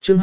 chương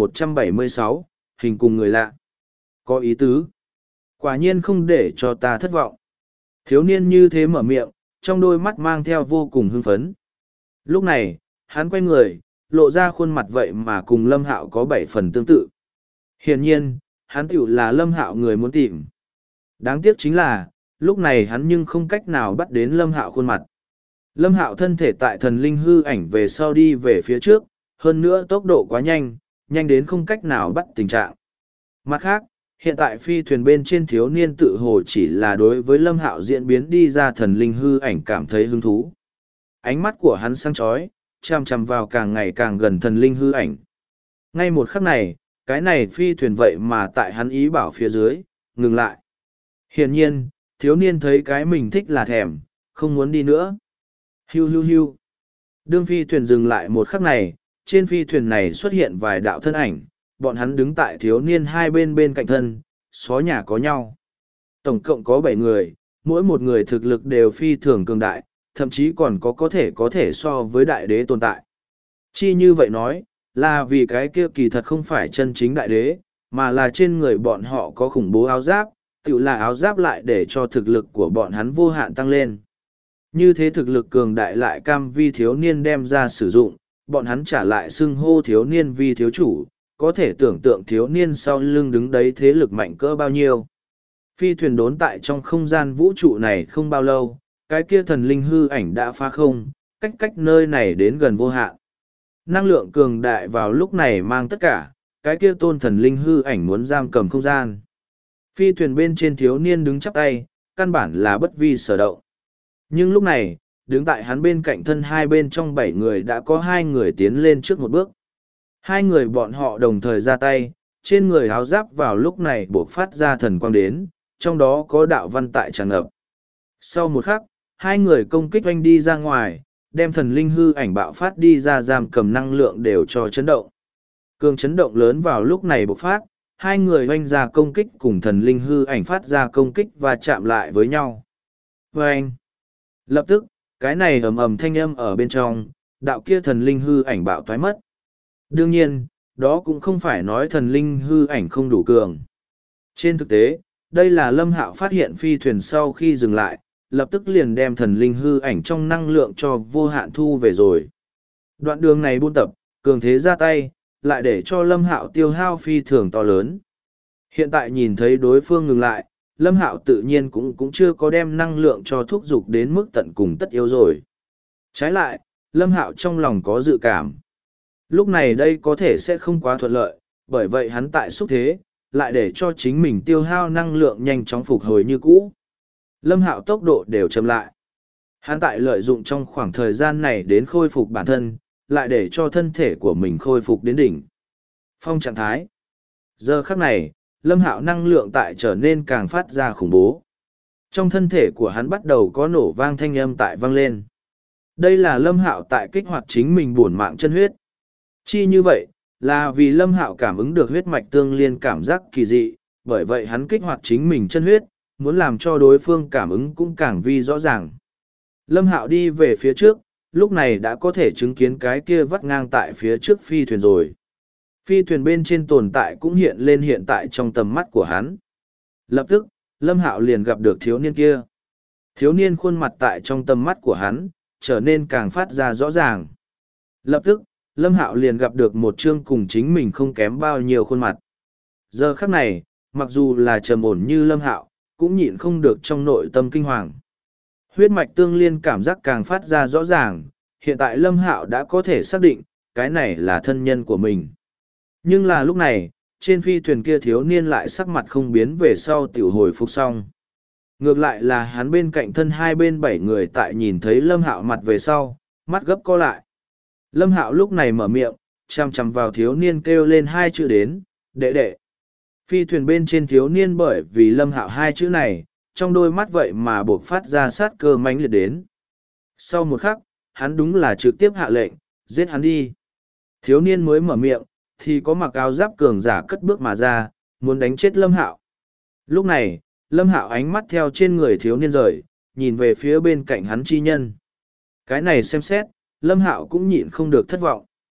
2176, hình cùng người lạ. Có ý tứ. Quả nhiên không để cho ta thất vọng. Thiếu niên như thế mở miệng, trong đôi mắt mang theo vô cùng hưng phấn. Lúc này, hắn quay người, lộ ra khuôn mặt vậy mà cùng Lâm Hạo có 7 phần tương tự. Hiển nhiên, hắn tiểu là Lâm Hạo người muốn tìm. Đáng tiếc chính là, lúc này hắn nhưng không cách nào bắt đến Lâm Hạo khuôn mặt. Lâm Hạo thân thể tại thần linh hư ảnh về sau đi về phía trước, hơn nữa tốc độ quá nhanh, nhanh đến không cách nào bắt tình trạng. Mặt khác, hiện tại phi thuyền bên trên thiếu niên tự hồ chỉ là đối với Lâm Hạo diễn biến đi ra thần linh hư ảnh cảm thấy hứng thú. Ánh mắt của hắn sáng chói, chằm chằm vào càng ngày càng gần thần linh hư ảnh. Ngay một khắc này, cái này phi thuyền vậy mà tại hắn ý bảo phía dưới, ngừng lại. Hiển nhiên, thiếu niên thấy cái mình thích là thèm, không muốn đi nữa. Hiu hiu hiu. Đương phi thuyền dừng lại một khắc này, trên phi thuyền này xuất hiện vài đạo thân ảnh, bọn hắn đứng tại thiếu niên hai bên bên cạnh thân, xó nhà có nhau. Tổng cộng có 7 người, mỗi một người thực lực đều phi thường cường đại, thậm chí còn có thể so với đại đế tồn tại. Chi như vậy nói, là vì cái kia kỳ thật không phải chân chính đại đế, mà là trên người bọn họ có khủng bố áo giáp, tự là áo giáp lại để cho thực lực của bọn hắn vô hạn tăng lên. Như thế thực lực cường đại lại cam vi thiếu niên đem ra sử dụng, bọn hắn trả lại xưng hô thiếu niên vi thiếu chủ, có thể tưởng tượng thiếu niên sau lưng đứng đấy thế lực mạnh cỡ bao nhiêu. Phi thuyền đốn tại trong không gian vũ trụ này không bao lâu, cái kia thần linh hư ảnh đã phá không, cách nơi này đến gần vô hạn. Năng lượng cường đại vào lúc này mang tất cả, cái kia tôn thần linh hư ảnh muốn giam cầm không gian. Phi thuyền bên trên thiếu niên đứng chắp tay, căn bản là bất vi sở động. Nhưng lúc này, đứng tại hắn bên cạnh thân hai bên trong 7 người đã có 2 người tiến lên trước một bước. 2 người bọn họ đồng thời ra tay, trên người áo giáp vào lúc này buộc phát ra thần quang đến, trong đó có đạo văn tại tràn ngập. Sau một khắc, 2 người công kích oanh đi ra ngoài, đem thần linh hư ảnh bạo phát đi ra giam cầm năng lượng đều cho chấn động. Cường chấn động lớn vào lúc này bộc phát, 2 người oanh ra công kích cùng thần linh hư ảnh phát ra công kích và chạm lại với nhau. Oanh! Lập tức, cái này ầm ầm thanh âm ở bên trong, đạo kia thần linh hư ảnh bạo toái mất. Đương nhiên, đó cũng không phải nói thần linh hư ảnh không đủ cường. Trên thực tế, đây là Lâm Hạo phát hiện phi thuyền sau khi dừng lại, lập tức liền đem thần linh hư ảnh trong năng lượng cho vô hạn thu về rồi. Đoạn đường này buôn tập, cường thế ra tay, lại để cho Lâm Hạo tiêu hao phi thường to lớn. Hiện tại nhìn thấy đối phương ngừng lại, Lâm Hạo tự nhiên cũng chưa có đem năng lượng cho thúc giục đến mức tận cùng tất yếu rồi. Trái lại, Lâm Hạo trong lòng có dự cảm. Lúc này đây có thể sẽ không quá thuận lợi, bởi vậy hắn tại xúc thế, lại để cho chính mình tiêu hao năng lượng nhanh chóng phục hồi như cũ. Lâm Hạo tốc độ đều chậm lại. Hắn tại lợi dụng trong khoảng thời gian này đến khôi phục bản thân, lại để cho thân thể của mình khôi phục đến đỉnh phong trạng thái. Giờ khắc này, Lâm Hạo năng lượng tại trở nên càng phát ra khủng bố. Trong thân thể của hắn bắt đầu có nổ vang thanh âm tại vang lên. Đây là Lâm Hạo tại kích hoạt chính mình bổn mạng chân huyết. Chi như vậy, là vì Lâm Hạo cảm ứng được huyết mạch tương liên cảm giác kỳ dị, bởi vậy hắn kích hoạt chính mình chân huyết, muốn làm cho đối phương cảm ứng cũng càng vi rõ ràng. Lâm Hạo đi về phía trước, lúc này đã có thể chứng kiến cái kia vắt ngang tại phía trước phi thuyền rồi. Phi thuyền bên trên tồn tại cũng hiện lên hiện tại trong tầm mắt của hắn. Lập tức, Lâm Hạo liền gặp được thiếu niên kia. Thiếu niên khuôn mặt tại trong tầm mắt của hắn, trở nên càng phát ra rõ ràng. Lập tức, Lâm Hạo liền gặp được một chương cùng chính mình không kém bao nhiêu khuôn mặt. Giờ khắc này, mặc dù là trầm ổn như Lâm Hạo, cũng nhịn không được trong nội tâm kinh hoàng. Huyết mạch tương liên cảm giác càng phát ra rõ ràng, hiện tại Lâm Hạo đã có thể xác định, cái này là thân nhân của mình. Nhưng là lúc này, trên phi thuyền kia thiếu niên lại sắc mặt không biến về sau tiểu hồi phục xong. Ngược lại là hắn bên cạnh thân hai bên 7 người tại nhìn thấy Lâm Hạo mặt về sau, mắt gấp co lại. Lâm Hạo lúc này mở miệng, chằm chằm vào thiếu niên kêu lên 2 chữ đến, đệ đệ. Phi thuyền bên trên thiếu niên bởi vì Lâm Hạo 2 chữ này, trong đôi mắt vậy mà buộc phát ra sát cơ mãnh liệt đến. Sau một khắc, hắn đúng là trực tiếp hạ lệnh, giết hắn đi. Thiếu niên mới mở miệng, thì có mặc áo giáp cường giả cất bước mà ra, muốn đánh chết Lâm Hạo. Lúc này, Lâm Hạo ánh mắt theo trên người thiếu niên rời, nhìn về phía bên cạnh hắn chi nhân. Cái này xem xét, Lâm Hạo cũng nhịn không được thất vọng.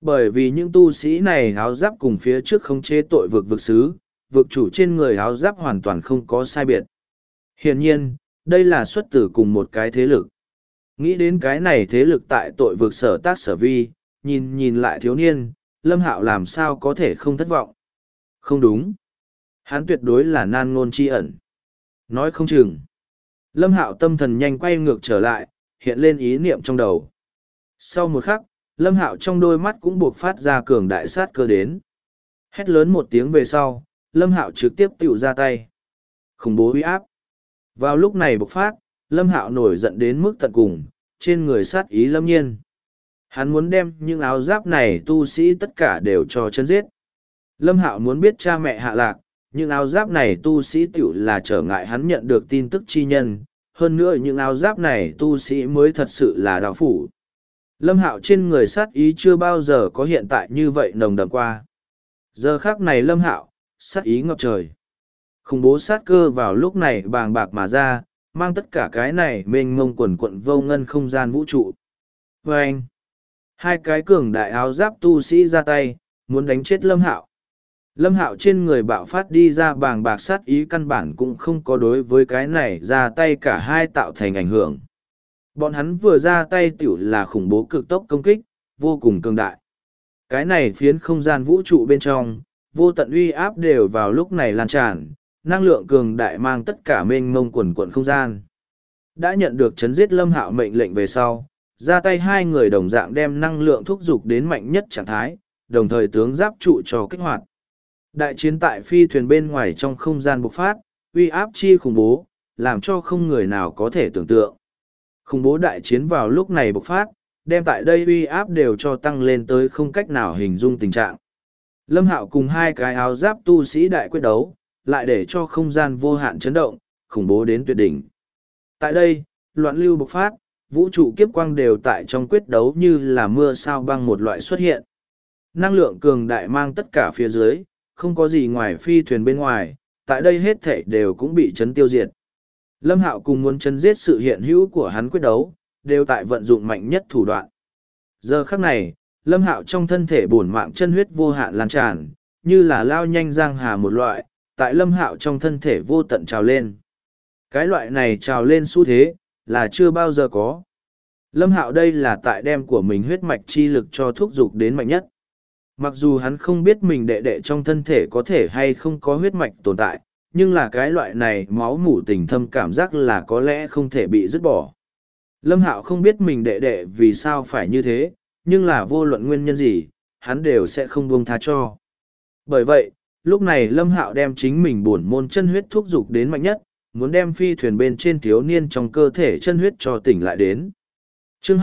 Bởi vì những tu sĩ này áo giáp cùng phía trước khống chế tội vực vực sứ, vực chủ trên người áo giáp hoàn toàn không có sai biệt. Hiển nhiên, đây là xuất từ cùng một cái thế lực. Nghĩ đến cái này thế lực tại tội vực sở tác sở vi, nhìn lại thiếu niên, Lâm Hạo làm sao có thể không thất vọng. Không đúng. Hắn tuyệt đối là nan ngôn chi ẩn. Nói không chừng. Lâm Hạo tâm thần nhanh quay ngược trở lại, hiện lên ý niệm trong đầu. Sau một khắc, Lâm Hạo trong đôi mắt cũng buộc phát ra cường đại sát cơ đến. Hét lớn một tiếng về sau, Lâm Hạo trực tiếp tựu ra tay. Khủng bố uy áp. Vào lúc này bộc phát, Lâm Hạo nổi giận đến mức tận cùng, trên người sát ý lâm nhiên. Hắn muốn đem những áo giáp này tu sĩ tất cả đều cho chân giết. Lâm Hạo muốn biết cha mẹ hạ lạc, những áo giáp này tu sĩ tiểu là trở ngại hắn nhận được tin tức chi nhân, hơn nữa những áo giáp này tu sĩ mới thật sự là đạo phủ. Lâm Hạo trên người sát ý chưa bao giờ có hiện tại như vậy nồng đậm qua. Giờ khác này Lâm Hạo, sát ý ngập trời. Khủng bố sát cơ vào lúc này bàng bạc mà ra, mang tất cả cái này mênh mông quần quận vô ngân không gian vũ trụ. Và anh, hai cái cường đại áo giáp tu sĩ ra tay, muốn đánh chết Lâm Hạo. Lâm Hạo trên người bạo phát đi ra bàng bạc sát ý căn bản cũng không có đối với cái này ra tay cả hai tạo thành ảnh hưởng. Bọn hắn vừa ra tay tiểu là khủng bố cực tốc công kích, vô cùng cường đại. Cái này phiến không gian vũ trụ bên trong, vô tận uy áp đều vào lúc này lan tràn, năng lượng cường đại mang tất cả mênh mông quần quận không gian. Đã nhận được chấn giết Lâm Hạo mệnh lệnh về sau, ra tay hai người đồng dạng đem năng lượng thúc giục đến mạnh nhất trạng thái, đồng thời tướng giáp trụ cho kích hoạt. Đại chiến tại phi thuyền bên ngoài trong không gian bộc phát, uy áp chi khủng bố, làm cho không người nào có thể tưởng tượng. Khủng bố đại chiến vào lúc này bộc phát, đem tại đây uy áp đều cho tăng lên tới không cách nào hình dung tình trạng. Lâm Hạo cùng hai cái áo giáp tu sĩ đại quyết đấu, lại để cho không gian vô hạn chấn động, khủng bố đến tuyệt đỉnh. Tại đây, loạn lưu bộc phát, vũ trụ kiếp quang đều tại trong quyết đấu như là mưa sao băng một loại xuất hiện. Năng lượng cường đại mang tất cả phía dưới, không có gì ngoài phi thuyền bên ngoài, tại đây hết thảy đều cũng bị chấn tiêu diệt. Lâm Hạo cùng muốn chấn giết sự hiện hữu của hắn quyết đấu, đều tại vận dụng mạnh nhất thủ đoạn. Giờ khắc này, Lâm Hạo trong thân thể bổn mạng chân huyết vô hạn lan tràn, như là lao nhanh giang hà một loại, tại Lâm Hạo trong thân thể vô tận trào lên. Cái loại này trào lên xu thế, là chưa bao giờ có. Lâm Hạo đây là tại đem của mình huyết mạch chi lực cho thúc dục đến mạnh nhất. Mặc dù hắn không biết mình đệ đệ trong thân thể có thể hay không có huyết mạch tồn tại, nhưng là cái loại này máu mủ tình thâm cảm giác là có lẽ không thể bị dứt bỏ. Lâm Hạo không biết mình đệ đệ vì sao phải như thế, nhưng là vô luận nguyên nhân gì, hắn đều sẽ không buông tha cho. Bởi vậy, lúc này Lâm Hạo đem chính mình bổn môn chân huyết thúc dục đến mạnh nhất, muốn đem phi thuyền bên trên thiếu niên trong cơ thể chân huyết cho tỉnh lại đến. Chương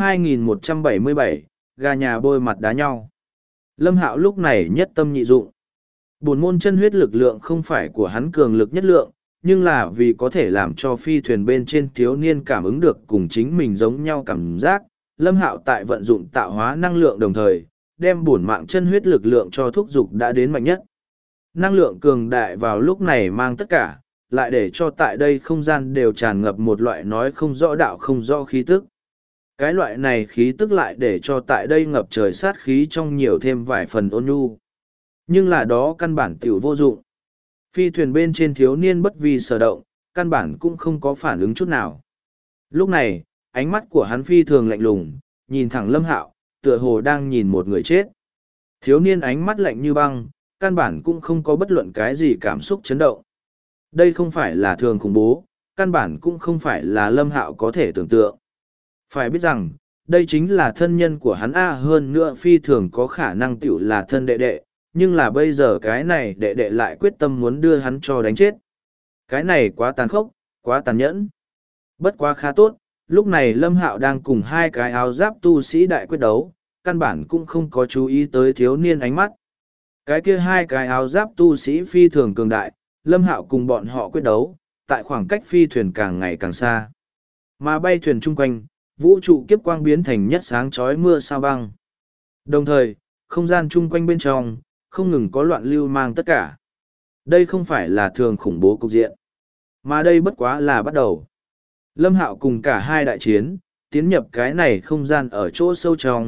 2177, gà nhà bôi mặt đá nhau. Lâm Hạo lúc này nhất tâm nhị dụng. Bổn môn chân huyết lực lượng không phải của hắn cường lực nhất lượng, nhưng là vì có thể làm cho phi thuyền bên trên thiếu niên cảm ứng được cùng chính mình giống nhau cảm giác, Lâm Hạo tại vận dụng tạo hóa năng lượng đồng thời, đem bổn mạng chân huyết lực lượng cho thúc dục đã đến mạnh nhất. Năng lượng cường đại vào lúc này mang tất cả, lại để cho tại đây không gian đều tràn ngập một loại nói không rõ đạo không rõ khí tức. Cái loại này khí tức lại để cho tại đây ngập trời sát khí trong nhiều thêm vài phần ôn nhu. Nhưng là đó căn bản tiểu vô dụng. Phi thuyền bên trên thiếu niên bất vi sở động, căn bản cũng không có phản ứng chút nào. Lúc này, ánh mắt của hắn phi thường lạnh lùng, nhìn thẳng Lâm Hạo, tựa hồ đang nhìn một người chết. Thiếu niên ánh mắt lạnh như băng, căn bản cũng không có bất luận cái gì cảm xúc chấn động. Đây không phải là thường khủng bố, căn bản cũng không phải là Lâm Hạo có thể tưởng tượng. Phải biết rằng, đây chính là thân nhân của hắn hơn nữa phi thường có khả năng tiểu là thân đệ đệ, nhưng là bây giờ cái này đệ đệ lại quyết tâm muốn đưa hắn cho đánh chết. Cái này quá tàn khốc, quá tàn nhẫn. Bất quá khá tốt, lúc này Lâm Hạo đang cùng hai cái áo giáp tu sĩ đại quyết đấu, căn bản cũng không có chú ý tới thiếu niên ánh mắt. Cái kia hai cái áo giáp tu sĩ phi thường cường đại, Lâm Hạo cùng bọn họ quyết đấu, tại khoảng cách phi thuyền càng ngày càng xa. Mà bay thuyền chung quanh, vũ trụ kiếp quang biến thành nhất sáng chói mưa sao băng. Đồng thời, không gian chung quanh bên trong, không ngừng có loạn lưu mang tất cả. Đây không phải là thường khủng bố cục diện, mà đây bất quá là bắt đầu. Lâm Hạo cùng cả hai đại chiến, tiến nhập cái này không gian ở chỗ sâu trong,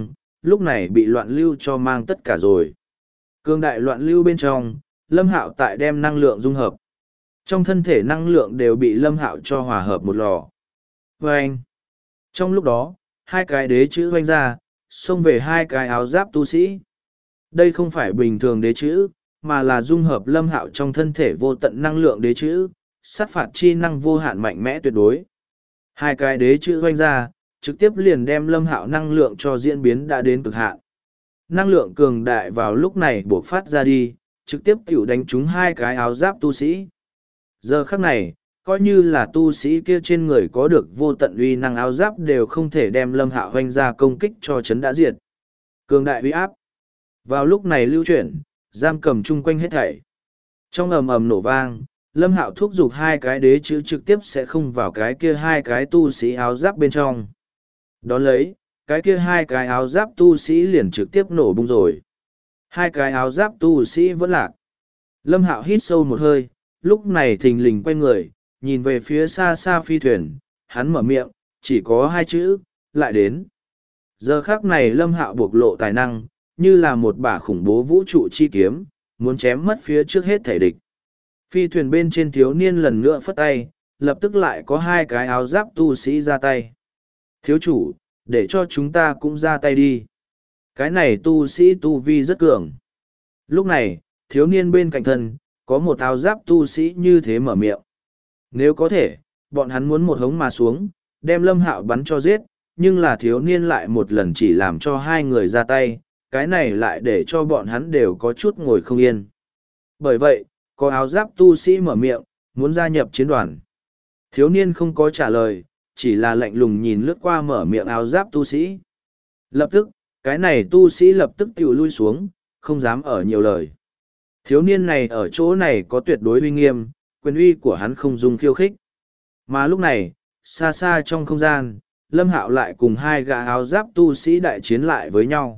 lúc này bị loạn lưu cho mang tất cả rồi. Cương đại loạn lưu bên trong, Lâm Hạo tại đem năng lượng dung hợp. Trong thân thể năng lượng đều bị Lâm Hạo cho hòa hợp một lò. Vâng! Trong lúc đó, hai cái đế chữ hoanh ra, xông về hai cái áo giáp tu sĩ. Đây không phải bình thường đế chữ, mà là dung hợp Lâm Hạo trong thân thể vô tận năng lượng đế chữ, sát phạt chi năng vô hạn mạnh mẽ tuyệt đối. Hai cái đế chữ hoanh ra, trực tiếp liền đem Lâm Hạo năng lượng cho diễn biến đã đến cực hạn. Năng lượng cường đại vào lúc này buộc phát ra đi, trực tiếp tiểu đánh trúng hai cái áo giáp tu sĩ. Giờ khắc này, coi như là tu sĩ kia trên người có được vô tận uy năng áo giáp đều không thể đem Lâm Hạo hoanh ra công kích cho chấn đã diệt. Cường đại uy áp. Vào lúc này lưu chuyển, giam cầm chung quanh hết thảy. Trong ầm ầm nổ vang, Lâm Hạo thúc giục hai cái đế chữ trực tiếp sẽ không vào cái kia hai cái tu sĩ áo giáp bên trong. Đón lấy, cái kia hai cái áo giáp tu sĩ liền trực tiếp nổ bung rồi. Hai cái áo giáp tu sĩ vẫn lạc. Lâm Hạo hít sâu một hơi, lúc này thình lình quay người, nhìn về phía xa xa phi thuyền, hắn mở miệng, chỉ có hai chữ, lại đến. Giờ khắc này Lâm Hạo bộc lộ tài năng, như là một bả khủng bố vũ trụ chi kiếm, muốn chém mất phía trước hết thể địch. Phi thuyền bên trên thiếu niên lần nữa phất tay, lập tức lại có hai cái áo giáp tu sĩ ra tay. Thiếu chủ, để cho chúng ta cũng ra tay đi. Cái này tu sĩ tu vi rất cường. Lúc này, thiếu niên bên cạnh thân, có một áo giáp tu sĩ như thế mở miệng. Nếu có thể, bọn hắn muốn một hống mà xuống, đem Lâm Hạo bắn cho giết, nhưng là thiếu niên lại một lần chỉ làm cho hai người ra tay, cái này lại để cho bọn hắn đều có chút ngồi không yên. Bởi vậy, có áo giáp tu sĩ mở miệng, muốn gia nhập chiến đoàn. Thiếu niên không có trả lời, chỉ là lạnh lùng nhìn lướt qua mở miệng áo giáp tu sĩ. Lập tức, cái này tu sĩ lập tức tiểu lui xuống, không dám ở nhiều lời. Thiếu niên này ở chỗ này có tuyệt đối uy nghiêm, quyền uy của hắn không dung khiêu khích. Mà lúc này, xa xa trong không gian, Lâm Hạo lại cùng hai gã áo giáp tu sĩ đại chiến lại với nhau.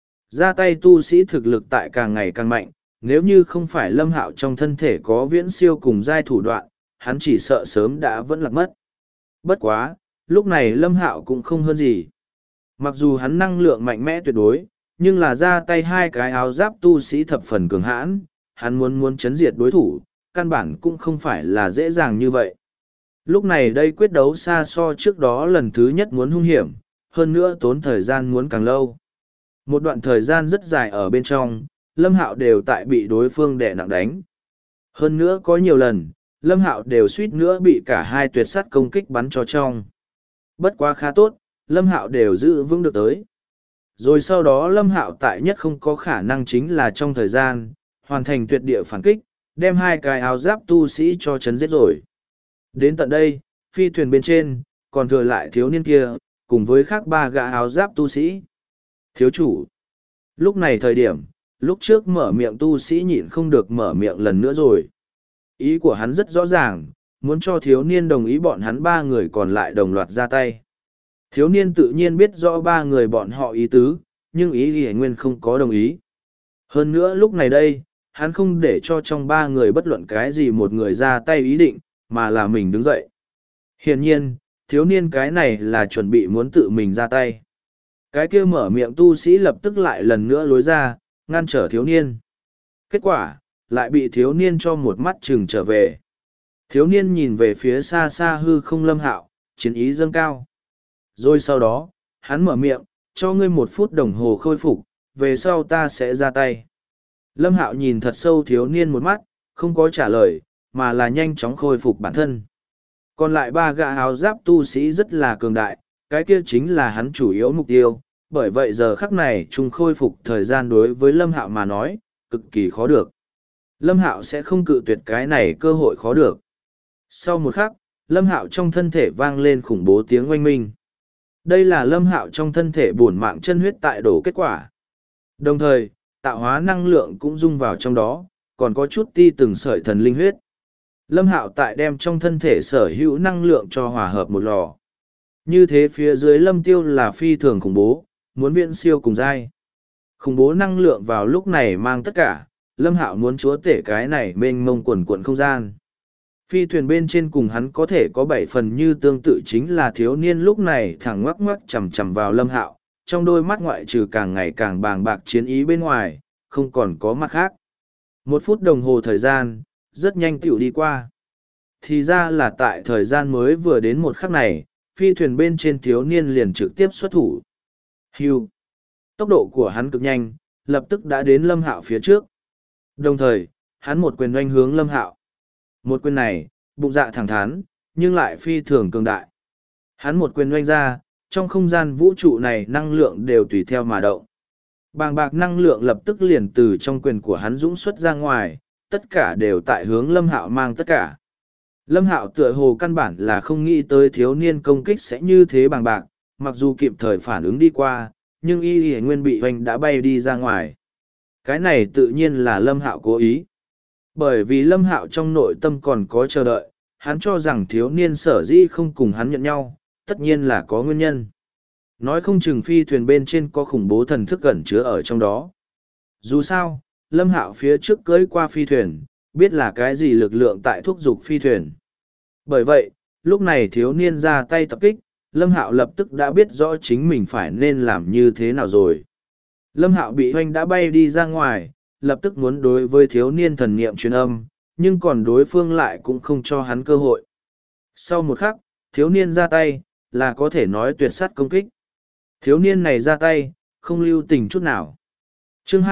Ra tay tu sĩ thực lực tại càng ngày càng mạnh, nếu như không phải Lâm Hạo trong thân thể có viễn siêu cùng giai thủ đoạn, hắn chỉ sợ sớm đã vẫn lạc mất. Bất quá, lúc này Lâm Hạo cũng không hơn gì. Mặc dù hắn năng lượng mạnh mẽ tuyệt đối, nhưng là ra tay hai cái áo giáp tu sĩ thập phần cường hãn, hắn muốn chấn diệt đối thủ, căn bản cũng không phải là dễ dàng như vậy. Lúc này đây quyết đấu xa so trước đó lần thứ nhất muốn hung hiểm, hơn nữa tốn thời gian muốn càng lâu. Một đoạn thời gian rất dài ở bên trong, Lâm Hạo đều tại bị đối phương đè nặng đánh. Hơn nữa có nhiều lần, Lâm Hạo đều suýt nữa bị cả hai tuyệt sắt công kích bắn cho trong. Bất quá khá tốt, Lâm Hạo đều giữ vững được tới. Rồi sau đó Lâm Hạo tại nhất không có khả năng chính là trong thời gian, hoàn thành tuyệt địa phản kích, đem hai cái áo giáp tu sĩ cho chấn giết rồi. Đến tận đây, phi thuyền bên trên, còn thừa lại thiếu niên kia, cùng với khác ba gã áo giáp tu sĩ. Thiếu chủ. Lúc này thời điểm, lúc trước mở miệng tu sĩ nhịn không được mở miệng lần nữa rồi. Ý của hắn rất rõ ràng, muốn cho thiếu niên đồng ý bọn hắn ba người còn lại đồng loạt ra tay. Thiếu niên tự nhiên biết rõ ba người bọn họ ý tứ, nhưng ý thì nguyên không có đồng ý. Hơn nữa lúc này đây, hắn không để cho trong ba người bất luận cái gì một người ra tay ý định, mà là mình đứng dậy. Hiển nhiên, thiếu niên cái này là chuẩn bị muốn tự mình ra tay. Cái kia mở miệng tu sĩ lập tức lại lần nữa lối ra, ngăn trở thiếu niên. Kết quả, lại bị thiếu niên cho một mắt chừng trở về. Thiếu niên nhìn về phía xa xa hư không Lâm Hạo, chiến ý dâng cao. Rồi sau đó, hắn mở miệng, cho ngươi 1 phút đồng hồ khôi phục, về sau ta sẽ ra tay. Lâm Hạo nhìn thật sâu thiếu niên một mắt, không có trả lời, mà là nhanh chóng khôi phục bản thân. Còn lại ba gã áo giáp tu sĩ rất là cường đại, cái kia chính là hắn chủ yếu mục tiêu, bởi vậy giờ khắc này chung khôi phục thời gian đối với Lâm Hạo mà nói, cực kỳ khó được. Lâm Hạo sẽ không cự tuyệt cái này cơ hội khó được. Sau một khắc, Lâm Hạo trong thân thể vang lên khủng bố tiếng oanh minh. Đây là Lâm Hạo trong thân thể bổn mạng chân huyết tại đổ kết quả. Đồng thời, tạo hóa năng lượng cũng dung vào trong đó, còn có chút ti từng sợi thần linh huyết. Lâm Hạo tại đem trong thân thể sở hữu năng lượng cho hòa hợp một lò. Như thế phía dưới Lâm Tiêu là phi thường khủng bố, muốn viễn siêu cùng giai. Khủng bố năng lượng vào lúc này mang tất cả, Lâm Hạo muốn chúa tể cái này mênh mông quần quận không gian. Phi thuyền bên trên cùng hắn có thể có 7 phần như tương tự chính là thiếu niên lúc này thẳng ngoắc ngoắc chầm chầm vào Lâm Hạo, trong đôi mắt ngoại trừ càng ngày càng bàng bạc chiến ý bên ngoài, không còn có mắt khác. 1 phút đồng hồ thời gian, rất nhanh tựu đi qua. Thì ra là tại thời gian mới vừa đến một khắc này, phi thuyền bên trên thiếu niên liền trực tiếp xuất thủ. Hưu. Tốc độ của hắn cực nhanh, lập tức đã đến Lâm Hạo phía trước. Đồng thời, hắn một quyền oanh hướng Lâm Hạo. Một quyền này, bụng dạ thẳng thắn, nhưng lại phi thường cường đại. Hắn một quyền oanh ra, trong không gian vũ trụ này năng lượng đều tùy theo mà động. Bàng bạc năng lượng lập tức liền từ trong quyền của hắn dũng xuất ra ngoài, tất cả đều tại hướng Lâm Hạo mang tất cả. Lâm Hạo tựa hồ căn bản là không nghĩ tới thiếu niên công kích sẽ như thế bàng bạc, mặc dù kịp thời phản ứng đi qua, nhưng y nguyên bị hoành đã bay đi ra ngoài. Cái này tự nhiên là Lâm Hạo cố ý. Bởi vì Lâm Hạo trong nội tâm còn có chờ đợi, hắn cho rằng thiếu niên sở dĩ không cùng hắn nhận nhau, tất nhiên là có nguyên nhân. Nói không chừng phi thuyền bên trên có khủng bố thần thức ẩn chứa ở trong đó. Dù sao, Lâm Hạo phía trước cưỡi qua phi thuyền, biết là cái gì lực lượng tại thúc giục phi thuyền. Bởi vậy, lúc này thiếu niên ra tay tập kích, Lâm Hạo lập tức đã biết rõ chính mình phải nên làm như thế nào rồi. Lâm Hạo bị hoanh đã bay đi ra ngoài, lập tức muốn đối với thiếu niên thần niệm truyền âm, nhưng còn đối phương lại cũng không cho hắn cơ hội. Sau một khắc, thiếu niên ra tay, là có thể nói tuyệt sát công kích. Thiếu niên này ra tay, không lưu tình chút nào. Chương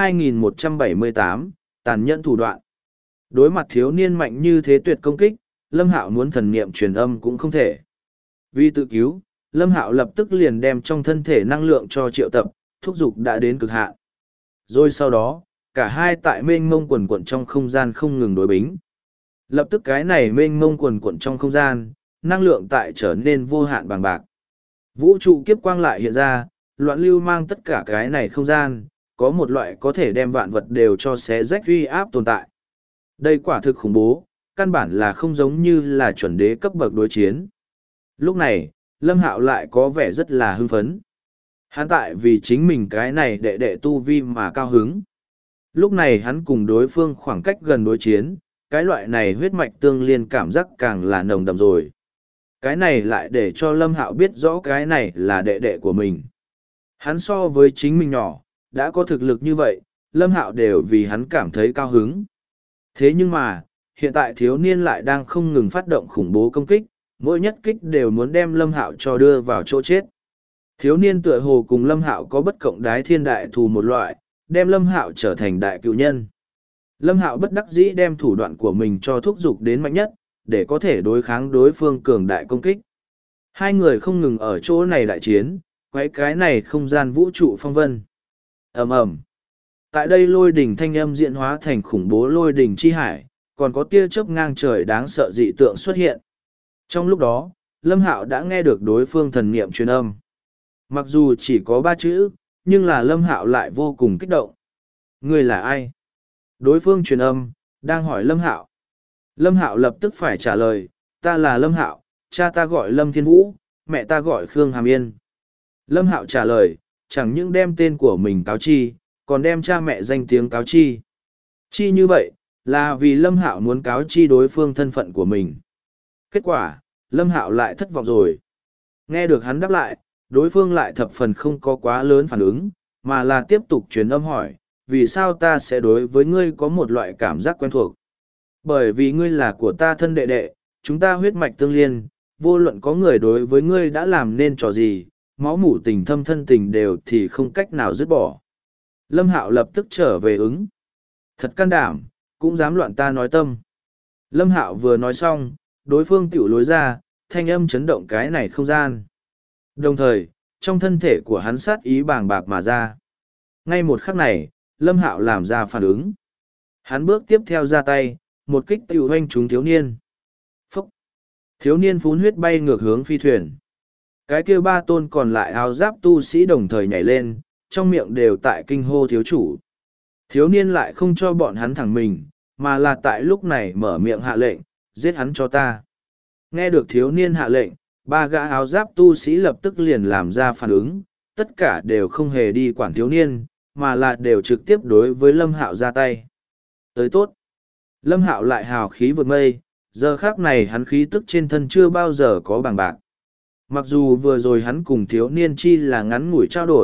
2178, tàn nhẫn thủ đoạn. Đối mặt thiếu niên mạnh như thế tuyệt công kích, Lâm Hạo muốn thần niệm truyền âm cũng không thể. Vì tự cứu, Lâm Hạo lập tức liền đem trong thân thể năng lượng cho triệu tập, thúc giục đã đến cực hạn. Rồi sau đó, cả hai tại mênh mông quần quận trong không gian không ngừng đối bính. Lập tức cái này mênh mông quần quận trong không gian, năng lượng tại trở nên vô hạn bằng bạc. Vũ trụ kiếp quang lại hiện ra, loạn lưu mang tất cả cái này không gian, có một loại có thể đem vạn vật đều cho xé rách uy áp tồn tại. Đây quả thực khủng bố, căn bản là không giống như là chuẩn đế cấp bậc đối chiến. Lúc này, Lâm Hạo lại có vẻ rất là hưng phấn. Hắn tại vì chính mình cái này đệ đệ tu vi mà cao hứng. Lúc này hắn cùng đối phương khoảng cách gần đối chiến, cái loại này huyết mạch tương liên cảm giác càng là nồng đậm rồi. Cái này lại để cho Lâm Hạo biết rõ cái này là đệ đệ của mình. Hắn so với chính mình nhỏ, đã có thực lực như vậy, Lâm Hạo đều vì hắn cảm thấy cao hứng. Thế nhưng mà, hiện tại thiếu niên lại đang không ngừng phát động khủng bố công kích, mỗi nhất kích đều muốn đem Lâm Hạo cho đưa vào chỗ chết. Thiếu niên tựa hồ cùng Lâm Hạo có bất cộng đái thiên đại thù một loại, đem Lâm Hạo trở thành đại cựu nhân. Lâm Hạo bất đắc dĩ đem thủ đoạn của mình cho thúc giục đến mạnh nhất, để có thể đối kháng đối phương cường đại công kích. Hai người không ngừng ở chỗ này đại chiến, quấy cái này không gian vũ trụ phong vân. Ầm ầm. Tại đây lôi đỉnh thanh âm diễn hóa thành khủng bố lôi đỉnh chi hải, còn có tia chớp ngang trời đáng sợ dị tượng xuất hiện. Trong lúc đó, Lâm Hạo đã nghe được đối phương thần niệm truyền âm. Mặc dù chỉ có 3 chữ, nhưng là Lâm Hạo lại vô cùng kích động. Ngươi là ai? Đối phương truyền âm, đang hỏi Lâm Hạo. Lâm Hạo lập tức phải trả lời, ta là Lâm Hạo, cha ta gọi Lâm Thiên Vũ, mẹ ta gọi Khương Hàm Yên. Lâm Hạo trả lời, chẳng những đem tên của mình cáo chi, còn đem cha mẹ danh tiếng cáo chi. Chi như vậy, là vì Lâm Hạo muốn cáo chi đối phương thân phận của mình. Kết quả, Lâm Hạo lại thất vọng rồi. Nghe được hắn đáp lại, đối phương lại thập phần không có quá lớn phản ứng, mà là tiếp tục truyền âm hỏi, vì sao ta sẽ đối với ngươi có một loại cảm giác quen thuộc. Bởi vì ngươi là của ta thân đệ đệ, chúng ta huyết mạch tương liên, vô luận có người đối với ngươi đã làm nên trò gì, máu mủ tình thâm thân tình đều thì không cách nào dứt bỏ. Lâm Hạo lập tức trở về ứng. Thật can đảm, cũng dám loạn ta nói tâm. Lâm Hạo vừa nói xong, đối phương tiểu lối ra, thanh âm chấn động cái này không gian. Đồng thời, trong thân thể của hắn sát ý bàng bạc mà ra. Ngay một khắc này, Lâm Hạo làm ra phản ứng. Hắn bước tiếp theo ra tay, một kích tiểu hoanh trúng thiếu niên. Phúc! Thiếu niên phún huyết bay ngược hướng phi thuyền. Cái kia 3 tôn còn lại áo giáp tu sĩ đồng thời nhảy lên, trong miệng đều tại kinh hô thiếu chủ. Thiếu niên lại không cho bọn hắn thẳng mình, mà là tại lúc này mở miệng hạ lệnh, giết hắn cho ta. Nghe được thiếu niên hạ lệnh, 3 gã áo giáp tu sĩ lập tức liền làm ra phản ứng, tất cả đều không hề đi quản thiếu niên, mà là đều trực tiếp đối với Lâm Hạo ra tay. Tới tốt. Lâm Hạo lại hào khí vượt mây, giờ khác này hắn khí tức trên thân chưa bao giờ có bằng bạc. Mặc dù vừa rồi hắn cùng thiếu niên chi là ngắn ngủi trao đổi,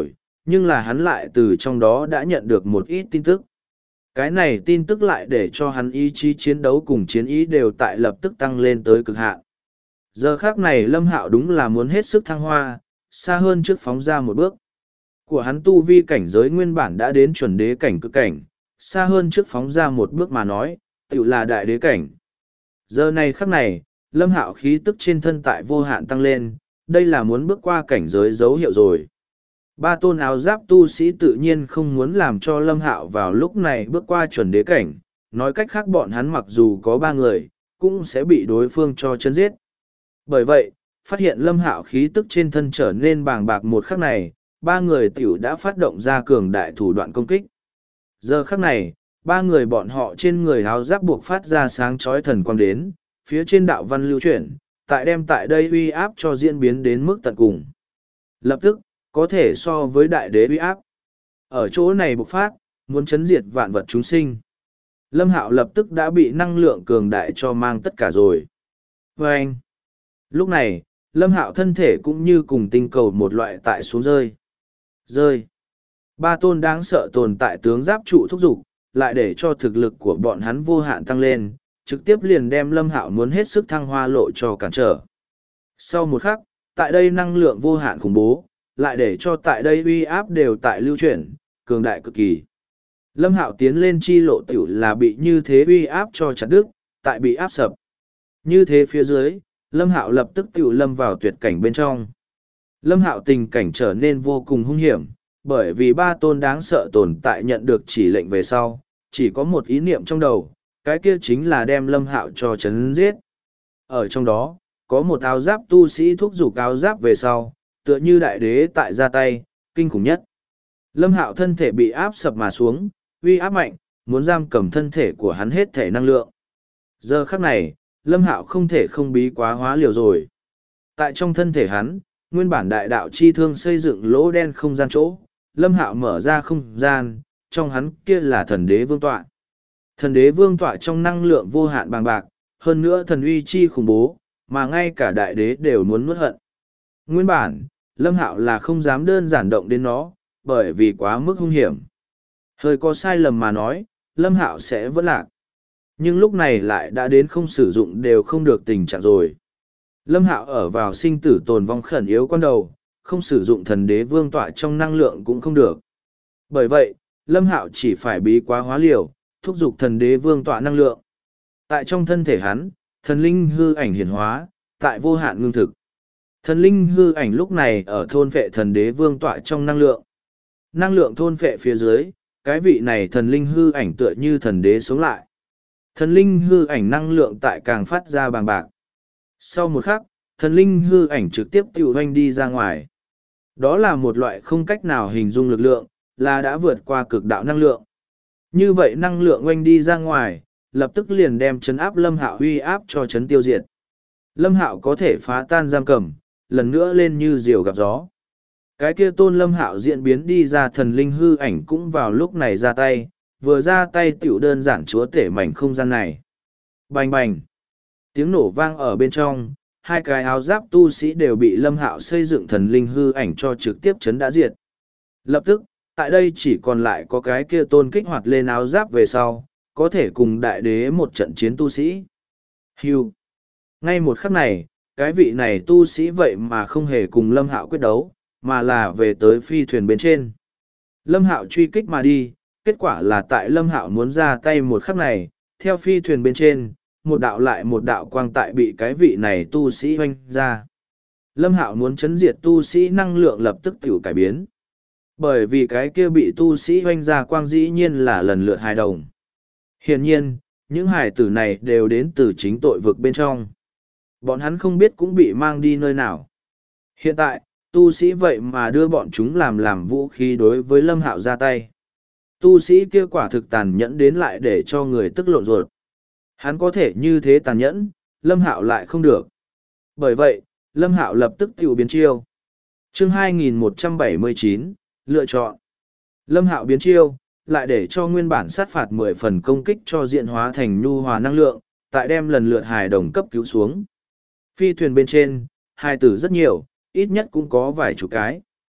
nhưng là hắn lại từ trong đó đã nhận được một ít tin tức. Cái này tin tức lại để cho hắn ý chí chiến đấu cùng chiến ý đều tại lập tức tăng lên tới cực hạn. Giờ khác này Lâm Hạo đúng là muốn hết sức thăng hoa, xa hơn trước phóng ra một bước. Của hắn tu vi cảnh giới nguyên bản đã đến chuẩn đế cảnh cực cảnh, xa hơn trước phóng ra một bước mà nói, tự là đại đế cảnh. Giờ này khắc này, Lâm Hạo khí tức trên thân tại vô hạn tăng lên, đây là muốn bước qua cảnh giới dấu hiệu rồi. Ba tôn áo giáp tu sĩ tự nhiên không muốn làm cho Lâm Hạo vào lúc này bước qua chuẩn đế cảnh, nói cách khác bọn hắn mặc dù có ba người, cũng sẽ bị đối phương cho chân giết. Bởi vậy, phát hiện Lâm Hạo khí tức trên thân trở nên bàng bạc một khắc này, ba người tiểu đã phát động ra cường đại thủ đoạn công kích. Giờ khắc này, ba người bọn họ trên người áo giáp buộc phát ra sáng chói thần quang đến, phía trên đạo văn lưu chuyển, tại đem tại đây uy áp cho diễn biến đến mức tận cùng. Lập tức, có thể so với đại đế uy áp. Ở chỗ này bộc phát, muốn chấn diệt vạn vật chúng sinh. Lâm Hạo lập tức đã bị năng lượng cường đại cho mang tất cả rồi. Và anh, lúc này, Lâm Hạo thân thể cũng như cùng tinh cầu một loại tại xuống rơi. Rơi. Ba tôn đáng sợ tồn tại tướng giáp trụ thúc giục, lại để cho thực lực của bọn hắn vô hạn tăng lên, trực tiếp liền đem Lâm Hạo muốn hết sức thăng hoa lộ cho cản trở. Sau một khắc, tại đây năng lượng vô hạn khủng bố, lại để cho tại đây uy áp đều tại lưu chuyển, cường đại cực kỳ. Lâm Hạo tiến lên chi lộ tiểu là bị như thế uy áp cho chặt đứt, tại bị áp sập. Như thế phía dưới, Lâm Hạo lập tức tiểu lâm vào tuyệt cảnh bên trong. Lâm Hạo tình cảnh trở nên vô cùng hung hiểm, bởi vì ba tôn đáng sợ tồn tại nhận được chỉ lệnh về sau, chỉ có một ý niệm trong đầu, cái kia chính là đem Lâm Hạo cho chấn giết. Ở trong đó, có một áo giáp tu sĩ thúc giục áo giáp về sau, tựa như đại đế tại ra tay, kinh khủng nhất. Lâm Hạo thân thể bị áp sập mà xuống, uy áp mạnh, muốn giam cầm thân thể của hắn hết thể năng lượng. Giờ khắc này, Lâm Hạo không thể không bí quá hóa liều rồi. Tại trong thân thể hắn, nguyên bản đại đạo chi thương xây dựng lỗ đen không gian chỗ, Lâm Hạo mở ra không gian, trong hắn kia là thần đế vương tọa. Thần đế vương tọa trong năng lượng vô hạn bàng bạc, hơn nữa thần uy chi khủng bố, mà ngay cả đại đế đều muốn nuốt hận. Nguyên bản, Lâm Hạo là không dám đơn giản động đến nó, bởi vì quá mức hung hiểm. Hơi có sai lầm mà nói, Lâm Hạo sẽ vẫn lạc. Nhưng lúc này lại đã đến không sử dụng đều không được tình trạng rồi. Lâm Hạo ở vào sinh tử tồn vong khẩn yếu con đầu, không sử dụng thần đế vương tọa trong năng lượng cũng không được. Bởi vậy, Lâm Hạo chỉ phải bí quá hóa liều, thúc giục thần đế vương tọa năng lượng. Tại trong thân thể hắn, thần linh hư ảnh hiển hóa, tại vô hạn ngưng thực. Thần linh hư ảnh lúc này ở thôn phệ thần đế vương tọa trong năng lượng. Năng lượng thôn phệ phía dưới, cái vị này thần linh hư ảnh tựa như thần đế sống lại. Thần linh hư ảnh năng lượng tại càng phát ra bàng bạc. Sau một khắc, thần linh hư ảnh trực tiếp tiêu hoanh đi ra ngoài. Đó là một loại không cách nào hình dung lực lượng, là đã vượt qua cực đạo năng lượng. Như vậy năng lượng oanh đi ra ngoài, lập tức liền đem chấn áp Lâm Hạo uy áp cho chấn tiêu diệt. Lâm Hạo có thể phá tan giam cầm, lần nữa lên như diều gặp gió. Cái kia tôn Lâm Hạo diễn biến đi ra thần linh hư ảnh cũng vào lúc này ra tay, vừa ra tay tiểu đơn giản chúa tể mảnh không gian này. Bành bành! Tiếng nổ vang ở bên trong, hai cái áo giáp tu sĩ đều bị Lâm Hạo xây dựng thần linh hư ảnh cho trực tiếp chấn đã diệt. Lập tức, tại đây chỉ còn lại có cái kia tôn kích hoạt lên áo giáp về sau, có thể cùng đại đế một trận chiến tu sĩ. Hưu! Ngay một khắc này, cái vị này tu sĩ vậy mà không hề cùng Lâm Hạo quyết đấu, mà là về tới phi thuyền bên trên. Lâm Hạo truy kích mà đi, kết quả là tại Lâm Hạo muốn ra tay một khắc này, theo phi thuyền bên trên, một đạo lại một đạo quang tại bị cái vị này tu sĩ hoanh ra. Lâm Hạo muốn chấn diệt tu sĩ năng lượng lập tức tiểu cải biến. Bởi vì cái kia bị tu sĩ hoanh ra quang dĩ nhiên là lần lượt hài đồng. Hiển nhiên, những hài tử này đều đến từ chính tội vực bên trong. Bọn hắn không biết cũng bị mang đi nơi nào. Hiện tại, tu sĩ vậy mà đưa bọn chúng làm vũ khí đối với Lâm Hạo ra tay. Tu sĩ kia quả thực tàn nhẫn đến lại để cho người tức lộn ruột. Hắn có thể như thế tàn nhẫn, Lâm Hạo lại không được. Bởi vậy, Lâm Hạo lập tức tiểu biến chiêu. Chương 2179, lựa chọn. Lâm Hạo biến chiêu, lại để cho nguyên bản sát phạt 10 phần công kích cho diện hóa thành nhu hòa năng lượng, tại đem lần lượt hài đồng cấp cứu xuống. Phi thuyền bên trên, hài tử rất nhiều, ít nhất cũng có vài chục cái.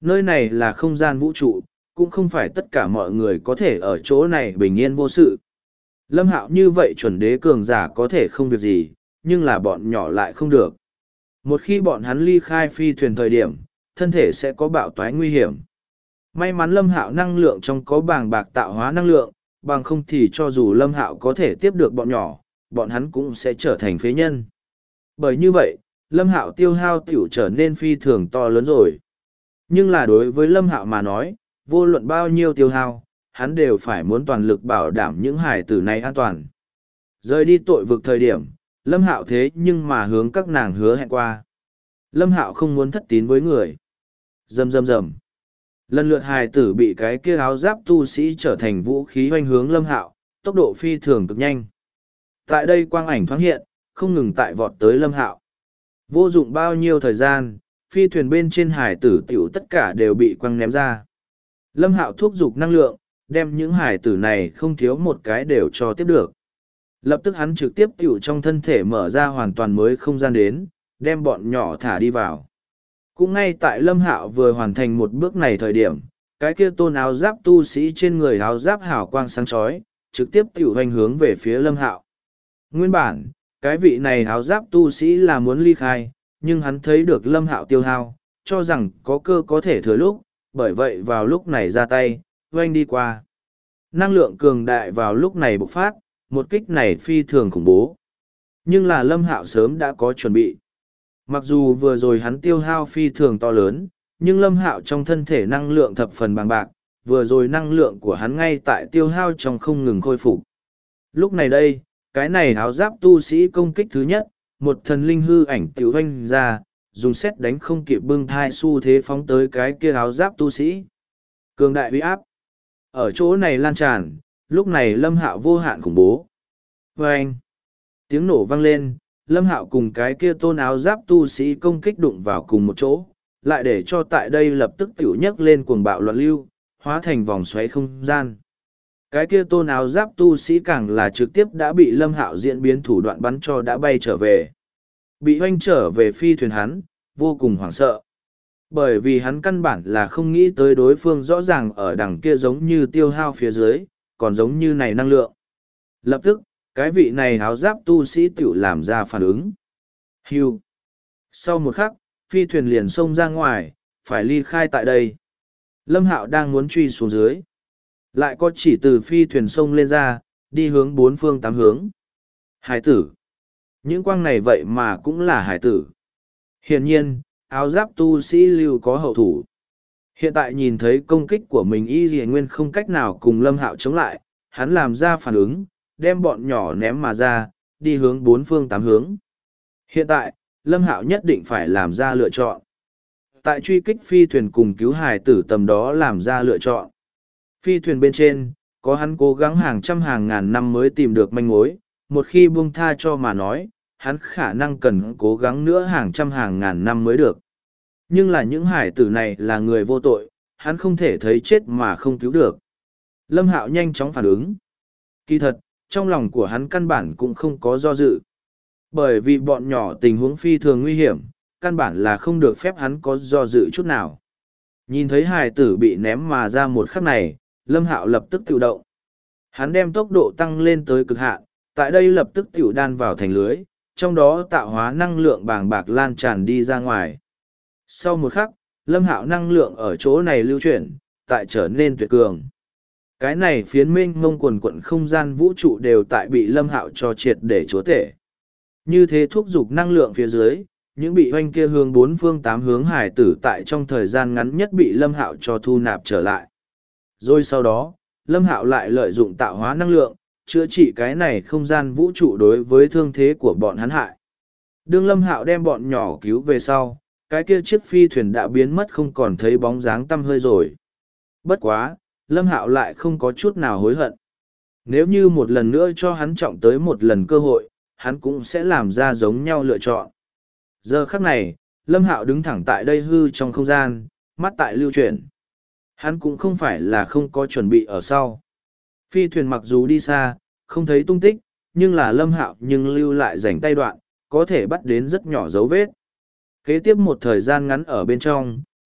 Nơi này là không gian vũ trụ, cũng không phải tất cả mọi người có thể ở chỗ này bình yên vô sự. Lâm Hạo như vậy chuẩn đế cường giả có thể không việc gì, nhưng là bọn nhỏ lại không được. Một khi bọn hắn ly khai phi thuyền thời điểm, thân thể sẽ có bạo toái nguy hiểm. May mắn Lâm Hạo năng lượng trong có bàng bạc tạo hóa năng lượng, bằng không thì cho dù Lâm Hạo có thể tiếp được bọn nhỏ, bọn hắn cũng sẽ trở thành phế nhân. Bởi như vậy, Lâm Hạo tiêu hao tiểu trở nên phi thường to lớn rồi. Nhưng là đối với Lâm Hạo mà nói, vô luận bao nhiêu tiêu hao, hắn đều phải muốn toàn lực bảo đảm những hải tử này an toàn. Rời đi tội vực thời điểm, Lâm Hạo thế nhưng mà hướng các nàng hứa hẹn qua. Lâm Hạo không muốn thất tín với người. Rầm rầm rầm. Lần lượt hài tử bị cái kia áo giáp tu sĩ trở thành vũ khí hoành hướng Lâm Hạo, tốc độ phi thường cực nhanh. Tại đây quang ảnh thoáng hiện, không ngừng tại vọt tới Lâm Hạo. Vô dụng bao nhiêu thời gian, phi thuyền bên trên hải tử tiểu tất cả đều bị quăng ném ra. Lâm Hạo thúc giục năng lượng, đem những hải tử này không thiếu một cái đều cho tiếp được. Lập tức hắn trực tiếp tiểu trong thân thể mở ra hoàn toàn mới không gian đến, đem bọn nhỏ thả đi vào. Cũng ngay tại Lâm Hạo vừa hoàn thành một bước này thời điểm, cái kia tôn áo giáp tu sĩ trên người áo giáp hào quang sáng chói, trực tiếp tiểu hoành hướng về phía Lâm Hạo. Nguyên bản, cái vị này áo giáp tu sĩ là muốn ly khai, nhưng hắn thấy được Lâm Hạo tiêu hao, cho rằng có cơ có thể thừa lúc, bởi vậy vào lúc này ra tay, hoành đi qua. Năng lượng cường đại vào lúc này bộc phát, một kích này phi thường khủng bố. Nhưng là Lâm Hạo sớm đã có chuẩn bị. Mặc dù vừa rồi hắn tiêu hao phi thường to lớn, nhưng Lâm Hạo trong thân thể năng lượng thập phần bằng bạc, vừa rồi năng lượng của hắn ngay tại tiêu hao trong không ngừng khôi phục. Lúc này đây, cái này áo giáp tu sĩ công kích thứ nhất, một thần linh hư ảnh tiểu hoanh ra, dùng xét đánh không kịp bưng thai xu thế phóng tới cái kia áo giáp tu sĩ. Cường đại uy áp. Ở chỗ này lan tràn, lúc này Lâm Hạo vô hạn khủng bố. Vâng! Tiếng nổ vang lên, Lâm Hạo cùng cái kia tôn áo giáp tu sĩ công kích đụng vào cùng một chỗ, lại để cho tại đây lập tức tiểu nhấc lên cuồng bạo loạn lưu, hóa thành vòng xoáy không gian. Cái kia tôn áo giáp tu sĩ càng là trực tiếp đã bị Lâm Hạo diễn biến thủ đoạn bắn cho đã bay trở về. Bị hoanh trở về phi thuyền hắn, vô cùng hoảng sợ. Bởi vì hắn căn bản là không nghĩ tới đối phương rõ ràng ở đằng kia giống như tiêu hao phía dưới, còn giống như này năng lượng. Lập tức, cái vị này áo giáp tu sĩ tiểu làm ra phản ứng. Hưu. Sau một khắc, phi thuyền liền xông ra ngoài, phải ly khai tại đây. Lâm Hạo đang muốn truy xuống dưới. Lại có chỉ từ phi thuyền sông lên ra, đi hướng bốn phương tám hướng. Hải tử. Những quang này vậy mà cũng là hải tử. Hiển nhiên, áo giáp tu sĩ lưu có hậu thủ. Hiện tại nhìn thấy công kích của mình y dì nguyên không cách nào cùng Lâm Hạo chống lại, hắn làm ra phản ứng, đem bọn nhỏ ném mà ra, đi hướng bốn phương tám hướng. Hiện tại, Lâm Hạo nhất định phải làm ra lựa chọn. Tại truy kích phi thuyền cùng cứu hài tử tầm đó làm ra lựa chọn. Phi thuyền bên trên, có hắn cố gắng hàng trăm hàng ngàn năm mới tìm được manh mối, một khi buông tha cho mà nói, hắn khả năng cần cố gắng nữa hàng trăm hàng ngàn năm mới được. Nhưng là những hải tử này là người vô tội, hắn không thể thấy chết mà không cứu được. Lâm Hạo nhanh chóng phản ứng. Kỳ thật, trong lòng của hắn căn bản cũng không có do dự. Bởi vì bọn nhỏ tình huống phi thường nguy hiểm, căn bản là không được phép hắn có do dự chút nào. Nhìn thấy hài tử bị ném mà ra một khắc này, Lâm Hạo lập tức tự động. Hắn đem tốc độ tăng lên tới cực hạn, tại đây lập tức tiểu đan vào thành lưới, trong đó tạo hóa năng lượng bàng bạc lan tràn đi ra ngoài. Sau một khắc, Lâm Hạo năng lượng ở chỗ này lưu chuyển, tại trở nên tuyệt cường. Cái này phiến mênh mông quần quận không gian vũ trụ đều tại bị Lâm Hạo cho triệt để chúa tể. Như thế thúc giục năng lượng phía dưới, những bị hoanh kia hướng bốn phương tám hướng hải tử tại trong thời gian ngắn nhất bị Lâm Hạo cho thu nạp trở lại. Rồi sau đó, Lâm Hạo lại lợi dụng tạo hóa năng lượng, chữa trị cái này không gian vũ trụ đối với thương thế của bọn hắn hại. Đương Lâm Hạo đem bọn nhỏ cứu về sau, cái kia chiếc phi thuyền đã biến mất không còn thấy bóng dáng tăm hơi rồi. Bất quá, Lâm Hạo lại không có chút nào hối hận. Nếu như một lần nữa cho hắn trọng tới một lần cơ hội, hắn cũng sẽ làm ra giống nhau lựa chọn. Giờ khắc này, Lâm Hạo đứng thẳng tại đây hư trong không gian, mắt tại lưu chuyển. Hắn cũng không phải là không có chuẩn bị ở sau. Phi thuyền mặc dù đi xa, không thấy tung tích, nhưng là Lâm Hạo nhưng lưu lại rảnh tay đoạn, có thể bắt đến rất nhỏ dấu vết. Kế tiếp một thời gian ngắn ở bên trong,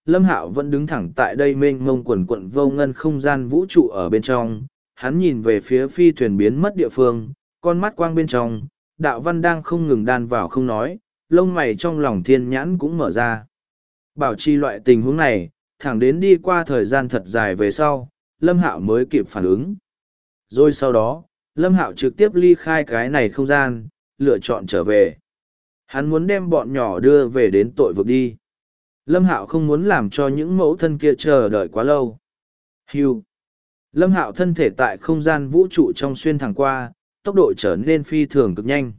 Lâm Hạo vẫn đứng thẳng tại đây mênh mông quần quận vô ngân không gian vũ trụ ở bên trong, hắn nhìn về phía phi thuyền biến mất địa phương, con mắt quang bên trong, đạo văn đang không ngừng đan vào không nói, lông mày trong lòng thiên nhãn cũng mở ra. Bảo trì loại tình huống này, thẳng đến đi qua thời gian thật dài về sau, Lâm Hạo mới kịp phản ứng. Rồi sau đó, Lâm Hạo trực tiếp ly khai cái này không gian, lựa chọn trở về. Hắn muốn đem bọn nhỏ đưa về đến tội vực đi. Lâm Hạo không muốn làm cho những mẫu thân kia chờ đợi quá lâu. Hưu. Lâm Hạo thân thể tại không gian vũ trụ trong xuyên thẳng qua, tốc độ trở nên phi thường cực nhanh.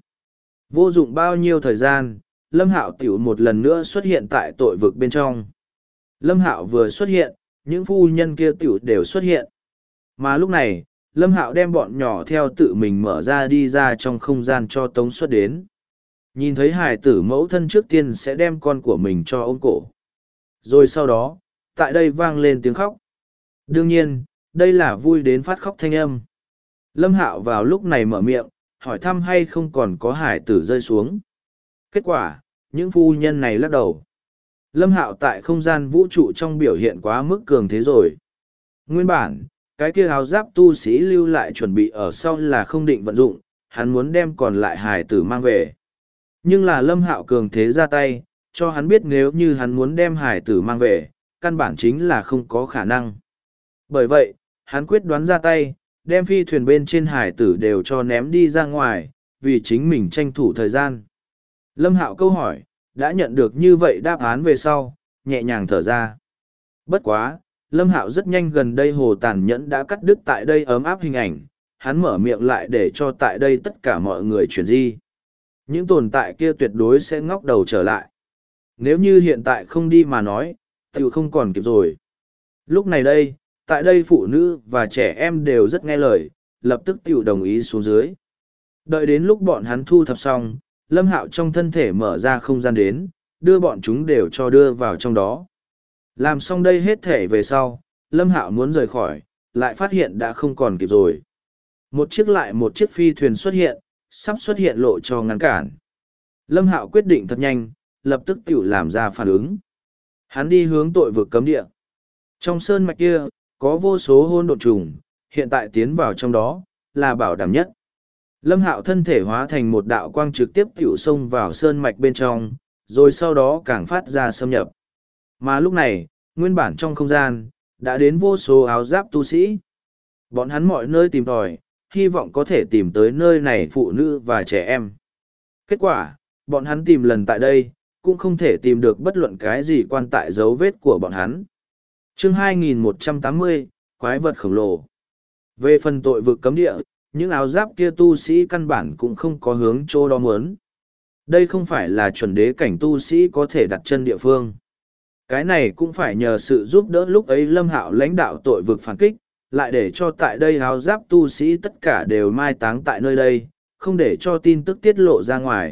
Vô dụng bao nhiêu thời gian, Lâm Hạo tiểu một lần nữa xuất hiện tại tội vực bên trong. Lâm Hạo vừa xuất hiện, những phu nhân kia tiểu đều xuất hiện. Mà lúc này, Lâm Hạo đem bọn nhỏ theo tự mình mở ra đi ra trong không gian cho tống xuất đến. Nhìn thấy hải tử mẫu thân trước tiên sẽ đem con của mình cho ôm cổ. Rồi sau đó, tại đây vang lên tiếng khóc. Đương nhiên, đây là vui đến phát khóc thanh âm. Lâm Hạo vào lúc này mở miệng, hỏi thăm hay không còn có hải tử rơi xuống. Kết quả, những phu nhân này lắc đầu. Lâm Hạo tại không gian vũ trụ trong biểu hiện quá mức cường thế rồi. Nguyên bản, cái kia áo giáp tu sĩ lưu lại chuẩn bị ở sau là không định vận dụng, hắn muốn đem còn lại hải tử mang về. Nhưng là Lâm Hạo cường thế ra tay, cho hắn biết nếu như hắn muốn đem hải tử mang về, căn bản chính là không có khả năng. Bởi vậy, hắn quyết đoán ra tay, đem phi thuyền bên trên hải tử đều cho ném đi ra ngoài, vì chính mình tranh thủ thời gian. Lâm Hạo câu hỏi, đã nhận được như vậy đáp án về sau, nhẹ nhàng thở ra. Bất quá, Lâm Hạo rất nhanh gần đây hồ tàn nhẫn đã cắt đứt tại đây ấm áp hình ảnh, hắn mở miệng lại để cho tại đây tất cả mọi người chuyển di. Những tồn tại kia tuyệt đối sẽ ngóc đầu trở lại. Nếu như hiện tại không đi mà nói, thì không còn kịp rồi. Lúc này đây, tại đây phụ nữ và trẻ em đều rất nghe lời, lập tức tiểu đồng ý xuống dưới. Đợi đến lúc bọn hắn thu thập xong, Lâm Hạo trong thân thể mở ra không gian đến, đưa bọn chúng đều cho đưa vào trong đó. Làm xong đây hết thể về sau, Lâm Hạo muốn rời khỏi, lại phát hiện đã không còn kịp rồi. Một chiếc phi thuyền xuất hiện, sắp xuất hiện lộ cho ngăn cản. Lâm Hạo quyết định thật nhanh, lập tức tiểu làm ra phản ứng. Hắn đi hướng tội vực cấm địa. Trong sơn mạch kia, có vô số hôn độn trùng, hiện tại tiến vào trong đó, là bảo đảm nhất. Lâm Hạo thân thể hóa thành một đạo quang trực tiếp tiểu xông vào sơn mạch bên trong, rồi sau đó càng phát ra xâm nhập. Mà lúc này, nguyên bản trong không gian, đã đến vô số áo giáp tu sĩ. Bọn hắn mọi nơi tìm tòi, hy vọng có thể tìm tới nơi này phụ nữ và trẻ em. Kết quả, bọn hắn tìm lần tại đây, cũng không thể tìm được bất luận cái gì quan tại dấu vết của bọn hắn. Chương 2180, Quái vật khổng lồ. Về phần tội vực cấm địa, những áo giáp kia tu sĩ căn bản cũng không có hướng chỗ đó muốn. Đây không phải là chuẩn đế cảnh tu sĩ có thể đặt chân địa phương. Cái này cũng phải nhờ sự giúp đỡ lúc ấy Lâm Hạo lãnh đạo tội vực phản kích, lại để cho tại đây áo giáp tu sĩ tất cả đều mai táng tại nơi đây, không để cho tin tức tiết lộ ra ngoài.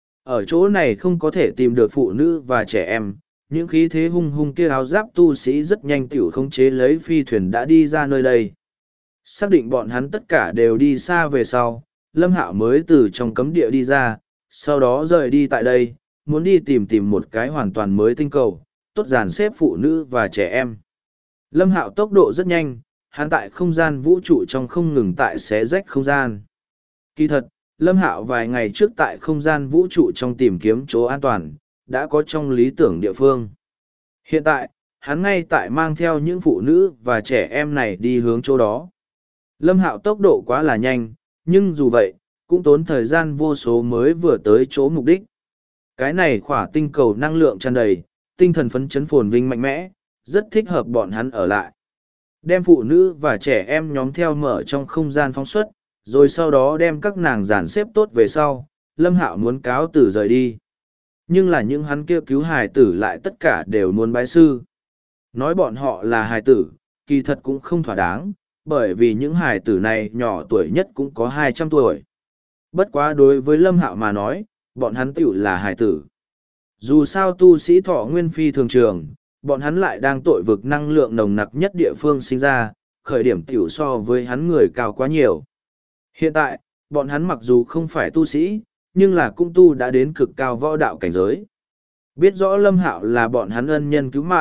Ở chỗ này không có thể tìm được phụ nữ và trẻ em, những khí thế hung hung kia áo giáp tu sĩ rất nhanh tiểu khống chế lấy phi thuyền đã đi ra nơi đây. Xác định bọn hắn tất cả đều đi xa về sau, Lâm Hạo mới từ trong cấm địa đi ra, sau đó rời đi tại đây, muốn đi tìm một cái hoàn toàn mới tinh cầu, tốt dàn xếp phụ nữ và trẻ em. Lâm Hạo tốc độ rất nhanh, hắn tại không gian vũ trụ trong không ngừng tại xé rách không gian. Kỳ thật, Lâm Hạo vài ngày trước tại không gian vũ trụ trong tìm kiếm chỗ an toàn, đã có trong lý tưởng địa phương. Hiện tại, hắn ngay tại mang theo những phụ nữ và trẻ em này đi hướng chỗ đó. Lâm Hạo tốc độ quá là nhanh, nhưng dù vậy, cũng tốn thời gian vô số mới vừa tới chỗ mục đích. Cái này khỏa tinh cầu năng lượng tràn đầy, tinh thần phấn chấn phồn vinh mạnh mẽ, rất thích hợp bọn hắn ở lại. Đem phụ nữ và trẻ em nhóm theo mở trong không gian phóng xuất, rồi sau đó đem các nàng dàn xếp tốt về sau, Lâm Hạo muốn cáo tử rời đi. Nhưng là những hắn kia cứu hài tử lại tất cả đều muốn bái sư. Nói bọn họ là hài tử, kỳ thật cũng không thỏa đáng, bởi vì những hài tử này nhỏ tuổi nhất cũng có 200 tuổi. Bất quá đối với Lâm Hạo mà nói, bọn hắn tiểu là hài tử. Dù sao tu sĩ thọ nguyên phi thường trường, bọn hắn lại đang tội vực năng lượng nồng nặc nhất địa phương sinh ra, khởi điểm tiểu so với hắn người cao quá nhiều. Hiện tại, bọn hắn mặc dù không phải tu sĩ, nhưng là cung tu đã đến cực cao võ đạo cảnh giới. Biết rõ Lâm Hạo là bọn hắn ân nhân cứu mạng,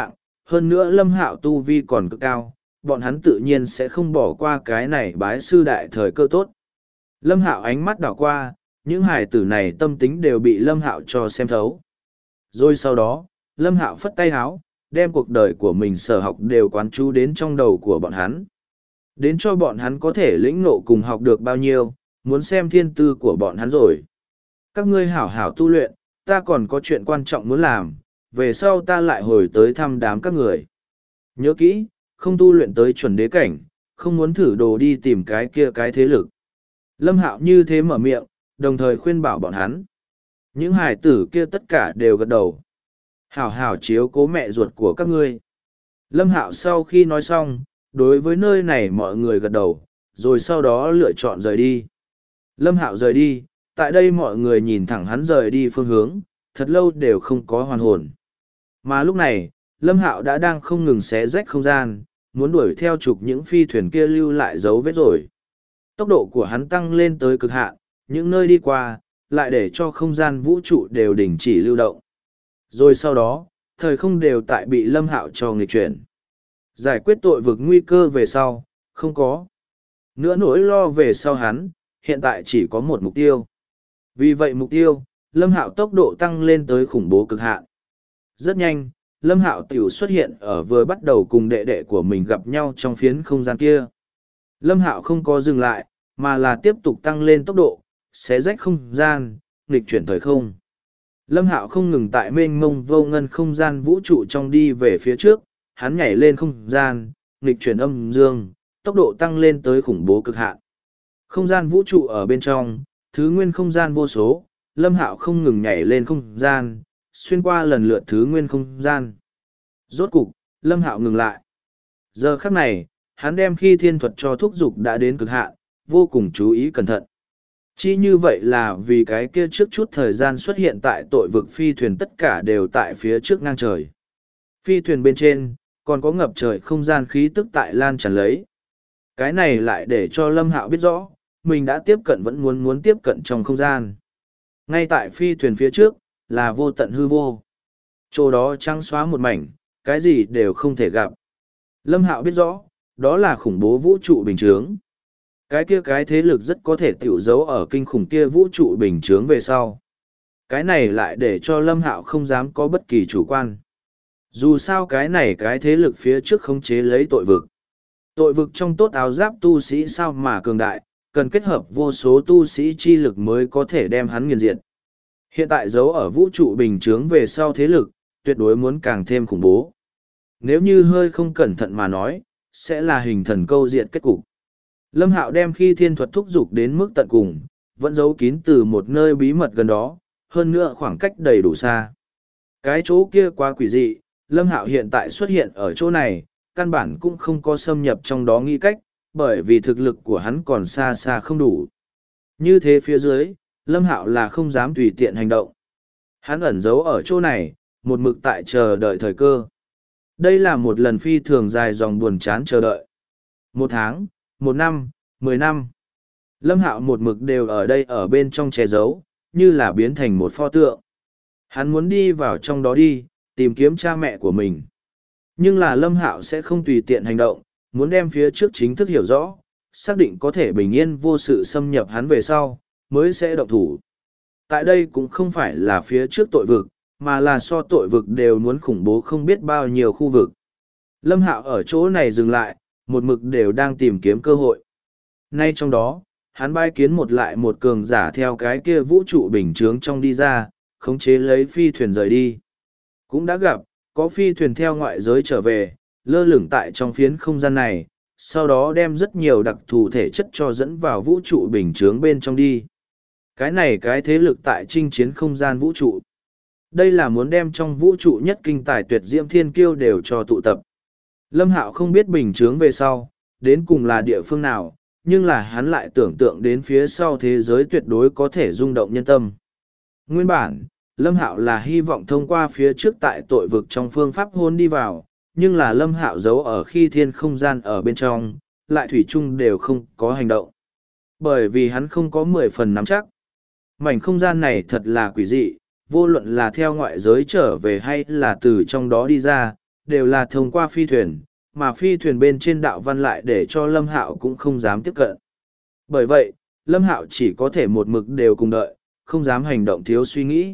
hơn nữa Lâm Hạo tu vi còn cực cao, bọn hắn tự nhiên sẽ không bỏ qua cái này bái sư đại thời cơ tốt. Lâm Hạo ánh mắt đảo qua, những hài tử này tâm tính đều bị Lâm Hạo cho xem thấu. Rồi sau đó, Lâm Hạo phất tay háo, đem cuộc đời của mình sở học đều quán chú đến trong đầu của bọn hắn. Đến cho bọn hắn có thể lĩnh ngộ cùng học được bao nhiêu, muốn xem thiên tư của bọn hắn rồi. Các ngươi hảo hảo tu luyện, ta còn có chuyện quan trọng muốn làm, về sau ta lại hồi tới thăm đám các người. Nhớ kỹ, không tu luyện tới chuẩn đế cảnh, không muốn thử đồ đi tìm cái kia cái thế lực. Lâm Hạo như thế mở miệng, đồng thời khuyên bảo bọn hắn. Những hải tử kia tất cả đều gật đầu. Hảo hảo chiếu cố mẹ ruột của các ngươi. Lâm Hạo sau khi nói xong, đối với nơi này mọi người gật đầu, rồi sau đó lựa chọn rời đi. Lâm Hạo rời đi, tại đây mọi người nhìn thẳng hắn rời đi phương hướng, thật lâu đều không có hoàn hồn. Mà lúc này, Lâm Hạo đã đang không ngừng xé rách không gian, muốn đuổi theo chụp những phi thuyền kia lưu lại dấu vết rồi. Tốc độ của hắn tăng lên tới cực hạn, những nơi đi qua, lại để cho không gian vũ trụ đều đình chỉ lưu động. Rồi sau đó, thời không đều tại bị Lâm Hạo cho nghịch chuyển. Giải quyết tội vực nguy cơ về sau, không có. Nữa nỗi lo về sau hắn, hiện tại chỉ có một mục tiêu. Vì vậy mục tiêu, Lâm Hạo tốc độ tăng lên tới khủng bố cực hạn. Rất nhanh, Lâm Hạo tiểu xuất hiện ở vừa bắt đầu cùng đệ đệ của mình gặp nhau trong phiến không gian kia. Lâm Hạo không có dừng lại, mà là tiếp tục tăng lên tốc độ, xé rách không gian, nghịch chuyển thời không. Lâm Hạo không ngừng tại mênh mông vô ngân không gian vũ trụ trong đi về phía trước, hắn nhảy lên không gian, nghịch chuyển âm dương, tốc độ tăng lên tới khủng bố cực hạn. Không gian vũ trụ ở bên trong, thứ nguyên không gian vô số, Lâm Hạo không ngừng nhảy lên không gian, xuyên qua lần lượt thứ nguyên không gian. Rốt cục, Lâm Hạo ngừng lại. Giờ khắc này, hắn đem khi thiên thuật cho thúc dục đã đến cực hạn, vô cùng chú ý cẩn thận. Chỉ như vậy là vì cái kia trước chút thời gian xuất hiện tại tội vực phi thuyền tất cả đều tại phía trước ngang trời. Phi thuyền bên trên, còn có ngập trời không gian khí tức tại lan tràn lấy. Cái này lại để cho Lâm Hạo biết rõ, mình đã tiếp cận vẫn muốn tiếp cận trong không gian. Ngay tại phi thuyền phía trước, là vô tận hư vô. Chỗ đó trắng xóa một mảnh, cái gì đều không thể gặp. Lâm Hạo biết rõ, đó là khủng bố vũ trụ bình chướng. Cái kia cái thế lực rất có thể tiểu giấu ở kinh khủng kia vũ trụ bình chướng về sau. Cái này lại để cho Lâm Hạo không dám có bất kỳ chủ quan. Dù sao cái này cái thế lực phía trước khống chế lấy tội vực. Tội vực trong tốt áo giáp tu sĩ sao mà cường đại, cần kết hợp vô số tu sĩ chi lực mới có thể đem hắn nghiền diệt. Hiện tại giấu ở vũ trụ bình chướng về sau thế lực, tuyệt đối muốn càng thêm khủng bố. Nếu như hơi không cẩn thận mà nói, sẽ là hình thần câu diệt kết cục. Lâm Hạo đem khi thiên thuật thúc dục đến mức tận cùng, vẫn giấu kín từ một nơi bí mật gần đó, hơn nữa khoảng cách đầy đủ xa. Cái chỗ kia quá quỷ dị, Lâm Hạo hiện tại xuất hiện ở chỗ này, căn bản cũng không có xâm nhập trong đó nghi cách, bởi vì thực lực của hắn còn xa xa không đủ. Như thế phía dưới, Lâm Hạo là không dám tùy tiện hành động. Hắn ẩn giấu ở chỗ này, một mực tại chờ đợi thời cơ. Đây là một lần phi thường dài dòng buồn chán chờ đợi. 1 tháng, 1 năm, 10 năm. Lâm Hạo một mực đều ở đây ở bên trong che giấu, như là biến thành một pho tượng. Hắn muốn đi vào trong đó đi, tìm kiếm cha mẹ của mình. Nhưng là Lâm Hạo sẽ không tùy tiện hành động, muốn đem phía trước chính thức hiểu rõ, xác định có thể bình yên vô sự xâm nhập hắn về sau, mới sẽ động thủ. Tại đây cũng không phải là phía trước tội vực, mà là so tội vực đều muốn khủng bố không biết bao nhiêu khu vực. Lâm Hạo ở chỗ này dừng lại, một mực đều đang tìm kiếm cơ hội. Nay trong đó, hắn bái kiến một lại một cường giả theo cái kia vũ trụ bình chướng trong đi ra, khống chế lấy phi thuyền rời đi. Cũng đã gặp, có phi thuyền theo ngoại giới trở về, lơ lửng tại trong phiến không gian này, sau đó đem rất nhiều đặc thù thể chất cho dẫn vào vũ trụ bình chướng bên trong đi. Cái này cái thế lực tại chinh chiến không gian vũ trụ. Đây là muốn đem trong vũ trụ nhất kinh tài tuyệt diễm thiên kiêu đều cho tụ tập. Lâm Hạo không biết bình chướng về sau, đến cùng là địa phương nào, nhưng là hắn lại tưởng tượng đến phía sau thế giới tuyệt đối có thể rung động nhân tâm. Nguyên bản, Lâm Hạo là hy vọng thông qua phía trước tại tội vực trong phương pháp hôn đi vào, nhưng là Lâm Hạo giấu ở khi thiên không gian ở bên trong, lại thủy chung đều không có hành động. Bởi vì hắn không có 10 phần nắm chắc. Mảnh không gian này thật là quỷ dị, vô luận là theo ngoại giới trở về hay là từ trong đó đi ra, đều là thông qua phi thuyền, mà phi thuyền bên trên đạo văn lại để cho Lâm Hạo cũng không dám tiếp cận. Bởi vậy, Lâm Hạo chỉ có thể một mực đều cùng đợi, không dám hành động thiếu suy nghĩ.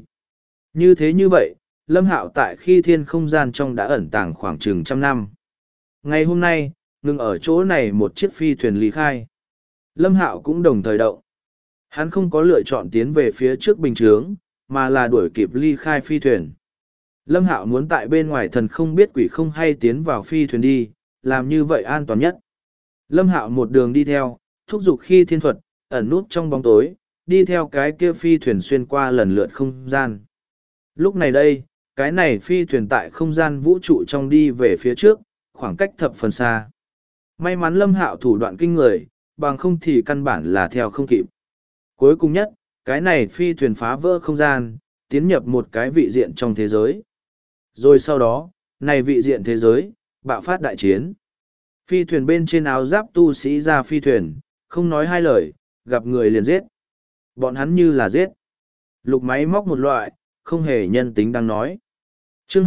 Như vậy, Lâm Hạo tại khi thiên không gian trong đã ẩn tàng khoảng chừng 100 năm. Ngày hôm nay, ngừng ở chỗ này một chiếc phi thuyền ly khai. Lâm Hạo cũng đồng thời động. Hắn không có lựa chọn tiến về phía trước bình chướng, mà là đuổi kịp ly khai phi thuyền. Lâm Hạo muốn tại bên ngoài thần không biết quỷ không hay tiến vào phi thuyền đi, làm như vậy an toàn nhất. Lâm Hạo một đường đi theo, thúc giục khi thiên thuật, ẩn nút trong bóng tối, đi theo cái kia phi thuyền xuyên qua lần lượt không gian. Lúc này đây, cái này phi thuyền tại không gian vũ trụ trong đi về phía trước, khoảng cách thập phần xa. May mắn Lâm Hạo thủ đoạn kinh người, bằng không thì căn bản là theo không kịp. Cuối cùng nhất, cái này phi thuyền phá vỡ không gian, tiến nhập một cái vị diện trong thế giới. Rồi sau đó, này vị diện thế giới, bạo phát đại chiến. Phi thuyền bên trên áo giáp tu sĩ ra phi thuyền, không nói hai lời, gặp người liền giết. Bọn hắn như là giết. Lục máy móc một loại, không hề nhân tính đang nói. Chương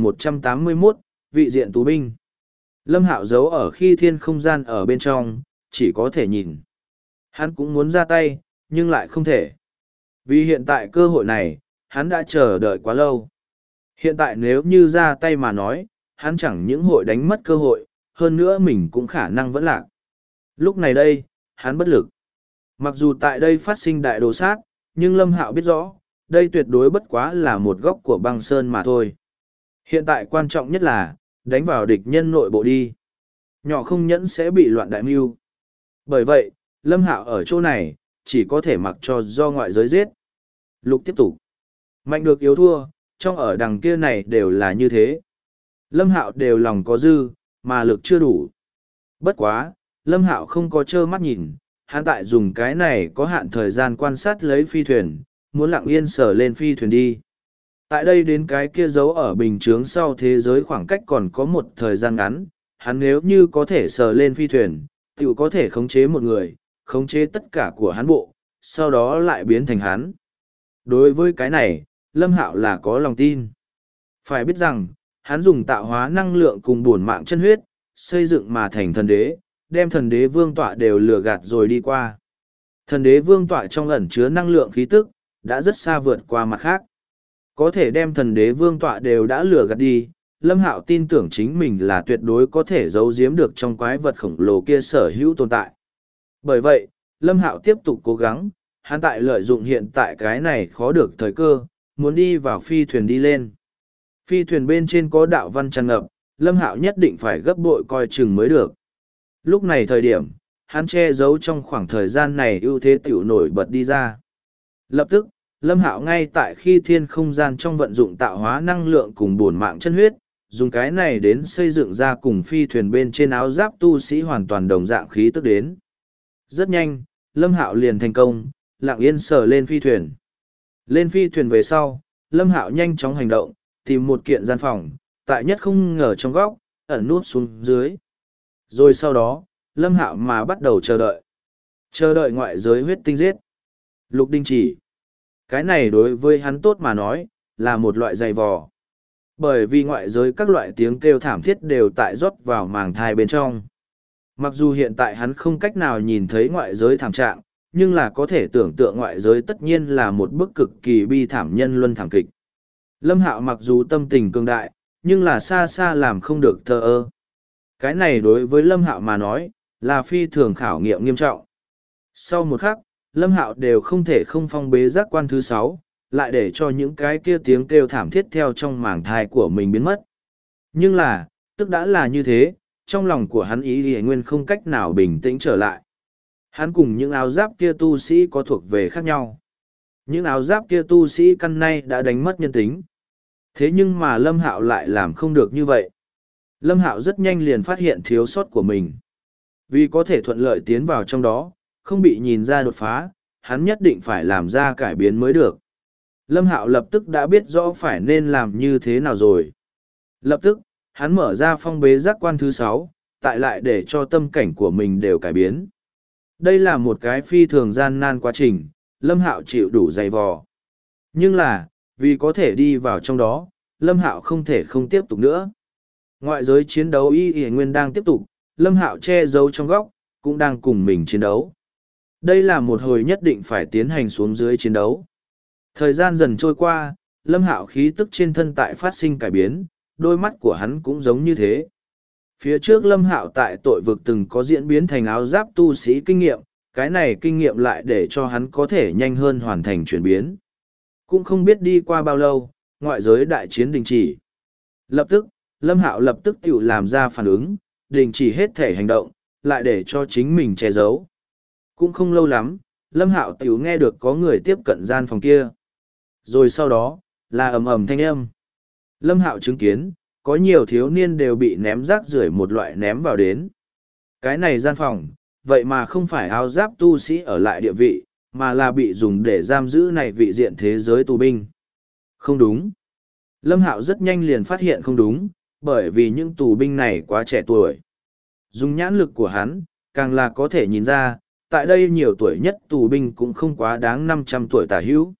2181, vị diện tù binh. Lâm Hạo giấu ở khi thiên không gian ở bên trong, chỉ có thể nhìn. Hắn cũng muốn ra tay, nhưng lại không thể. Vì hiện tại cơ hội này, hắn đã chờ đợi quá lâu. Hiện tại nếu như ra tay mà nói, hắn chẳng những hội đánh mất cơ hội, hơn nữa mình cũng khả năng vẫn lạc. Lúc này đây, hắn bất lực. Mặc dù tại đây phát sinh đại đồ sát, nhưng Lâm Hạo biết rõ, đây tuyệt đối bất quá là một góc của băng sơn mà thôi. Hiện tại quan trọng nhất là, đánh vào địch nhân nội bộ đi. Nhỏ không nhẫn sẽ bị loạn đại mưu. Bởi vậy, Lâm Hạo ở chỗ này, chỉ có thể mặc cho do ngoại giới giết. Lục tiếp tục. Mạnh được yếu thua, trong ở đằng kia này đều là như thế. Lâm Hạo đều lòng có dư, mà lực chưa đủ. Bất quá, Lâm Hạo không có trơ mắt nhìn, hắn tại dùng cái này có hạn thời gian quan sát lấy phi thuyền, muốn lặng yên sờ lên phi thuyền đi. Tại đây đến cái kia giấu ở bình chướng sau thế giới khoảng cách còn có một thời gian ngắn, hắn nếu như có thể sờ lên phi thuyền, tiểu có thể khống chế một người, khống chế tất cả của hắn bộ, sau đó lại biến thành hắn. Đối với cái này, Lâm Hạo là có lòng tin. Phải biết rằng, hắn dùng tạo hóa năng lượng cùng bổn mạng chân huyết, xây dựng mà thành thần đế, đem thần đế vương tọa đều lừa gạt rồi đi qua. Thần đế vương tọa trong ẩn chứa năng lượng khí tức, đã rất xa vượt qua mặt khác. Có thể đem thần đế vương tọa đều đã lừa gạt đi, Lâm Hạo tin tưởng chính mình là tuyệt đối có thể giấu giếm được trong quái vật khổng lồ kia sở hữu tồn tại. Bởi vậy, Lâm Hạo tiếp tục cố gắng, hắn tại lợi dụng hiện tại cái này khó được thời cơ, muốn đi vào phi thuyền đi lên. Phi thuyền bên trên có đạo văn tràn ngập, Lâm Hạo nhất định phải gấp bội coi chừng mới được. Lúc này thời điểm, hắn che giấu trong khoảng thời gian này ưu thế tiểu nổi bật đi ra. Lập tức, Lâm Hạo ngay tại khi thiên không gian trong vận dụng tạo hóa năng lượng cùng bổn mạng chân huyết, dùng cái này đến xây dựng ra cùng phi thuyền bên trên áo giáp tu sĩ hoàn toàn đồng dạng khí tức đến. Rất nhanh, Lâm Hạo liền thành công, lặng yên sờ lên phi thuyền. Lên phi thuyền về sau, Lâm Hạo nhanh chóng hành động, tìm một kiện gian phòng, tại nhất không ngờ trong góc, ẩn nút xuống dưới. Rồi sau đó, Lâm Hạo mà bắt đầu chờ đợi. Chờ đợi ngoại giới huyết tinh giết. Lục Đinh Chỉ. Cái này đối với hắn tốt mà nói, là một loại dày vò. Bởi vì ngoại giới các loại tiếng kêu thảm thiết đều tại rót vào màng thai bên trong. Mặc dù hiện tại hắn không cách nào nhìn thấy ngoại giới thảm trạng, nhưng là có thể tưởng tượng ngoại giới tất nhiên là một bức cực kỳ bi thảm nhân luân thảm kịch. Lâm Hạo mặc dù tâm tình cường đại, nhưng là xa xa làm không được thờ ơ. Cái này đối với Lâm Hạo mà nói, là phi thường khảo nghiệm nghiêm trọng. Sau một khắc, Lâm Hạo đều không thể không phong bế giác quan thứ 6, lại để cho những cái kia tiếng kêu thảm thiết theo trong màng thai của mình biến mất. Nhưng là, tức đã là như thế, trong lòng của hắn ý thì nguyên không cách nào bình tĩnh trở lại. Hắn cùng những áo giáp kia tu sĩ có thuộc về khác nhau. Những áo giáp kia tu sĩ căn nay đã đánh mất nhân tính. Thế nhưng mà Lâm Hạo lại làm không được như vậy. Lâm Hạo rất nhanh liền phát hiện thiếu sót của mình. Vì có thể thuận lợi tiến vào trong đó, không bị nhìn ra đột phá, hắn nhất định phải làm ra cải biến mới được. Lâm Hạo lập tức đã biết rõ phải nên làm như thế nào rồi. Lập tức, hắn mở ra phong bế giác quan thứ 6, tại lại để cho tâm cảnh của mình đều cải biến. Đây là một cái phi thường gian nan quá trình, Lâm Hạo chịu đủ dày vò. Nhưng là, vì có thể đi vào trong đó, Lâm Hạo không thể không tiếp tục nữa. Ngoại giới chiến đấu Y Y Nguyên đang tiếp tục, Lâm Hạo che giấu trong góc, cũng đang cùng mình chiến đấu. Đây là một hồi nhất định phải tiến hành xuống dưới chiến đấu. Thời gian dần trôi qua, Lâm Hạo khí tức trên thân tại phát sinh cải biến, đôi mắt của hắn cũng giống như thế. Phía trước Lâm Hạo tại tội vực từng có diễn biến thành áo giáp tu sĩ kinh nghiệm, cái này kinh nghiệm lại để cho hắn có thể nhanh hơn hoàn thành chuyển biến. Cũng không biết đi qua bao lâu, ngoại giới đại chiến đình chỉ. Lập tức, Lâm Hạo lập tức tự làm ra phản ứng, đình chỉ hết thể hành động, lại để cho chính mình che giấu. Cũng không lâu lắm, Lâm Hạo tiểu nghe được có người tiếp cận gian phòng kia. Rồi sau đó, là ầm ầm thanh âm. Lâm Hạo chứng kiến, có nhiều thiếu niên đều bị ném rác rưởi một loại ném vào đến. Cái này gian phòng, vậy mà không phải áo giáp tu sĩ ở lại địa vị, mà là bị dùng để giam giữ này vị diện thế giới tù binh. Không đúng. Lâm Hạo rất nhanh liền phát hiện không đúng, bởi vì những tù binh này quá trẻ tuổi. Dùng nhãn lực của hắn, càng là có thể nhìn ra, tại đây nhiều tuổi nhất tù binh cũng không quá đáng 500 tuổi tả hữu.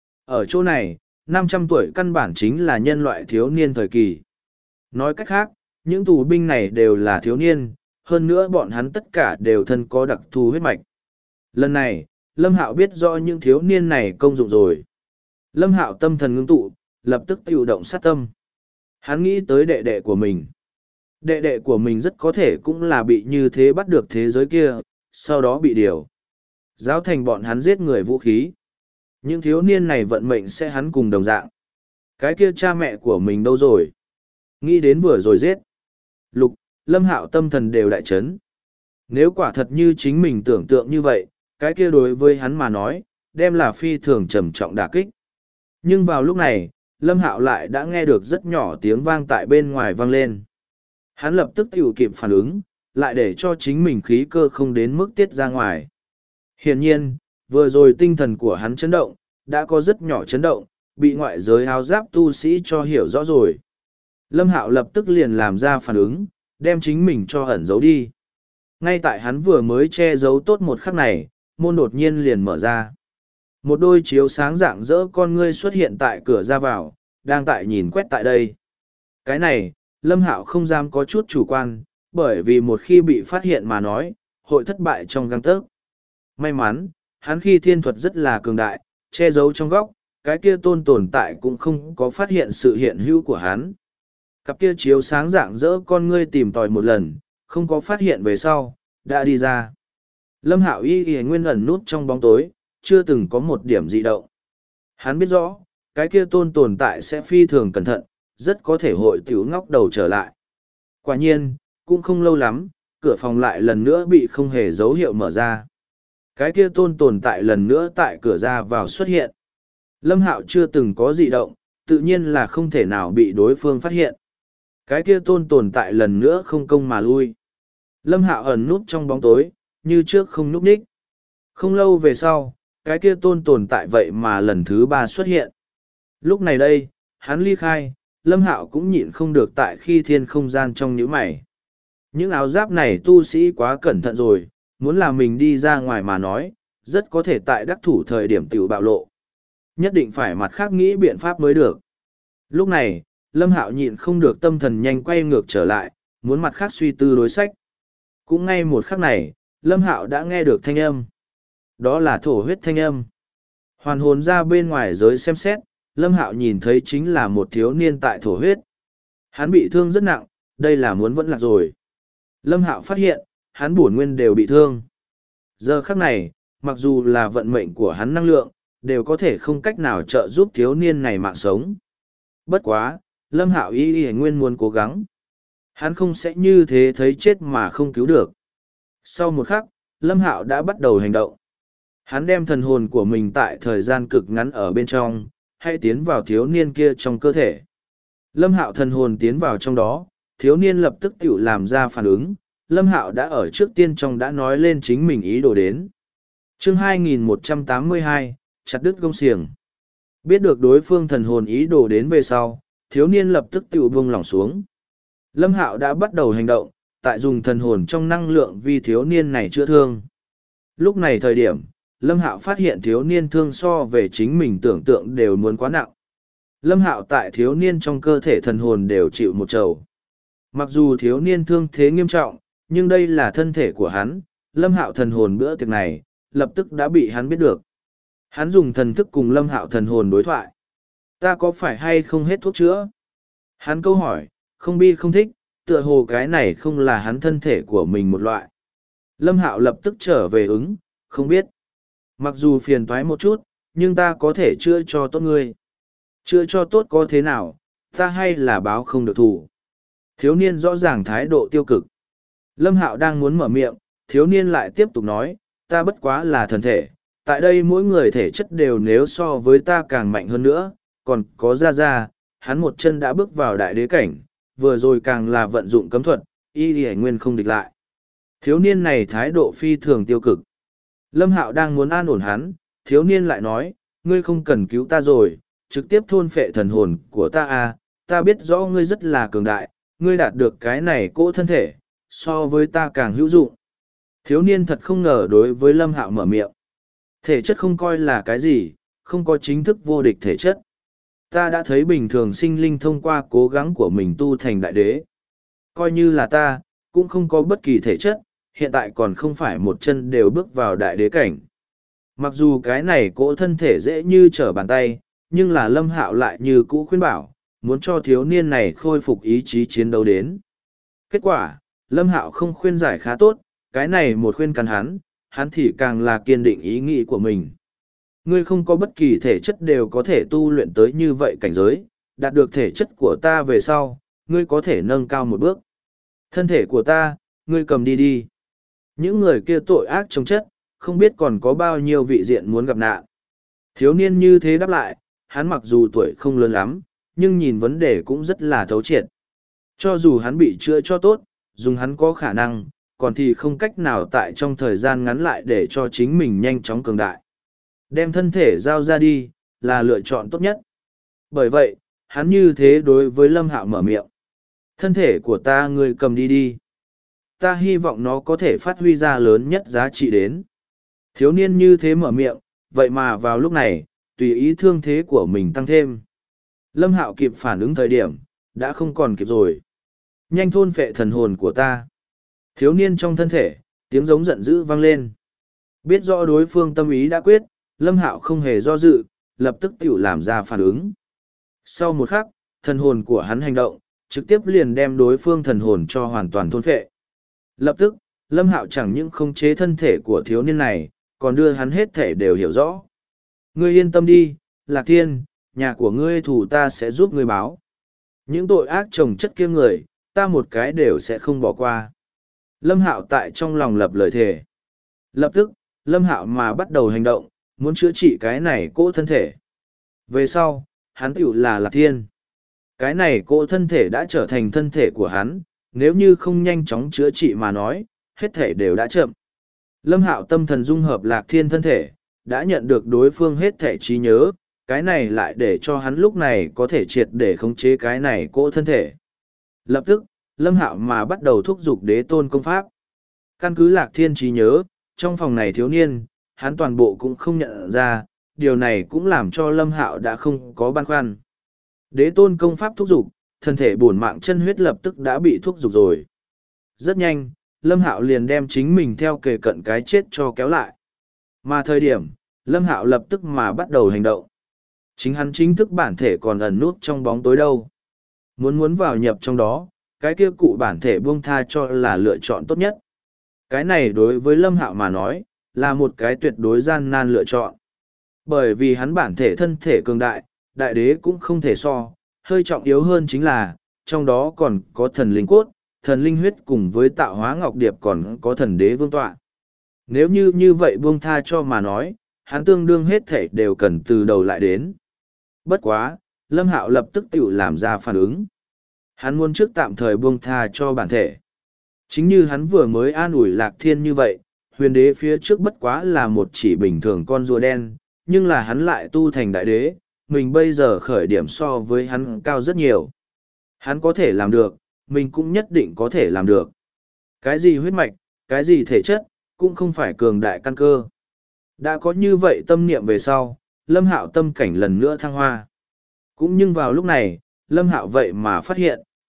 Ở chỗ này, 500 tuổi căn bản chính là nhân loại thiếu niên thời kỳ. Nói cách khác, những tù binh này đều là thiếu niên, hơn nữa bọn hắn tất cả đều thân có đặc thù huyết mạch. Lần này, Lâm Hạo biết rõ những thiếu niên này công dụng rồi. Lâm Hạo tâm thần ngưng tụ, lập tức tiêu động sát tâm. Hắn nghĩ tới đệ đệ của mình. Đệ đệ của mình rất có thể cũng là bị như thế bắt được thế giới kia, sau đó bị điều. Giáo thành bọn hắn giết người vũ khí. Những thiếu niên này vận mệnh sẽ hắn cùng đồng dạng. Cái kia cha mẹ của mình đâu rồi? Nghĩ đến vừa rồi giết. Lục, Lâm Hạo tâm thần đều đại chấn. Nếu quả thật như chính mình tưởng tượng như vậy, cái kia đối với hắn mà nói, đem là phi thường trầm trọng đả kích. Nhưng vào lúc này, Lâm Hạo lại đã nghe được rất nhỏ tiếng vang tại bên ngoài vang lên. Hắn lập tức tiểu kịp phản ứng, lại để cho chính mình khí cơ không đến mức tiết ra ngoài. Hiển nhiên, vừa rồi tinh thần của hắn chấn động, đã có rất nhỏ chấn động, bị ngoại giới áo giáp tu sĩ cho hiểu rõ rồi. Lâm Hạo lập tức liền làm ra phản ứng, đem chính mình cho ẩn giấu đi. Ngay tại hắn vừa mới che giấu tốt một khắc này, môn đột nhiên liền mở ra. Một đôi chiếu sáng rạng rỡ con ngươi xuất hiện tại cửa ra vào, đang tại nhìn quét tại đây. Cái này, Lâm Hạo không dám có chút chủ quan, bởi vì một khi bị phát hiện mà nói, hội thất bại trong gang tấc. May mắn, hắn khi thiên thuật rất là cường đại, che giấu trong góc, cái kia tôn tồn tại cũng không có phát hiện sự hiện hữu của hắn. Cặp kia chiếu sáng rạng rỡ con ngươi tìm tòi một lần, không có phát hiện về sau, đã đi ra. Lâm Hạo y nguyên ẩn nút trong bóng tối, chưa từng có một điểm dị động. Hắn biết rõ, cái kia tôn tồn tại sẽ phi thường cẩn thận, rất có thể hội tiểu ngóc đầu trở lại. Quả nhiên, cũng không lâu lắm, cửa phòng lại lần nữa bị không hề dấu hiệu mở ra. Cái kia tôn tồn tại lần nữa tại cửa ra vào xuất hiện. Lâm Hạo chưa từng có dị động, tự nhiên là không thể nào bị đối phương phát hiện. Cái kia tôn tồn tại lần nữa không công mà lui. Lâm Hạo ẩn núp trong bóng tối, như trước không núp ních. Không lâu về sau, cái kia tôn tồn tại vậy mà lần thứ ba xuất hiện. Lúc này đây, hắn ly khai, Lâm Hạo cũng nhịn không được tại khi thiên không gian trong nhíu mày. Những áo giáp này tu sĩ quá cẩn thận rồi, muốn làm mình đi ra ngoài mà nói, rất có thể tại đắc thủ thời điểm tiểu bạo lộ. Nhất định phải mặt khác nghĩ biện pháp mới được. Lúc này, Lâm Hạo nhịn không được tâm thần nhanh quay ngược trở lại, muốn mặt khác suy tư đối sách. Cũng ngay một khắc này, Lâm Hạo đã nghe được thanh âm. Đó là thổ huyết thanh âm. Hoàn hồn ra bên ngoài giới xem xét, Lâm Hạo nhìn thấy chính là một thiếu niên tại thổ huyết. Hắn bị thương rất nặng, đây là muốn vẫn lạc rồi. Lâm Hạo phát hiện, hắn bổn nguyên đều bị thương. Giờ khắc này, mặc dù là vận mệnh của hắn năng lượng, đều có thể không cách nào trợ giúp thiếu niên này mạng sống. Bất quá, Lâm Hạo y nguyên muốn cố gắng. Hắn không sẽ như thế thấy chết mà không cứu được. Sau một khắc, Lâm Hạo đã bắt đầu hành động. Hắn đem thần hồn của mình tại thời gian cực ngắn ở bên trong, hay tiến vào thiếu niên kia trong cơ thể. Lâm Hạo thần hồn tiến vào trong đó, thiếu niên lập tức tự làm ra phản ứng. Lâm Hạo đã ở trước tiên trong đã nói lên chính mình ý đồ đến. Chương 2182, chặt đứt gông xiềng. Biết được đối phương thần hồn ý đồ đến về sau, thiếu niên lập tức tự buông lỏng xuống. Lâm Hạo đã bắt đầu hành động, tại dùng thần hồn trong năng lượng vì thiếu niên này chữa thương. Lúc này thời điểm, Lâm Hạo phát hiện thiếu niên thương so về chính mình tưởng tượng đều muốn quá nặng. Lâm Hạo tại thiếu niên trong cơ thể thần hồn đều chịu một trầu. Mặc dù thiếu niên thương thế nghiêm trọng, nhưng đây là thân thể của hắn, Lâm Hạo thần hồn bữa tiệc này, lập tức đã bị hắn biết được. Hắn dùng thần thức cùng Lâm Hạo thần hồn đối thoại. Ta có phải hay không hết thuốc chữa? Hắn câu hỏi, không bi không thích, tựa hồ cái này không là hắn thân thể của mình một loại. Lâm Hạo lập tức trở về ứng, không biết. Mặc dù phiền toái một chút, nhưng ta có thể chữa cho tốt ngươi. Chữa cho tốt có thế nào, ta hay là báo không được thù. Thiếu niên rõ ràng thái độ tiêu cực. Lâm Hạo đang muốn mở miệng, thiếu niên lại tiếp tục nói, ta bất quá là thần thể. Tại đây mỗi người thể chất đều nếu so với ta càng mạnh hơn nữa, còn có ra, hắn một chân đã bước vào đại đế cảnh, vừa rồi càng là vận dụng cấm thuật, y lì nguyên không địch lại. Thiếu niên này thái độ phi thường tiêu cực. Lâm Hạo đang muốn an ổn hắn, thiếu niên lại nói, ngươi không cần cứu ta rồi, trực tiếp thôn phệ thần hồn của ta à, ta biết rõ ngươi rất là cường đại, ngươi đạt được cái này cỗ thân thể, so với ta càng hữu dụng. Thiếu niên thật không ngờ đối với Lâm Hạo mở miệng. Thể chất không coi là cái gì, không có chính thức vô địch thể chất. Ta đã thấy bình thường sinh linh thông qua cố gắng của mình tu thành đại đế. Coi như là ta, cũng không có bất kỳ thể chất, hiện tại còn không phải một chân đều bước vào đại đế cảnh. Mặc dù cái này cỗ thân thể dễ như trở bàn tay, nhưng là Lâm Hạo lại như cũ khuyên bảo, muốn cho thiếu niên này khôi phục ý chí chiến đấu đến. Kết quả, Lâm Hạo không khuyên giải khá tốt, cái này một khuyên cắn hắn thì càng là kiên định ý nghĩ của mình. Ngươi không có bất kỳ thể chất đều có thể tu luyện tới như vậy cảnh giới, đạt được thể chất của ta về sau, ngươi có thể nâng cao một bước. Thân thể của ta, ngươi cầm đi đi. Những người kia tội ác chống chất, không biết còn có bao nhiêu vị diện muốn gặp nạn. Thiếu niên như thế đáp lại, hắn mặc dù tuổi không lớn lắm, nhưng nhìn vấn đề cũng rất là thấu triệt. Cho dù hắn bị chữa cho tốt, dùng hắn có khả năng, còn thì không cách nào tại trong thời gian ngắn lại để cho chính mình nhanh chóng cường đại. Đem thân thể giao ra đi, là lựa chọn tốt nhất. Bởi vậy, hắn như thế đối với Lâm Hạo mở miệng. Thân thể của ta ngươi cầm đi đi. Ta hy vọng nó có thể phát huy ra lớn nhất giá trị đến. Thiếu niên như thế mở miệng, vậy mà vào lúc này, tùy ý thương thế của mình tăng thêm. Lâm Hạo kịp phản ứng thời điểm, đã không còn kịp rồi. Nhanh thôn phệ thần hồn của ta. Thiếu niên trong thân thể, tiếng giống giận dữ vang lên. Biết rõ đối phương tâm ý đã quyết, Lâm Hạo không hề do dự, lập tức tự làm ra phản ứng. Sau một khắc, thần hồn của hắn hành động, trực tiếp liền đem đối phương thần hồn cho hoàn toàn thôn phệ. Lập tức, Lâm Hạo chẳng những không chế thân thể của thiếu niên này, còn đưa hắn hết thể đều hiểu rõ. Ngươi yên tâm đi, Lạc Thiên, nhà của ngươi thủ ta sẽ giúp ngươi báo. Những tội ác chồng chất kia người, ta một cái đều sẽ không bỏ qua. Lâm Hạo tại trong lòng lập lời thề. Lập tức, Lâm Hạo mà bắt đầu hành động, muốn chữa trị cái này cỗ thân thể. Về sau, hắn tiểu là Lạc Thiên. Cái này cỗ thân thể đã trở thành thân thể của hắn, nếu như không nhanh chóng chữa trị mà nói, hết thể đều đã chậm. Lâm Hạo tâm thần dung hợp Lạc Thiên thân thể, đã nhận được đối phương hết thể trí nhớ, cái này lại để cho hắn lúc này có thể triệt để khống chế cái này cỗ thân thể. Lập tức, Lâm Hạo mà bắt đầu thúc giục đế tôn công pháp. Căn cứ Lạc Thiên trí nhớ, trong phòng này thiếu niên, hắn toàn bộ cũng không nhận ra, điều này cũng làm cho Lâm Hạo đã không có băn khoăn. Đế tôn công pháp thúc giục, thân thể bổn mạng chân huyết lập tức đã bị thúc giục rồi. Rất nhanh, Lâm Hạo liền đem chính mình theo kề cận cái chết cho kéo lại. Mà thời điểm, Lâm Hạo lập tức mà bắt đầu hành động. Chính hắn chính thức bản thể còn ẩn nút trong bóng tối đâu. Muốn vào nhập trong đó, cái kia cụ bản thể buông tha cho là lựa chọn tốt nhất. Cái này đối với Lâm Hạo mà nói, là một cái tuyệt đối gian nan lựa chọn. Bởi vì hắn bản thể thân thể cường đại, đại đế cũng không thể so, hơi trọng yếu hơn chính là, trong đó còn có thần linh cốt, thần linh huyết cùng với tạo hóa ngọc điệp còn có thần đế vương tọa. Nếu như vậy buông tha cho mà nói, hắn tương đương hết thể đều cần từ đầu lại đến. Bất quá, Lâm Hạo lập tức tự làm ra phản ứng. Hắn muốn trước tạm thời buông tha cho bản thể. Chính như hắn vừa mới an ủi Lạc Thiên như vậy, huyền đế phía trước bất quá là một chỉ bình thường con rùa đen, nhưng là hắn lại tu thành đại đế, mình bây giờ khởi điểm so với hắn cao rất nhiều. Hắn có thể làm được, mình cũng nhất định có thể làm được. Cái gì huyết mạch, cái gì thể chất, cũng không phải cường đại căn cơ. Đã có như vậy tâm niệm về sau, Lâm Hạo tâm cảnh lần nữa thăng hoa. Cũng nhưng vào lúc này, Lâm Hạo vậy mà phát hiện,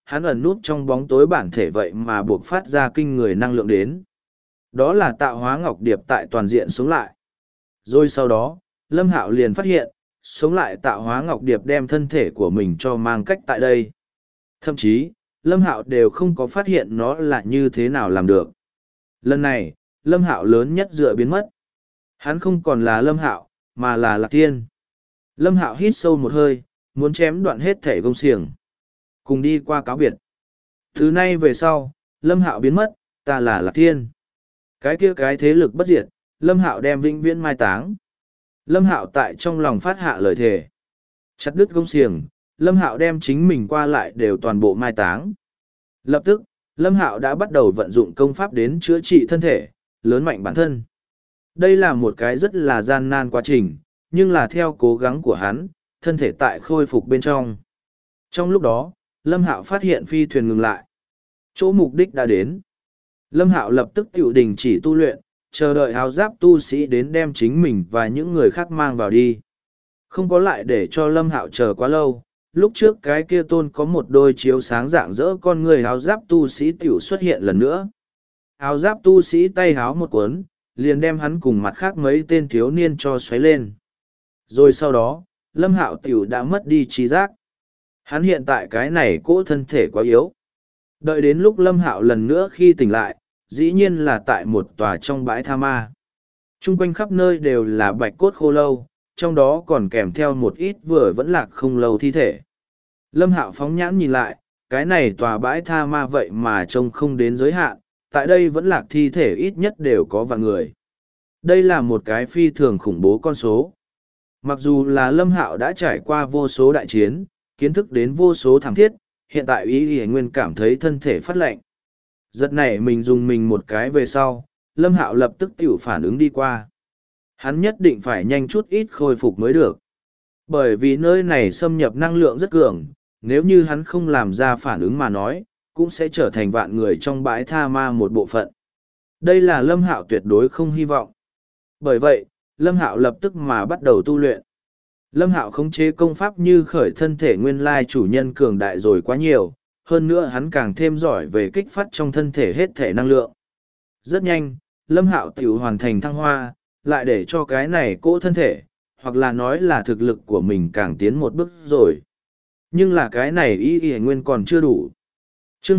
hắn ẩn núp trong bóng tối bản thể vậy mà buộc phát ra kinh người năng lượng đến. Đó là tạo hóa ngọc điệp tại toàn diện sống lại. Rồi sau đó, Lâm Hạo liền phát hiện, sống lại tạo hóa ngọc điệp đem thân thể của mình cho mang cách tại đây. Thậm chí, Lâm Hạo đều không có phát hiện nó là như thế nào làm được. Lần này, Lâm Hạo lớn nhất dựa biến mất. Hắn không còn là Lâm Hạo, mà là Lạc Thiên. Lâm Hạo hít sâu một hơi, muốn chém đoạn hết thể gông xiềng. Cùng đi qua cáo biệt. Thứ nay về sau, Lâm Hạo biến mất, ta là Lạc Thiên. Cái kia cái thế lực bất diệt, Lâm Hạo đem vĩnh viễn mai táng. Lâm Hạo tại trong lòng phát hạ lời thề. Chặt đứt gông xiềng, Lâm Hạo đem chính mình qua lại đều toàn bộ mai táng. Lập tức, Lâm Hạo đã bắt đầu vận dụng công pháp đến chữa trị thân thể, lớn mạnh bản thân. Đây là một cái rất là gian nan quá trình, nhưng là theo cố gắng của hắn, thân thể tại khôi phục bên trong. Trong lúc đó, Lâm Hạo phát hiện phi thuyền ngừng lại. Chỗ mục đích đã đến. Lâm Hạo lập tức tiểu đình chỉ tu luyện, chờ đợi áo giáp tu sĩ đến đem chính mình và những người khác mang vào đi. Không có lại để cho Lâm Hạo chờ quá lâu, lúc trước cái kia tôn có một đôi chiếu sáng rạng rỡ con người áo giáp tu sĩ tiểu xuất hiện lần nữa. Áo giáp tu sĩ tay háo một cuốn, liền đem hắn cùng mặt khác mấy tên thiếu niên cho xoáy lên. Rồi sau đó, Lâm Hạo tiểu đã mất đi trí giác. Hắn hiện tại cái này cỗ thân thể quá yếu. Đợi đến lúc Lâm Hạo lần nữa khi tỉnh lại, dĩ nhiên là tại một tòa trong bãi tha ma. Trung quanh khắp nơi đều là bạch cốt khô lâu, trong đó còn kèm theo một ít vừa vẫn lạc không lâu thi thể. Lâm Hạo phóng nhãn nhìn lại, cái này tòa bãi tha ma vậy mà trông không đến giới hạn, tại đây vẫn lạc thi thể ít nhất đều có vạn người. Đây là một cái phi thường khủng bố con số. Mặc dù là Lâm Hạo đã trải qua vô số đại chiến, kiến thức đến vô số thảm thiết, hiện tại ý Y Nguyên cảm thấy thân thể phát lạnh. Giật nảy mình dùng mình một cái về sau, Lâm Hạo lập tức tiểu phản ứng đi qua. Hắn nhất định phải nhanh chút ít khôi phục mới được. Bởi vì nơi này xâm nhập năng lượng rất cường, nếu như hắn không làm ra phản ứng mà nói, cũng sẽ trở thành vạn người trong bãi tha ma một bộ phận. Đây là Lâm Hạo tuyệt đối không hy vọng. Bởi vậy, Lâm Hạo lập tức mà bắt đầu tu luyện. Lâm Hạo khống chế công pháp như khởi thân thể nguyên lai chủ nhân cường đại rồi quá nhiều, hơn nữa hắn càng thêm giỏi về kích phát trong thân thể hết thể năng lượng. Rất nhanh, Lâm Hạo tiểu hoàn thành thăng hoa, lại để cho cái này cỗ thân thể, hoặc là nói là thực lực của mình càng tiến một bước rồi. Nhưng là cái này y nguyên còn chưa đủ. Chương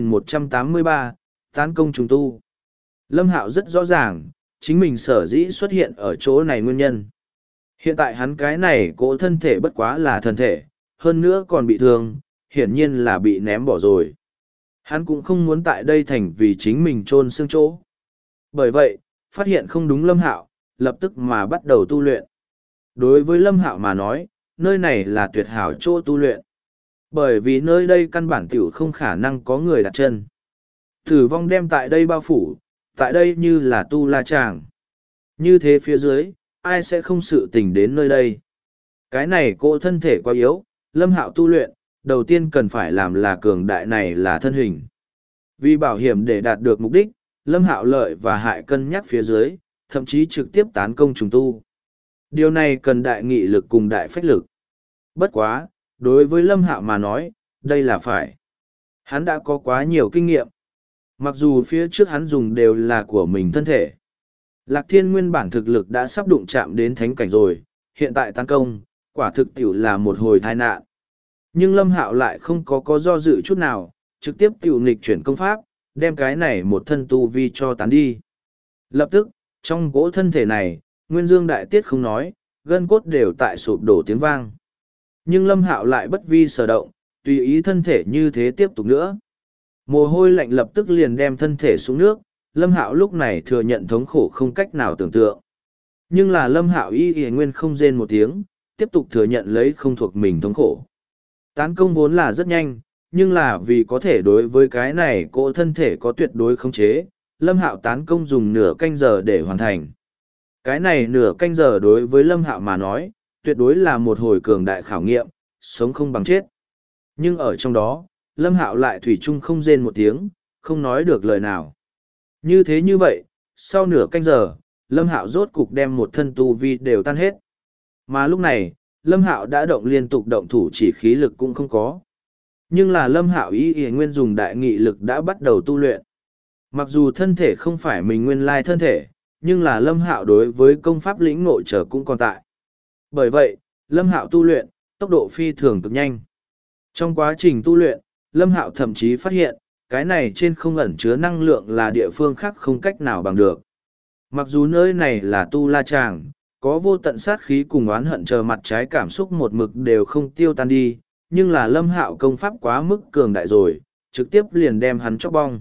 2183, tán công trùng tu. Lâm Hạo rất rõ ràng, chính mình sở dĩ xuất hiện ở chỗ này nguyên nhân. Hiện tại hắn cái này cỗ thân thể bất quá là thân thể, hơn nữa còn bị thương, hiển nhiên là bị ném bỏ rồi. Hắn cũng không muốn tại đây thành vì chính mình chôn xương chỗ. Bởi vậy, phát hiện không đúng Lâm Hạo, lập tức mà bắt đầu tu luyện. Đối với Lâm Hạo mà nói, nơi này là tuyệt hảo chỗ tu luyện. Bởi vì nơi đây căn bản tiểu không khả năng có người đặt chân. Tử vong đem tại đây bao phủ, tại đây như là tu la tràng. Như thế phía dưới, ai sẽ không sự tình đến nơi đây. Cái này cỗ thân thể quá yếu, Lâm Hạo tu luyện, đầu tiên cần phải làm là cường đại này là thân hình. Vì bảo hiểm để đạt được mục đích, Lâm Hạo lợi và hại cân nhắc phía dưới, thậm chí trực tiếp tán công trùng tu. Điều này cần đại nghị lực cùng đại phách lực. Bất quá, đối với Lâm Hạo mà nói, đây là phải. Hắn đã có quá nhiều kinh nghiệm. Mặc dù phía trước hắn dùng đều là của mình thân thể. Lạc Thiên nguyên bản thực lực đã sắp đụng chạm đến thánh cảnh rồi, hiện tại tấn công, quả thực tiểu là một hồi tai nạn. Nhưng Lâm Hạo lại không có do dự chút nào, trực tiếp tiểu nghịch chuyển công pháp, đem cái này một thân tu vi cho tán đi. Lập tức, trong cỗ thân thể này, nguyên dương đại tiết không nói, gân cốt đều tại sụp đổ tiếng vang. Nhưng Lâm Hạo lại bất vi sở động, tùy ý thân thể như thế tiếp tục nữa. Mồ hôi lạnh lập tức liền đem thân thể xuống nước, Lâm Hạo lúc này thừa nhận thống khổ không cách nào tưởng tượng. Nhưng là Lâm Hạo y nguyên không rên một tiếng, tiếp tục thừa nhận lấy không thuộc mình thống khổ. Tán công vốn là rất nhanh, nhưng là vì có thể đối với cái này cỗ thân thể có tuyệt đối khống chế, Lâm Hạo tán công dùng nửa canh giờ để hoàn thành. Cái này nửa canh giờ đối với Lâm Hạo mà nói, tuyệt đối là một hồi cường đại khảo nghiệm, sống không bằng chết. Nhưng ở trong đó, Lâm Hạo lại thủy chung không rên một tiếng, không nói được lời nào. Như thế như vậy, sau nửa canh giờ, Lâm Hạo rốt cục đem một thân tu vi đều tan hết. Mà lúc này, Lâm Hạo đã động liên tục động thủ chỉ khí lực cũng không có. Nhưng là Lâm Hạo y nguyên dùng đại nghị lực đã bắt đầu tu luyện. Mặc dù thân thể không phải mình nguyên lai thân thể, nhưng là Lâm Hạo đối với công pháp lĩnh ngộ trở cũng còn tại. Bởi vậy, Lâm Hạo tu luyện, tốc độ phi thường cực nhanh. Trong quá trình tu luyện, Lâm Hạo thậm chí phát hiện, cái này trên không ẩn chứa năng lượng là địa phương khác không cách nào bằng được. Mặc dù nơi này là Tu La Tràng, có vô tận sát khí cùng oán hận chờ mặt trái cảm xúc một mực đều không tiêu tan đi, nhưng là Lâm Hạo công pháp quá mức cường đại rồi, trực tiếp liền đem hắn chóc bong.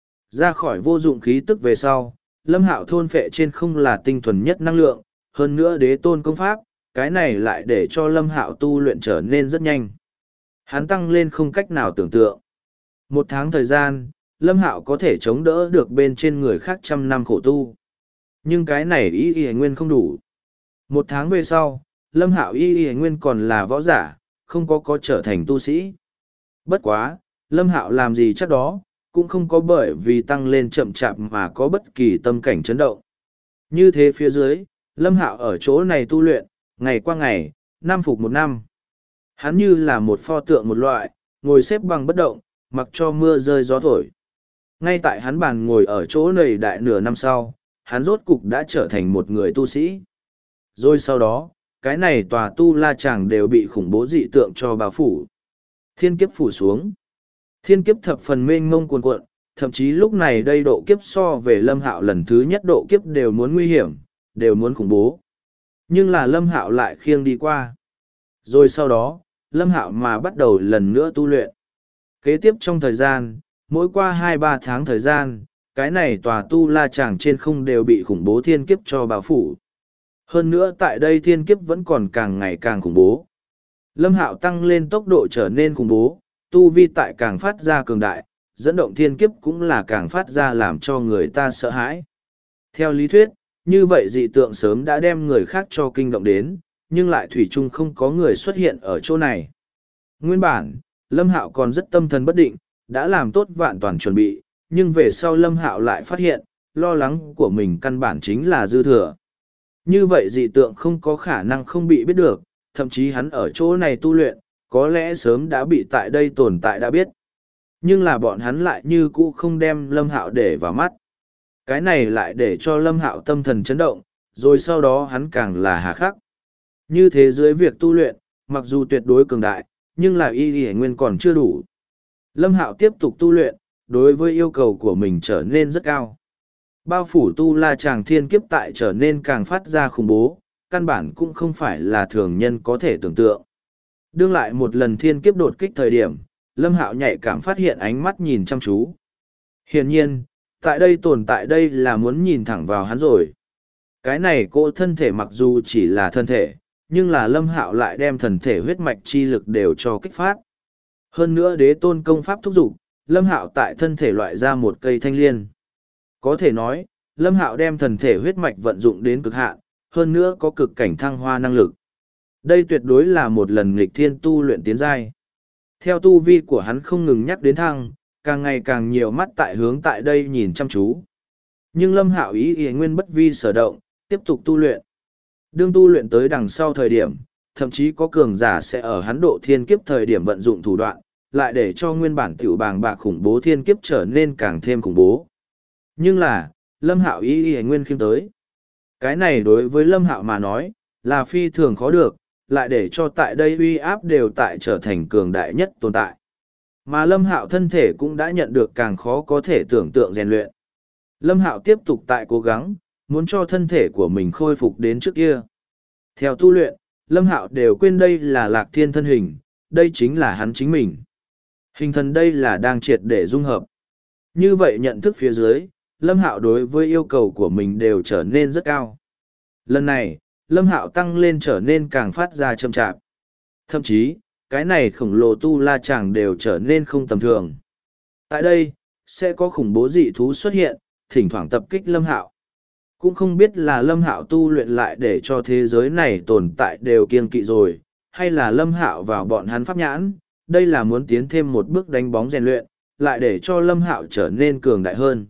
Ra khỏi vô dụng khí tức về sau, Lâm Hạo thôn phệ trên không là tinh thuần nhất năng lượng, hơn nữa đế tôn công pháp, cái này lại để cho Lâm Hạo tu luyện trở nên rất nhanh. Hắn tăng lên không cách nào tưởng tượng. Một tháng thời gian, Lâm Hạo có thể chống đỡ được bên trên người khác 100 năm khổ tu. Nhưng cái này y nguyên không đủ. Một tháng về sau, Lâm Hạo y nguyên còn là võ giả, không có trở thành tu sĩ. Bất quá, Lâm Hạo làm gì chắc đó, cũng không có bởi vì tăng lên chậm chạp mà có bất kỳ tâm cảnh chấn động. Như thế phía dưới, Lâm Hạo ở chỗ này tu luyện, ngày qua ngày, năm phục một năm. Hắn như là một pho tượng một loại, ngồi xếp bằng bất động, mặc cho mưa rơi gió thổi. Ngay tại hắn bàn ngồi ở chỗ này đại nửa năm sau, hắn rốt cục đã trở thành một người tu sĩ. Rồi sau đó, cái này tòa Tu La Tràng đều bị khủng bố dị tượng cho bao phủ. Thiên kiếp phủ xuống. Thiên kiếp thập phần mênh mông cuồn cuộn, thậm chí lúc này đây độ kiếp so về Lâm Hạo lần thứ nhất độ kiếp đều muốn nguy hiểm, đều muốn khủng bố. Nhưng là Lâm Hạo lại khiêng đi qua. Rồi sau đó, Lâm Hạo mà bắt đầu lần nữa tu luyện. Kế tiếp trong thời gian, mỗi qua 2-3 tháng thời gian, cái này tòa Tu La Tràng trên không đều bị khủng bố thiên kiếp cho bao phủ. Hơn nữa tại đây thiên kiếp vẫn còn càng ngày càng khủng bố. Lâm Hạo tăng lên tốc độ trở nên khủng bố, tu vi tại càng phát ra cường đại, dẫn động thiên kiếp cũng là càng phát ra làm cho người ta sợ hãi. Theo lý thuyết, như vậy dị tượng sớm đã đem người khác cho kinh động đến, nhưng lại thủy chung không có người xuất hiện ở chỗ này. Nguyên bản, Lâm Hạo còn rất tâm thần bất định, đã làm tốt vạn toàn chuẩn bị, nhưng về sau Lâm Hạo lại phát hiện, lo lắng của mình căn bản chính là dư thừa. Như vậy dị tượng không có khả năng không bị biết được, thậm chí hắn ở chỗ này tu luyện, có lẽ sớm đã bị tại đây tồn tại đã biết. Nhưng là bọn hắn lại như cũ không đem Lâm Hạo để vào mắt. Cái này lại để cho Lâm Hạo tâm thần chấn động, rồi sau đó hắn càng là hà khắc. Như thế dưới việc tu luyện, mặc dù tuyệt đối cường đại, nhưng là y nguyên còn chưa đủ. Lâm Hạo tiếp tục tu luyện, đối với yêu cầu của mình trở nên rất cao. Bao phủ Tu La Tràng thiên kiếp tại trở nên càng phát ra khủng bố, căn bản cũng không phải là thường nhân có thể tưởng tượng. Đương lại một lần thiên kiếp đột kích thời điểm, Lâm Hạo nhạy cảm phát hiện ánh mắt nhìn chăm chú. Hiển nhiên, tại đây tồn tại đây là muốn nhìn thẳng vào hắn rồi. Cái này cô thân thể mặc dù chỉ là thân thể, nhưng là Lâm Hạo lại đem thần thể huyết mạch chi lực đều cho kích phát. Hơn nữa đế tôn công pháp thúc giục, Lâm Hạo tại thân thể loại ra một cây thanh liên. Có thể nói, Lâm Hạo đem thần thể huyết mạch vận dụng đến cực hạn, hơn nữa có cực cảnh thăng hoa năng lực. Đây tuyệt đối là một lần nghịch thiên tu luyện tiến giai. Theo tu vi của hắn không ngừng nhắc đến thăng, càng ngày càng nhiều mắt tại hướng tại đây nhìn chăm chú. Nhưng Lâm Hạo ý nguyên bất vi sở động, tiếp tục tu luyện. Đương tu luyện tới đằng sau thời điểm, thậm chí có cường giả sẽ ở hắn độ thiên kiếp thời điểm vận dụng thủ đoạn, lại để cho nguyên bản tiểu bàng bạc khủng bố thiên kiếp trở nên càng thêm khủng bố. Nhưng là, Lâm Hạo ý nguyên khiêm tới. Cái này đối với Lâm Hạo mà nói, là phi thường khó được, lại để cho tại đây uy áp đều tại trở thành cường đại nhất tồn tại. Mà Lâm Hạo thân thể cũng đã nhận được càng khó có thể tưởng tượng rèn luyện. Lâm Hạo tiếp tục tại cố gắng, muốn cho thân thể của mình khôi phục đến trước kia. Theo tu luyện, Lâm Hạo đều quên đây là Lạc Thiên thân hình, đây chính là hắn chính mình. Hình thần đây là đang triệt để dung hợp. Như vậy nhận thức phía dưới, Lâm Hạo đối với yêu cầu của mình đều trở nên rất cao. Lần này, Lâm Hạo tăng lên trở nên càng phát ra chậm chạp. Thậm chí, cái này khổng lồ Tu La Tràng đều trở nên không tầm thường. Tại đây, sẽ có khủng bố dị thú xuất hiện, thỉnh thoảng tập kích Lâm Hạo. Cũng không biết là Lâm Hạo tu luyện lại để cho thế giới này tồn tại đều kiêng kỵ rồi, hay là Lâm Hạo vào bọn hắn pháp nhãn, đây là muốn tiến thêm một bước đánh bóng rèn luyện, lại để cho Lâm Hạo trở nên cường đại hơn.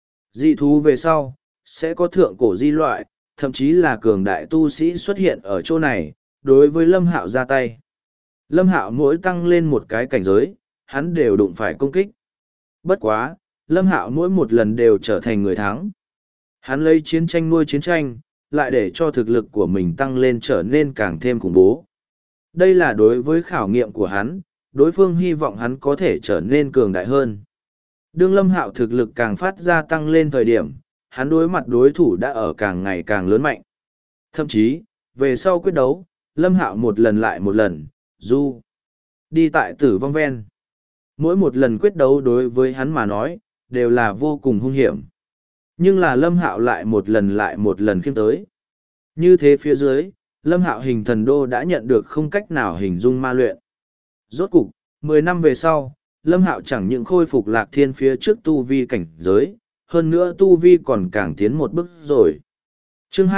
Dị thú về sau, sẽ có thượng cổ di loại, thậm chí là cường đại tu sĩ xuất hiện ở chỗ này, đối với Lâm Hạo ra tay. Lâm Hạo mỗi tăng lên một cái cảnh giới, hắn đều đụng phải công kích. Bất quá, Lâm Hạo mỗi một lần đều trở thành người thắng. Hắn lấy chiến tranh nuôi chiến tranh, lại để cho thực lực của mình tăng lên trở nên càng thêm khủng bố. Đây là đối với khảo nghiệm của hắn, đối phương hy vọng hắn có thể trở nên cường đại hơn. Đương Lâm Hạo thực lực càng phát ra tăng lên thời điểm, hắn đối mặt đối thủ đã ở càng ngày càng lớn mạnh. Thậm chí, về sau quyết đấu, Lâm Hạo một lần lại một lần, đi tại tử vong ven. Mỗi một lần quyết đấu đối với hắn mà nói, đều là vô cùng hung hiểm. Nhưng là Lâm Hạo lại một lần khiêm tới. Như thế phía dưới, Lâm Hạo hình thần đô đã nhận được không cách nào hình dung ma luyện. Rốt cục, 10 năm về sau, Lâm Hạo chẳng những khôi phục Lạc Thiên phía trước tu vi cảnh giới, hơn nữa tu vi còn càng tiến một bước rồi. Chương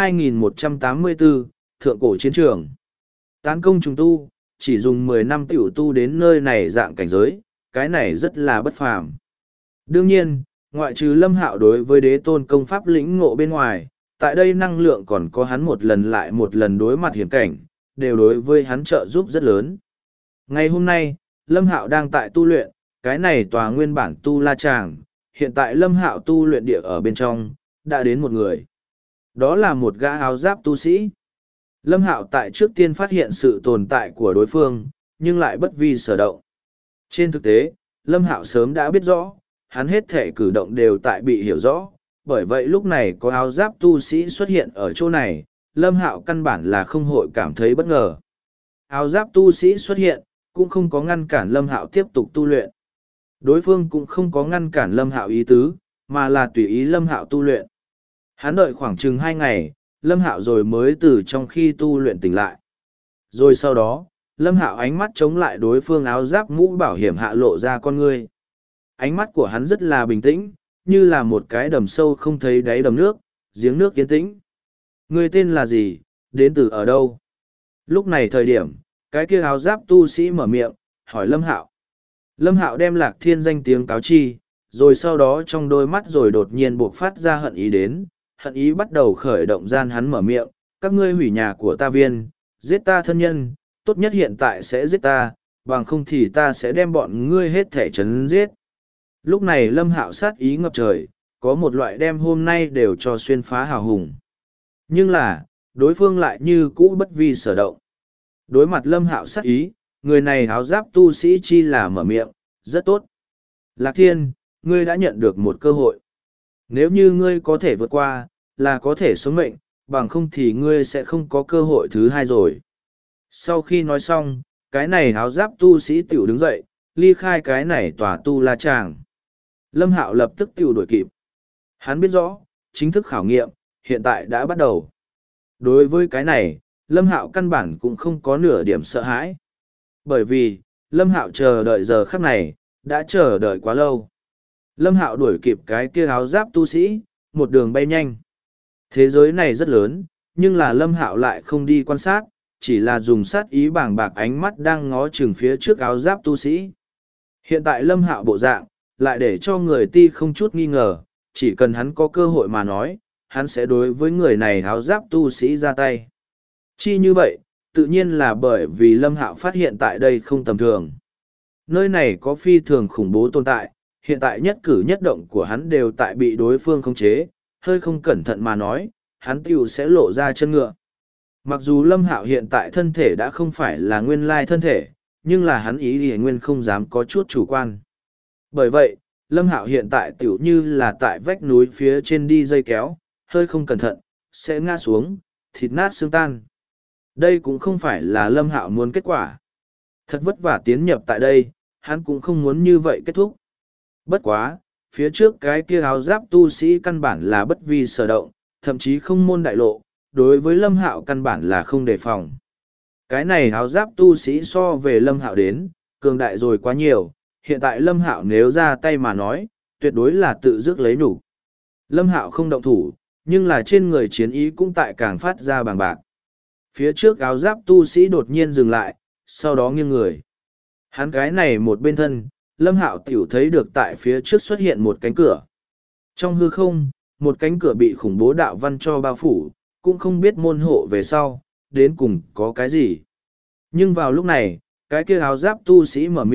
2184, Thượng cổ chiến trường. Tán công trùng tu, chỉ dùng 10 năm tiểu tu đến nơi này dạng cảnh giới, cái này rất là bất phàm. Đương nhiên, ngoại trừ Lâm Hạo đối với đế tôn công pháp lĩnh ngộ bên ngoài, tại đây năng lượng còn có hắn một lần lại một lần đối mặt hiểm cảnh, đều đối với hắn trợ giúp rất lớn. Ngày hôm nay, Lâm Hạo đang tại tu luyện, cái này tòa nguyên bản tu la tràng, hiện tại Lâm Hạo tu luyện địa ở bên trong, đã đến một người. Đó là một gã áo giáp tu sĩ. Lâm Hạo tại trước tiên phát hiện sự tồn tại của đối phương, nhưng lại bất vi sở động. Trên thực tế, Lâm Hạo sớm đã biết rõ, hắn hết thể cử động đều tại bị hiểu rõ, bởi vậy lúc này có áo giáp tu sĩ xuất hiện ở chỗ này, Lâm Hạo căn bản là không hội cảm thấy bất ngờ. Áo giáp tu sĩ xuất hiện, cũng không có ngăn cản Lâm Hạo tiếp tục tu luyện. Đối phương cũng không có ngăn cản Lâm Hạo ý tứ, mà là tùy ý Lâm Hạo tu luyện. Hắn đợi khoảng chừng 2 ngày, Lâm Hạo rồi mới từ trong khi tu luyện tỉnh lại. Rồi sau đó, Lâm Hạo ánh mắt chống lại đối phương áo giáp mũ bảo hiểm hạ lộ ra con ngươi. Ánh mắt của hắn rất là bình tĩnh, như là một cái đầm sâu không thấy đáy đầm nước, giếng nước yên tĩnh. Ngươi tên là gì, đến từ ở đâu? Lúc này thời điểm, cái kia áo giáp tu sĩ mở miệng, hỏi Lâm Hạo. Lâm Hạo đem Lạc Thiên danh tiếng cáo chi, rồi sau đó trong đôi mắt rồi đột nhiên buộc phát ra hận ý đến, hận ý bắt đầu khởi động gian hắn mở miệng, các ngươi hủy nhà của ta viên, giết ta thân nhân, tốt nhất hiện tại sẽ giết ta, bằng không thì ta sẽ đem bọn ngươi hết thể chấn giết. Lúc này Lâm Hạo sát ý ngập trời, có một loại đem hôm nay đều cho xuyên phá hào hùng. Nhưng là, đối phương lại như cũ bất vi sở động. Đối mặt Lâm Hạo sát ý, người này áo giáp tu sĩ chi là mở miệng, rất tốt. Lạc Thiên, ngươi đã nhận được một cơ hội. Nếu như ngươi có thể vượt qua, là có thể sống mệnh, bằng không thì ngươi sẽ không có cơ hội thứ hai rồi. Sau khi nói xong, cái này áo giáp tu sĩ tiểu đứng dậy, ly khai cái này tòa tu la tràng. Lâm Hạo lập tức tiểu đuổi kịp. Hắn biết rõ, chính thức khảo nghiệm, hiện tại đã bắt đầu. Đối với cái này, Lâm Hạo căn bản cũng không có nửa điểm sợ hãi. Bởi vì, Lâm Hạo chờ đợi giờ khắc này, đã chờ đợi quá lâu. Lâm Hạo đuổi kịp cái kia áo giáp tu sĩ, một đường bay nhanh. Thế giới này rất lớn, nhưng là Lâm Hạo lại không đi quan sát, chỉ là dùng sát ý bàng bạc ánh mắt đang ngó chừng phía trước áo giáp tu sĩ. Hiện tại Lâm Hạo bộ dạng, lại để cho người ti không chút nghi ngờ, chỉ cần hắn có cơ hội mà nói, hắn sẽ đối với người này áo giáp tu sĩ ra tay. Chi như vậy, tự nhiên là bởi vì Lâm Hạo phát hiện tại đây không tầm thường. Nơi này có phi thường khủng bố tồn tại, hiện tại nhất cử nhất động của hắn đều tại bị đối phương khống chế, hơi không cẩn thận mà nói, hắn tiểu sẽ lộ ra chân ngựa. Mặc dù Lâm Hạo hiện tại thân thể đã không phải là nguyên lai thân thể, nhưng là hắn ý thì nguyên không dám có chút chủ quan. Bởi vậy, Lâm Hạo hiện tại tiểu như là tại vách núi phía trên đi dây kéo, hơi không cẩn thận, sẽ ngã xuống, thịt nát xương tan. Đây cũng không phải là Lâm Hạo muốn kết quả. Thật vất vả tiến nhập tại đây, hắn cũng không muốn như vậy kết thúc. Bất quá, phía trước cái kia áo giáp tu sĩ căn bản là bất vi sở động, thậm chí không môn đại lộ, đối với Lâm Hạo căn bản là không đề phòng. Cái này áo giáp tu sĩ so về Lâm Hạo đến, cường đại rồi quá nhiều, hiện tại Lâm Hạo nếu ra tay mà nói, tuyệt đối là tự dứt lấy nhục. Lâm Hạo không động thủ, nhưng là trên người chiến ý cũng tại càng phát ra bàng bạc. Phía trước áo giáp tu sĩ đột nhiên dừng lại, sau đó nghiêng người. Hắn cái này một bên thân, Lâm Hạo tiểu thấy được tại phía trước xuất hiện một cánh cửa. Trong hư không, một cánh cửa bị khủng bố đạo văn cho bao phủ, cũng không biết môn hộ về sau, đến cùng có cái gì. Nhưng vào lúc này, cái kia áo giáp tu sĩ mở miệng,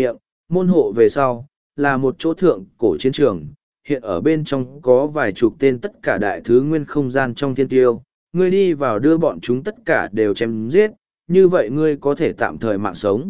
môn hộ về sau, là một chỗ thượng cổ chiến trường, hiện ở bên trong có vài chục tên tất cả đại thứ nguyên không gian trong thiên tiêu, ngươi đi vào đưa bọn chúng tất cả đều chém giết, như vậy ngươi có thể tạm thời mạng sống.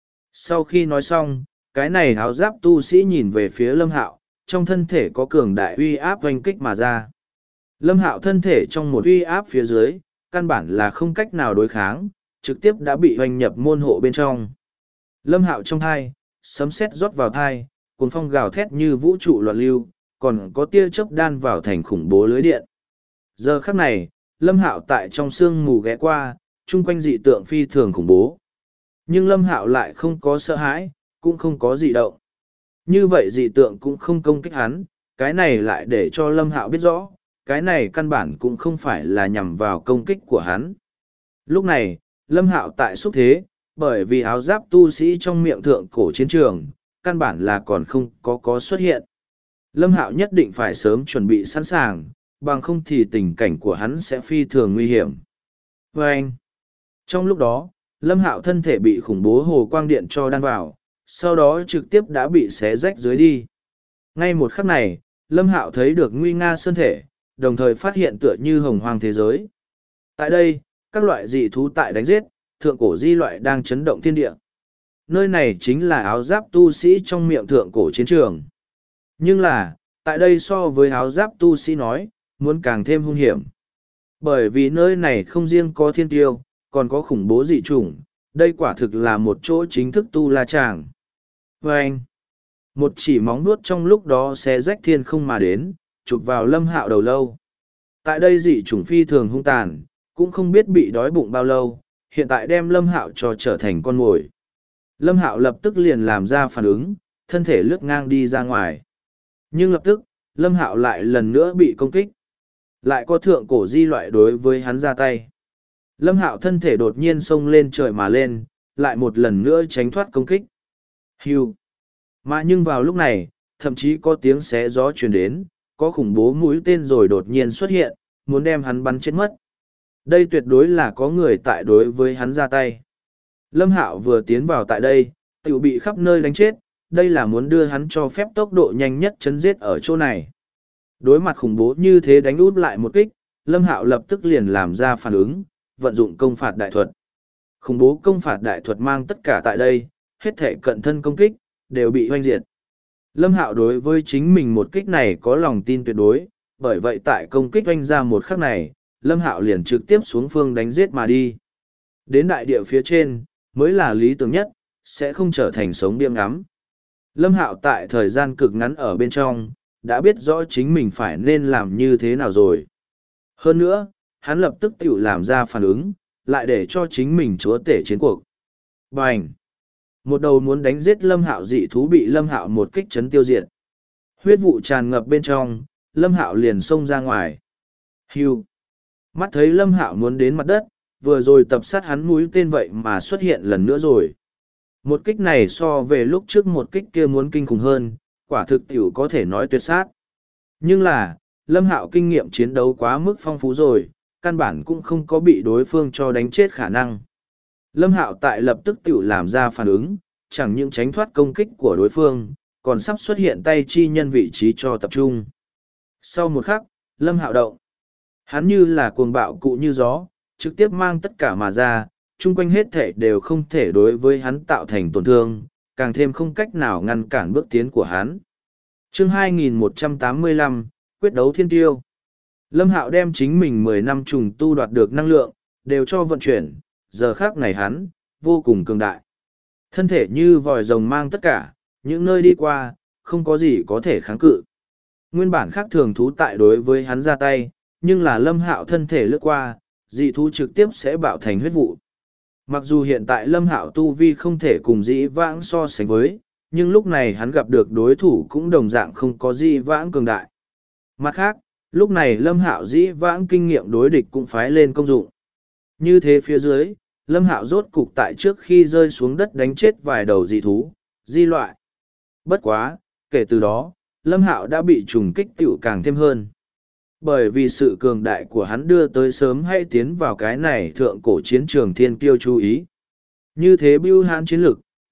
Sau khi nói xong, cái này áo giáp tu sĩ nhìn về phía Lâm Hạo, trong thân thể có cường đại uy áp oanh kích mà ra. Lâm Hạo thân thể trong một uy áp phía dưới, căn bản là không cách nào đối kháng, trực tiếp đã bị hoành nhập môn hộ bên trong. Lâm Hạo trong thai, sấm sét rót vào thai, cuồng phong gào thét như vũ trụ loạn lưu, còn có tia chớp đan vào thành khủng bố lưới điện. Giờ khắc này, Lâm Hạo tại trong sương mù ghé qua, chung quanh dị tượng phi thường khủng bố. Nhưng Lâm Hạo lại không có sợ hãi, cũng không có dị động. Như vậy dị tượng cũng không công kích hắn, cái này lại để cho Lâm Hạo biết rõ, cái này căn bản cũng không phải là nhằm vào công kích của hắn. Lúc này, Lâm Hạo tại xúc thế, bởi vì áo giáp tu sĩ trong miệng thượng cổ chiến trường, căn bản là còn không có xuất hiện. Lâm Hạo nhất định phải sớm chuẩn bị sẵn sàng, bằng không thì tình cảnh của hắn sẽ phi thường nguy hiểm. Và anh, trong lúc đó, Lâm Hạo thân thể bị khủng bố hồ quang điện cho đan vào, sau đó trực tiếp đã bị xé rách dưới đi. Ngay một khắc này, Lâm Hạo thấy được nguy nga sơn thể, đồng thời phát hiện tựa như hồng hoang thế giới. Tại đây, các loại dị thú tại đánh giết, thượng cổ di loại đang chấn động thiên địa. Nơi này chính là áo giáp tu sĩ trong miệng thượng cổ chiến trường. Nhưng là, tại đây so với áo giáp tu sĩ nói, muốn càng thêm hung hiểm. Bởi vì nơi này không riêng có thiên tiêu, còn có khủng bố dị chủng, đây quả thực là một chỗ chính thức tu la tràng. Và anh, một chỉ móng nuốt trong lúc đó xé rách thiên không mà đến, chụp vào Lâm Hạo đầu lâu. Tại đây dị chủng phi thường hung tàn, cũng không biết bị đói bụng bao lâu, hiện tại đem Lâm Hạo cho trở thành con mồi. Lâm Hạo lập tức liền làm ra phản ứng, thân thể lướt ngang đi ra ngoài. Nhưng lập tức, Lâm Hạo lại lần nữa bị công kích. Lại có thượng cổ di loại đối với hắn ra tay. Lâm Hạo thân thể đột nhiên xông lên trời mà lên, lại một lần nữa tránh thoát công kích. Hưu. Mà nhưng vào lúc này, thậm chí có tiếng xé gió truyền đến, có khủng bố mũi tên rồi đột nhiên xuất hiện, muốn đem hắn bắn chết mất. Đây tuyệt đối là có người tại đối với hắn ra tay. Lâm Hạo vừa tiến vào tại đây, tiểu bị khắp nơi đánh chết, đây là muốn đưa hắn cho phép tốc độ nhanh nhất chấn giết ở chỗ này. Đối mặt khủng bố như thế đánh út lại một kích, Lâm Hạo lập tức liền làm ra phản ứng, vận dụng công phạt đại thuật. Khủng bố công phạt đại thuật mang tất cả tại đây, hết thể cận thân công kích, đều bị hoanh diệt. Lâm Hạo đối với chính mình một kích này có lòng tin tuyệt đối, bởi vậy tại công kích hoanh ra một khắc này, Lâm Hạo liền trực tiếp xuống phương đánh giết mà đi. Đến đại địa phía trên, mới là lý tưởng nhất, sẽ không trở thành sống biếng ngắm. Lâm Hạo tại thời gian cực ngắn ở bên trong, đã biết rõ chính mình phải nên làm như thế nào rồi. Hơn nữa, hắn lập tức tự làm ra phản ứng, lại để cho chính mình chúa tể chiến cuộc. Bành! Một đầu muốn đánh giết Lâm Hạo dị thú bị Lâm Hạo một kích chấn tiêu diệt. Huyết vụ tràn ngập bên trong, Lâm Hạo liền xông ra ngoài. Hưu! Mắt thấy Lâm Hạo muốn đến mặt đất, vừa rồi tập sát hắn mũi tên vậy mà xuất hiện lần nữa rồi. Một kích này so về lúc trước một kích kia muốn kinh khủng hơn, quả thực tiểu có thể nói tuyệt sát. Nhưng là, Lâm Hạo kinh nghiệm chiến đấu quá mức phong phú rồi, căn bản cũng không có bị đối phương cho đánh chết khả năng. Lâm Hạo tại lập tức tiểu làm ra phản ứng, chẳng những tránh thoát công kích của đối phương, còn sắp xuất hiện tay chi nhân vị trí cho tập trung. Sau một khắc, Lâm Hạo động. Hắn như là cuồng bạo cụ như gió, trực tiếp mang tất cả mà ra, chung quanh hết thể đều không thể đối với hắn tạo thành tổn thương, càng thêm không cách nào ngăn cản bước tiến của hắn. Chương 2185, Quyết đấu thiên tiêu. Lâm Hạo đem chính mình 10 năm trùng tu đoạt được năng lượng, đều cho vận chuyển, giờ khác này hắn, vô cùng cường đại. Thân thể như vòi rồng mang tất cả, những nơi đi qua, không có gì có thể kháng cự. Nguyên bản khác thường thú tại đối với hắn ra tay, nhưng là Lâm Hạo thân thể lướt qua, dị thú trực tiếp sẽ bạo thành huyết vụ. Mặc dù hiện tại Lâm Hạo tu vi không thể cùng dĩ vãng so sánh với, nhưng lúc này hắn gặp được đối thủ cũng đồng dạng không có dĩ vãng cường đại. Mặt khác, lúc này Lâm Hạo dĩ vãng kinh nghiệm đối địch cũng phái lên công dụng. Như thế phía dưới, Lâm Hạo rốt cục tại trước khi rơi xuống đất đánh chết vài đầu dị thú, di loại. Bất quá, kể từ đó, Lâm Hạo đã bị trùng kích tiểu càng thêm hơn. Bởi vì sự cường đại của hắn đưa tới sớm hay tiến vào cái này thượng cổ chiến trường thiên kiêu chú ý. Như thế bưu hãn chiến lực,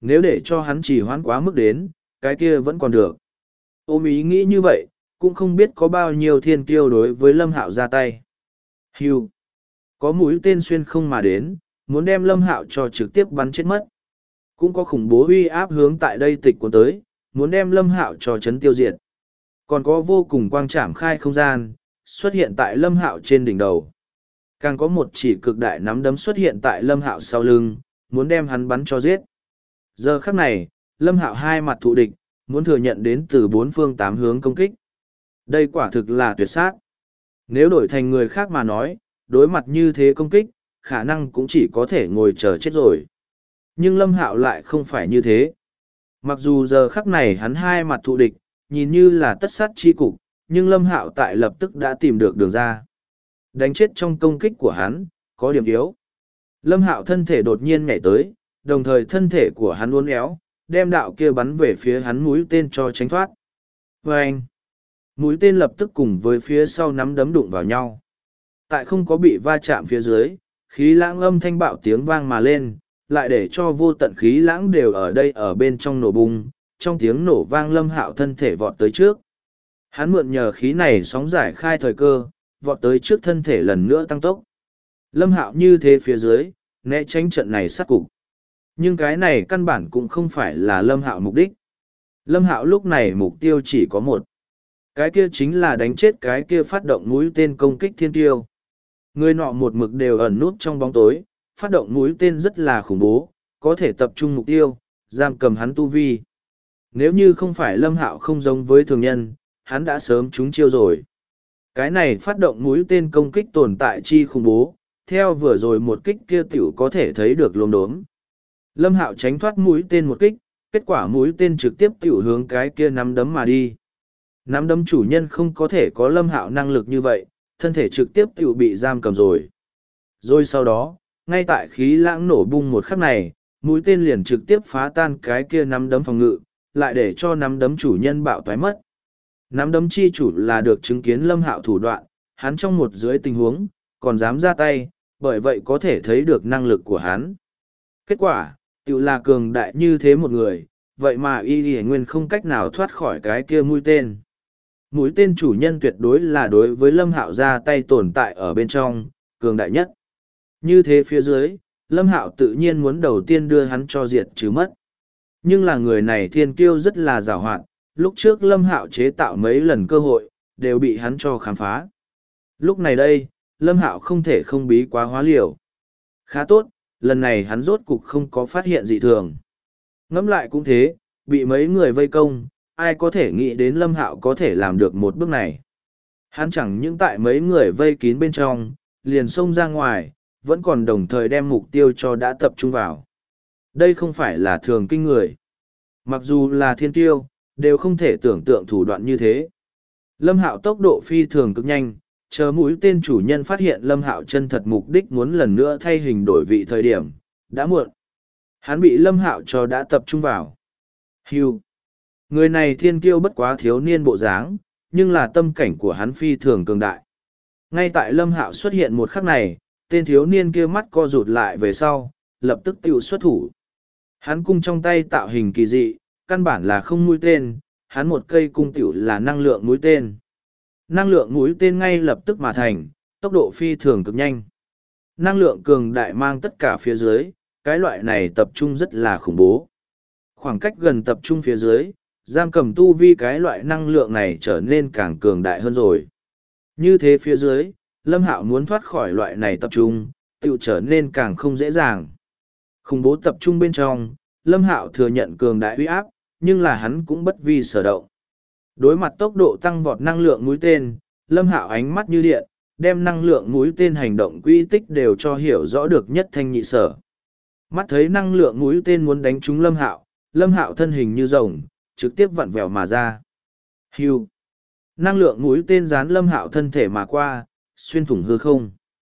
Nếu để cho hắn trì hoãn quá mức đến, cái kia vẫn còn được. Ôm ý nghĩ như vậy, cũng không biết có bao nhiêu thiên kiêu đối với Lâm Hạo ra tay. Hưu. Có mũi tên xuyên không mà đến, muốn đem Lâm Hạo cho trực tiếp bắn chết mất. Cũng có khủng bố uy áp hướng tại đây tịch cuốn tới, muốn đem Lâm Hạo cho chấn tiêu diệt. Còn có vô cùng quang trảm khai không gian, xuất hiện tại Lâm Hạo trên đỉnh đầu. Càng có một chỉ cực đại nắm đấm xuất hiện tại Lâm Hạo sau lưng, muốn đem hắn bắn cho giết. Giờ khắc này, Lâm Hạo hai mặt thù địch, muốn thừa nhận đến từ bốn phương tám hướng công kích. Đây quả thực là tuyệt sát. Nếu đổi thành người khác mà nói, đối mặt như thế công kích, khả năng cũng chỉ có thể ngồi chờ chết rồi. Nhưng Lâm Hạo lại không phải như thế. Mặc dù giờ khắc này hắn hai mặt thù địch, nhìn như là tất sát chi cục, nhưng Lâm Hạo tại lập tức đã tìm được đường ra. Đánh chết trong công kích của hắn, có điểm yếu. Lâm Hạo thân thể đột nhiên nhảy tới, đồng thời thân thể của hắn uốn éo, đem đạo kia bắn về phía hắn mũi tên cho tránh thoát. Và anh, mũi tên lập tức cùng với phía sau nắm đấm đụng vào nhau. Tại không có bị va chạm phía dưới, khí lãng âm thanh bạo tiếng vang mà lên, lại để cho vô tận khí lãng đều ở đây ở bên trong nổ bung, trong tiếng nổ vang Lâm Hạo thân thể vọt tới trước. Hắn mượn nhờ khí này sóng giải khai thời cơ, vọt tới trước thân thể lần nữa tăng tốc. Lâm Hạo như thế phía dưới, né tránh trận này sát cục. Nhưng cái này căn bản cũng không phải là Lâm Hạo mục đích. Lâm Hạo lúc này mục tiêu chỉ có một. Cái kia chính là đánh chết cái kia phát động mũi tên công kích thiên tiêu. Người nọ một mực đều ẩn nút trong bóng tối, phát động mũi tên rất là khủng bố, có thể tập trung mục tiêu, giam cầm hắn tu vi. Nếu như không phải Lâm Hạo không giống với thường nhân, hắn đã sớm trúng chiêu rồi. Cái này phát động mũi tên công kích tồn tại chi khủng bố, theo vừa rồi một kích kia tiểu có thể thấy được lồn đốm. Lâm Hạo tránh thoát mũi tên một kích, kết quả mũi tên trực tiếp tiểu hướng cái kia nắm đấm mà đi. Nắm đấm chủ nhân không có thể có Lâm Hạo năng lực như vậy, thân thể trực tiếp tiểu bị giam cầm rồi. Rồi sau đó, ngay tại khí lãng nổ bung một khắc này, mũi tên liền trực tiếp phá tan cái kia nắm đấm phòng ngự, lại để cho nắm đấm chủ nhân bạo toái mất. Nắm đấm chi chủ là được chứng kiến Lâm Hạo thủ đoạn, hắn trong một dưới tình huống, còn dám ra tay, bởi vậy có thể thấy được năng lực của hắn. Kết quả, tự là cường đại như thế một người, vậy mà y nguyên không cách nào thoát khỏi cái kia mũi tên. Mũi tên chủ nhân tuyệt đối là đối với Lâm Hạo ra tay tồn tại ở bên trong, cường đại nhất. Như thế phía dưới, Lâm Hạo tự nhiên muốn đầu tiên đưa hắn cho diệt trừ mất. Nhưng là người này thiên kiêu rất là giàu hoạt, lúc trước Lâm Hạo chế tạo mấy lần cơ hội, đều bị hắn cho khám phá. Lúc này đây, Lâm Hạo không thể không bí quá hóa liều. Khá tốt, lần này hắn rốt cục không có phát hiện dị thường. Ngẫm lại cũng thế, bị mấy người vây công, ai có thể nghĩ đến Lâm Hạo có thể làm được một bước này. Hắn chẳng những tại mấy người vây kín bên trong, liền xông ra ngoài, vẫn còn đồng thời đem mục tiêu cho đã tập trung vào. Đây không phải là thường kinh người. Mặc dù là thiên tiêu, đều không thể tưởng tượng thủ đoạn như thế. Lâm Hạo tốc độ phi thường cực nhanh, chờ mũi tên chủ nhân phát hiện Lâm Hạo chân thật mục đích muốn lần nữa thay hình đổi vị thời điểm, đã muộn. Hắn bị Lâm Hạo cho đã tập trung vào. Hưu. Người này thiên kiêu bất quá thiếu niên bộ dáng, nhưng là tâm cảnh của hắn phi thường cường đại. Ngay tại Lâm Hạo xuất hiện một khắc này, tên thiếu niên kia mắt co rụt lại về sau, lập tức tiêu xuất thủ. Hắn cung trong tay tạo hình kỳ dị, căn bản là không mũi tên, hắn một cây cung tiểu là năng lượng mũi tên. Năng lượng mũi tên ngay lập tức mà thành, tốc độ phi thường cực nhanh. Năng lượng cường đại mang tất cả phía dưới, cái loại này tập trung rất là khủng bố. Khoảng cách gần tập trung phía dưới, giam cầm tu vi cái loại năng lượng này trở nên càng cường đại hơn rồi. Như thế phía dưới, Lâm Hạo muốn thoát khỏi loại này tập trung, tự trở nên càng không dễ dàng. Khủng bố tập trung bên trong, Lâm Hạo thừa nhận cường đại uy áp, nhưng là hắn cũng bất vi sở động. Đối mặt tốc độ tăng vọt năng lượng mũi tên, Lâm Hạo ánh mắt như điện, đem năng lượng mũi tên hành động quỹ tích đều cho hiểu rõ được nhất thanh nhị sở. Mắt thấy năng lượng mũi tên muốn đánh trúng Lâm Hạo thân hình như rồng, trực tiếp vặn vẹo mà ra. Hưu. Năng lượng mũi tên dán Lâm Hạo thân thể mà qua, xuyên thủng hư không.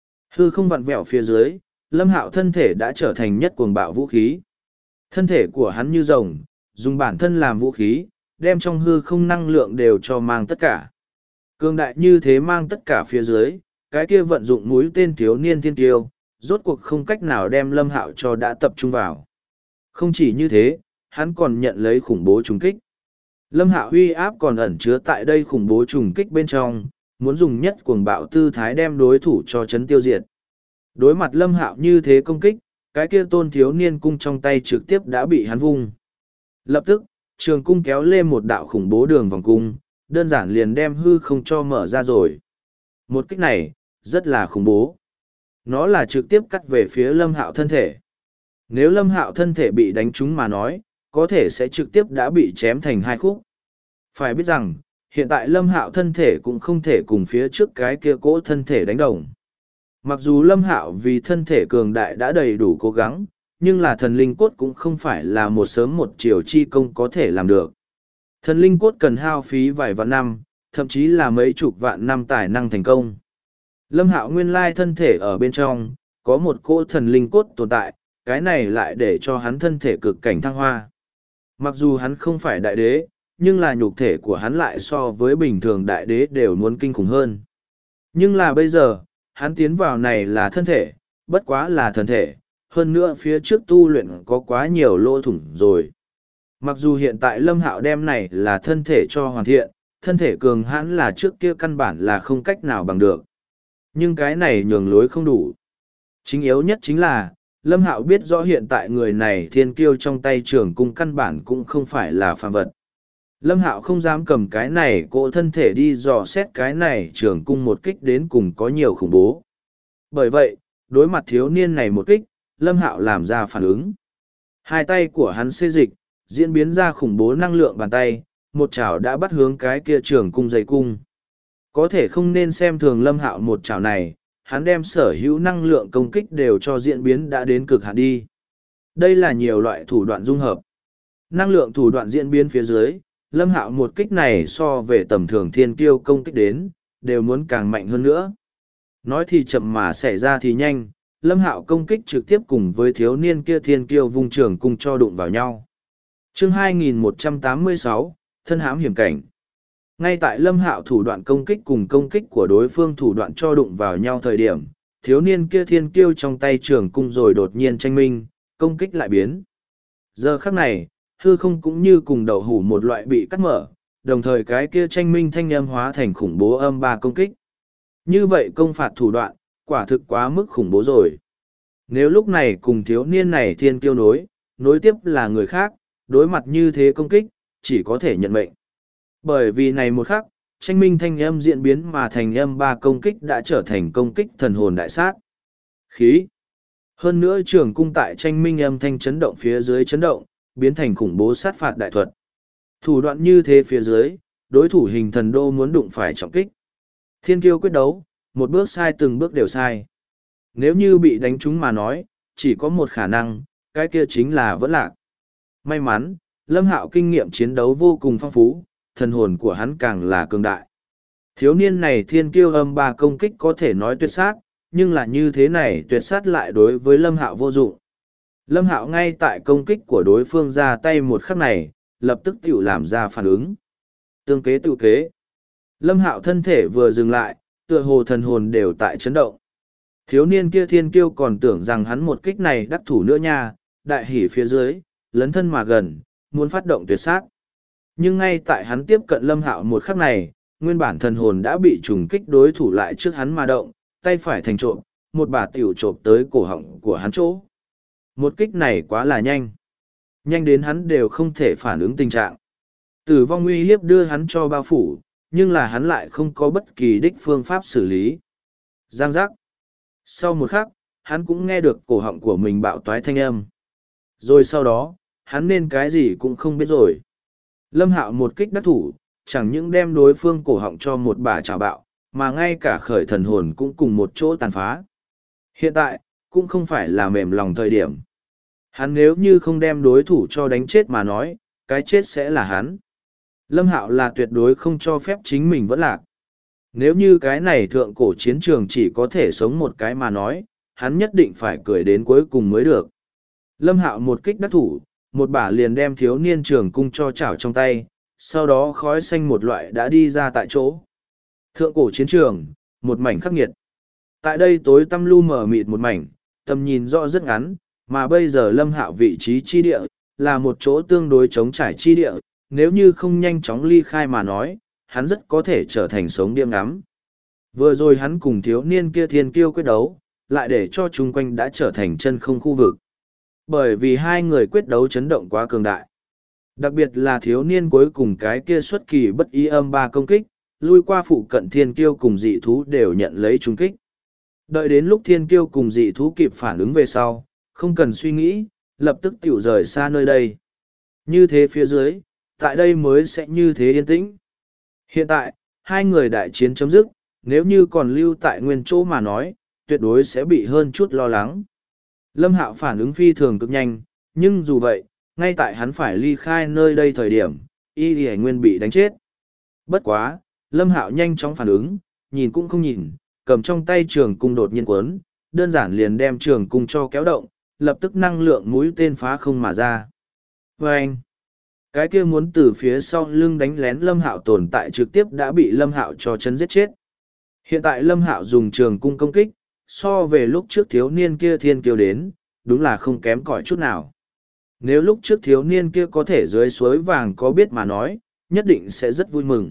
Hư không vặn vẹo phía dưới, Lâm Hạo thân thể đã trở thành nhất cuồng bạo vũ khí. Thân thể của hắn như rồng, dùng bản thân làm vũ khí, đem trong hư không năng lượng đều cho mang tất cả. Cường đại như thế mang tất cả phía dưới, cái kia vận dụng mũi tên thiếu niên thiên tiêu, rốt cuộc không cách nào đem Lâm Hạo cho đã tập trung vào. Không chỉ như thế, hắn còn nhận lấy khủng bố trùng kích. Lâm Hạo uy áp còn ẩn chứa tại đây khủng bố trùng kích bên trong, muốn dùng nhất cuồng bạo tư thái đem đối thủ cho chấn tiêu diệt. Đối mặt Lâm Hạo như thế công kích, cái kia Tôn Thiếu Niên cung trong tay trực tiếp đã bị hắn vung. Lập tức, trường cung kéo lên một đạo khủng bố đường vòng cung, đơn giản liền đem hư không cho mở ra rồi. Một kích này, rất là khủng bố. Nó là trực tiếp cắt về phía Lâm Hạo thân thể. Nếu Lâm Hạo thân thể bị đánh trúng mà nói, có thể sẽ trực tiếp đã bị chém thành hai khúc. Phải biết rằng, hiện tại Lâm Hạo thân thể cũng không thể cùng phía trước cái kia cỗ thân thể đánh đồng. Mặc dù Lâm Hạo vì thân thể cường đại đã đầy đủ cố gắng, nhưng là thần linh cốt cũng không phải là một sớm một chiều chi công có thể làm được. Thần linh cốt cần hao phí vài vạn năm, thậm chí là mấy chục vạn năm tài năng thành công. Lâm Hạo nguyên lai thân thể ở bên trong, có một cỗ thần linh cốt tồn tại, cái này lại để cho hắn thân thể cực cảnh thăng hoa. Mặc dù hắn không phải đại đế, nhưng là nhục thể của hắn lại so với bình thường đại đế đều muốn kinh khủng hơn. Nhưng là bây giờ, hắn tiến vào này là thân thể, bất quá là thần thể, hơn nữa phía trước tu luyện có quá nhiều lỗ thủng rồi. Mặc dù hiện tại Lâm Hạo đem này là thân thể cho hoàn thiện, thân thể cường hãn là trước kia căn bản là không cách nào bằng được. Nhưng cái này nhường lối không đủ. Chính yếu nhất chính là, Lâm Hạo biết rõ hiện tại người này thiên kiêu trong tay trường cung căn bản cũng không phải là phàm vật. Lâm Hạo không dám cầm cái này cỗ thân thể đi dò xét cái này trường cung một kích đến cùng có nhiều khủng bố. Bởi vậy, đối mặt thiếu niên này một kích, Lâm Hạo làm ra phản ứng. Hai tay của hắn xê dịch, diễn biến ra khủng bố năng lượng bàn tay, một chảo đã bắt hướng cái kia trường cung dây cung. Có thể không nên xem thường Lâm Hạo một chảo này, hắn đem sở hữu năng lượng công kích đều cho diễn biến đã đến cực hạn đi. Đây là nhiều loại thủ đoạn dung hợp. Năng lượng thủ đoạn diễn biến phía dưới, Lâm Hạo một kích này so về tầm thường thiên kiêu công kích đến, đều muốn càng mạnh hơn nữa. Nói thì chậm mà xảy ra thì nhanh, Lâm Hạo công kích trực tiếp cùng với thiếu niên kia thiên kiêu vung trường cung cho đụng vào nhau. Chương 2186, thân hãm hiểm cảnh. Ngay tại Lâm Hạo thủ đoạn công kích cùng công kích của đối phương thủ đoạn cho đụng vào nhau thời điểm, thiếu niên kia thiên kiêu trong tay trường cung rồi đột nhiên tranh minh, công kích lại biến. Giờ khắc này, hư không cũng như cùng đậu hủ một loại bị cắt mở, đồng thời cái kia tranh minh thanh âm hóa thành khủng bố âm ba công kích. Như vậy công phạt thủ đoạn, quả thực quá mức khủng bố rồi. Nếu lúc này cùng thiếu niên này thiên kiêu nối tiếp là người khác, đối mặt như thế công kích, chỉ có thể nhận mệnh. Bởi vì này một khắc, tranh minh thanh âm diễn biến mà thành âm ba công kích đã trở thành công kích thần hồn đại sát. Khí. Hơn nữa trường cung tại tranh minh âm thanh chấn động phía dưới chấn động, biến thành khủng bố sát phạt đại thuật. Thủ đoạn như thế phía dưới, đối thủ hình thần đô muốn đụng phải trọng kích. Thiên kiêu quyết đấu, một bước sai từng bước đều sai. Nếu như bị đánh trúng mà nói, chỉ có một khả năng, cái kia chính là vẫn lạc. May mắn, Lâm Hạo kinh nghiệm chiến đấu vô cùng phong phú, thần hồn của hắn càng là cường đại. Thiếu niên này thiên kiêu âm ba công kích có thể nói tuyệt sát, nhưng là như thế này tuyệt sát lại đối với Lâm Hạo vô dụng. Lâm Hạo ngay tại công kích của đối phương ra tay một khắc này, lập tức tự làm ra phản ứng. Tương kế tự kế. Lâm Hạo thân thể vừa dừng lại, tựa hồ thần hồn đều tại chấn động. Thiếu niên kia thiên kiêu còn tưởng rằng hắn một kích này đắc thủ nữa nha, đại hỉ phía dưới, lấn thân mà gần, muốn phát động tuyệt sát. Nhưng ngay tại hắn tiếp cận Lâm Hạo một khắc này, nguyên bản thần hồn đã bị trùng kích đối thủ lại trước hắn mà động, tay phải thành trộm, một bà tiểu trộm tới cổ họng của hắn chỗ. Một kích này quá là nhanh. Nhanh đến hắn đều không thể phản ứng tình trạng. Tử vong uy hiếp đưa hắn cho bao phủ, nhưng là hắn lại không có bất kỳ đích phương pháp xử lý. Giang giác. Sau một khắc, hắn cũng nghe được cổ họng của mình bạo toái thanh âm. Rồi sau đó, hắn nên cái gì cũng không biết rồi. Lâm Hạo một kích đắc thủ, chẳng những đem đối phương cổ họng cho một bà trào bạo, mà ngay cả khởi thần hồn cũng cùng một chỗ tàn phá. Hiện tại, cũng không phải là mềm lòng thời điểm. Hắn nếu như không đem đối thủ cho đánh chết mà nói, cái chết sẽ là hắn. Lâm Hạo là tuyệt đối không cho phép chính mình vẫn lạc. Nếu như cái này thượng cổ chiến trường chỉ có thể sống một cái mà nói, hắn nhất định phải cười đến cuối cùng mới được. Lâm Hạo một kích đắc thủ, một bả liền đem thiếu niên trường cung cho chảo trong tay, sau đó khói xanh một loại đã đi ra tại chỗ. Thượng cổ chiến trường, một mảnh khắc nghiệt. Tại đây tối tăm lu mờ mịt một mảnh, tầm nhìn rõ rất ngắn, Mà bây giờ Lâm Hạo vị trí chi địa, là một chỗ tương đối trống trải chi địa, nếu như không nhanh chóng ly khai mà nói, hắn rất có thể trở thành sống điên ngắm. Vừa rồi hắn cùng thiếu niên kia thiên kiêu quyết đấu, lại để cho chung quanh đã trở thành chân không khu vực. Bởi vì hai người quyết đấu chấn động quá cường đại. Đặc biệt là thiếu niên cuối cùng cái kia xuất kỳ bất ý âm ba công kích, lui qua phụ cận thiên kiêu cùng dị thú đều nhận lấy trúng kích. Đợi đến lúc thiên kiêu cùng dị thú kịp phản ứng về sau, không cần suy nghĩ, lập tức tiểu rời xa nơi đây. Như thế phía dưới, tại đây mới sẽ như thế yên tĩnh. Hiện tại, hai người đại chiến chấm dứt, nếu như còn lưu tại nguyên chỗ mà nói, tuyệt đối sẽ bị hơn chút lo lắng. Lâm Hạo phản ứng phi thường cực nhanh, nhưng dù vậy, ngay tại hắn phải ly khai nơi đây thời điểm, Y Lì Nguyên bị đánh chết. Bất quá, Lâm Hạo nhanh chóng phản ứng, nhìn cũng không nhìn, cầm trong tay trường cung đột nhiên quấn, đơn giản liền đem trường cung cho kéo động, lập tức năng lượng mũi tên phá không mà ra. Và anh, cái kia muốn từ phía sau lưng đánh lén Lâm Hạo tồn tại trực tiếp đã bị Lâm Hạo cho chân giết chết. Hiện tại Lâm Hạo dùng trường cung công kích, so về lúc trước thiếu niên kia thiên kiêu đến, đúng là không kém cỏi chút nào. Nếu lúc trước thiếu niên kia có thể dưới suối vàng có biết mà nói, nhất định sẽ rất vui mừng.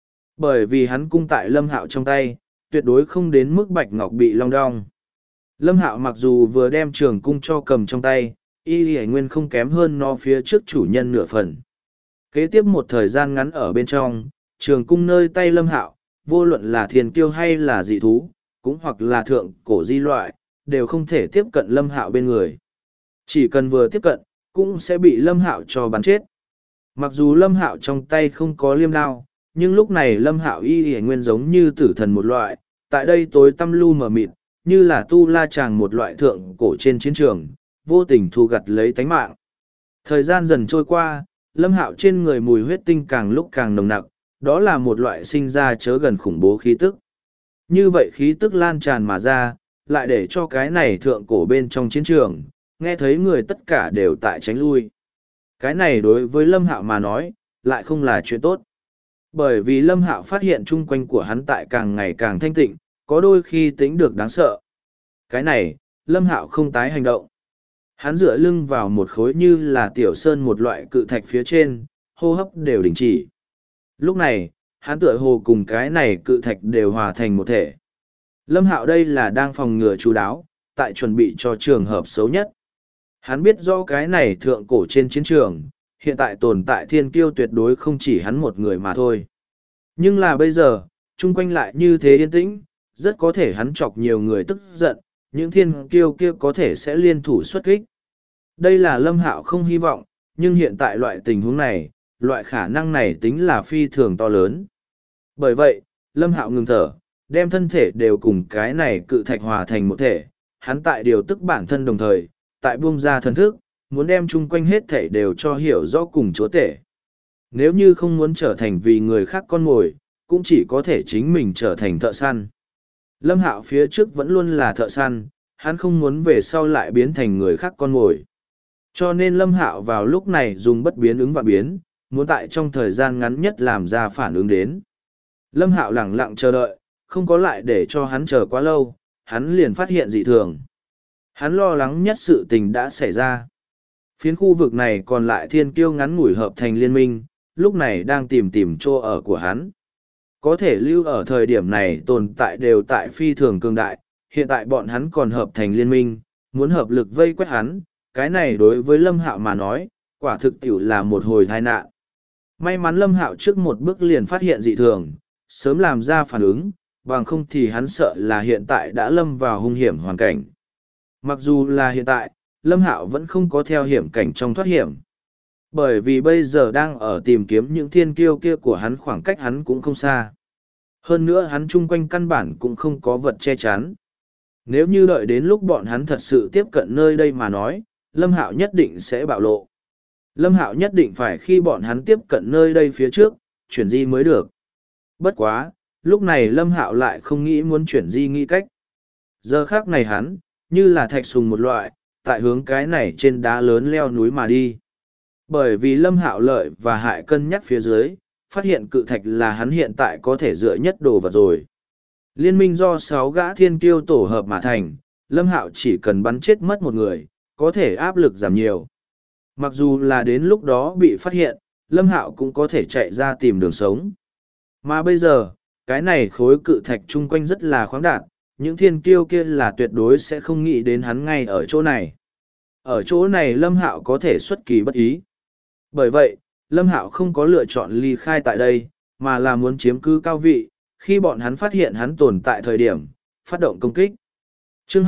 Bởi vì hắn cung tại Lâm Hạo trong tay, tuyệt đối không đến mức bạch ngọc bị long đong. Lâm Hạo mặc dù vừa đem trường cung cho cầm trong tay, Y Lì Nguyên không kém hơn nó phía trước chủ nhân nửa phần. Kế tiếp một thời gian ngắn ở bên trong, trường cung nơi tay Lâm Hạo, vô luận là thiên kiêu hay là dị thú, cũng hoặc là thượng cổ di loại, đều không thể tiếp cận Lâm Hạo bên người. Chỉ cần vừa tiếp cận, cũng sẽ bị Lâm Hạo cho bắn chết. Mặc dù Lâm Hạo trong tay không có liêm đao, nhưng lúc này Lâm Hạo Y Lì Nguyên giống như tử thần một loại, tại đây tối tăm lu mờ mịt, như là tu la chàng một loại thượng cổ trên chiến trường, vô tình thu gặt lấy tánh mạng. Thời gian dần trôi qua, Lâm Hạo trên người mùi huyết tinh càng lúc càng nồng nặc, đó là một loại sinh ra chớ gần khủng bố khí tức. Như vậy khí tức lan tràn mà ra, lại để cho cái này thượng cổ bên trong chiến trường, nghe thấy người tất cả đều tại tránh lui. Cái này đối với Lâm Hạo mà nói, lại không là chuyện tốt. Bởi vì Lâm Hạo phát hiện chung quanh của hắn tại càng ngày càng thanh tịnh, có đôi khi tính được đáng sợ. Cái này, Lâm Hạo không tái hành động. Hắn dựa lưng vào một khối như là tiểu sơn một loại cự thạch phía trên, hô hấp đều đình chỉ. Lúc này, hắn tựa hồ cùng cái này cự thạch đều hòa thành một thể. Lâm Hạo đây là đang phòng ngừa chú đáo, tại chuẩn bị cho trường hợp xấu nhất. Hắn biết rõ cái này thượng cổ trên chiến trường, hiện tại tồn tại thiên kiêu tuyệt đối không chỉ hắn một người mà thôi. Nhưng là bây giờ, chung quanh lại như thế yên tĩnh, rất có thể hắn chọc nhiều người tức giận, những thiên kiêu kia có thể sẽ liên thủ xuất kích. Đây là Lâm Hạo không hy vọng, nhưng hiện tại loại tình huống này, loại khả năng này tính là phi thường to lớn. Bởi vậy, Lâm Hạo ngừng thở, đem thân thể đều cùng cái này cự thạch hòa thành một thể, hắn tại điều tức bản thân đồng thời, tại buông ra thần thức, muốn đem chung quanh hết thể đều cho hiểu rõ cùng chúa tể. Nếu như không muốn trở thành vì người khác con mồi, cũng chỉ có thể chính mình trở thành thợ săn. Lâm Hạo phía trước vẫn luôn là thợ săn, hắn không muốn về sau lại biến thành người khác con mồi. Cho nên Lâm Hạo vào lúc này dùng bất biến ứng vạn biến, muốn tại trong thời gian ngắn nhất làm ra phản ứng đến. Lâm Hạo lẳng lặng chờ đợi, không có lại để cho hắn chờ quá lâu, hắn liền phát hiện dị thường. Hắn lo lắng nhất sự tình đã xảy ra. Phiến khu vực này còn lại thiên kiêu ngắn ngủi hợp thành liên minh, lúc này đang tìm chỗ ở của hắn. Có thể lưu ở thời điểm này tồn tại đều tại phi thường cường đại, hiện tại bọn hắn còn hợp thành liên minh, muốn hợp lực vây quét hắn, cái này đối với Lâm Hạo mà nói, quả thực tiểu là một hồi tai nạn. May mắn Lâm Hạo trước một bước liền phát hiện dị thường, sớm làm ra phản ứng, bằng không thì hắn sợ là hiện tại đã lâm vào hung hiểm hoàn cảnh. Mặc dù là hiện tại, Lâm Hạo vẫn không có theo hiểm cảnh trong thoát hiểm. Bởi vì bây giờ đang ở tìm kiếm những thiên kiêu kia của hắn, khoảng cách hắn cũng không xa. Hơn nữa hắn chung quanh căn bản cũng không có vật che chắn. Nếu như đợi đến lúc bọn hắn thật sự tiếp cận nơi đây mà nói, Lâm Hạo nhất định sẽ bạo lộ. Lâm Hạo nhất định phải khi bọn hắn tiếp cận nơi đây phía trước, chuyển di mới được. Bất quá, lúc này Lâm Hạo lại không nghĩ muốn chuyển di nghĩ cách. Giờ khác này hắn, như là thạch sùng một loại, tại hướng cái này trên đá lớn leo núi mà đi. Bởi vì Lâm Hạo lợi và hại cân nhắc phía dưới, phát hiện cự thạch là hắn hiện tại có thể dựa nhất đồ vật rồi. Liên minh do 6 gã thiên kiêu tổ hợp mà thành, Lâm Hạo chỉ cần bắn chết mất một người, có thể áp lực giảm nhiều. Mặc dù là đến lúc đó bị phát hiện, Lâm Hạo cũng có thể chạy ra tìm đường sống. Mà bây giờ, cái này khối cự thạch chung quanh rất là khoáng đạt, những thiên kiêu kia là tuyệt đối sẽ không nghĩ đến hắn ngay ở chỗ này. Ở chỗ này Lâm Hạo có thể xuất kỳ bất ý. Bởi vậy, Lâm Hạo không có lựa chọn ly khai tại đây, mà là muốn chiếm cứ cao vị, khi bọn hắn phát hiện hắn tồn tại thời điểm, phát động công kích. Chương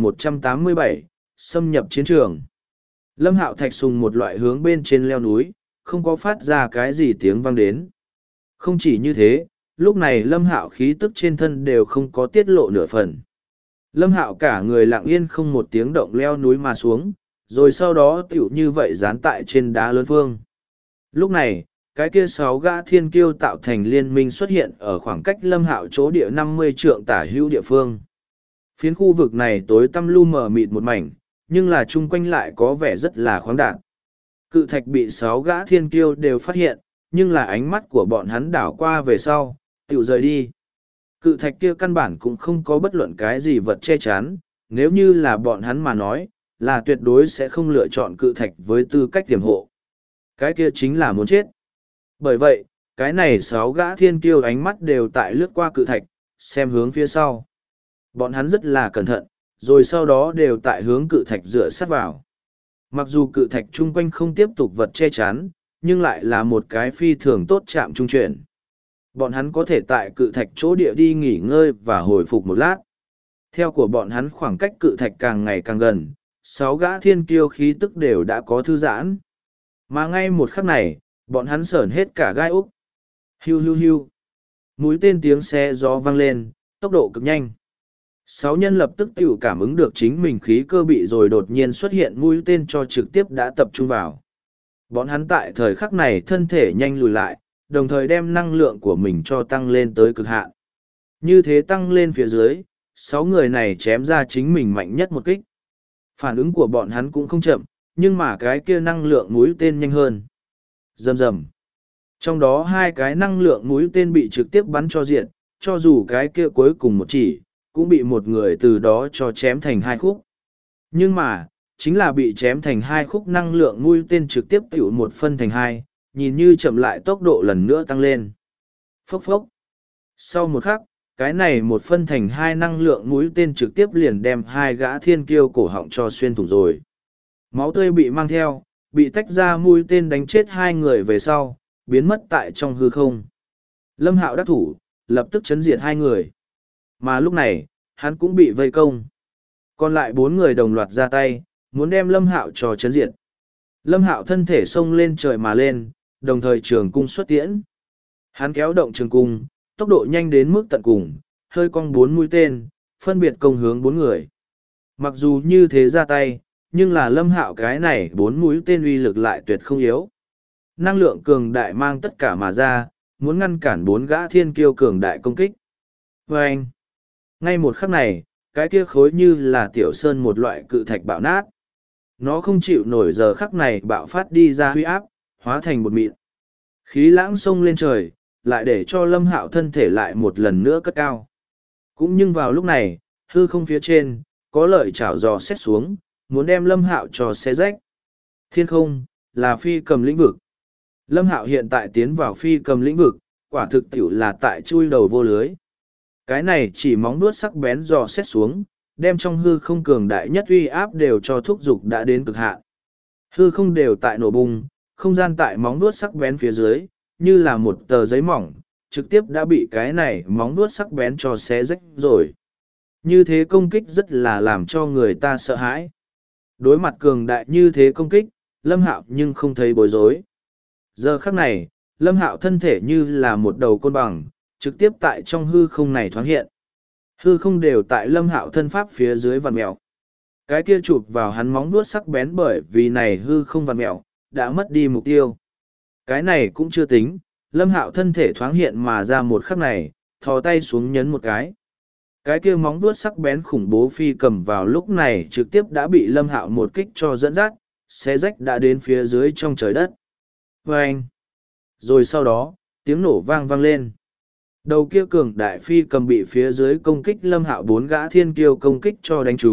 2187, xâm nhập chiến trường. Lâm Hạo thạch sùng một loại hướng bên trên leo núi, không có phát ra cái gì tiếng vang đến. Không chỉ như thế, lúc này Lâm Hạo khí tức trên thân đều không có tiết lộ nửa phần. Lâm Hạo cả người lặng yên không một tiếng động leo núi mà xuống, rồi sau đó tựu như vậy dán tại trên đá lớn phương. Lúc này, cái kia 6 gã thiên kiêu tạo thành liên minh xuất hiện ở khoảng cách Lâm Hạo chỗ địa 50 trượng tả hữu địa phương. Phiến khu vực này tối tăm lu mờ mịt một mảnh, nhưng là chung quanh lại có vẻ rất là khoáng đạt. Cự thạch bị 6 gã thiên kiêu đều phát hiện, nhưng là ánh mắt của bọn hắn đảo qua về sau, tựu rời đi. Cự thạch kia căn bản cũng không có bất luận cái gì vật che chắn, nếu như là bọn hắn mà nói, là tuyệt đối sẽ không lựa chọn cự thạch với tư cách tiềm hộ. Cái kia chính là muốn chết. Bởi vậy, cái này 6 gã thiên kiêu ánh mắt đều tại lướt qua cự thạch, xem hướng phía sau. Bọn hắn rất là cẩn thận, rồi sau đó đều tại hướng cự thạch dựa sát vào. Mặc dù cự thạch chung quanh không tiếp tục vật che chắn, nhưng lại là một cái phi thường tốt chạm trung chuyển. Bọn hắn có thể tại cự thạch chỗ địa đi nghỉ ngơi và hồi phục một lát. Theo của bọn hắn khoảng cách cự thạch càng ngày càng gần, 6 gã thiên kiêu khí tức đều đã có thư giãn. Mà ngay một khắc này, bọn hắn sởn hết cả gai úc. Hiu hiu hiu. Mũi tên tiếng xe gió vang lên, tốc độ cực nhanh. 6 nhân lập tức tự cảm ứng được chính mình khí cơ bị rồi đột nhiên xuất hiện mũi tên cho trực tiếp đã tập trung vào. Bọn hắn tại thời khắc này thân thể nhanh lùi lại, đồng thời đem năng lượng của mình cho tăng lên tới cực hạn. Như thế tăng lên phía dưới, 6 người này chém ra chính mình mạnh nhất một kích. Phản ứng của bọn hắn cũng không chậm, nhưng mà cái kia năng lượng mũi tên nhanh hơn. Rầm rầm. Trong đó 2 cái năng lượng mũi tên bị trực tiếp bắn cho diện, cho dù cái kia cuối cùng một chỉ, cũng bị một người từ đó cho chém thành 2 khúc. Nhưng mà, chính là bị chém thành 2 khúc năng lượng mũi tên trực tiếp tiểu một phân thành 2, nhìn như chậm lại tốc độ lần nữa tăng lên. Phốc phốc. Sau một khắc, cái này một phân thành 2 năng lượng mũi tên trực tiếp liền đem 2 gã thiên kiêu cổ họng cho xuyên thủng rồi. Máu tươi bị mang theo, bị tách ra mũi tên đánh chết 2 người về sau, biến mất tại trong hư không. Lâm Hạo đắc thủ, lập tức chấn diệt 2 người. Mà lúc này, hắn cũng bị vây công. Còn lại 4 người đồng loạt ra tay, muốn đem Lâm Hạo cho chấn diệt. Lâm Hạo thân thể xông lên trời mà lên, đồng thời trường cung xuất tiễn. Hắn kéo động trường cung, tốc độ nhanh đến mức tận cùng, hơi cong 4 mũi tên, phân biệt công hướng 4 người. Mặc dù như thế ra tay, nhưng là Lâm Hạo cái này 4 mũi tên uy lực lại tuyệt không yếu. Năng lượng cường đại mang tất cả mà ra, muốn ngăn cản 4 gã thiên kiêu cường đại công kích. Và anh, ngay một khắc này, cái kia khối như là tiểu sơn một loại cự thạch bạo nát. Nó không chịu nổi giờ khắc này bạo phát đi ra huy áp, hóa thành một mịn. Khí lãng sông lên trời, lại để cho Lâm Hạo thân thể lại một lần nữa cất cao. Cũng nhưng vào lúc này, hư không phía trên, có lợi chảo dò xét xuống, muốn đem Lâm Hạo cho xé rách. Thiên không, là phi cầm lĩnh vực. Lâm Hạo hiện tại tiến vào phi cầm lĩnh vực, quả thực tiểu là tại chui đầu vô lưới. Cái này chỉ móng vuốt sắc bén dò xét xuống, đem trong hư không cường đại nhất uy áp đều cho thúc dục đã đến cực hạn. Hư không đều tại nổ bung, không gian tại móng vuốt sắc bén phía dưới, như là một tờ giấy mỏng, trực tiếp đã bị cái này móng vuốt sắc bén cho xé rách rồi. Như thế công kích rất là làm cho người ta sợ hãi. Đối mặt cường đại như thế công kích, Lâm Hạo nhưng không thấy bối rối. Giờ khắc này, Lâm Hạo thân thể như là một đầu côn bằng, trực tiếp tại trong hư không này thoáng hiện. Hư không đều tại Lâm Hạo thân pháp phía dưới vằn mèo. Cái kia chụp vào hắn móng vuốt sắc bén bởi vì này hư không vằn mèo, đã mất đi mục tiêu. Cái này cũng chưa tính, Lâm Hạo thân thể thoáng hiện mà ra một khắc này, thò tay xuống nhấn một cái. Cái kia móng vuốt sắc bén khủng bố phi cầm vào lúc này trực tiếp đã bị Lâm Hạo một kích cho dẫn dắt, xé rách đã đến phía dưới trong trời đất. Vâng! Rồi sau đó, tiếng nổ vang vang lên. Đầu kia cường đại phi cầm bị phía dưới công kích Lâm Hạo 4 gã thiên kiêu công kích cho đánh trúng,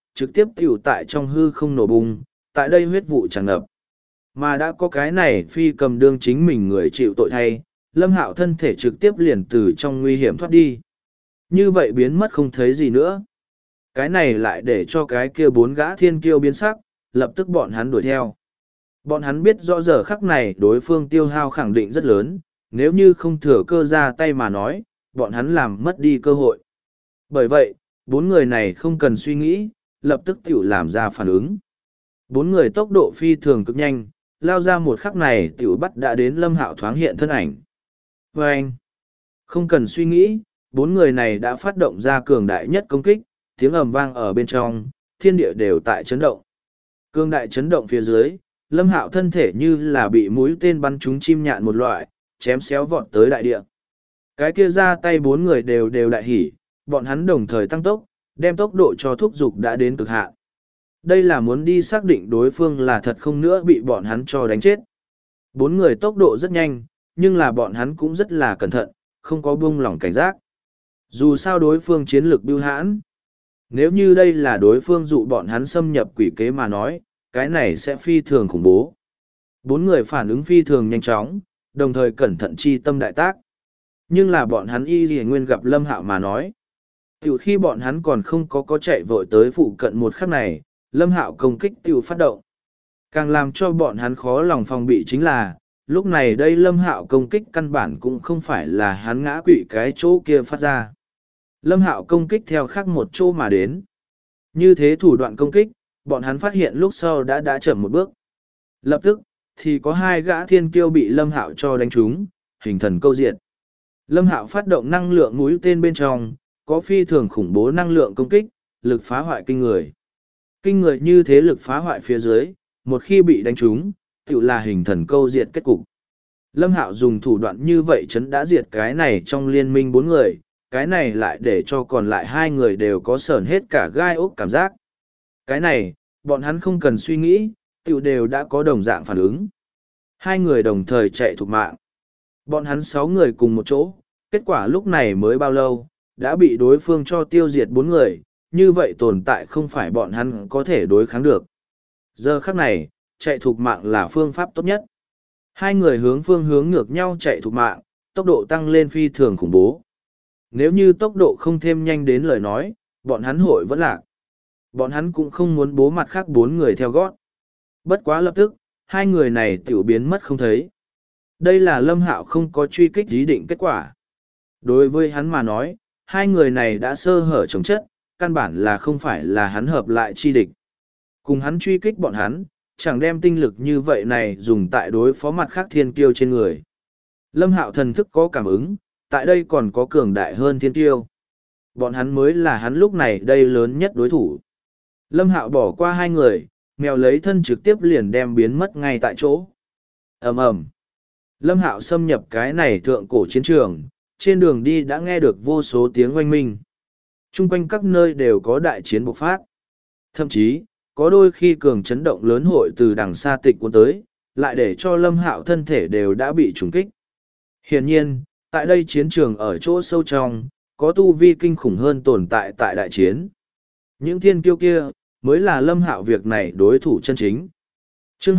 trực tiếp tiểu tại trong hư không nổ bùng, tại đây huyết vụ tràn ngập. Mà đã có cái này phi cầm đương chính mình người chịu tội thay, Lâm Hạo thân thể trực tiếp liền từ trong nguy hiểm thoát đi. Như vậy biến mất không thấy gì nữa. Cái này lại để cho cái kia bốn gã thiên kiêu biến sắc, lập tức bọn hắn đuổi theo. Bọn hắn biết rõ giờ khắc này đối phương tiêu hao khẳng định rất lớn, nếu như không thừa cơ ra tay mà nói, bọn hắn làm mất đi cơ hội. Bởi vậy, bốn người này không cần suy nghĩ, lập tức tiểu làm ra phản ứng. Bốn người tốc độ phi thường cực nhanh, lao ra một khắc này tiểu bắt đã đến Lâm Hạo thoáng hiện thân ảnh. Và anh, không cần suy nghĩ, bốn người này đã phát động ra cường đại nhất công kích, tiếng ầm vang ở bên trong, thiên địa đều tại chấn động. Cường đại chấn động phía dưới, Lâm Hạo thân thể như là bị mũi tên bắn trúng chim nhạn một loại, chém xéo vọt tới đại địa. Cái kia ra tay bốn người đều đại hỉ, bọn hắn đồng thời tăng tốc, đem tốc độ cho thúc dục đã đến cực hạn. Đây là muốn đi xác định đối phương là thật không nữa bị bọn hắn cho đánh chết. Bốn người tốc độ rất nhanh, nhưng là bọn hắn cũng rất là cẩn thận, không có buông lỏng cảnh giác. Dù sao đối phương chiến lược bưu hãn. Nếu như đây là đối phương dụ bọn hắn xâm nhập quỷ kế mà nói, cái này sẽ phi thường khủng bố. Bốn người phản ứng phi thường nhanh chóng, đồng thời cẩn thận chi tâm đại tác. Nhưng là bọn hắn y lìa nguyên gặp Lâm Hạo mà nói. Tiểu khi bọn hắn còn không có chạy vội tới phụ cận một khắc này, Lâm Hạo công kích tiểu phát động. Càng làm cho bọn hắn khó lòng phòng bị chính là, lúc này đây Lâm Hạo công kích căn bản cũng không phải là hắn ngã quỵ cái chỗ kia phát ra. Lâm Hạo công kích theo khác một chỗ mà đến. Như thế thủ đoạn công kích, bọn hắn phát hiện lúc sau đã chậm một bước. Lập tức, thì có hai gã thiên kiêu bị Lâm Hạo cho đánh trúng, hình thần câu diệt. Lâm Hạo phát động năng lượng mũi tên bên trong, có phi thường khủng bố năng lượng công kích, lực phá hoại kinh người. Kinh người như thế lực phá hoại phía dưới, một khi bị đánh trúng, tự là hình thần câu diệt kết cục. Lâm Hạo dùng thủ đoạn như vậy chấn đã diệt cái này trong liên minh bốn người, cái này lại để cho còn lại hai người đều có sởn hết cả gai ốc cảm giác. Cái này, bọn hắn không cần suy nghĩ, tự đều đã có đồng dạng phản ứng. Hai người đồng thời chạy thục mạng. Bọn hắn 6 người cùng một chỗ, kết quả lúc này mới bao lâu, đã bị đối phương cho tiêu diệt 4 người, như vậy tồn tại không phải bọn hắn có thể đối kháng được. Giờ khắc này, chạy thục mạng là phương pháp tốt nhất. Hai người phương hướng ngược nhau chạy thục mạng, tốc độ tăng lên phi thường khủng bố. Nếu như tốc độ không thêm nhanh đến lời nói, bọn hắn hội vẫn lạc. Bọn hắn cũng không muốn bố mặt khác 4 người theo gót. Bất quá lập tức, hai người này tiểu biến mất không thấy. Đây là Lâm Hạo không có truy kích ý định kết quả. Đối với hắn mà nói, hai người này đã sơ hở chống chất, căn bản là không phải là hắn hợp lại chi địch. Cùng hắn truy kích bọn hắn, chẳng đem tinh lực như vậy này dùng tại đối phó mặt khác thiên kiêu trên người. Lâm Hạo thần thức có cảm ứng, tại đây còn có cường đại hơn thiên kiêu. Bọn hắn mới là hắn lúc này đây lớn nhất đối thủ. Lâm Hạo bỏ qua hai người, mèo lấy thân trực tiếp liền đem biến mất ngay tại chỗ. Ầm ầm. Lâm Hạo xâm nhập cái này thượng cổ chiến trường, trên đường đi đã nghe được vô số tiếng oanh minh. Trung quanh các nơi đều có đại chiến bộc phát. Thậm chí, có đôi khi cường chấn động lớn hội từ đằng xa tịch cuốn tới, lại để cho Lâm Hạo thân thể đều đã bị trùng kích. Hiển nhiên, tại đây chiến trường ở chỗ sâu trong, có tu vi kinh khủng hơn tồn tại tại đại chiến. Những thiên kiêu kia, mới là Lâm Hạo việc này đối thủ chân chính. Chương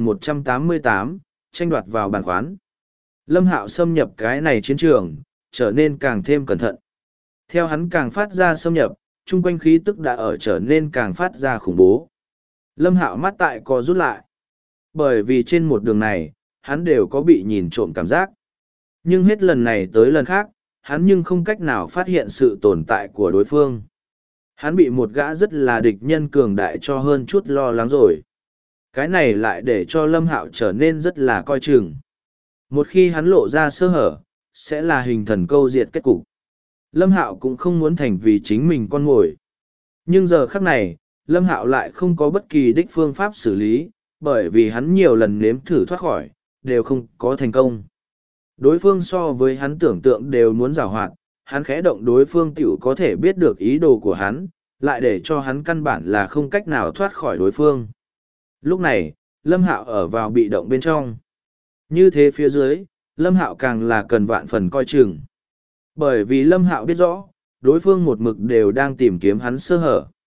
2188, tranh đoạt vào bàn khoán. Lâm Hạo xâm nhập cái này chiến trường, trở nên càng thêm cẩn thận. Theo hắn càng phát ra xâm nhập, chung quanh khí tức đã ở trở nên càng phát ra khủng bố. Lâm Hạo mắt tại co rút lại. Bởi vì trên một đường này, hắn đều có bị nhìn trộm cảm giác. Nhưng hết lần này tới lần khác, hắn nhưng không cách nào phát hiện sự tồn tại của đối phương. Hắn bị một gã rất là địch nhân cường đại cho hơn chút lo lắng rồi. Cái này lại để cho Lâm Hạo trở nên rất là coi chừng. Một khi hắn lộ ra sơ hở, sẽ là hình thần câu diệt kết cục. Lâm Hạo cũng không muốn thành vì chính mình con mồi. Nhưng giờ khắc này, Lâm Hạo lại không có bất kỳ đích phương pháp xử lý, bởi vì hắn nhiều lần nếm thử thoát khỏi, đều không có thành công. Đối phương so với hắn tưởng tượng đều muốn giảo hoạt, hắn khẽ động đối phương tiểu có thể biết được ý đồ của hắn, lại để cho hắn căn bản là không cách nào thoát khỏi đối phương. Lúc này, Lâm Hạo ở vào bị động bên trong. Như thế phía dưới, Lâm Hạo càng là cần vạn phần coi chừng. Bởi vì Lâm Hạo biết rõ, đối phương một mực đều đang tìm kiếm hắn sơ hở.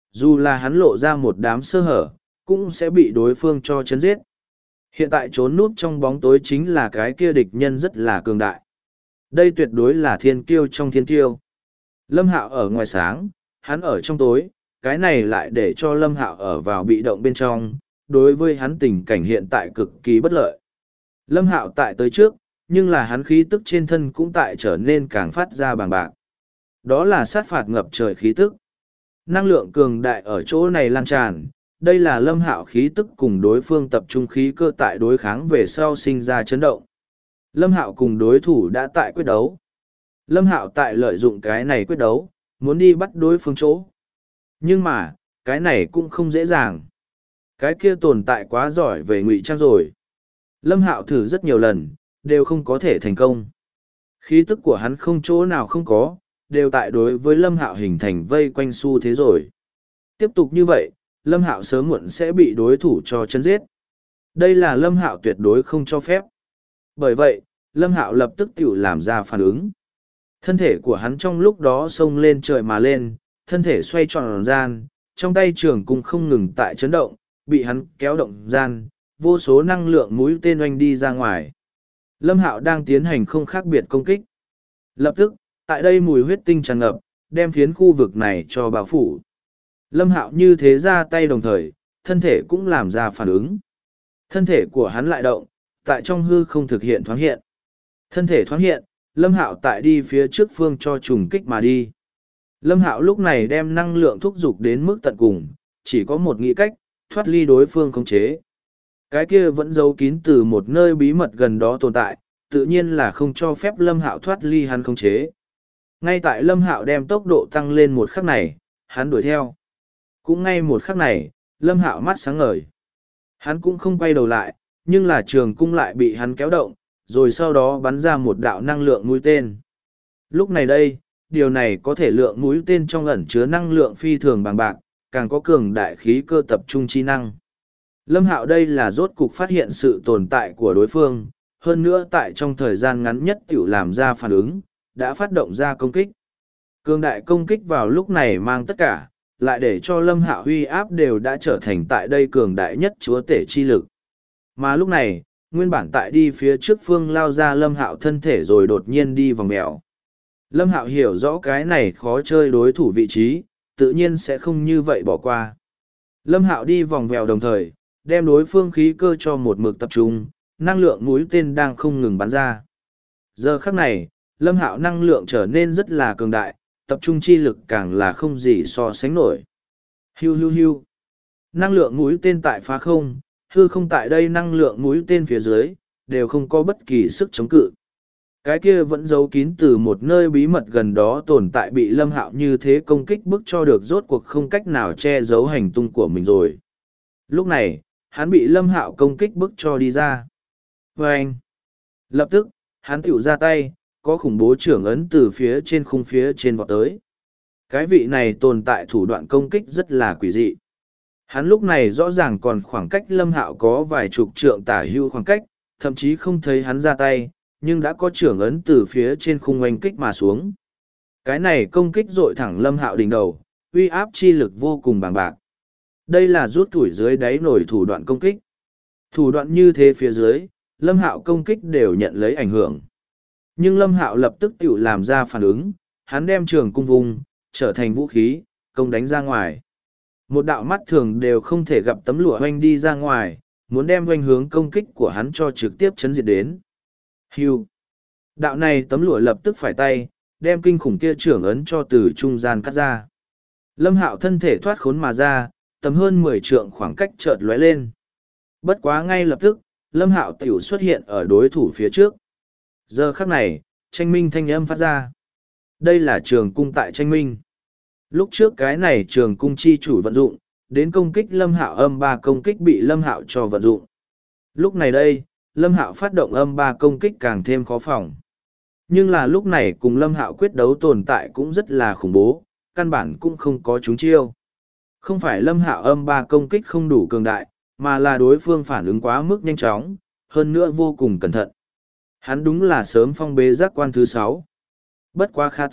Dù là hắn lộ ra một đám sơ hở, cũng sẽ bị đối phương cho chấn giết. Hiện tại trốn núp trong bóng tối chính là cái kia địch nhân rất là cường đại. Đây tuyệt đối là thiên kiêu trong thiên kiêu. Lâm Hạo ở ngoài sáng, hắn ở trong tối, cái này lại để cho Lâm Hạo ở vào bị động bên trong, đối với hắn tình cảnh hiện tại cực kỳ bất lợi. Lâm Hạo tại tới trước, nhưng là hắn khí tức trên thân cũng tại trở nên càng phát ra bàng bạc. Đó là sát phạt ngập trời khí tức. Năng lượng cường đại ở chỗ này lan tràn, đây là Lâm Hạo khí tức cùng đối phương tập trung khí cơ tại đối kháng về sau sinh ra chấn động. Lâm Hạo cùng đối thủ đã tại quyết đấu. Lâm Hạo tại lợi dụng cái này quyết đấu, muốn đi bắt đối phương chỗ. Nhưng mà, cái này cũng không dễ dàng. Cái kia tồn tại quá giỏi về ngụy trang rồi. Lâm Hạo thử rất nhiều lần, đều không có thể thành công. Khí tức của hắn không chỗ nào không có, đều tại đối với Lâm Hạo hình thành vây quanh xu thế rồi. Tiếp tục như vậy, Lâm Hạo sớm muộn sẽ bị đối thủ cho chấn giết. Đây là Lâm Hạo tuyệt đối không cho phép. Bởi vậy, Lâm Hạo lập tức tự làm ra phản ứng. Thân thể của hắn trong lúc đó xông lên trời mà lên, thân thể xoay tròn gian, trong tay trường cung không ngừng tại chấn động, bị hắn kéo động gian, vô số năng lượng mũi tên oanh đi ra ngoài. Lâm Hạo đang tiến hành không khác biệt công kích. Lập tức, tại đây mùi huyết tinh tràn ngập, đem phiến khu vực này cho bao phủ. Lâm Hạo như thế ra tay đồng thời, thân thể cũng làm ra phản ứng. Thân thể của hắn lại động, tại trong hư không thực hiện thoáng hiện. Thân thể thoáng hiện, Lâm Hạo tại đi phía trước phương cho trùng kích mà đi. Lâm Hạo lúc này đem năng lượng thúc giục đến mức tận cùng, chỉ có một nghĩ cách, thoát ly đối phương khống chế. Cái kia vẫn giấu kín từ một nơi bí mật gần đó tồn tại, tự nhiên là không cho phép Lâm Hạo thoát ly hắn khống chế. Ngay tại Lâm Hạo đem tốc độ tăng lên một khắc này, hắn đuổi theo. Cũng ngay một khắc này, Lâm Hạo mắt sáng ngời. Hắn cũng không quay đầu lại, nhưng là trường cung lại bị hắn kéo động, rồi sau đó bắn ra một đạo năng lượng mũi tên. Lúc này đây, điều này có thể lượng mũi tên trong ẩn chứa năng lượng phi thường bằng bạc, càng có cường đại khí cơ tập trung chi năng. Lâm Hạo đây là rốt cục phát hiện sự tồn tại của đối phương, hơn nữa tại trong thời gian ngắn nhất tiểu làm ra phản ứng, đã phát động ra công kích. Cường đại công kích vào lúc này mang tất cả, lại để cho Lâm Hạo huy áp đều đã trở thành tại đây cường đại nhất chúa tể chi lực. Mà lúc này, nguyên bản tại đi phía trước phương lao ra Lâm Hạo thân thể rồi đột nhiên đi vòng mèo. Lâm Hạo hiểu rõ cái này khó chơi đối thủ vị trí, tự nhiên sẽ không như vậy bỏ qua. Lâm Hạo đi vòng vèo đồng thời, đem đối phương khí cơ cho một mực tập trung, năng lượng mũi tên đang không ngừng bắn ra. Giờ khắc này, Lâm Hạo năng lượng trở nên rất là cường đại, tập trung chi lực càng là không gì so sánh nổi. Hiu hiu hiu. Năng lượng mũi tên tại phá không, hư không tại đây năng lượng mũi tên phía dưới, đều không có bất kỳ sức chống cự. Cái kia vẫn giấu kín từ một nơi bí mật gần đó tồn tại bị Lâm Hạo như thế công kích bức cho được rốt cuộc không cách nào che giấu hành tung của mình rồi. Lúc này, hắn bị Lâm Hạo công kích bức cho đi ra. Và anh, lập tức, hắn tiểu ra tay, có khủng bố trưởng ấn từ phía trên khung phía trên vọt tới. Cái vị này tồn tại thủ đoạn công kích rất là quỷ dị. Hắn lúc này rõ ràng còn khoảng cách Lâm Hạo có vài chục trượng tả hưu khoảng cách, thậm chí không thấy hắn ra tay, nhưng đã có trưởng ấn từ phía trên khung oanh kích mà xuống. Cái này công kích dội thẳng Lâm Hạo đỉnh đầu, uy áp chi lực vô cùng bàng bạc. Đây là rút tuổi dưới đáy nổi thủ đoạn công kích. Thủ đoạn như thế phía dưới, Lâm Hạo công kích đều nhận lấy ảnh hưởng. Nhưng Lâm Hạo lập tức tự làm ra phản ứng, hắn đem trường cung vùng, trở thành vũ khí, công đánh ra ngoài. Một đạo mắt thường đều không thể gặp tấm lụa hoanh đi ra ngoài, muốn đem hoanh hướng công kích của hắn cho trực tiếp chấn diệt đến. Hưu. Đạo này tấm lụa lập tức phải tay, đem kinh khủng kia trưởng ấn cho từ trung gian cắt ra. Lâm Hạo thân thể thoát khốn mà ra, tầm hơn 10 trượng khoảng cách chợt lóe lên. Bất quá ngay lập tức, Lâm Hạo tiểu xuất hiện ở đối thủ phía trước. Giờ khắc này, tranh minh thanh âm phát ra. Đây là trường cung tại tranh minh. Lúc trước cái này trường cung chi chủ vận dụng, đến công kích Lâm Hạo âm 3 công kích bị Lâm Hạo cho vận dụng. Lúc này đây, Lâm Hạo phát động âm 3 công kích càng thêm khó phòng. Nhưng là lúc này cùng Lâm Hạo quyết đấu tồn tại cũng rất là khủng bố, căn bản cũng không có trúng chiêu. Không phải Lâm Hạo âm 3 công kích không đủ cường đại, mà là đối phương phản ứng quá mức nhanh chóng, hơn nữa vô cùng cẩn thận. Hắn đúng là sớm phong bế giác quan thứ 6. Bất quá khá tốt,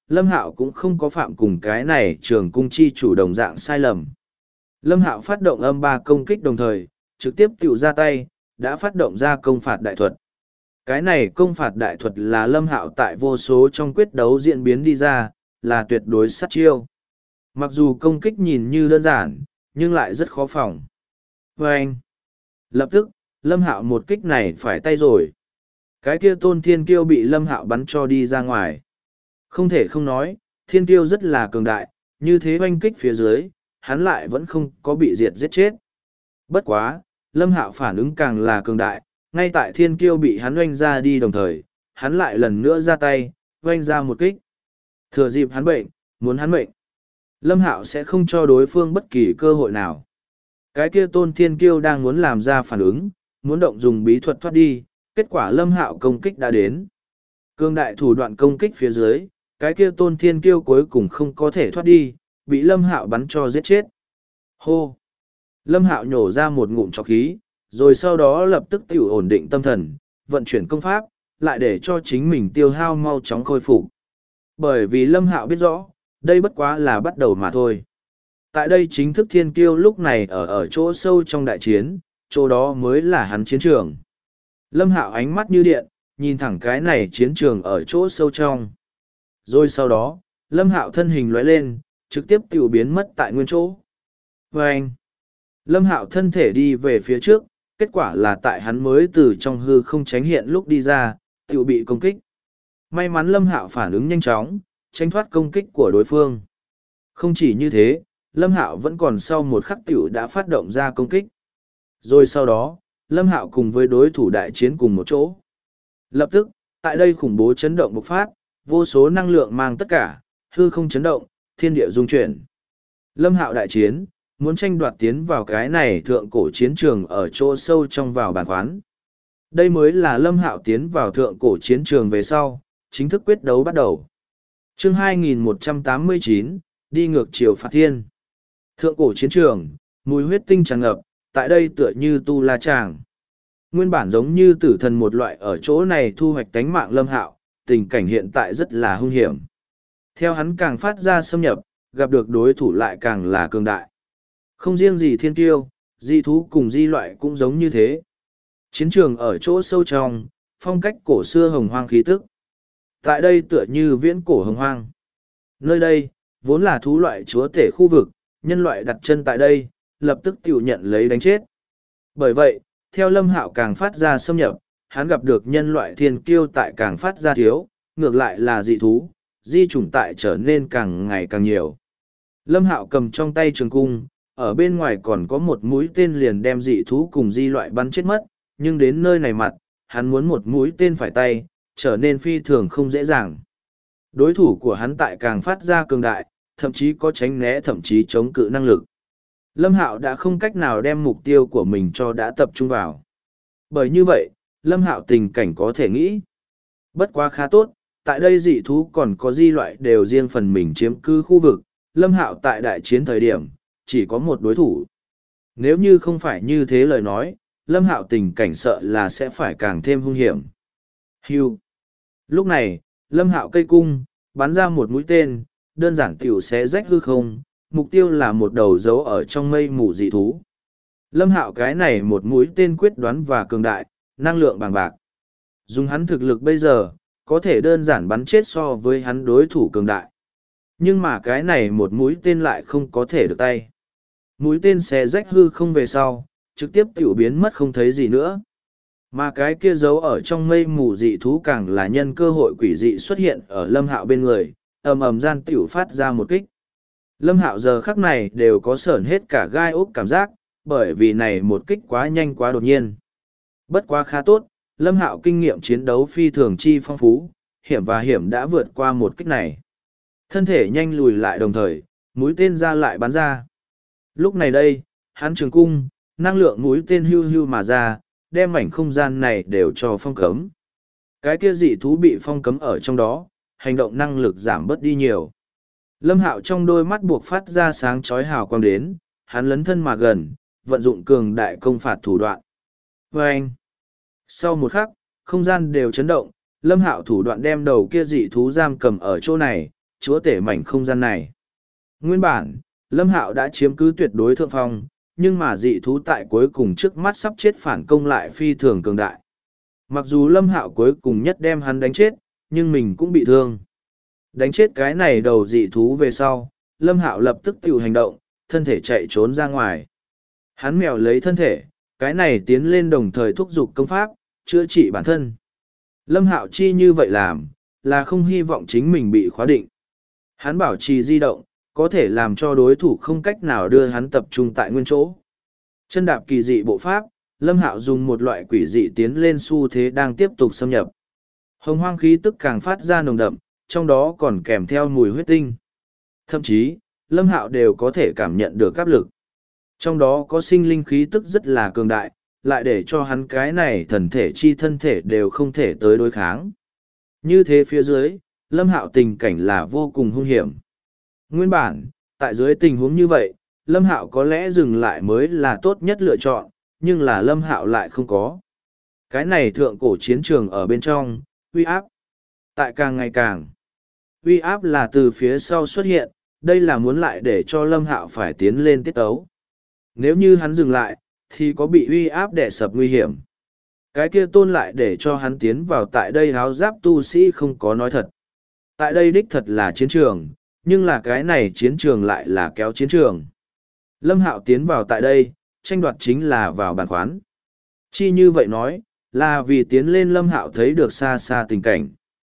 Lâm Hạo cũng không có phạm cùng cái này trường cung chi chủ đồng dạng sai lầm. Lâm Hạo phát động âm ba công kích đồng thời, trực tiếp tiểu ra tay, đã phát động ra công phạt đại thuật. Cái này công phạt đại thuật là Lâm Hạo tại vô số trong quyết đấu diễn biến đi ra, là tuyệt đối sát chiêu. Mặc dù công kích nhìn như đơn giản, nhưng lại rất khó phòng. Và anh, lập tức, Lâm Hạo một kích này phải tay rồi. Cái kia Tôn Thiên Kiêu bị Lâm Hạo bắn cho đi ra ngoài. Không thể không nói, Thiên Kiêu rất là cường đại, như thế oanh kích phía dưới, hắn lại vẫn không có bị diệt giết chết. Bất quá, Lâm Hạo phản ứng càng là cường đại, ngay tại Thiên Kiêu bị hắn oanh ra đi đồng thời, hắn lại lần nữa ra tay, oanh ra một kích. Thừa dịp hắn bệnh, muốn hắn bệnh. Lâm Hạo sẽ không cho đối phương bất kỳ cơ hội nào. Cái kia Tôn Thiên Kiêu đang muốn làm ra phản ứng, muốn động dùng bí thuật thoát đi, kết quả Lâm Hạo công kích đã đến. Cương đại thủ đoạn công kích phía dưới, cái kia Tôn Thiên Kiêu cuối cùng không có thể thoát đi, bị Lâm Hạo bắn cho giết chết. Hô! Lâm Hạo nhổ ra một ngụm trọc khí, rồi sau đó lập tức tiểu ổn định tâm thần, vận chuyển công pháp, lại để cho chính mình tiêu hao mau chóng khôi phục. Bởi vì Lâm Hạo biết rõ, đây bất quá là bắt đầu mà thôi. Tại đây chính thức Thiên Kiêu lúc này ở chỗ sâu trong đại chiến, chỗ đó mới là hắn chiến trường. Lâm Hạo ánh mắt như điện, nhìn thẳng cái này chiến trường ở chỗ sâu trong. Rồi sau đó, Lâm Hạo thân hình lóe lên, trực tiếp tiểu biến mất tại nguyên chỗ. Và anh, Lâm Hạo thân thể đi về phía trước, kết quả là tại hắn mới từ trong hư không tránh hiện lúc đi ra, tiểu bị công kích. May mắn Lâm Hạo phản ứng nhanh chóng, tránh thoát công kích của đối phương. Không chỉ như thế, Lâm Hạo vẫn còn sau một khắc tiểu đã phát động ra công kích. Rồi sau đó, Lâm Hạo cùng với đối thủ đại chiến cùng một chỗ. Lập tức, tại đây khủng bố chấn động bộc phát, vô số năng lượng mang tất cả, hư không chấn động, thiên địa rung chuyển. Lâm Hạo đại chiến, muốn tranh đoạt tiến vào cái này thượng cổ chiến trường ở chỗ sâu trong vào bản khoán. Đây mới là Lâm Hạo tiến vào thượng cổ chiến trường về sau, chính thức quyết đấu bắt đầu. Chương 2189, đi ngược chiều phạt thiên. Thượng cổ chiến trường, mùi huyết tinh tràn ngập, tại đây tựa như tu la tràng. Nguyên bản giống như tử thần một loại ở chỗ này thu hoạch tánh mạng Lâm Hạo, tình cảnh hiện tại rất là hung hiểm. Theo hắn càng phát ra xâm nhập, gặp được đối thủ lại càng là cường đại. Không riêng gì thiên kiêu, di thú cùng di loại cũng giống như thế. Chiến trường ở chỗ sâu trong, phong cách cổ xưa hồng hoang khí tức. Tại đây tựa như viễn cổ hồng hoang. Nơi đây, vốn là thú loại chúa tể khu vực, nhân loại đặt chân tại đây, lập tức tiểu nhận lấy đánh chết. Bởi vậy, theo Lâm Hạo càng phát ra xâm nhập, hắn gặp được nhân loại thiên kiêu tại càng phát ra thiếu, ngược lại là dị thú, di chủng tại trở nên càng ngày càng nhiều. Lâm Hạo cầm trong tay trường cung, ở bên ngoài còn có một mũi tên liền đem dị thú cùng di loại bắn chết mất, nhưng đến nơi này mặt, hắn muốn một mũi tên phải tay, trở nên phi thường không dễ dàng. Đối thủ của hắn tại càng phát ra cường đại, thậm chí có tránh né thậm chí chống cự năng lực. Lâm Hạo đã không cách nào đem mục tiêu của mình cho đã tập trung vào. Bởi như vậy, Lâm Hạo tình cảnh có thể nghĩ. Bất quá khá tốt, tại đây dị thú còn có di loại đều riêng phần mình chiếm cứ khu vực. Lâm Hạo tại đại chiến thời điểm, chỉ có một đối thủ. Nếu như không phải như thế lời nói, Lâm Hạo tình cảnh sợ là sẽ phải càng thêm hung hiểm. Hưu. Lúc này, Lâm Hạo cây cung, bắn ra một mũi tên, đơn giản tiểu xé rách hư không, mục tiêu là một đầu dấu ở trong mây mù dị thú. Lâm Hạo cái này một mũi tên quyết đoán và cường đại, năng lượng bằng bạc. Dùng hắn thực lực bây giờ, có thể đơn giản bắn chết so với hắn đối thủ cường đại. Nhưng mà cái này một mũi tên lại không có thể được tay. Mũi tên xé rách hư không về sau, trực tiếp tiểu biến mất không thấy gì nữa. Mà cái kia giấu ở trong mây mù dị thú càng là nhân cơ hội quỷ dị xuất hiện ở Lâm Hạo bên người, ầm ầm gian tiểu phát ra một kích. Lâm Hạo giờ khắc này đều có sởn hết cả gai ốc cảm giác, bởi vì này một kích quá nhanh quá đột nhiên. Bất quá khá tốt, Lâm Hạo kinh nghiệm chiến đấu phi thường chi phong phú, hiểm và hiểm đã vượt qua một kích này. Thân thể nhanh lùi lại đồng thời, mũi tên ra lại bắn ra. Lúc này đây, hắn trường cung, năng lượng mũi tên hưu hưu mà ra, đem mảnh không gian này đều cho phong cấm. Cái kia dị thú bị phong cấm ở trong đó, hành động năng lực giảm bớt đi nhiều. Lâm Hạo trong đôi mắt buộc phát ra sáng chói hào quang đến, hắn lấn thân mà gần, vận dụng cường đại công phạt thủ đoạn. Vâng! Sau một khắc, không gian đều chấn động, Lâm Hạo thủ đoạn đem đầu kia dị thú giam cầm ở chỗ này, chúa tể mảnh không gian này. Nguyên bản, Lâm Hạo đã chiếm cứ tuyệt đối thượng phong, nhưng mà dị thú tại cuối cùng trước mắt sắp chết phản công lại phi thường cường đại. Mặc dù Lâm Hạo cuối cùng nhất đem hắn đánh chết, nhưng mình cũng bị thương. Đánh chết cái này đầu dị thú về sau, Lâm Hạo lập tức tự hành động, thân thể chạy trốn ra ngoài. Hắn mèo lấy thân thể, cái này tiến lên đồng thời thúc giục công pháp, chữa trị bản thân. Lâm Hạo chi như vậy làm, là không hy vọng chính mình bị khóa định. Hắn bảo trì di động, có thể làm cho đối thủ không cách nào đưa hắn tập trung tại nguyên chỗ. Chân đạp kỳ dị bộ pháp, Lâm Hạo dùng một loại quỷ dị tiến lên xu thế đang tiếp tục xâm nhập. Hồng hoang khí tức càng phát ra nồng đậm, trong đó còn kèm theo mùi huyết tinh. Thậm chí, Lâm Hạo đều có thể cảm nhận được áp lực. Trong đó có sinh linh khí tức rất là cường đại, lại để cho hắn cái này thần thể chi thân thể đều không thể tới đối kháng. Như thế phía dưới, Lâm Hạo tình cảnh là vô cùng hung hiểm. Nguyên bản, tại dưới tình huống như vậy, Lâm Hạo có lẽ dừng lại mới là tốt nhất lựa chọn, nhưng là Lâm Hạo lại không có. Cái này thượng cổ chiến trường ở bên trong, uy áp. Tại càng ngày càng, uy áp là từ phía sau xuất hiện, đây là muốn lại để cho Lâm Hạo phải tiến lên tiết tấu. Nếu như hắn dừng lại, thì có bị uy áp đè sập nguy hiểm. Cái kia tôn lại để cho hắn tiến vào tại đây háo giáp tu sĩ không có nói thật. Tại đây đích thật là chiến trường, nhưng là cái này chiến trường lại là kéo chiến trường. Lâm Hạo tiến vào tại đây, tranh đoạt chính là vào bàn khoán. Chi như vậy nói, là vì tiến lên Lâm Hạo thấy được xa xa tình cảnh.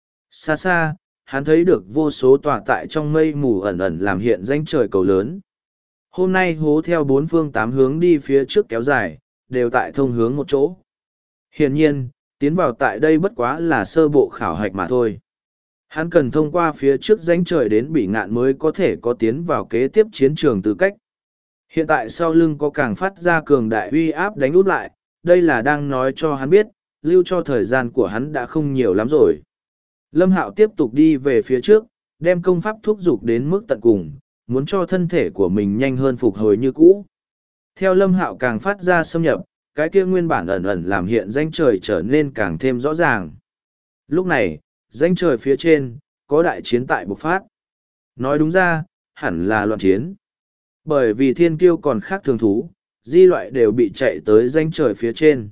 Xa xa, hắn thấy được vô số tòa tại trong mây mù ẩn ẩn làm hiện danh trời cầu lớn. Hôm nay hố theo bốn phương tám hướng đi phía trước kéo dài, đều tại thông hướng một chỗ. Hiển nhiên, tiến vào tại đây bất quá là sơ bộ khảo hạch mà thôi. Hắn cần thông qua phía trước danh trời đến Bỉ Ngạn mới có thể có tiến vào kế tiếp chiến trường tư cách. Hiện tại sau lưng có càng phát ra cường đại uy áp đánh út lại, đây là đang nói cho hắn biết, lưu cho thời gian của hắn đã không nhiều lắm rồi. Lâm Hạo tiếp tục đi về phía trước, đem công pháp thúc giục đến mức tận cùng, muốn cho thân thể của mình nhanh hơn phục hồi như cũ. Theo Lâm Hạo càng phát ra xâm nhập, cái kia nguyên bản ẩn ẩn làm hiện danh trời trở nên càng thêm rõ ràng. Lúc này, danh trời phía trên, có đại chiến tại bộc phát. Nói đúng ra, hẳn là loạn chiến. Bởi vì thiên kiêu còn khác thường thú, di loại đều bị chạy tới danh trời phía trên.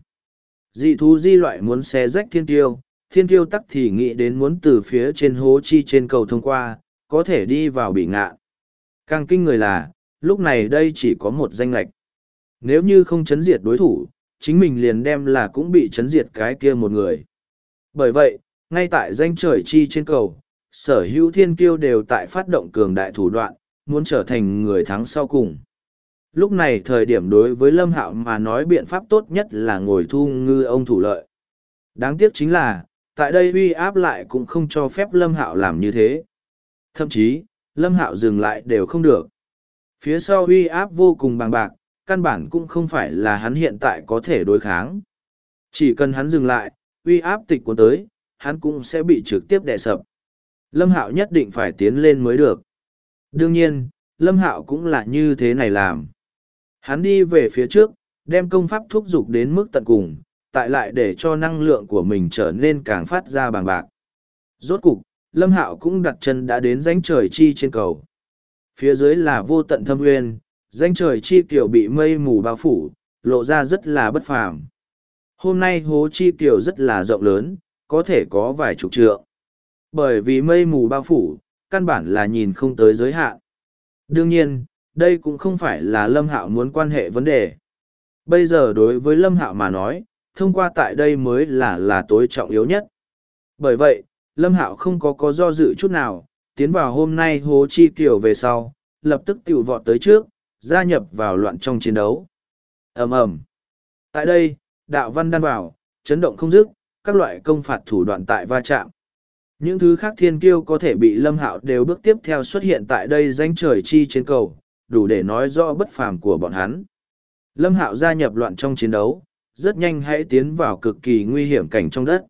Dị thú di loại muốn xé rách thiên kiêu tắc thì nghĩ đến muốn từ phía trên hố chi trên cầu thông qua, có thể đi vào Bỉ Ngạn. Càng kinh người là, lúc này đây chỉ có một danh lệch. Nếu như không chấn diệt đối thủ, chính mình liền đem là cũng bị chấn diệt cái kia một người. Bởi vậy, ngay tại danh trời chi trên cầu, sở hữu thiên kiêu đều tại phát động cường đại thủ đoạn, muốn trở thành người thắng sau cùng. Lúc này thời điểm đối với Lâm Hạo mà nói biện pháp tốt nhất là ngồi thu ngư ông thủ lợi. Đáng tiếc chính là, tại đây uy áp lại cũng không cho phép Lâm Hạo làm như thế. Thậm chí, Lâm Hạo dừng lại đều không được. Phía sau uy áp vô cùng bằng bạc, căn bản cũng không phải là hắn hiện tại có thể đối kháng. Chỉ cần hắn dừng lại, uy áp tịch cuốn tới, hắn cũng sẽ bị trực tiếp đè sập. Lâm Hạo nhất định phải tiến lên mới được. Đương nhiên, Lâm Hạo cũng là như thế này làm. Hắn đi về phía trước, đem công pháp thúc giục đến mức tận cùng, tại lại để cho năng lượng của mình trở nên càng phát ra bằng bạc. Rốt cục, Lâm Hạo cũng đặt chân đã đến rãnh trời chi trên cầu. Phía dưới là vô tận thâm nguyên, rãnh trời chi kiểu bị mây mù bao phủ, lộ ra rất là bất phàm. Hôm nay hố chi kiểu rất là rộng lớn, có thể có vài chục trượng. Bởi vì mây mù bao phủ, căn bản là nhìn không tới giới hạn. Đương nhiên, đây cũng không phải là Lâm Hạo muốn quan hệ vấn đề. Bây giờ đối với Lâm Hạo mà nói, thông qua tại đây mới là tối trọng yếu nhất. Bởi vậy, Lâm Hạo không có do dự chút nào, tiến vào hôm nay hố chi kiểu về sau, lập tức tiểu vọt tới trước, gia nhập vào loạn trong chiến đấu. Ầm ầm. Tại đây, đạo văn đan vào, chấn động không dứt, các loại công phạt thủ đoạn tại va chạm. Những thứ khác thiên kiêu có thể bị Lâm Hạo đều bước tiếp theo xuất hiện tại đây danh trời chi trên cầu, đủ để nói rõ bất phàm của bọn hắn. Lâm Hạo gia nhập loạn trong chiến đấu, rất nhanh hãy tiến vào cực kỳ nguy hiểm cảnh trong đất.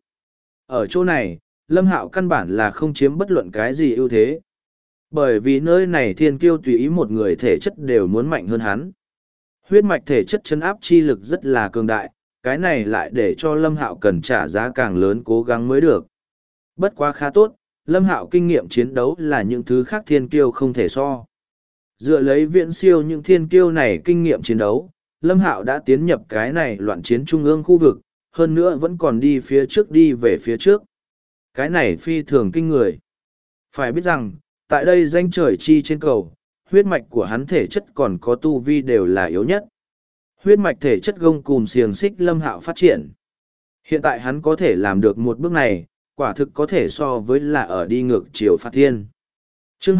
Ở chỗ này, Lâm Hạo căn bản là không chiếm bất luận cái gì ưu thế. Bởi vì nơi này thiên kiêu tùy ý một người thể chất đều muốn mạnh hơn hắn. Huyết mạch thể chất chấn áp chi lực rất là cường đại, cái này lại để cho Lâm Hạo cần trả giá càng lớn cố gắng mới được. Bất quá khá tốt, Lâm Hạo kinh nghiệm chiến đấu là những thứ khác thiên kiêu không thể so. Dựa lấy viễn siêu những thiên kiêu này kinh nghiệm chiến đấu, Lâm Hạo đã tiến nhập cái này loạn chiến trung ương khu vực, hơn nữa vẫn còn đi phía trước đi về phía trước. Cái này phi thường kinh người. Phải biết rằng, tại đây danh trời chi trên cầu, huyết mạch của hắn thể chất còn có tu vi đều là yếu nhất. Huyết mạch thể chất gông cùm xiềng xích Lâm Hạo phát triển. Hiện tại hắn có thể làm được một bước này, quả thực có thể so với là ở đi ngược chiều phạt thiên. Chương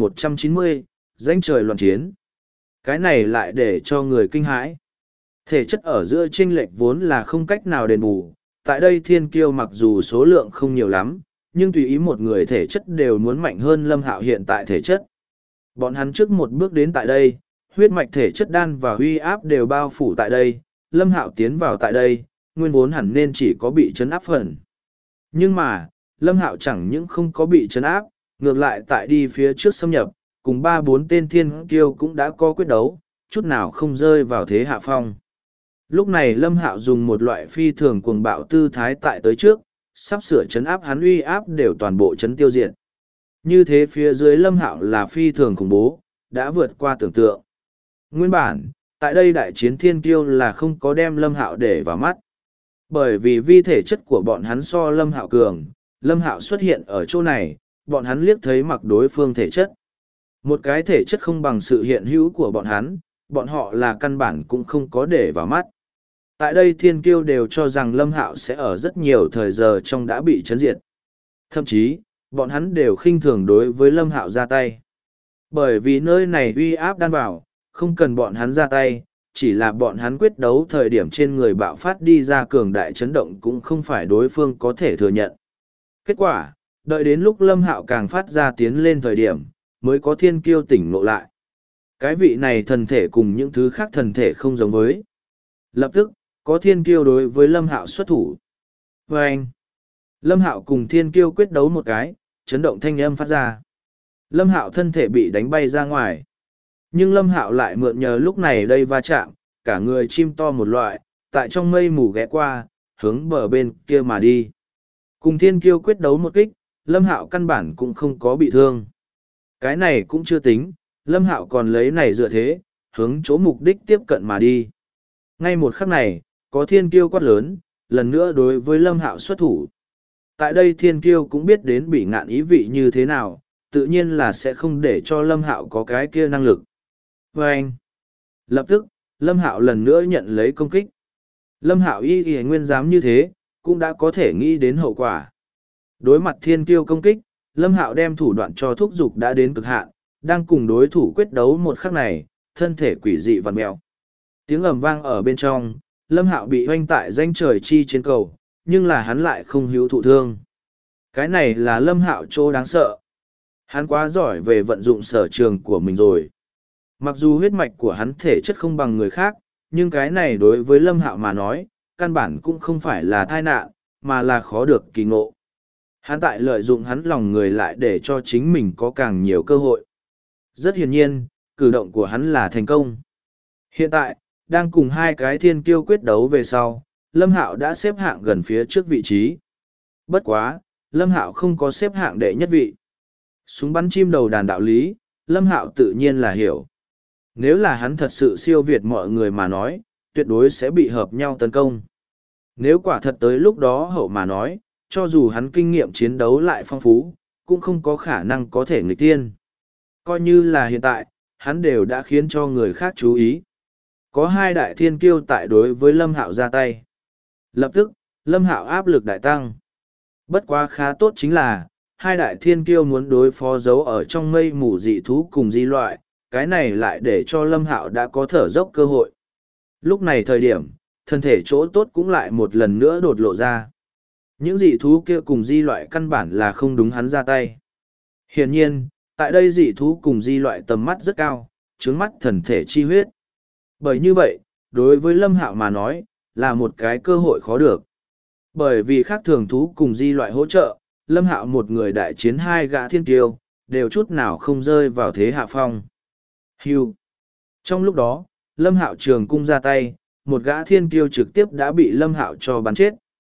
2190, danh trời loạn chiến. Cái này lại để cho người kinh hãi. Thể chất ở giữa chênh lệch vốn là không cách nào đền bù. Tại đây thiên kiêu mặc dù số lượng không nhiều lắm, nhưng tùy ý một người thể chất đều muốn mạnh hơn Lâm Hạo hiện tại thể chất. Bọn hắn trước một bước đến tại đây, huyết mạch thể chất đan và huy áp đều bao phủ tại đây, Lâm Hạo tiến vào tại đây, nguyên vốn hẳn nên chỉ có bị chấn áp phần. Nhưng mà, Lâm Hạo chẳng những không có bị chấn áp, ngược lại tại đi phía trước xâm nhập, cùng 3-4 tên thiên kiêu cũng đã có quyết đấu, chút nào không rơi vào thế hạ phong. Lúc này Lâm Hạo dùng một loại phi thường cuồng bạo tư thái tại tới trước, sắp sửa chấn áp hắn uy áp đều toàn bộ chấn tiêu diệt. Như thế phía dưới Lâm Hạo là phi thường khủng bố, đã vượt qua tưởng tượng. Nguyên bản, tại đây đại chiến thiên kiêu là không có đem Lâm Hạo để vào mắt. Bởi vì vi thể chất của bọn hắn so Lâm Hạo cường, Lâm Hạo xuất hiện ở chỗ này, bọn hắn liếc thấy mặc đối phương thể chất. Một cái thể chất không bằng sự hiện hữu của bọn họ là căn bản cũng không có để vào mắt. Tại đây thiên kiêu đều cho rằng Lâm Hạo sẽ ở rất nhiều thời giờ trong đã bị chấn diệt. Thậm chí, bọn hắn đều khinh thường đối với Lâm Hạo ra tay. Bởi vì nơi này uy áp đan vào, không cần bọn hắn ra tay, chỉ là bọn hắn quyết đấu thời điểm trên người bạo phát đi ra cường đại chấn động cũng không phải đối phương có thể thừa nhận. Kết quả, đợi đến lúc Lâm Hạo càng phát ra tiến lên thời điểm, mới có thiên kiêu tỉnh ngộ lại. Cái vị này thần thể cùng những thứ khác thần thể không giống với. Lập tức, có thiên kiêu đối với Lâm Hạo xuất thủ. Và anh, Lâm Hạo cùng thiên kiêu quyết đấu một cái, chấn động thanh âm phát ra. Lâm Hạo thân thể bị đánh bay ra ngoài. Nhưng Lâm Hạo lại mượn nhờ lúc này đây va chạm, cả người chim to một loại, tại trong mây mù ghé qua, hướng bờ bên kia mà đi. Cùng thiên kiêu quyết đấu một kích, Lâm Hạo căn bản cũng không có bị thương. Cái này cũng chưa tính, Lâm Hạo còn lấy này dựa thế, hướng chỗ mục đích tiếp cận mà đi. Ngay một khắc này, có thiên kiêu quát lớn, lần nữa đối với Lâm Hạo xuất thủ. Tại đây thiên kiêu cũng biết đến bị ngạn ý vị như thế nào, tự nhiên là sẽ không để cho Lâm Hạo có cái kia năng lực. Và anh, lập tức, Lâm Hạo lần nữa nhận lấy công kích. Lâm Hạo y nguyên dám như thế, cũng đã có thể nghĩ đến hậu quả. Đối mặt thiên kiêu công kích, Lâm Hạo đem thủ đoạn cho thúc dục đã đến cực hạn, đang cùng đối thủ quyết đấu một khắc này, thân thể quỷ dị vặn mèo. Tiếng ầm vang ở bên trong, Lâm Hạo bị hoanh tại danh trời chi trên cầu, nhưng là hắn lại không hữu thụ thương. Cái này là Lâm Hạo chỗ đáng sợ. Hắn quá giỏi về vận dụng sở trường của mình rồi. Mặc dù huyết mạch của hắn thể chất không bằng người khác, nhưng cái này đối với Lâm Hạo mà nói, căn bản cũng không phải là tai nạn, mà là khó được kỳ ngộ. Hắn tại lợi dụng hắn lòng người lại để cho chính mình có càng nhiều cơ hội. Rất hiển nhiên, cử động của hắn là thành công. Hiện tại, đang cùng hai cái thiên kiêu quyết đấu về sau, Lâm Hạo đã xếp hạng gần phía trước vị trí. Bất quá, Lâm Hạo không có xếp hạng đệ nhất vị. Súng bắn chim đầu đàn đạo lý, Lâm Hạo tự nhiên là hiểu. Nếu là hắn thật sự siêu việt mọi người mà nói, tuyệt đối sẽ bị hợp nhau tấn công. Nếu quả thật tới lúc đó hậu mà nói, cho dù hắn kinh nghiệm chiến đấu lại phong phú, cũng không có khả năng có thể nghịch tiên. Coi như là hiện tại, hắn đều đã khiến cho người khác chú ý. Có hai đại thiên kiêu tại đối với Lâm Hạo ra tay. Lập tức, Lâm Hạo áp lực đại tăng. Bất quá khá tốt chính là, hai đại thiên kiêu muốn đối phó giấu ở trong mây mù dị thú cùng di loại, cái này lại để cho Lâm Hạo đã có thở dốc cơ hội. Lúc này thời điểm, thân thể chỗ tốt cũng lại một lần nữa đột lộ ra. Những dị thú kia cùng di loại căn bản là không đúng hắn ra tay. Hiển nhiên, tại đây dị thú cùng di loại tầm mắt rất cao, trướng mắt thần thể chi huyết. Bởi như vậy, đối với Lâm Hạo mà nói, là một cái cơ hội khó được. Bởi vì khác thường thú cùng di loại hỗ trợ, Lâm Hạo một người đại chiến hai gã thiên kiêu, đều chút nào không rơi vào thế hạ phong. Hưu. Trong lúc đó, Lâm Hạo trường cung ra tay, một gã thiên kiêu trực tiếp đã bị Lâm Hạo cho bắn chết.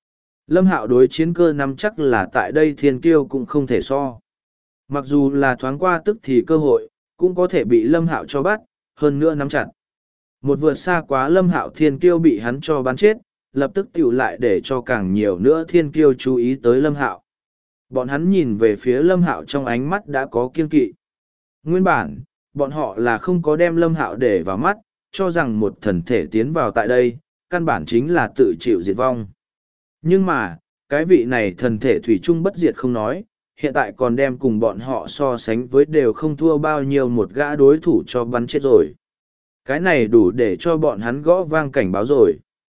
Lâm Hạo đối chiến cơ nắm chắc là tại đây thiên kiêu cũng không thể so. Mặc dù là thoáng qua tức thì cơ hội, cũng có thể bị Lâm Hạo cho bắt, hơn nữa nắm chặt. Một vượt xa quá Lâm Hạo thiên kiêu bị hắn cho bắn chết, lập tức tiểu lại để cho càng nhiều nữa thiên kiêu chú ý tới Lâm Hạo. Bọn hắn nhìn về phía Lâm Hạo trong ánh mắt đã có kiêng kỵ. Nguyên bản, bọn họ là không có đem Lâm Hạo để vào mắt, cho rằng một thần thể tiến vào tại đây, căn bản chính là tự chịu diệt vong. Nhưng mà, cái vị này thần thể thủy chung bất diệt không nói, hiện tại còn đem cùng bọn họ so sánh với đều không thua bao nhiêu một gã đối thủ cho bắn chết rồi. Cái này đủ để cho bọn hắn gõ vang cảnh báo rồi.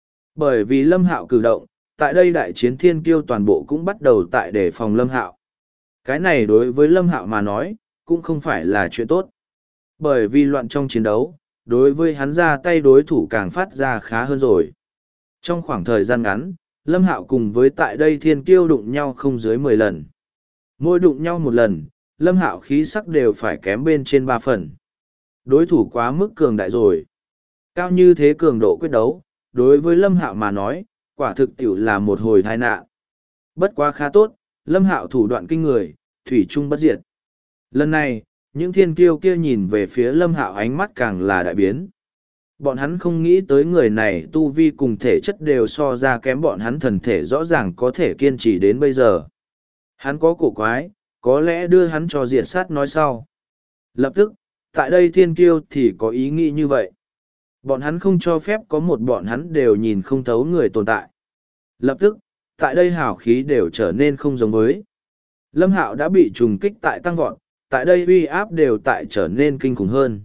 Bởi vì Lâm Hạo cử động, tại đây đại chiến thiên kiêu toàn bộ cũng bắt đầu tại đề phòng Lâm Hạo. Cái này đối với Lâm Hạo mà nói, cũng không phải là chuyện tốt. Bởi vì loạn trong chiến đấu, đối với hắn ra tay đối thủ càng phát ra khá hơn rồi. Trong khoảng thời gian ngắn, Lâm Hạo cùng với tại đây thiên kiêu đụng nhau không dưới 10 lần. Mỗi đụng nhau một lần, Lâm Hạo khí sắc đều phải kém bên trên 3 phần. Đối thủ quá mức cường đại rồi. Cao như thế cường độ quyết đấu, đối với Lâm Hạo mà nói, quả thực tiểu là một hồi tai nạn. Bất quá khá tốt, Lâm Hạo thủ đoạn kinh người, thủy chung bất diệt. Lần này, những thiên kiêu kia nhìn về phía Lâm Hạo ánh mắt càng là đại biến. Bọn hắn không nghĩ tới người này tu vi cùng thể chất đều so ra kém bọn hắn thần thể rõ ràng có thể kiên trì đến bây giờ. Hắn có cổ quái, có lẽ đưa hắn cho diệt sát nói sau. Lập tức, tại đây thiên kiêu thì có ý nghĩ như vậy. Bọn hắn không cho phép có một bọn hắn đều nhìn không thấu người tồn tại. Lập tức, tại đây hào khí đều trở nên không giống với. Lâm Hạo đã bị trùng kích tại tăng vọt, tại đây uy áp đều tại trở nên kinh khủng hơn.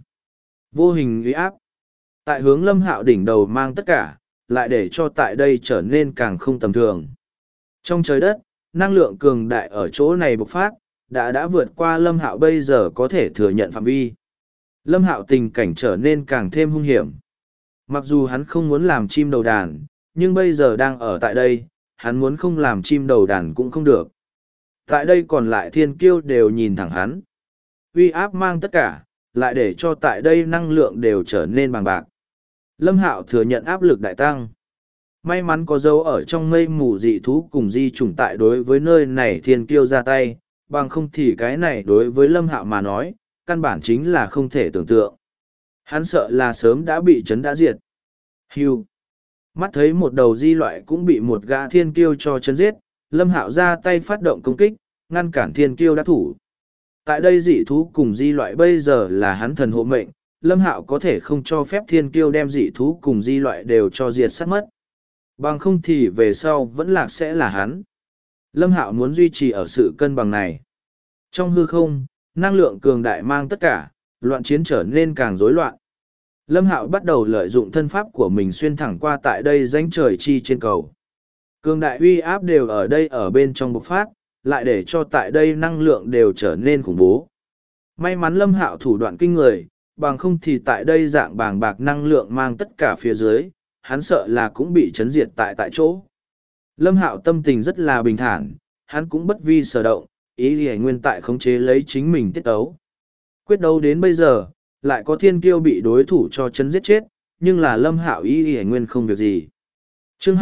Vô hình uy áp. Tại hướng Lâm Hạo đỉnh đầu mang tất cả, lại để cho tại đây trở nên càng không tầm thường. Trong trời đất, năng lượng cường đại ở chỗ này bộc phát, đã vượt qua Lâm Hạo bây giờ có thể thừa nhận phạm vi. Lâm Hạo tình cảnh trở nên càng thêm hung hiểm. Mặc dù hắn không muốn làm chim đầu đàn, nhưng bây giờ đang ở tại đây, hắn muốn không làm chim đầu đàn cũng không được. Tại đây còn lại thiên kiêu đều nhìn thẳng hắn. Uy áp mang tất cả, lại để cho tại đây năng lượng đều trở nên bằng bạc. Lâm Hạo thừa nhận áp lực đại tăng. May mắn có dấu ở trong mây mù dị thú cùng di trùng tại đối với nơi này thiên kiêu ra tay, bằng không thì cái này đối với Lâm Hạo mà nói, căn bản chính là không thể tưởng tượng. Hắn sợ là sớm đã bị chấn đã diệt. Hưu. Mắt thấy một đầu di loại cũng bị một gã thiên kiêu cho chấn giết, Lâm Hạo ra tay phát động công kích, ngăn cản thiên kiêu đắc thủ. Tại đây dị thú cùng di loại bây giờ là hắn thần hộ mệnh, Lâm Hạo có thể không cho phép thiên kiêu đem dị thú cùng di loại đều cho diệt sát mất. Bằng không thì về sau vẫn lạc sẽ là hắn. Lâm Hạo muốn duy trì ở sự cân bằng này. Trong hư không, năng lượng cường đại mang tất cả, loạn chiến trở nên càng rối loạn. Lâm Hạo bắt đầu lợi dụng thân pháp của mình xuyên thẳng qua tại đây rãnh trời chi trên cầu. Cường đại uy áp đều ở đây ở bên trong bộc phát, lại để cho tại đây năng lượng đều trở nên khủng bố. May mắn Lâm Hạo thủ đoạn kinh người, bằng không thì tại đây dạng bàng bạc năng lượng mang tất cả phía dưới, hắn sợ là cũng bị chấn diệt tại chỗ. Lâm Hạo tâm tình rất là bình thản, hắn cũng bất vi sở động, ý lý nguyên tại khống chế lấy chính mình tiết tấu. Quyết đấu đến bây giờ, lại có thiên kiêu bị đối thủ cho chấn giết chết, nhưng là Lâm Hạo ý lý nguyên không việc gì. Chương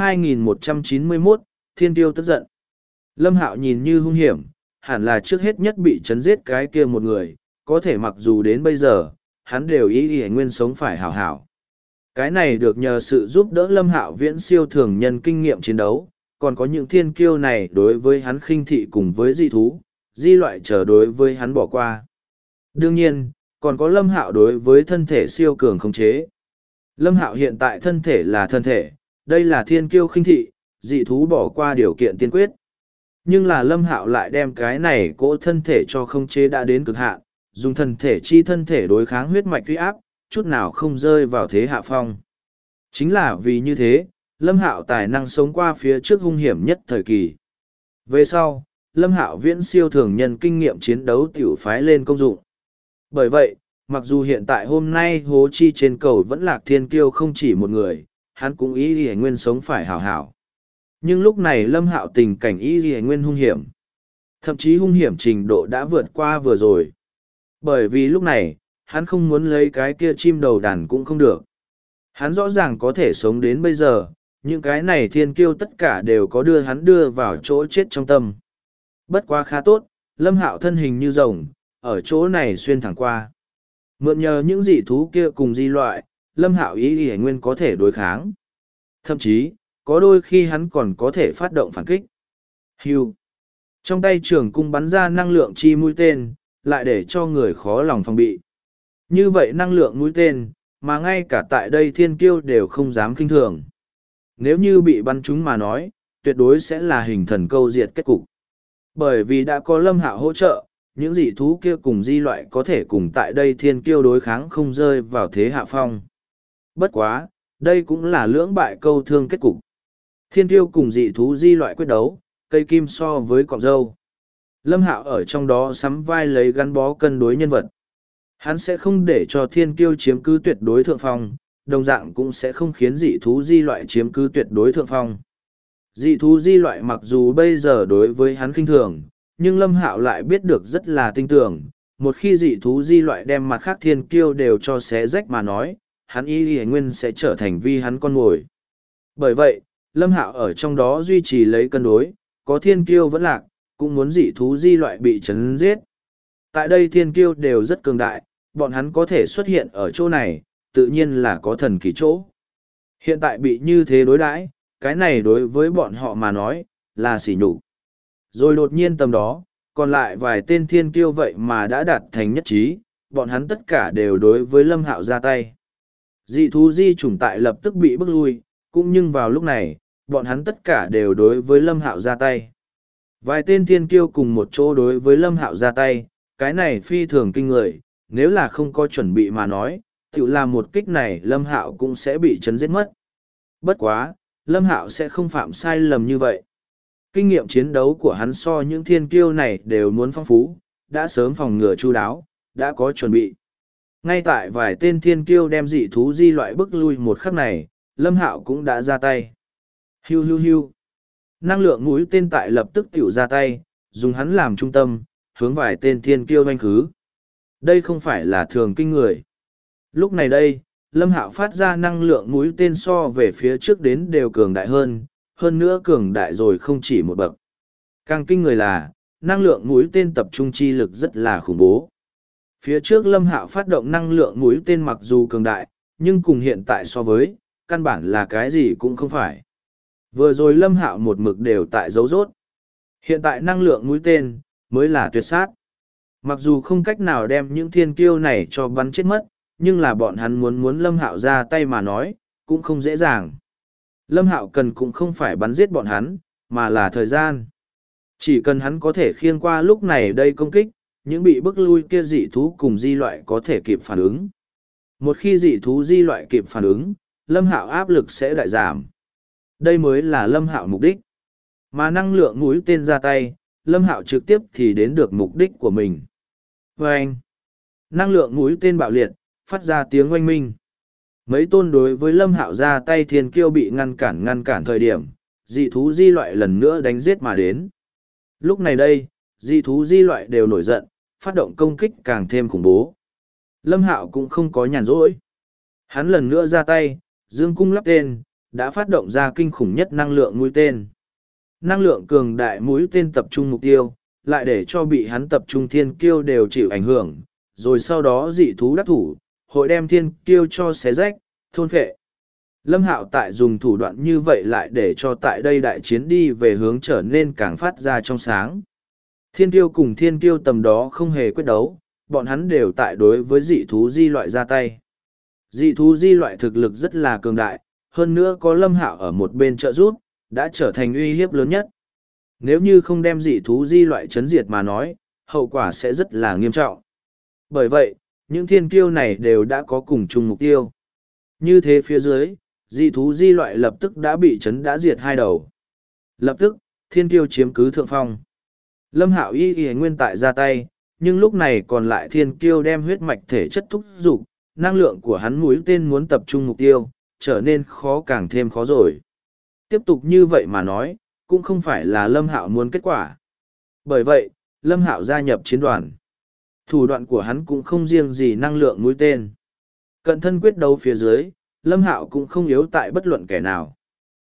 2191, Thiên Kiêu tức giận. Lâm Hạo nhìn như hung hiểm, hẳn là trước hết nhất bị chấn giết cái kia một người, có thể mặc dù đến bây giờ, hắn đều ý lý nguyên sống phải hảo hảo. Cái này được nhờ sự giúp đỡ Lâm Hạo viễn siêu thường nhân kinh nghiệm chiến đấu, còn có những thiên kiêu này đối với hắn khinh thị cùng với dị thú, di loại trở đối với hắn bỏ qua. Đương nhiên, còn có Lâm Hạo đối với thân thể siêu cường khống chế. Lâm Hạo hiện tại thân thể là thân thể, đây là thiên kiêu khinh thị, dị thú bỏ qua điều kiện tiên quyết. Nhưng là Lâm Hạo lại đem cái này cỗ thân thể cho khống chế đã đến cực hạn, dùng thân thể chi thân thể đối kháng huyết mạch uy áp, chút nào không rơi vào thế hạ phong. Chính là vì như thế, Lâm Hạo tài năng sống qua phía trước hung hiểm nhất thời kỳ. Về sau, Lâm Hạo viễn siêu thường nhân kinh nghiệm chiến đấu tiểu phái lên công dụng. Bởi vậy, mặc dù hiện tại hôm nay hố chi trên cầu vẫn lạc thiên kiêu không chỉ một người, hắn cũng ý gì nguyên sống phải hảo hảo. Nhưng lúc này Lâm Hạo tình cảnh ý gì nguyên hung hiểm. Thậm chí hung hiểm trình độ đã vượt qua vừa rồi. Bởi vì lúc này, hắn không muốn lấy cái kia chim đầu đàn cũng không được. Hắn rõ ràng có thể sống đến bây giờ, những cái này thiên kiêu tất cả đều có đưa hắn đưa vào chỗ chết trong tâm. Bất quá khá tốt, Lâm Hạo thân hình như rồng, ở chỗ này xuyên thẳng qua. Mượn nhờ những dị thú kia cùng di loại, Lâm Hạo ý nguyên có thể đối kháng. Thậm chí, có đôi khi hắn còn có thể phát động phản kích. Hưu. Trong tay trường cung bắn ra năng lượng chi mũi tên, lại để cho người khó lòng phòng bị. Như vậy năng lượng mũi tên, mà ngay cả tại đây thiên kiêu đều không dám kinh thường. Nếu như bị bắn trúng mà nói, tuyệt đối sẽ là hình thần câu diệt kết cục. Bởi vì đã có Lâm Hạo hỗ trợ, những dị thú kia cùng di loại có thể cùng tại đây thiên kiêu đối kháng không rơi vào thế hạ phong. Bất quá, đây cũng là lưỡng bại câu thương kết cục. Thiên kiêu cùng dị thú di loại quyết đấu, cây kim so với cọng dâu. Lâm Hạo ở trong đó sắm vai lấy gắn bó cân đối nhân vật. Hắn sẽ không để cho thiên kiêu chiếm cứ tuyệt đối thượng phong, đồng dạng cũng sẽ không khiến dị thú di loại chiếm cứ tuyệt đối thượng phong. Dị thú di loại mặc dù bây giờ đối với hắn khinh thường, nhưng Lâm Hạo lại biết được rất là tinh tưởng, một khi dị thú di loại đem mặt khác thiên kiêu đều cho xé rách mà nói, hắn y nguyên sẽ trở thành vi hắn con mồi. Bởi vậy, Lâm Hạo ở trong đó duy trì lấy cân đối, có thiên kiêu vẫn lạc, cũng muốn dị thú di loại bị chấn giết. Tại đây thiên kiêu đều rất cường đại, bọn hắn có thể xuất hiện ở chỗ này, tự nhiên là có thần kỳ chỗ. Hiện tại bị như thế đối đãi, cái này đối với bọn họ mà nói, là sỉ nhục. Rồi đột nhiên tầm đó, còn lại vài tên thiên kiêu vậy mà đã đạt thành nhất trí, bọn hắn tất cả đều đối với Lâm Hạo ra tay. Dị thú di chủng tại lập tức bị bức lui, cũng nhưng vào lúc này, bọn hắn tất cả đều đối với Lâm Hạo ra tay. Vài tên thiên kiêu cùng một chỗ đối với Lâm Hạo ra tay, cái này phi thường kinh người, nếu là không có chuẩn bị mà nói, tự làm một kích này Lâm Hạo cũng sẽ bị chấn giết mất. Bất quá, Lâm Hạo sẽ không phạm sai lầm như vậy. Kinh nghiệm chiến đấu của hắn so những thiên kiêu này đều muốn phong phú, đã sớm phòng ngừa chu đáo, đã có chuẩn bị. Ngay tại vài tên thiên kiêu đem dị thú di loại bức lui một khắc này, Lâm Hạo cũng đã ra tay. Hiu hiu hiu. Năng lượng mũi tên tại lập tức tiểu ra tay, dùng hắn làm trung tâm, hướng vài tên thiên kiêu doanh khứ. Đây không phải là thường kinh người. Lúc này đây, Lâm Hạo phát ra năng lượng mũi tên so về phía trước đến đều cường đại hơn nữa cường đại rồi không chỉ một bậc. Càng kinh người là, năng lượng mũi tên tập trung chi lực rất là khủng bố. Phía trước Lâm Hạo phát động năng lượng mũi tên mặc dù cường đại, nhưng cùng hiện tại so với, căn bản là cái gì cũng không phải. Vừa rồi Lâm Hạo một mực đều tại dấu rốt. Hiện tại năng lượng mũi tên, mới là tuyệt sát. Mặc dù không cách nào đem những thiên kiêu này cho bắn chết mất, nhưng là bọn hắn muốn Lâm Hạo ra tay mà nói, cũng không dễ dàng. Lâm Hạo cần cũng không phải bắn giết bọn hắn, mà là thời gian. Chỉ cần hắn có thể khiêng qua lúc này đây công kích, những bị bức lui kia dị thú cùng di loại có thể kịp phản ứng. Một khi dị thú di loại kịp phản ứng, Lâm Hạo áp lực sẽ đại giảm. Đây mới là Lâm Hạo mục đích. Mà năng lượng mũi tên ra tay, Lâm Hạo trực tiếp thì đến được mục đích của mình. Vâng! Năng lượng mũi tên bạo liệt, phát ra tiếng oanh minh. Mấy tôn đối với Lâm Hạo ra tay thiên kiêu bị ngăn cản thời điểm, dị thú di loại lần nữa đánh giết mà đến. Lúc này đây, dị thú di loại đều nổi giận, phát động công kích càng thêm khủng bố. Lâm Hạo cũng không có nhàn rỗi. Hắn lần nữa ra tay, dương cung lắp tên, đã phát động ra kinh khủng nhất năng lượng mũi tên. Năng lượng cường đại mũi tên tập trung mục tiêu, lại để cho bị hắn tập trung thiên kiêu đều chịu ảnh hưởng, rồi sau đó dị thú đắc thủ, hội đem thiên kiêu cho xé rách, thôn phệ. Lâm Hạo tại dùng thủ đoạn như vậy lại để cho tại đây đại chiến đi về hướng trở nên càng phát ra trong sáng. Thiên kiêu cùng thiên kiêu tầm đó không hề quyết đấu, bọn hắn đều tại đối với dị thú di loại ra tay. Dị thú di loại thực lực rất là cường đại, hơn nữa có Lâm Hạo ở một bên trợ giúp, đã trở thành uy hiếp lớn nhất. Nếu như không đem dị thú di loại chấn diệt mà nói, hậu quả sẽ rất là nghiêm trọng. Bởi vậy, những thiên kiêu này đều đã có cùng chung mục tiêu. Như thế phía dưới, dị thú di loại lập tức đã bị chấn đã diệt hai đầu. Lập tức, thiên kiêu chiếm cứ thượng phong. Lâm Hạo y nguyên tại ra tay, nhưng lúc này còn lại thiên kiêu đem huyết mạch thể chất thúc dục, năng lượng của hắn mũi tên muốn tập trung mục tiêu, trở nên khó càng thêm khó rồi. Tiếp tục như vậy mà nói, cũng không phải là Lâm Hạo muốn kết quả. Bởi vậy, Lâm Hạo gia nhập chiến đoàn. Thủ đoạn của hắn cũng không riêng gì năng lượng mũi tên. Cận thân quyết đấu phía dưới, Lâm Hạo cũng không yếu tại bất luận kẻ nào.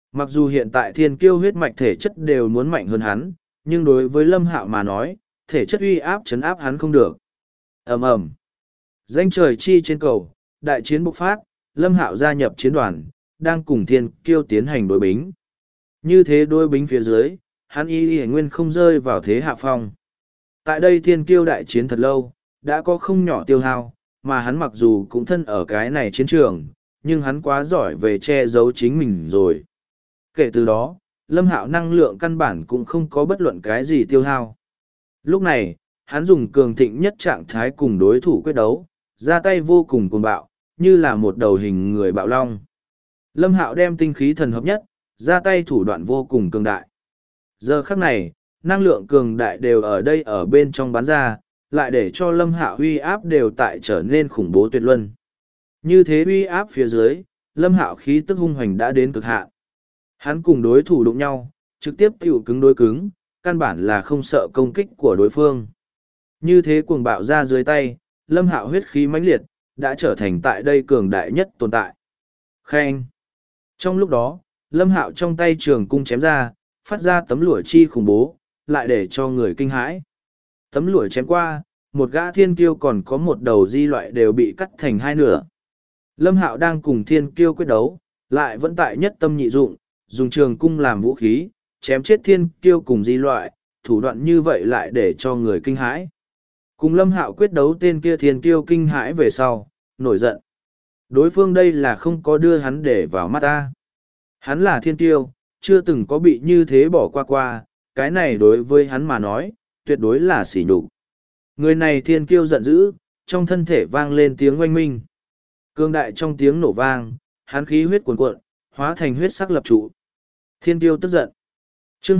Mặc dù hiện tại thiên kiêu huyết mạch thể chất đều muốn mạnh hơn hắn, nhưng đối với Lâm Hạo mà nói, thể chất uy áp chấn áp hắn không được. Ầm ầm. Danh trời chi trên cầu, đại chiến bộc phát, Lâm Hạo gia nhập chiến đoàn, đang cùng thiên kiêu tiến hành đối bính. Như thế đối bính phía dưới, hắn y nguyên không rơi vào thế hạ phong. Tại đây thiên kiêu đại chiến thật lâu, đã có không nhỏ tiêu hao, mà hắn mặc dù cũng thân ở cái này chiến trường, nhưng hắn quá giỏi về che giấu chính mình rồi. Kể từ đó, Lâm Hạo năng lượng căn bản cũng không có bất luận cái gì tiêu hao. Lúc này, hắn dùng cường thịnh nhất trạng thái cùng đối thủ quyết đấu, ra tay vô cùng cuồng bạo, như là một đầu hình người bạo long. Lâm Hạo đem tinh khí thần hợp nhất, ra tay thủ đoạn vô cùng cường đại. Giờ khắc này, năng lượng cường đại đều ở đây ở bên trong bắn ra, lại để cho Lâm Hạo uy áp đều tại trở nên khủng bố tuyệt luân. Như thế uy áp phía dưới, Lâm Hạo khí tức hung hoành đã đến cực hạn. Hắn cùng đối thủ đụng nhau, trực tiếp tiểu cứng đối cứng, căn bản là không sợ công kích của đối phương. Như thế cuồng bạo ra dưới tay, Lâm Hạo huyết khí mãnh liệt, đã trở thành tại đây cường đại nhất tồn tại. Khen! Trong lúc đó, Lâm Hạo trong tay trường cung chém ra, phát ra tấm lụa chi khủng bố, lại để cho người kinh hãi. Tấm lụa chém qua, một gã thiên kiêu còn có một đầu di loại đều bị cắt thành hai nửa. Lâm Hạo đang cùng thiên kiêu quyết đấu, lại vẫn tại nhất tâm nhị dụng, dùng trường cung làm vũ khí, chém chết thiên kiêu cùng di loại, thủ đoạn như vậy lại để cho người kinh hãi. Cùng Lâm Hạo quyết đấu tên kia thiên kiêu kinh hãi về sau, nổi giận. Đối phương đây là không có đưa hắn để vào mắt ta. Hắn là thiên kiêu, chưa từng có bị như thế bỏ qua, cái này đối với hắn mà nói, tuyệt đối là sỉ nhục. Người này thiên kiêu giận dữ, trong thân thể vang lên tiếng oanh minh. Cương đại trong tiếng nổ vang, hắn khí huyết cuồn cuộn, hóa thành huyết sắc lập trụ. Thiên kiêu tức giận. Chương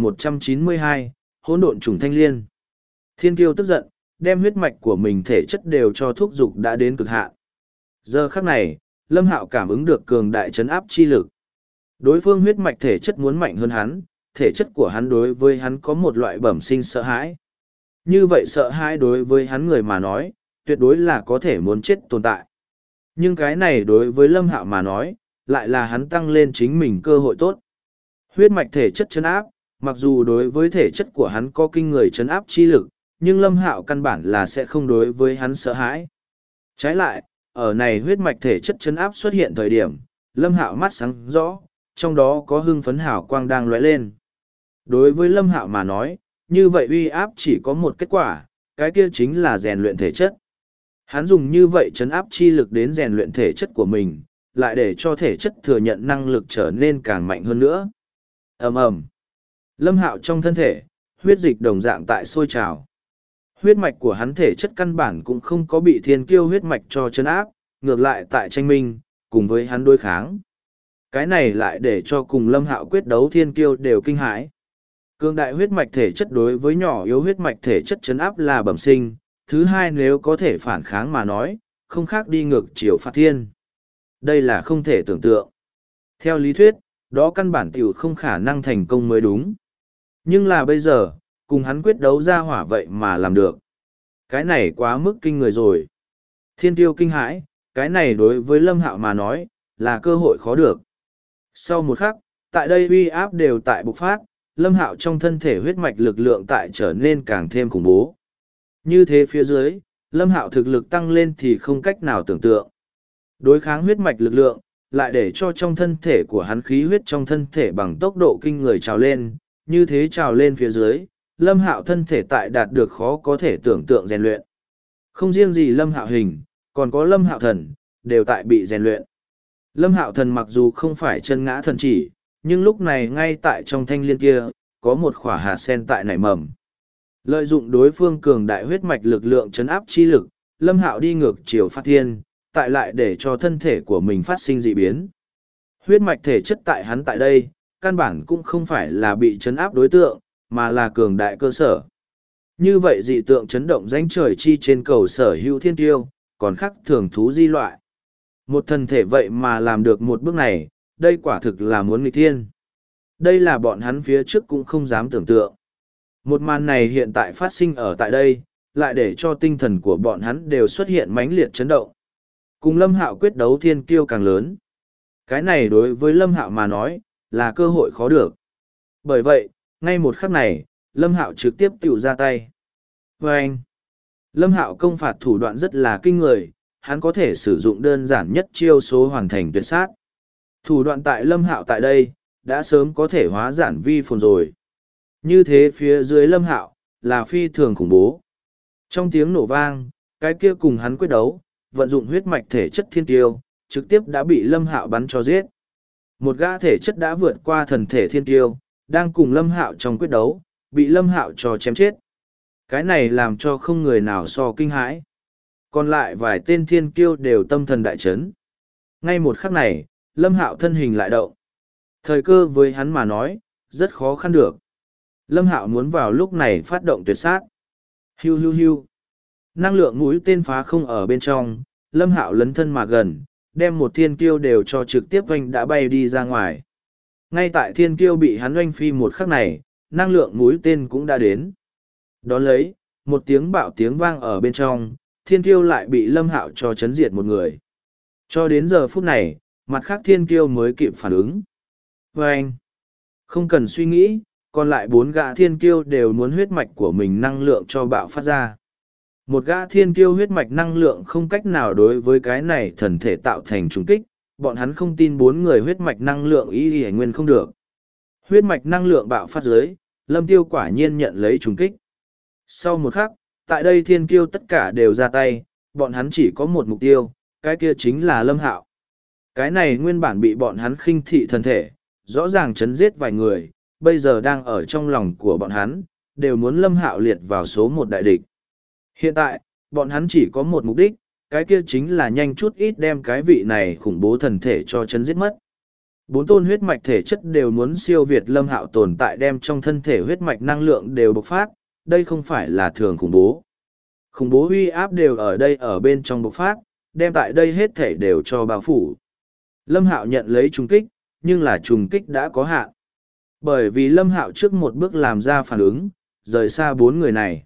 2192, hỗn độn trùng thanh liên. Thiên kiêu tức giận, đem huyết mạch của mình thể chất đều cho thúc dục đã đến cực hạn. Giờ khắc này, Lâm Hạo cảm ứng được cường đại chấn áp chi lực. Đối phương huyết mạch thể chất muốn mạnh hơn hắn, thể chất của hắn đối với hắn có một loại bẩm sinh sợ hãi. Như vậy sợ hãi đối với hắn người mà nói, tuyệt đối là có thể muốn chết tồn tại. Nhưng cái này đối với Lâm Hạo mà nói, lại là hắn tăng lên chính mình cơ hội tốt. Huyết mạch thể chất chấn áp, mặc dù đối với thể chất của hắn có kinh người chấn áp chi lực, nhưng Lâm Hạo căn bản là sẽ không đối với hắn sợ hãi. Trái lại, ở này huyết mạch thể chất chấn áp xuất hiện thời điểm, Lâm Hạo mắt sáng rõ, trong đó có hưng phấn hào quang đang lóe lên. Đối với Lâm Hạo mà nói, như vậy uy áp chỉ có một kết quả, cái kia chính là rèn luyện thể chất. Hắn dùng như vậy chấn áp chi lực đến rèn luyện thể chất của mình, lại để cho thể chất thừa nhận năng lực trở nên càng mạnh hơn nữa. Ầm ầm. Lâm Hạo trong thân thể, huyết dịch đồng dạng tại sôi trào. Huyết mạch của hắn thể chất căn bản cũng không có bị thiên kiêu huyết mạch cho chấn áp, ngược lại tại tranh minh, cùng với hắn đối kháng. Cái này lại để cho cùng Lâm Hạo quyết đấu thiên kiêu đều kinh hãi. Cường đại huyết mạch thể chất đối với nhỏ yếu huyết mạch thể chất chấn áp là bẩm sinh, thứ hai nếu có thể phản kháng mà nói, không khác đi ngược chiều phạt thiên. Đây là không thể tưởng tượng. Theo lý thuyết, đó căn bản tiểu không khả năng thành công mới đúng. Nhưng là bây giờ, cùng hắn quyết đấu ra hỏa vậy mà làm được. Cái này quá mức kinh người rồi. Thiên tiêu kinh hãi, cái này đối với Lâm Hạo mà nói, là cơ hội khó được. Sau một khắc, tại đây uy áp đều tại bộc phát, Lâm Hạo trong thân thể huyết mạch lực lượng tại trở nên càng thêm khủng bố. Như thế phía dưới, Lâm Hạo thực lực tăng lên thì không cách nào tưởng tượng. Đối kháng huyết mạch lực lượng, lại để cho trong thân thể của hắn khí huyết trong thân thể bằng tốc độ kinh người trào lên, như thế trào lên phía dưới, Lâm Hạo thân thể tại đạt được khó có thể tưởng tượng rèn luyện. Không riêng gì Lâm Hạo hình, còn có Lâm Hạo thần, đều tại bị rèn luyện. Lâm Hạo thần mặc dù không phải chân ngã thần chỉ, nhưng lúc này ngay tại trong thanh liên kia, có một khỏa hạt sen tại nảy mầm. Lợi dụng đối phương cường đại huyết mạch lực lượng chấn áp chi lực, Lâm Hạo đi ngược chiều phát thiên, tại lại để cho thân thể của mình phát sinh dị biến. Huyết mạch thể chất tại hắn tại đây, căn bản cũng không phải là bị chấn áp đối tượng, mà là cường đại cơ sở. Như vậy dị tượng chấn động danh trời chi trên cầu sở hữu thiên tiêu, còn khác thường thú di loại. Một thân thể vậy mà làm được một bước này, đây quả thực là muốn nghịch thiên. Đây là bọn hắn phía trước cũng không dám tưởng tượng. Một màn này hiện tại phát sinh ở tại đây, lại để cho tinh thần của bọn hắn đều xuất hiện mãnh liệt chấn động. Cùng Lâm Hạo quyết đấu thiên kiêu càng lớn. Cái này đối với Lâm Hạo mà nói, là cơ hội khó được. Bởi vậy, ngay một khắc này, Lâm Hạo trực tiếp tiểu ra tay. Và anh, Lâm Hạo công phạt thủ đoạn rất là kinh người, hắn có thể sử dụng đơn giản nhất chiêu số hoàn thành tuyệt sát. Thủ đoạn tại Lâm Hạo tại đây, đã sớm có thể hóa giản vi phồn rồi. Như thế phía dưới Lâm Hạo, là phi thường khủng bố. Trong tiếng nổ vang, cái kia cùng hắn quyết đấu, vận dụng huyết mạch thể chất thiên tiêu, trực tiếp đã bị Lâm Hạo bắn cho giết. Một gã thể chất đã vượt qua thần thể thiên tiêu, đang cùng Lâm Hạo trong quyết đấu, bị Lâm Hạo cho chém chết. Cái này làm cho không người nào so kinh hãi. Còn lại vài tên thiên kiêu đều tâm thần đại chấn. Ngay một khắc này, Lâm Hạo thân hình lại động. Thời cơ với hắn mà nói, rất khó khăn được. Lâm Hạo muốn vào lúc này phát động tuyệt sát. Hiu hiu hiu. Năng lượng mũi tên phá không ở bên trong, Lâm Hạo lấn thân mà gần, đem một thiên kiêu đều cho trực tiếp oanh đã bay đi ra ngoài. Ngay tại thiên kiêu bị hắn oanh phi một khắc này, năng lượng mũi tên cũng đã đến. Đón lấy, một tiếng bạo tiếng vang ở bên trong, thiên kiêu lại bị Lâm Hạo cho chấn diệt một người. Cho đến giờ phút này, mặt khác thiên kiêu mới kịp phản ứng. Và anh, không cần suy nghĩ, còn lại 4 gã thiên kiêu đều muốn huyết mạch của mình năng lượng cho bạo phát ra. Một gã thiên kiêu huyết mạch năng lượng không cách nào đối với cái này thần thể tạo thành trùng kích, bọn hắn không tin 4 người huyết mạch năng lượng y y nguyên không được. Huyết mạch năng lượng bạo phát dưới, Lâm Tiêu quả nhiên nhận lấy trùng kích. Sau một khắc, tại đây thiên kiêu tất cả đều ra tay, bọn hắn chỉ có một mục tiêu, cái kia chính là Lâm Hạo. Cái này nguyên bản bị bọn hắn khinh thị thần thể, rõ ràng chấn giết vài người, bây giờ đang ở trong lòng của bọn hắn, đều muốn Lâm Hạo liệt vào số 1 đại địch. Hiện tại, bọn hắn chỉ có một mục đích, cái kia chính là nhanh chút ít đem cái vị này khủng bố thần thể cho chấn giết mất. 4 tôn huyết mạch thể chất đều muốn siêu việt Lâm Hạo tồn tại đem trong thân thể huyết mạch năng lượng đều bộc phát, đây không phải là thường khủng bố. Khủng bố uy áp đều ở đây ở bên trong bộc phát, đem tại đây hết thể đều cho bao phủ. Lâm Hạo nhận lấy trùng kích, nhưng là trùng kích đã có hạn. Bởi vì Lâm Hạo trước một bước làm ra phản ứng, rời xa 4 người này.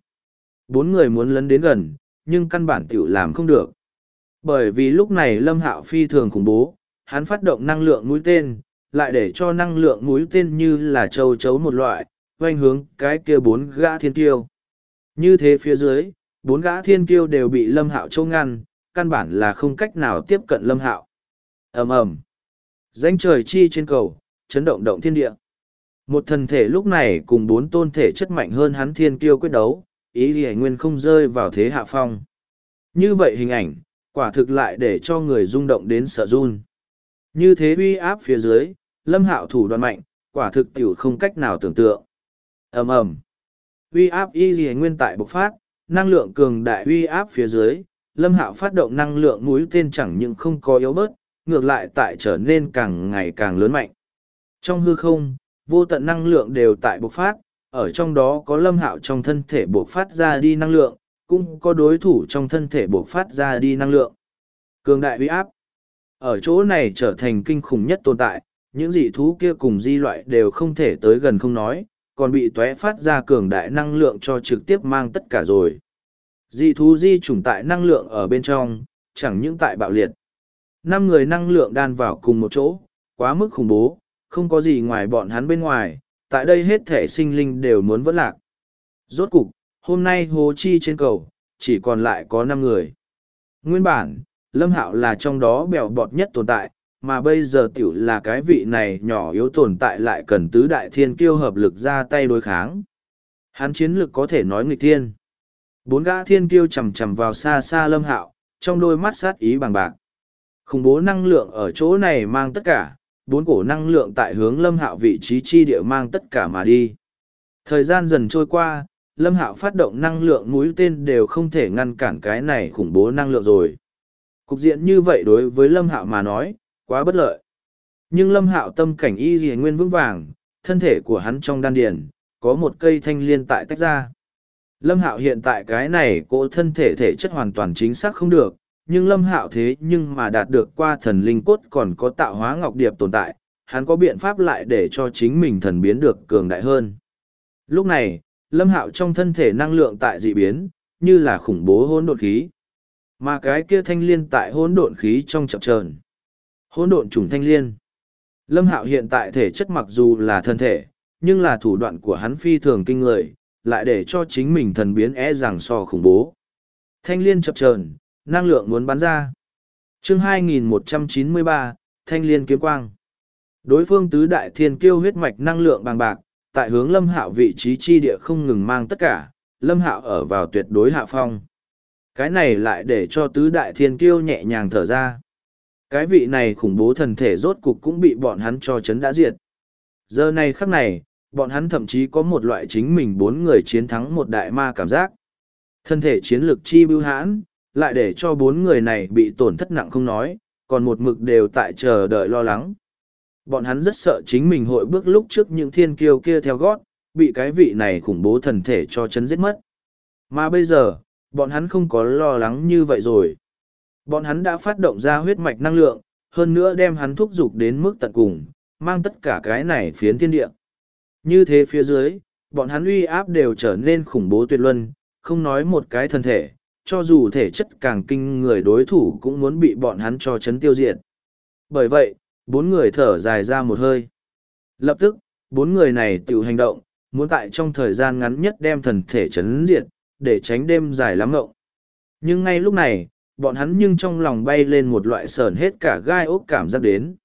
4 người muốn lấn đến gần, nhưng căn bản tiểu làm không được. Bởi vì lúc này Lâm Hạo phi thường khủng bố, hắn phát động năng lượng mũi tên, lại để cho năng lượng mũi tên như là châu chấu một loại, quanh hướng cái kia 4 gã thiên kiêu. Như thế phía dưới, 4 gã thiên kiêu đều bị Lâm Hạo châu ngăn, căn bản là không cách nào tiếp cận Lâm Hạo. Ầm ầm. Danh trời chi trên cầu, chấn động động thiên địa. Một thần thể lúc này cùng 4 tôn thể chất mạnh hơn hắn thiên kiêu quyết đấu, ý thì nguyên không rơi vào thế hạ phong. Như vậy hình ảnh, quả thực lại để cho người rung động đến sợ run. Như thế uy áp phía dưới, Lâm Hạo thủ đoạn mạnh, quả thực tiểu không cách nào tưởng tượng. Ầm ầm. Uy áp y gì nguyên tại bộc phát, năng lượng cường đại uy áp phía dưới, Lâm Hạo phát động năng lượng mũi tên chẳng những không có yếu bớt, ngược lại tại trở nên càng ngày càng lớn mạnh. Trong hư không, vô tận năng lượng đều tại bộc phát, ở trong đó có Lâm Hạo trong thân thể bộc phát ra đi năng lượng, cũng có đối thủ trong thân thể bộc phát ra đi năng lượng. Cường đại uy áp. Ở chỗ này trở thành kinh khủng nhất tồn tại, những dị thú kia cùng di loại đều không thể tới gần không nói, còn bị tóe phát ra cường đại năng lượng cho trực tiếp mang tất cả rồi. Dị thú di chủng tại năng lượng ở bên trong, chẳng những tại bạo liệt. 5 người năng lượng đan vào cùng một chỗ, quá mức khủng bố, không có gì ngoài bọn hắn bên ngoài, tại đây hết thể sinh linh đều muốn vỡ lạc. Rốt cục, hôm nay hồ chi trên cầu, chỉ còn lại có 5 người. Nguyên bản, Lâm Hạo là trong đó bèo bọt nhất tồn tại, mà bây giờ tiểu là cái vị này nhỏ yếu tồn tại lại cần tứ đại thiên kiêu hợp lực ra tay đối kháng. Hắn chiến lực có thể nói nghịch thiên. 4 gã thiên kiêu chầm chầm vào xa xa Lâm Hạo, trong đôi mắt sát ý bằng bạc. Khủng bố năng lượng ở chỗ này mang tất cả, 4 cổ năng lượng tại hướng Lâm Hạo vị trí chi địa mang tất cả mà đi. Thời gian dần trôi qua, Lâm Hạo phát động năng lượng mũi tên đều không thể ngăn cản cái này khủng bố năng lượng rồi. Cục diện như vậy đối với Lâm Hạo mà nói, quá bất lợi. Nhưng Lâm Hạo tâm cảnh y dì nguyên vững vàng, thân thể của hắn trong đan điền, có một cây thanh liên tại tách ra. Lâm Hạo hiện tại cái này cỗ thân thể thể chất hoàn toàn chính xác không được, nhưng Lâm Hạo thế nhưng mà đạt được qua thần linh cốt còn có tạo hóa ngọc điệp tồn tại, hắn có biện pháp lại để cho chính mình thần biến được cường đại hơn. Lúc này, Lâm Hạo trong thân thể năng lượng tại dị biến, như là khủng bố hỗn độn khí. Mà cái kia thanh liên tại hỗn độn khí trong chập chờn. Hỗn độn trùng thanh liên. Lâm Hạo hiện tại thể chất mặc dù là thân thể, nhưng là thủ đoạn của hắn phi thường kinh người, lại để cho chính mình thần biến rằng so khủng bố. Thanh liên chập chờn, năng lượng muốn bắn ra. Chương 2193, Thanh liên kiếm quang. Đối phương tứ đại thiên kiêu huyết mạch năng lượng bằng bạc, tại hướng Lâm Hạo vị trí chi địa không ngừng mang tất cả, Lâm Hạo ở vào tuyệt đối hạ phong. Cái này lại để cho tứ đại thiên kiêu nhẹ nhàng thở ra. Cái vị này khủng bố thần thể rốt cục cũng bị bọn hắn cho chấn đã diệt. Giờ này khắc này, bọn hắn thậm chí có một loại chính mình bốn người chiến thắng một đại ma cảm giác. Thân thể chiến lực chi bưu hãn, lại để cho bốn người này bị tổn thất nặng không nói, còn một mực đều tại chờ đợi lo lắng. Bọn hắn rất sợ chính mình hội bước lúc trước những thiên kiêu kia theo gót, bị cái vị này khủng bố thần thể cho chấn giết mất. Mà bây giờ, bọn hắn không có lo lắng như vậy rồi. Bọn hắn đã phát động ra huyết mạch năng lượng, hơn nữa đem hắn thúc giục đến mức tận cùng, mang tất cả cái này phiến thiên địa. Như thế phía dưới, bọn hắn uy áp đều trở nên khủng bố tuyệt luân, không nói một cái thân thể, cho dù thể chất càng kinh người đối thủ cũng muốn bị bọn hắn cho chấn tiêu diệt. Bởi vậy, bốn người thở dài ra một hơi. Lập tức, bốn người này tự hành động, muốn tại trong thời gian ngắn nhất đem thần thể chấn diệt, để tránh đêm dài lắm ngộng. Nhưng ngay lúc này, bọn hắn nhưng trong lòng bay lên một loại sởn hết cả gai ốc cảm giác đến.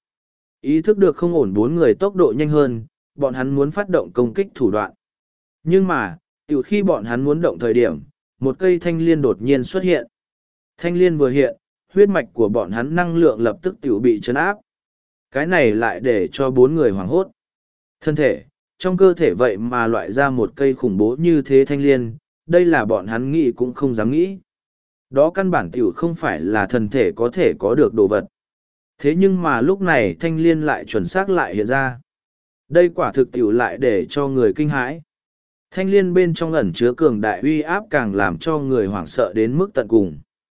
Ý thức được không ổn bốn người tốc độ nhanh hơn, bọn hắn muốn phát động công kích thủ đoạn. Nhưng mà, từ khi bọn hắn muốn động thời điểm, một cây thanh liên đột nhiên xuất hiện. Thanh liên vừa hiện, huyết mạch của bọn hắn năng lượng lập tức tiểu bị chấn áp. Cái này lại để cho bốn người hoảng hốt. Thân thể, trong cơ thể vậy mà loại ra một cây khủng bố như thế thanh liên, đây là bọn hắn nghĩ cũng không dám nghĩ. Đó căn bản tiểu không phải là thân thể có thể có được đồ vật. Thế nhưng mà lúc này thanh liên lại chuẩn xác lại hiện ra. Đây quả thực tiểu lại để cho người kinh hãi. Thanh liên bên trong ẩn chứa cường đại uy áp càng làm cho người hoảng sợ đến mức tận cùng.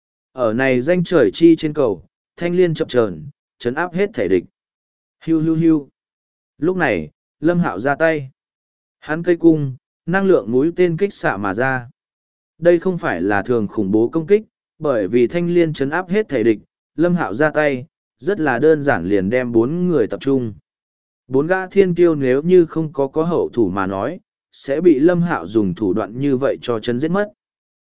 Ở này danh trời chi trên cầu, thanh liên chập chờn, chấn áp hết thể địch. Hiu hiu hiu. Lúc này, Lâm Hạo ra tay. Hắn cây cung, năng lượng mũi tên kích xạ mà ra. Đây không phải là thường khủng bố công kích, bởi vì thanh liên chấn áp hết thể địch, Lâm Hạo ra tay, rất là đơn giản liền đem bốn người tập trung. Bốn gã thiên kiêu nếu như không có hậu thủ mà nói, sẽ bị Lâm Hạo dùng thủ đoạn như vậy cho chấn giết mất.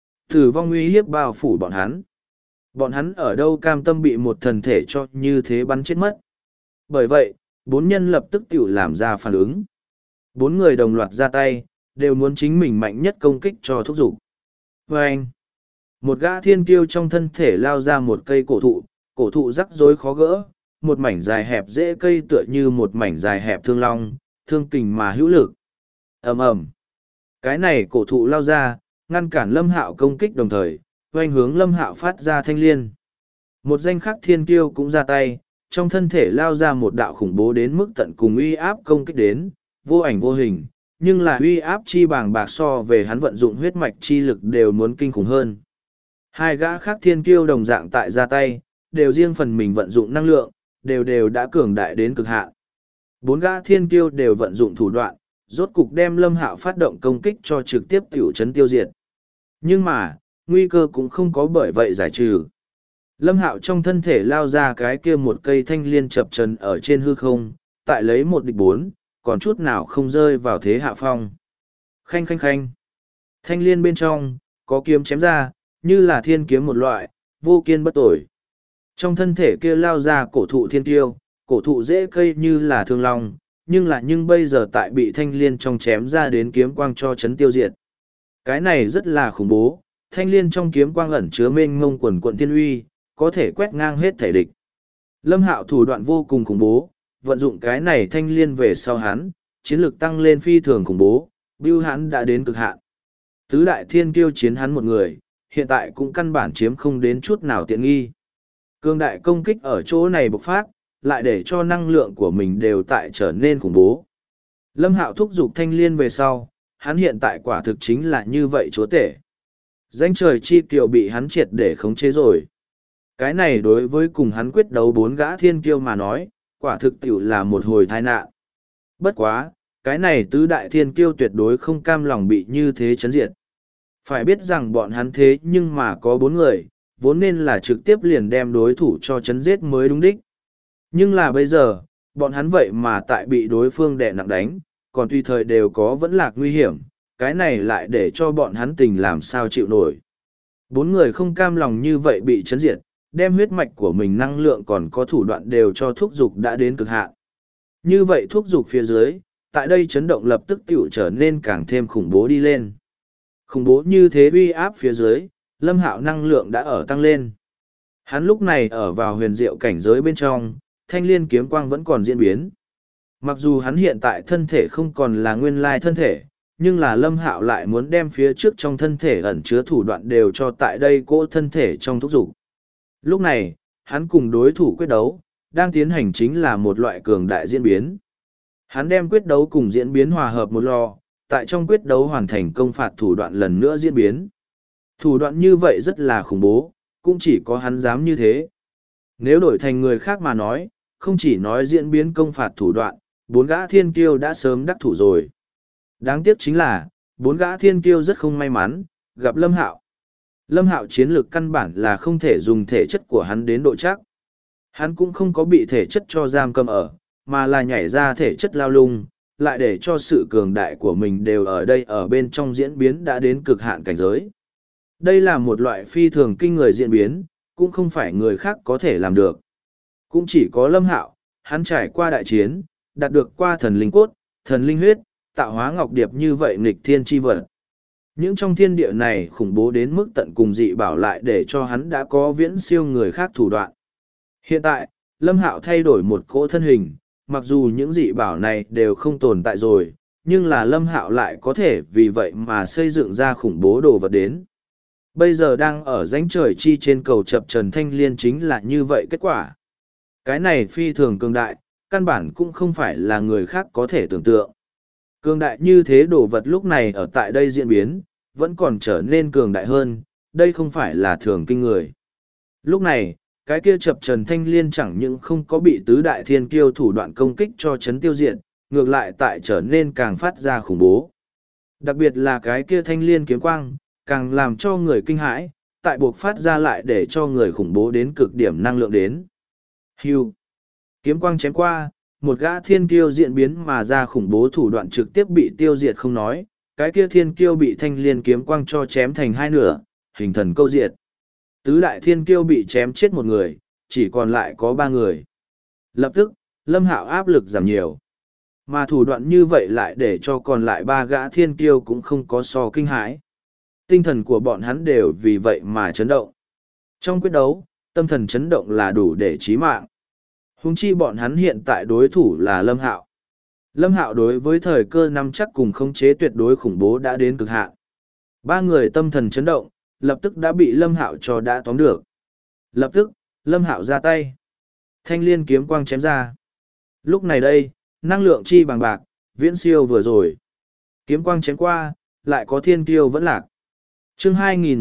Tử vong uy hiếp bao phủ bọn hắn. Bọn hắn ở đâu cam tâm bị một thần thể cho như thế bắn chết mất. Bởi vậy, bốn nhân lập tức tự làm ra phản ứng. Bốn người đồng loạt ra tay, đều muốn chính mình mạnh nhất công kích cho thúc giục. Và anh, một gã thiên kiêu trong thân thể lao ra một cây cổ thụ rắc rối khó gỡ, một mảnh dài hẹp dễ cây tựa như một mảnh dài hẹp thương long, thương kình mà hữu lực. Ầm ầm, cái này cổ thụ lao ra, ngăn cản Lâm Hạo công kích đồng thời, oanh hướng Lâm Hạo phát ra thanh liên. Một danh khắc thiên kiêu cũng ra tay, trong thân thể lao ra một đạo khủng bố đến mức tận cùng uy áp công kích đến, vô ảnh vô hình, nhưng là uy áp chi bàng bạc so về hắn vận dụng huyết mạch chi lực đều muốn kinh khủng hơn. Hai gã khác thiên kiêu đồng dạng tại ra tay, đều riêng phần mình vận dụng năng lượng, đều đã cường đại đến cực hạn. Bốn gã thiên kiêu đều vận dụng thủ đoạn, rốt cục đem Lâm Hạo phát động công kích cho trực tiếp tiểu trấn tiêu diệt. Nhưng mà, nguy cơ cũng không có bởi vậy giải trừ. Lâm Hạo trong thân thể lao ra cái kia một cây thanh liên chập chờn ở trên hư không, tại lấy một địch bốn, còn chút nào không rơi vào thế hạ phong. Khanh khanh khanh. Thanh liên bên trong, có kiếm chém ra, như là thiên kiếm một loại, vô kiên bất tồi. Trong thân thể kia lao ra cổ thụ thiên tiêu, cổ thụ dễ cây như là thương long, nhưng bây giờ tại bị thanh liên trong chém ra đến kiếm quang cho chấn tiêu diệt. Cái này rất là khủng bố, thanh liên trong kiếm quang ẩn chứa mênh mông quần quận thiên uy, có thể quét ngang hết thể địch. Lâm Hạo thủ đoạn vô cùng khủng bố, vận dụng cái này thanh liên về sau hắn, chiến lực tăng lên phi thường khủng bố, bưu hắn đã đến cực hạn. Tứ đại thiên kiêu chiến hắn một người, hiện tại cũng căn bản chiếm không đến chút nào tiện nghi. Cương đại công kích ở chỗ này bộc phát, lại để cho năng lượng của mình đều tại trở nên khủng bố. Lâm Hạo thúc giục thanh liên về sau, hắn hiện tại quả thực chính là như vậy chúa tể. Danh trời chi kiều bị hắn triệt để khống chế rồi. Cái này đối với cùng hắn quyết đấu bốn gã thiên kiêu mà nói, quả thực tiểu là một hồi tai nạn. Bất quá, cái này tứ đại thiên kiêu tuyệt đối không cam lòng bị như thế chấn diệt. Phải biết rằng bọn hắn thế nhưng mà có bốn người, vốn nên là trực tiếp liền đem đối thủ cho chấn giết mới đúng đích. Nhưng là bây giờ, Bọn hắn vậy mà tại bị đối phương đè nặng đánh, còn tùy thời đều có vẫn lạc nguy hiểm, cái này lại để cho bọn hắn tình làm sao chịu nổi. Bốn người không cam lòng như vậy bị chấn diệt, đem huyết mạch của mình năng lượng còn có thủ đoạn đều cho thúc dục đã đến cực hạn. Như vậy thúc dục phía dưới, tại đây chấn động lập tức tiểu trở nên càng thêm khủng bố đi lên. Khủng bố như thế uy áp phía dưới, Lâm Hạo năng lượng đã ở tăng lên. Hắn lúc này ở vào huyền diệu cảnh giới bên trong, thanh liên kiếm quang vẫn còn diễn biến. Mặc dù hắn hiện tại thân thể không còn là nguyên lai thân thể, nhưng là Lâm Hạo lại muốn đem phía trước trong thân thể ẩn chứa thủ đoạn đều cho tại đây cỗ thân thể trong thúc dục. Lúc này, hắn cùng đối thủ quyết đấu, đang tiến hành chính là một loại cường đại diễn biến. Hắn đem quyết đấu cùng diễn biến hòa hợp một lò, tại trong quyết đấu hoàn thành công phạt thủ đoạn lần nữa diễn biến. Thủ đoạn như vậy rất là khủng bố, cũng chỉ có hắn dám như thế. Nếu đổi thành người khác mà nói, không chỉ nói diễn biến công phạt thủ đoạn, bốn gã thiên kiêu đã sớm đắc thủ rồi. Đáng tiếc chính là, bốn gã thiên kiêu rất không may mắn, gặp Lâm Hạo. Lâm Hạo chiến lược căn bản là không thể dùng thể chất của hắn đến độ chắc. Hắn cũng không có bị thể chất cho giam cầm ở, mà là nhảy ra thể chất lao lung, lại để cho sự cường đại của mình đều ở đây ở bên trong diễn biến đã đến cực hạn cảnh giới. Đây là một loại phi thường kinh người diễn biến, cũng không phải người khác có thể làm được. Cũng chỉ có Lâm Hạo, hắn trải qua đại chiến, đạt được qua thần linh cốt, thần linh huyết, tạo hóa ngọc điệp như vậy nghịch thiên chi vật. Những trong thiên địa này khủng bố đến mức tận cùng dị bảo lại để cho hắn đã có viễn siêu người khác thủ đoạn. Hiện tại, Lâm Hạo thay đổi một cỗ thân hình, mặc dù những dị bảo này đều không tồn tại rồi, nhưng là Lâm Hạo lại có thể vì vậy mà xây dựng ra khủng bố đồ vật đến. Bây giờ đang ở rãnh trời chi trên cầu chập trần thanh liên chính là như vậy kết quả. Cái này phi thường cường đại, căn bản cũng không phải là người khác có thể tưởng tượng. Cường đại như thế đồ vật lúc này ở tại đây diễn biến, vẫn còn trở nên cường đại hơn, đây không phải là thường kinh người. Lúc này, cái kia chập trần thanh liên chẳng những không có bị tứ đại thiên kiêu thủ đoạn công kích cho chấn tiêu diệt, ngược lại tại trở nên càng phát ra khủng bố. Đặc biệt là cái kia thanh liên kiếm quang, càng làm cho người kinh hãi, tại buộc phát ra lại để cho người khủng bố đến cực điểm năng lượng đến. Hưu. Kiếm quang chém qua, một gã thiên kiêu diễn biến mà ra khủng bố thủ đoạn trực tiếp bị tiêu diệt không nói, cái kia thiên kiêu bị thanh liên kiếm quang cho chém thành hai nửa, hình thần câu diệt. Tứ đại thiên kiêu bị chém chết một người, chỉ còn lại có ba người. Lập tức, Lâm Hạo áp lực giảm nhiều. Mà thủ đoạn như vậy lại để cho còn lại ba gã thiên kiêu cũng không có so kinh hãi. Tinh thần của bọn hắn đều vì vậy mà chấn động. Trong quyết đấu, tâm thần chấn động là đủ để chí mạng. Huống chi bọn hắn hiện tại đối thủ là Lâm Hạo. Lâm Hạo đối với thời cơ nắm chắc cùng khống chế tuyệt đối khủng bố đã đến cực hạn. Ba người tâm thần chấn động, lập tức đã bị Lâm Hạo cho đã tóm được. Lập tức, Lâm Hạo ra tay. Thanh liên kiếm quang chém ra. Lúc này đây, năng lượng chi bằng bạc, viễn siêu vừa rồi. Kiếm quang chém qua, lại có thiên kiêu vẫn lạc. Chương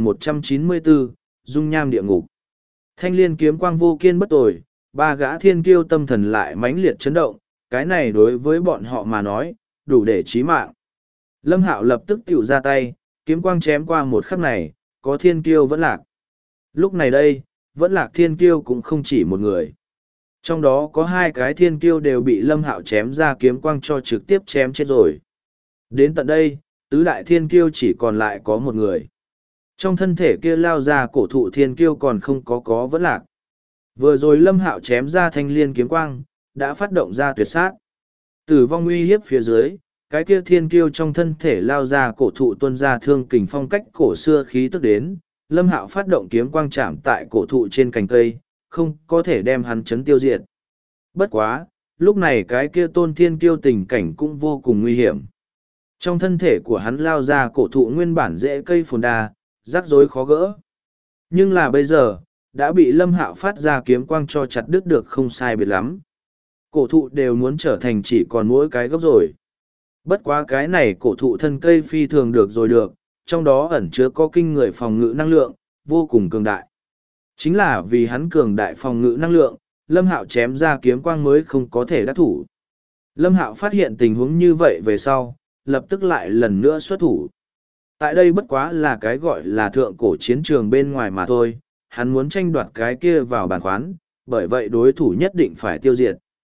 2194, Dung nham địa ngục. Thanh liên kiếm quang vô kiên bất tồi, ba gã thiên kiêu tâm thần lại mãnh liệt chấn động, cái này đối với bọn họ mà nói, đủ để chí mạng. Lâm Hạo lập tức tiểu ra tay, kiếm quang chém qua một khắc này, có thiên kiêu vẫn lạc. Lúc này đây, vẫn lạc thiên kiêu cũng không chỉ một người. Trong đó có hai cái thiên kiêu đều bị Lâm Hạo chém ra kiếm quang cho trực tiếp chém chết rồi. Đến tận đây, tứ đại thiên kiêu chỉ còn lại có một người. Trong thân thể kia lao ra cổ thụ thiên kiêu còn không có vẫn lạc. Vừa rồi Lâm Hạo chém ra thanh liên kiếm quang, đã phát động ra tuyệt sát. Tử vong uy hiếp phía dưới, cái kia thiên kiêu trong thân thể lao ra cổ thụ tuôn ra thương kình phong cách cổ xưa khí tức đến, Lâm Hạo phát động kiếm quang chạm tại cổ thụ trên cành cây, không có thể đem hắn chấn tiêu diệt. Bất quá, lúc này cái kia tôn thiên kiêu tình cảnh cũng vô cùng nguy hiểm. Trong thân thể của hắn lao ra cổ thụ nguyên bản rễ cây phồn đa, rắc rối khó gỡ. Nhưng là bây giờ, đã bị Lâm Hạo phát ra kiếm quang cho chặt đứt được không sai biệt lắm. Cổ thụ đều muốn trở thành chỉ còn mỗi cái gốc rồi. Bất quá cái này cổ thụ thân cây phi thường được rồi được, trong đó ẩn chứa có kinh người phòng ngự năng lượng, vô cùng cường đại. Chính là vì hắn cường đại phòng ngự năng lượng, Lâm Hạo chém ra kiếm quang mới không có thể đắc thủ. Lâm Hạo phát hiện tình huống như vậy về sau, lập tức lại lần nữa xuất thủ. Tại đây bất quá là cái gọi là thượng cổ chiến trường bên ngoài mà thôi, hắn muốn tranh đoạt cái kia vào bàn khoán, bởi vậy đối thủ nhất định phải tiêu diệt.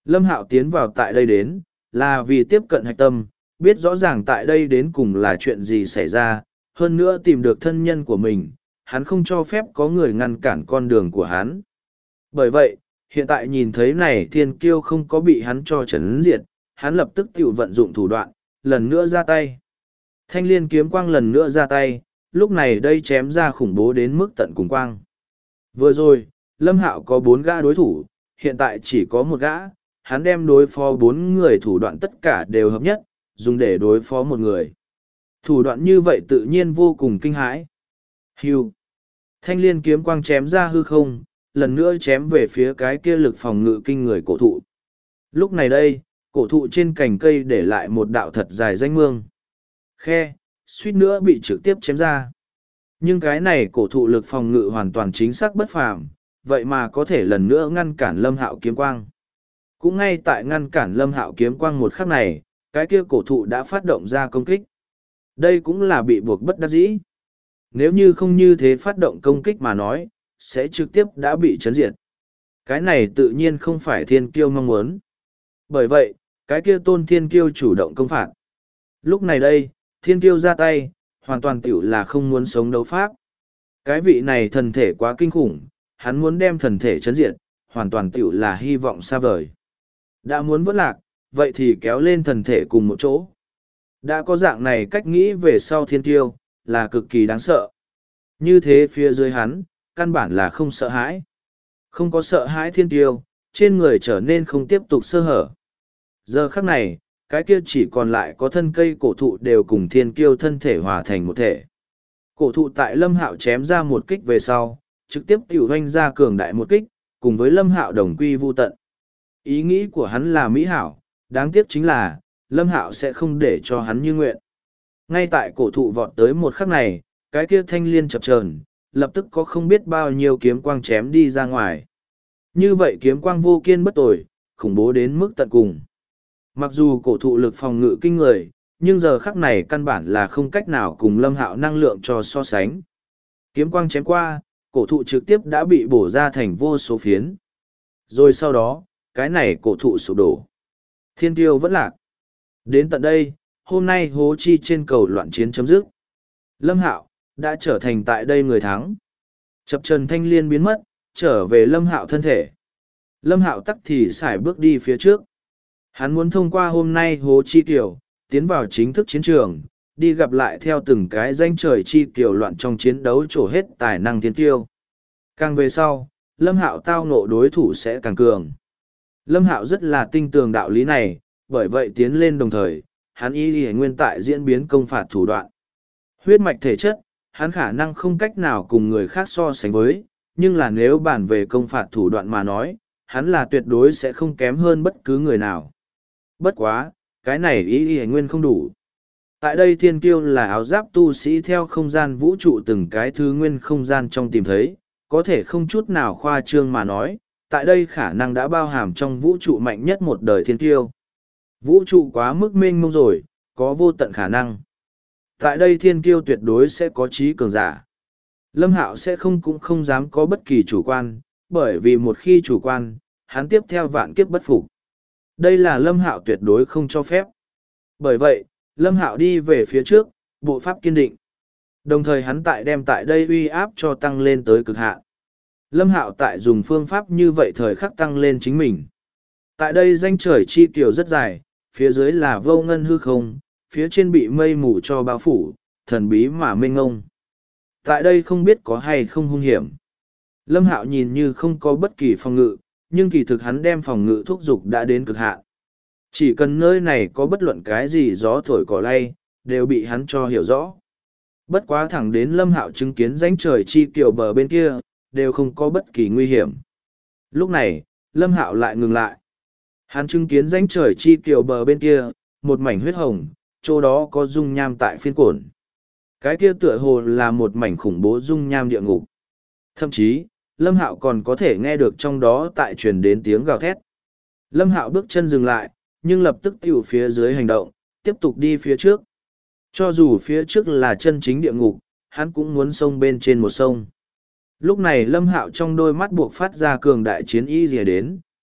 Lâm Hạo tiến vào tại đây đến, là vì tiếp cận hạch tâm, biết rõ ràng tại đây đến cùng là chuyện gì xảy ra, hơn nữa tìm được thân nhân của mình, hắn không cho phép có người ngăn cản con đường của hắn. Bởi vậy, hiện tại nhìn thấy này thiên kiêu không có bị hắn cho chấn diệt, hắn lập tức tự vận dụng thủ đoạn, lần nữa ra tay. Thanh liên kiếm quang lần nữa ra tay, lúc này đây chém ra khủng bố đến mức tận cùng quang. Vừa rồi, Lâm Hạo có 4 gã đối thủ, hiện tại chỉ có 1 gã, hắn đem đối phó 4 người thủ đoạn tất cả đều hợp nhất, dùng để đối phó 1 người. Thủ đoạn như vậy tự nhiên vô cùng kinh hãi. Hưu. Thanh liên kiếm quang chém ra hư không, lần nữa chém về phía cái kia lực phòng ngự kinh người cổ thụ. Lúc này đây, cổ thụ trên cành cây để lại một đạo thật dài danh mương. Khe, suýt nữa bị trực tiếp chém ra. Nhưng cái này cổ thụ lực phòng ngự hoàn toàn chính xác bất phàm, vậy mà có thể lần nữa ngăn cản Lâm Hạo kiếm quang. Cũng ngay tại ngăn cản Lâm Hạo kiếm quang một khắc này, cái kia cổ thụ đã phát động ra công kích. Đây cũng là bị buộc bất đắc dĩ. Nếu như không như thế phát động công kích mà nói, sẽ trực tiếp đã bị chấn diệt. Cái này tự nhiên không phải thiên kiêu mong muốn. Bởi vậy, cái kia tôn thiên kiêu chủ động công phạt. Lúc này đây, thiên kiêu ra tay, hoàn toàn tiểu là không muốn sống đấu pháp. Cái vị này thần thể quá kinh khủng, hắn muốn đem thần thể chấn diệt, hoàn toàn tiểu là hy vọng xa vời. Đã muốn vỡ lạc, vậy thì kéo lên thần thể cùng một chỗ. Đã có dạng này cách nghĩ về sau thiên kiêu, là cực kỳ đáng sợ. Như thế phía dưới hắn, căn bản là không sợ hãi. Không có sợ hãi thiên kiêu, trên người trở nên không tiếp tục sơ hở. Giờ khắc này, cái kia chỉ còn lại có thân cây cổ thụ đều cùng thiên kiêu thân thể hòa thành một thể. Cổ thụ tại Lâm Hạo chém ra một kích về sau, trực tiếp tiểu hoanh ra cường đại một kích, cùng với Lâm Hạo đồng quy vu tận. Ý nghĩ của hắn là mỹ hảo, đáng tiếc chính là, Lâm Hạo sẽ không để cho hắn như nguyện. Ngay tại cổ thụ vọt tới một khắc này, cái kia thanh liên chập chờn, lập tức có không biết bao nhiêu kiếm quang chém đi ra ngoài. Như vậy kiếm quang vô kiên bất tồi, khủng bố đến mức tận cùng. Mặc dù cổ thụ lực phòng ngự kinh người, nhưng giờ khắc này căn bản là không cách nào cùng Lâm Hạo năng lượng cho so sánh. Kiếm quang chém qua, cổ thụ trực tiếp đã bị bổ ra thành vô số phiến. Rồi sau đó, cái này cổ thụ sụp đổ. Thiên tiêu vẫn lạc. Đến tận đây, hôm nay hố chi trên cầu loạn chiến chấm dứt. Lâm Hạo đã trở thành tại đây người thắng. Chập trần thanh liên biến mất, trở về Lâm Hạo thân thể. Lâm Hạo tắc thì sải bước đi phía trước. Hắn muốn thông qua hôm nay hố chi kiều, tiến vào chính thức chiến trường, đi gặp lại theo từng cái danh trời chi kiều loạn trong chiến đấu trổ hết tài năng thiên tiêu. Càng về sau, Lâm Hạo tao ngộ đối thủ sẽ càng cường. Lâm Hạo rất là tinh tường đạo lý này, bởi vậy tiến lên đồng thời, hắn y nguyên tại diễn biến công phạt thủ đoạn. Huyết mạch thể chất, hắn khả năng không cách nào cùng người khác so sánh với, nhưng là nếu bàn về công phạt thủ đoạn mà nói, hắn là tuyệt đối sẽ không kém hơn bất cứ người nào. Bất quá, cái này y nguyên không đủ. Tại đây thiên kiêu là áo giáp tu sĩ theo không gian vũ trụ từng cái thứ nguyên không gian trong tìm thấy, có thể không chút nào khoa trương mà nói, tại đây khả năng đã bao hàm trong vũ trụ mạnh nhất một đời thiên kiêu. Vũ trụ quá mức mênh mông rồi, có vô tận khả năng. Tại đây thiên kiêu tuyệt đối sẽ có trí cường giả. Lâm Hạo sẽ cũng không dám có bất kỳ chủ quan, bởi vì một khi chủ quan, hắn tiếp theo vạn kiếp bất phục. Đây là Lâm Hạo tuyệt đối không cho phép. Bởi vậy, Lâm Hạo đi về phía trước, bộ pháp kiên định. Đồng thời hắn đem tại đây uy áp cho tăng lên tới cực hạn. Lâm Hạo tại dùng phương pháp như vậy thời khắc tăng lên chính mình. Tại đây danh trời chi kiều rất dài, phía dưới là vô ngân hư không, phía trên bị mây mù cho bao phủ, thần bí mà mênh ngông. Tại đây không biết có hay không hung hiểm. Lâm Hạo nhìn như không có bất kỳ phòng ngự, nhưng kỳ thực hắn đem phòng ngự thúc dục đã đến cực hạn. Chỉ cần nơi này có bất luận cái gì gió thổi cỏ lay, đều bị hắn cho hiểu rõ. Bất quá thẳng đến Lâm Hạo chứng kiến rãnh trời chi kiều bờ bên kia, đều không có bất kỳ nguy hiểm. Lúc này, Lâm Hạo lại ngừng lại. Hắn chứng kiến rãnh trời chi kiều bờ bên kia, một mảnh huyết hồng, chỗ đó có dung nham tại phiên cổn. Cái kia tựa hồ là một mảnh khủng bố dung nham địa ngục. Thậm chí, Lâm Hạo còn có thể nghe được trong đó tại truyền đến tiếng gào thét. Lâm Hạo bước chân dừng lại, nhưng lập tức tiểu phía dưới hành động, tiếp tục đi phía trước. Cho dù phía trước là chân chính địa ngục, hắn cũng muốn xông bên trên một sông. Lúc này Lâm Hạo trong đôi mắt buộc phát ra cường đại chiến ý rìa đến,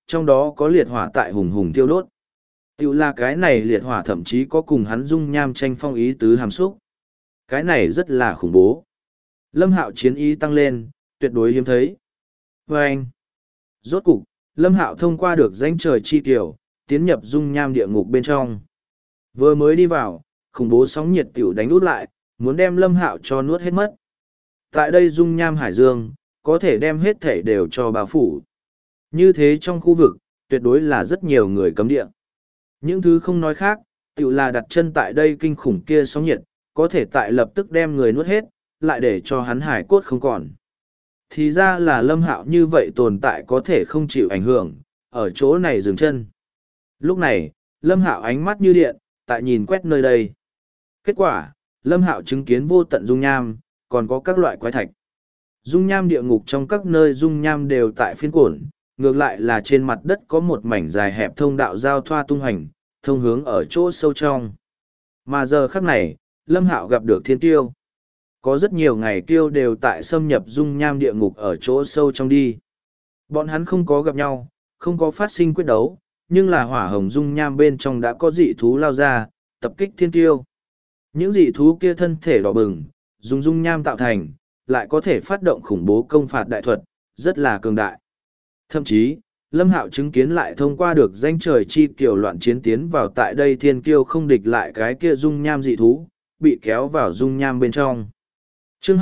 trong đó có liệt hỏa tại hùng hùng tiêu đốt. Tiểu là cái này liệt hỏa thậm chí có cùng hắn dung nham tranh phong ý tứ hàm xúc. Cái này rất là khủng bố. Lâm Hạo chiến ý tăng lên, tuyệt đối hiếm thấy. Và anh, rốt cục, Lâm Hạo thông qua được danh trời chi tiểu, tiến nhập dung nham địa ngục bên trong. Vừa mới đi vào, khủng bố sóng nhiệt tiểu đánh út lại, muốn đem Lâm Hạo cho nuốt hết mất. Tại đây dung nham hải dương, có thể đem hết thể đều cho bao phủ. Như thế trong khu vực, tuyệt đối là rất nhiều người cấm địa. Những thứ không nói khác, tiểu là đặt chân tại đây kinh khủng kia sóng nhiệt, có thể tại lập tức đem người nuốt hết, lại để cho hắn hải cốt không còn. Thì ra là Lâm Hạo như vậy tồn tại có thể không chịu ảnh hưởng, ở chỗ này dừng chân. Lúc này, Lâm Hạo ánh mắt như điện, tại nhìn quét nơi đây. Kết quả, Lâm Hạo chứng kiến vô tận dung nham, còn có các loại quái thạch. Dung nham địa ngục trong các nơi dung nham đều tại phiên cổn, ngược lại là trên mặt đất có một mảnh dài hẹp thông đạo giao thoa tung hành, thông hướng ở chỗ sâu trong. Mà giờ khắc này, Lâm Hạo gặp được thiên tiêu. Có rất nhiều ngày tiêu đều tại xâm nhập dung nham địa ngục ở chỗ sâu trong đi. Bọn hắn không có gặp nhau, không có phát sinh quyết đấu, nhưng là hỏa hồng dung nham bên trong đã có dị thú lao ra, tập kích thiên tiêu. Những dị thú kia thân thể đỏ bừng, dùng dung nham tạo thành, lại có thể phát động khủng bố công phạt đại thuật, rất là cường đại. Thậm chí, Lâm Hạo chứng kiến lại thông qua được danh trời chi kiểu loạn chiến tiến vào tại đây thiên kiêu không địch lại cái kia dung nham dị thú, bị kéo vào dung nham bên trong. Chương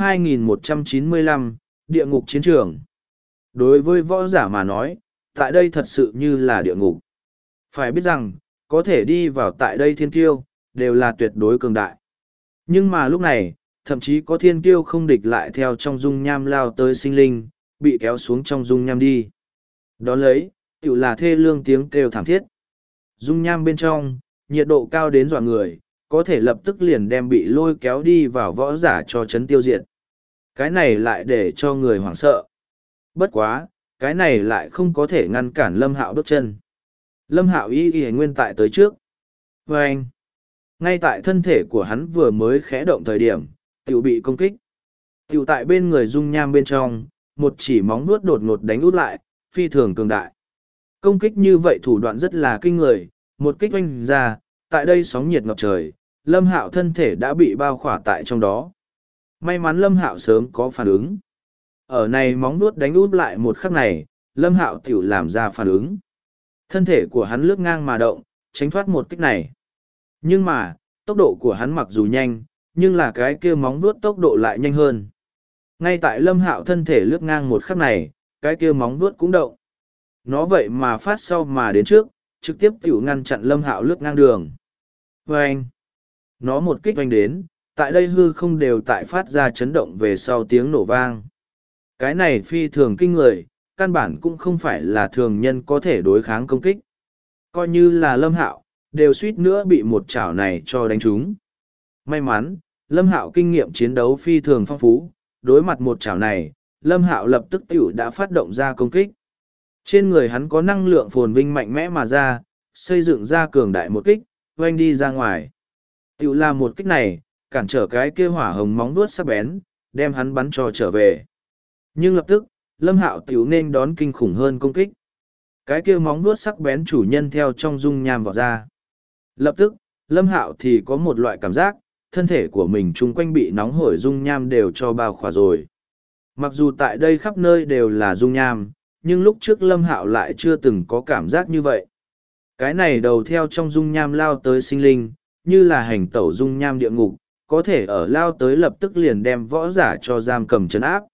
2195, Địa ngục chiến trường. Đối với võ giả mà nói, tại đây thật sự như là địa ngục. Phải biết rằng, có thể đi vào tại đây thiên kiêu, đều là tuyệt đối cường đại. Nhưng mà lúc này, thậm chí có thiên kiêu không địch lại theo trong dung nham lao tới sinh linh, bị kéo xuống trong dung nham đi. Đón lấy, tự là thê lương tiếng kêu thảm thiết. Dung nham bên trong, nhiệt độ cao đến dọa người, có thể lập tức liền đem bị lôi kéo đi vào võ giả cho chấn tiêu diệt. Cái này lại để cho người hoảng sợ. Bất quá, cái này lại không có thể ngăn cản Lâm Hạo bước chân. Lâm Hạo y nguyên tại tới trước. Và anh, ngay tại thân thể của hắn vừa mới khẽ động thời điểm, tiểu bị công kích. Tiểu tại bên người dung nham bên trong, một chỉ móng vuốt đột ngột đánh út lại, phi thường cường đại. Công kích như vậy thủ đoạn rất là kinh người, một kích oanh ra, tại đây sóng nhiệt ngập trời, Lâm Hạo thân thể đã bị bao khỏa tại trong đó. May mắn Lâm Hạo sớm có phản ứng. Ở này móng vuốt đánh út lại một khắc này, Lâm Hạo tiểu làm ra phản ứng. Thân thể của hắn lướt ngang mà động, tránh thoát một kích này. Nhưng mà, tốc độ của hắn mặc dù nhanh, nhưng là cái kia móng vuốt tốc độ lại nhanh hơn. Ngay tại Lâm Hạo thân thể lướt ngang một khắc này, cái kia móng vuốt cũng động. Nó vậy mà phát sau mà đến trước, trực tiếp tiểu ngăn chặn Lâm Hạo lướt ngang đường. Và anh, nó một kích oanh đến, tại đây hư không đều tại phát ra chấn động về sau tiếng nổ vang. Cái này phi thường kinh người, căn bản cũng không phải là thường nhân có thể đối kháng công kích. Coi như là Lâm Hạo, đều suýt nữa bị một chảo này cho đánh trúng. May mắn, Lâm Hạo kinh nghiệm chiến đấu phi thường phong phú, đối mặt một chảo này, Lâm Hạo lập tức tiểu đã phát động ra công kích. Trên người hắn có năng lượng phồn vinh mạnh mẽ mà ra, xây dựng ra cường đại một kích, oanh đi ra ngoài. Tiểu là một kích này, cản trở cái kia hỏa hồng móng vuốt sắc bén, đem hắn bắn cho trở về. Nhưng lập tức, Lâm Hạo tiểu nên đón kinh khủng hơn công kích. Cái kia móng vuốt sắc bén chủ nhân theo trong dung nham vọt ra. Lập tức, Lâm Hạo thì có một loại cảm giác, thân thể của mình chung quanh bị nóng hổi dung nham đều cho bao khỏa rồi. Mặc dù tại đây khắp nơi đều là dung nham, nhưng lúc trước Lâm Hạo lại chưa từng có cảm giác như vậy. Cái này đầu theo trong dung nham lao tới sinh linh, như là hành tẩu dung nham địa ngục, có thể ở lao tới lập tức liền đem võ giả cho giam cầm trấn áp.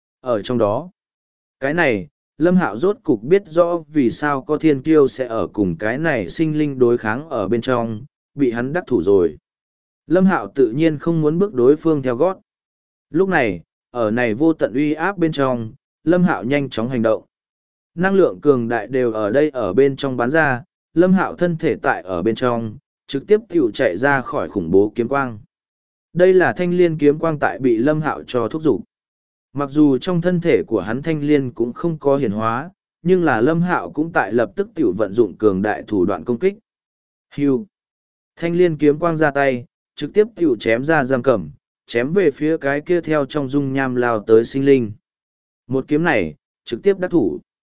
Ở trong đó, cái này, Lâm Hạo rốt cục biết rõ vì sao có thiên kiêu sẽ ở cùng cái này sinh linh đối kháng ở bên trong, bị hắn đắc thủ rồi. Lâm Hạo tự nhiên không muốn bước đối phương theo gót. Lúc này, ở này vô tận uy áp bên trong, Lâm Hạo nhanh chóng hành động. Năng lượng cường đại đều ở đây ở bên trong bắn ra, Lâm Hạo thân thể tại ở bên trong, trực tiếp tiểu chạy ra khỏi khủng bố kiếm quang. Đây là thanh liên kiếm quang tại bị Lâm Hạo cho thúc giục. Mặc dù trong thân thể của hắn thanh liên cũng không có hiển hóa, nhưng là Lâm Hạo cũng tại lập tức tiểu vận dụng cường đại thủ đoạn công kích. Hưu. Thanh liên kiếm quang ra tay, trực tiếp tiểu chém ra giam cầm, chém về phía cái kia theo trong dung nham lao tới sinh linh. Một kiếm này, trực tiếp đắc thủ.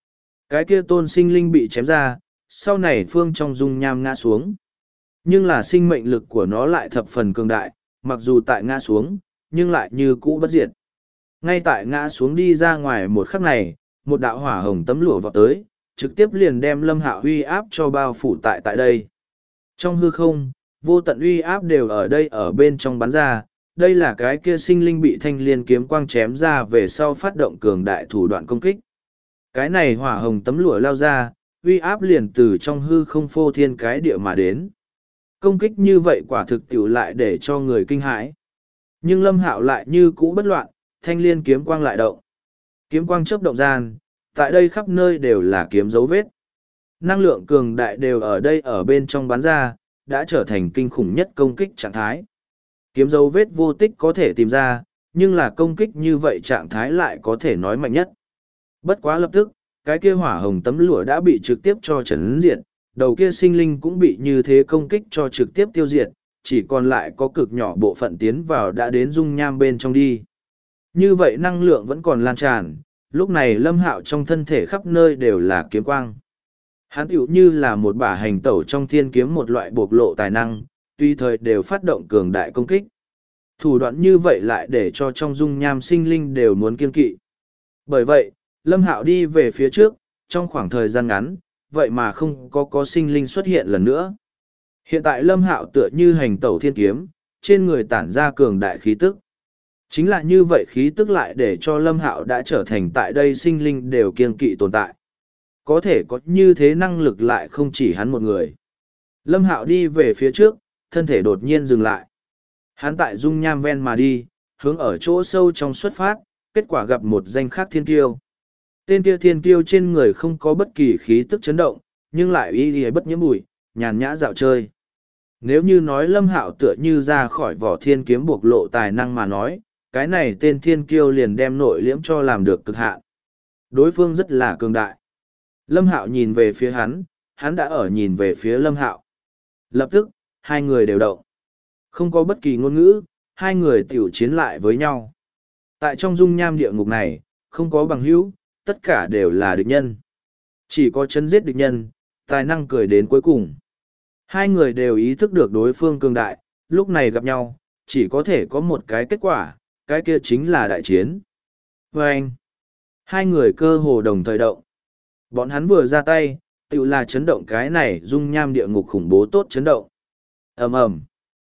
Cái kia tôn sinh linh bị chém ra, sau này phương trong dung nham ngã xuống. Nhưng là sinh mệnh lực của nó lại thập phần cường đại, mặc dù tại ngã xuống, nhưng lại như cũ bất diệt. Ngay tại ngã xuống đi ra ngoài một khắc này, một đạo hỏa hồng tấm lụa vọt tới, trực tiếp liền đem Lâm Hạo uy áp cho bao phủ tại đây. Trong hư không, vô tận uy áp đều ở đây ở bên trong bắn ra, đây là cái kia sinh linh bị thanh liên kiếm quang chém ra về sau phát động cường đại thủ đoạn công kích. Cái này hỏa hồng tấm lụa lao ra, uy áp liền từ trong hư không phô thiên cái địa mà đến. Công kích như vậy quả thực tiểu lại để cho người kinh hãi. Nhưng Lâm Hạo lại như cũ bất loạn, thanh liên kiếm quang lại động. Kiếm quang chớp động gian, tại đây khắp nơi đều là kiếm dấu vết. Năng lượng cường đại đều ở đây ở bên trong bắn ra, đã trở thành kinh khủng nhất công kích trạng thái. Kiếm dấu vết vô tích có thể tìm ra, nhưng là công kích như vậy trạng thái lại có thể nói mạnh nhất. Bất quá lập tức, cái kia hỏa hồng tấm lụa đã bị trực tiếp cho chấn diệt, đầu kia sinh linh cũng bị như thế công kích cho trực tiếp tiêu diệt, chỉ còn lại có cực nhỏ bộ phận tiến vào đã đến dung nham bên trong đi. Như vậy năng lượng vẫn còn lan tràn, lúc này Lâm Hạo trong thân thể khắp nơi đều là kiếm quang. Hắn tựu như là một bả hành tẩu trong thiên kiếm một loại bộc lộ tài năng, tùy thời đều phát động cường đại công kích. Thủ đoạn như vậy lại để cho trong dung nham sinh linh đều muốn kiên kỵ. Bởi vậy, Lâm Hạo đi về phía trước, trong khoảng thời gian ngắn, vậy mà không có sinh linh xuất hiện lần nữa. Hiện tại Lâm Hạo tựa như hành tẩu thiên kiếm, trên người tản ra cường đại khí tức. Chính là như vậy khí tức lại để cho Lâm Hạo đã trở thành tại đây sinh linh đều kiên kỵ tồn tại. Có thể có như thế năng lực lại không chỉ hắn một người. Lâm Hạo đi về phía trước, thân thể đột nhiên dừng lại. Hắn tại dung nham ven mà đi, hướng ở chỗ sâu trong xuất phát, kết quả gặp một danh khác thiên kiêu. Tên kia thiên kiêu trên người không có bất kỳ khí tức chấn động, nhưng lại y bất nhiễm bụi, nhàn nhã dạo chơi. Nếu như nói Lâm Hạo tựa như ra khỏi vỏ thiên kiếm bộc lộ tài năng mà nói, cái này tên thiên kiêu liền đem nội liễm cho làm được cực hạn. Đối phương rất là cường đại. Lâm Hạo nhìn về phía hắn đã ở nhìn về phía Lâm Hạo. Lập tức, hai người đều động. Không có bất kỳ ngôn ngữ, hai người tiểu chiến lại với nhau. Tại trong dung nham địa ngục này, không có bằng hữu, tất cả đều là địch nhân. Chỉ có chấn giết địch nhân, tài năng cười đến cuối cùng. Hai người đều ý thức được đối phương cường đại, lúc này gặp nhau, chỉ có thể có một cái kết quả, cái kia chính là đại chiến. Và anh, hai người cơ hồ đồng thời động. Bọn hắn vừa ra tay, tự là chấn động cái này dung nham địa ngục khủng bố tốt chấn động. Ầm ầm,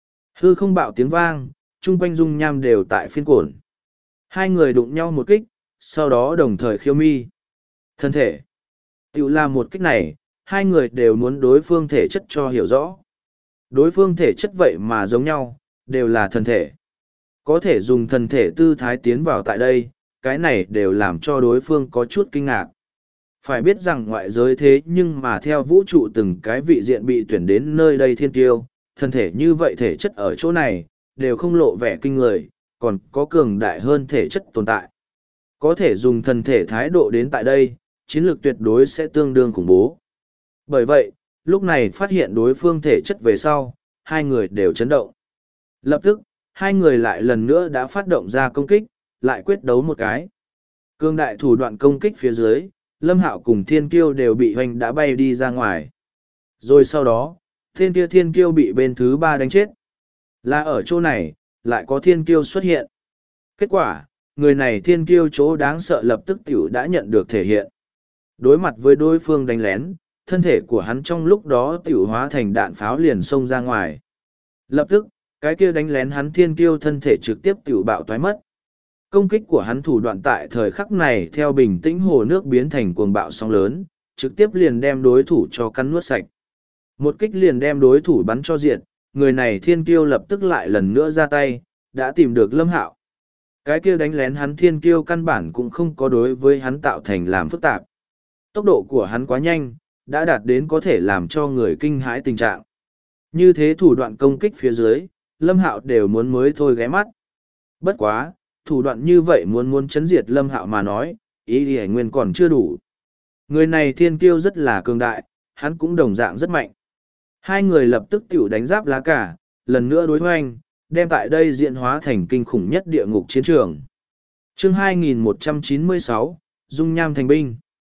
hư không bạo tiếng vang, chung quanh dung nham đều tại phiên cổn. Hai người đụng nhau một kích, sau đó đồng thời khiêu mi. Thân thể. Tự là một kích này, hai người đều muốn đối phương thể chất cho hiểu rõ. Đối phương thể chất vậy mà giống nhau, đều là thân thể. Có thể dùng thân thể tư thái tiến vào tại đây, cái này đều làm cho đối phương có chút kinh ngạc. Phải biết rằng ngoại giới thế nhưng mà theo vũ trụ từng cái vị diện bị tuyển đến nơi đây thiên tiêu, thân thể như vậy thể chất ở chỗ này, đều không lộ vẻ kinh người, còn có cường đại hơn thể chất tồn tại. Có thể dùng thân thể thái độ đến tại đây, chiến lược tuyệt đối sẽ tương đương khủng bố. Bởi vậy, lúc này phát hiện đối phương thể chất về sau, hai người đều chấn động. Lập tức, hai người lại lần nữa đã phát động ra công kích, lại quyết đấu một cái. Cương đại thủ đoạn công kích phía dưới, Lâm Hạo cùng Thiên Kiêu đều bị hoành đã bay đi ra ngoài. Rồi sau đó, Thiên Kiêu bị bên thứ ba đánh chết. Là ở chỗ này, lại có Thiên Kiêu xuất hiện. Kết quả, người này Thiên Kiêu chỗ đáng sợ lập tức tiểu đã nhận được thể hiện. Đối mặt với đối phương đánh lén, thân thể của hắn trong lúc đó tiểu hóa thành đạn pháo liền xông ra ngoài. Lập tức, cái kia đánh lén hắn Thiên Kiêu thân thể trực tiếp tiểu bạo toái mất. Công kích của hắn thủ đoạn tại thời khắc này theo bình tĩnh hồ nước biến thành cuồng bạo sóng lớn, trực tiếp liền đem đối thủ cho cắn nuốt sạch. Một kích liền đem đối thủ bắn cho diệt, người này Thiên Kiêu lập tức lại lần nữa ra tay, đã tìm được Lâm Hạo. Cái kia đánh lén hắn Thiên Kiêu căn bản cũng không có đối với hắn tạo thành làm phức tạp. Tốc độ của hắn quá nhanh, đã đạt đến có thể làm cho người kinh hãi tình trạng. Như thế thủ đoạn công kích phía dưới, Lâm Hạo đều muốn mới thôi ghé mắt. Bất quá, thủ đoạn như vậy muốn chấn diệt Lâm Hạo mà nói, ý thì nguyên còn chưa đủ. Người này Thiên Kiêu rất là cường đại, hắn cũng đồng dạng rất mạnh. Hai người lập tức tiểu đánh giáp lá cả, lần nữa đối hoành, đem tại đây diễn hóa thành kinh khủng nhất địa ngục chiến trường. Chương 2196, Dung Nham thành binh.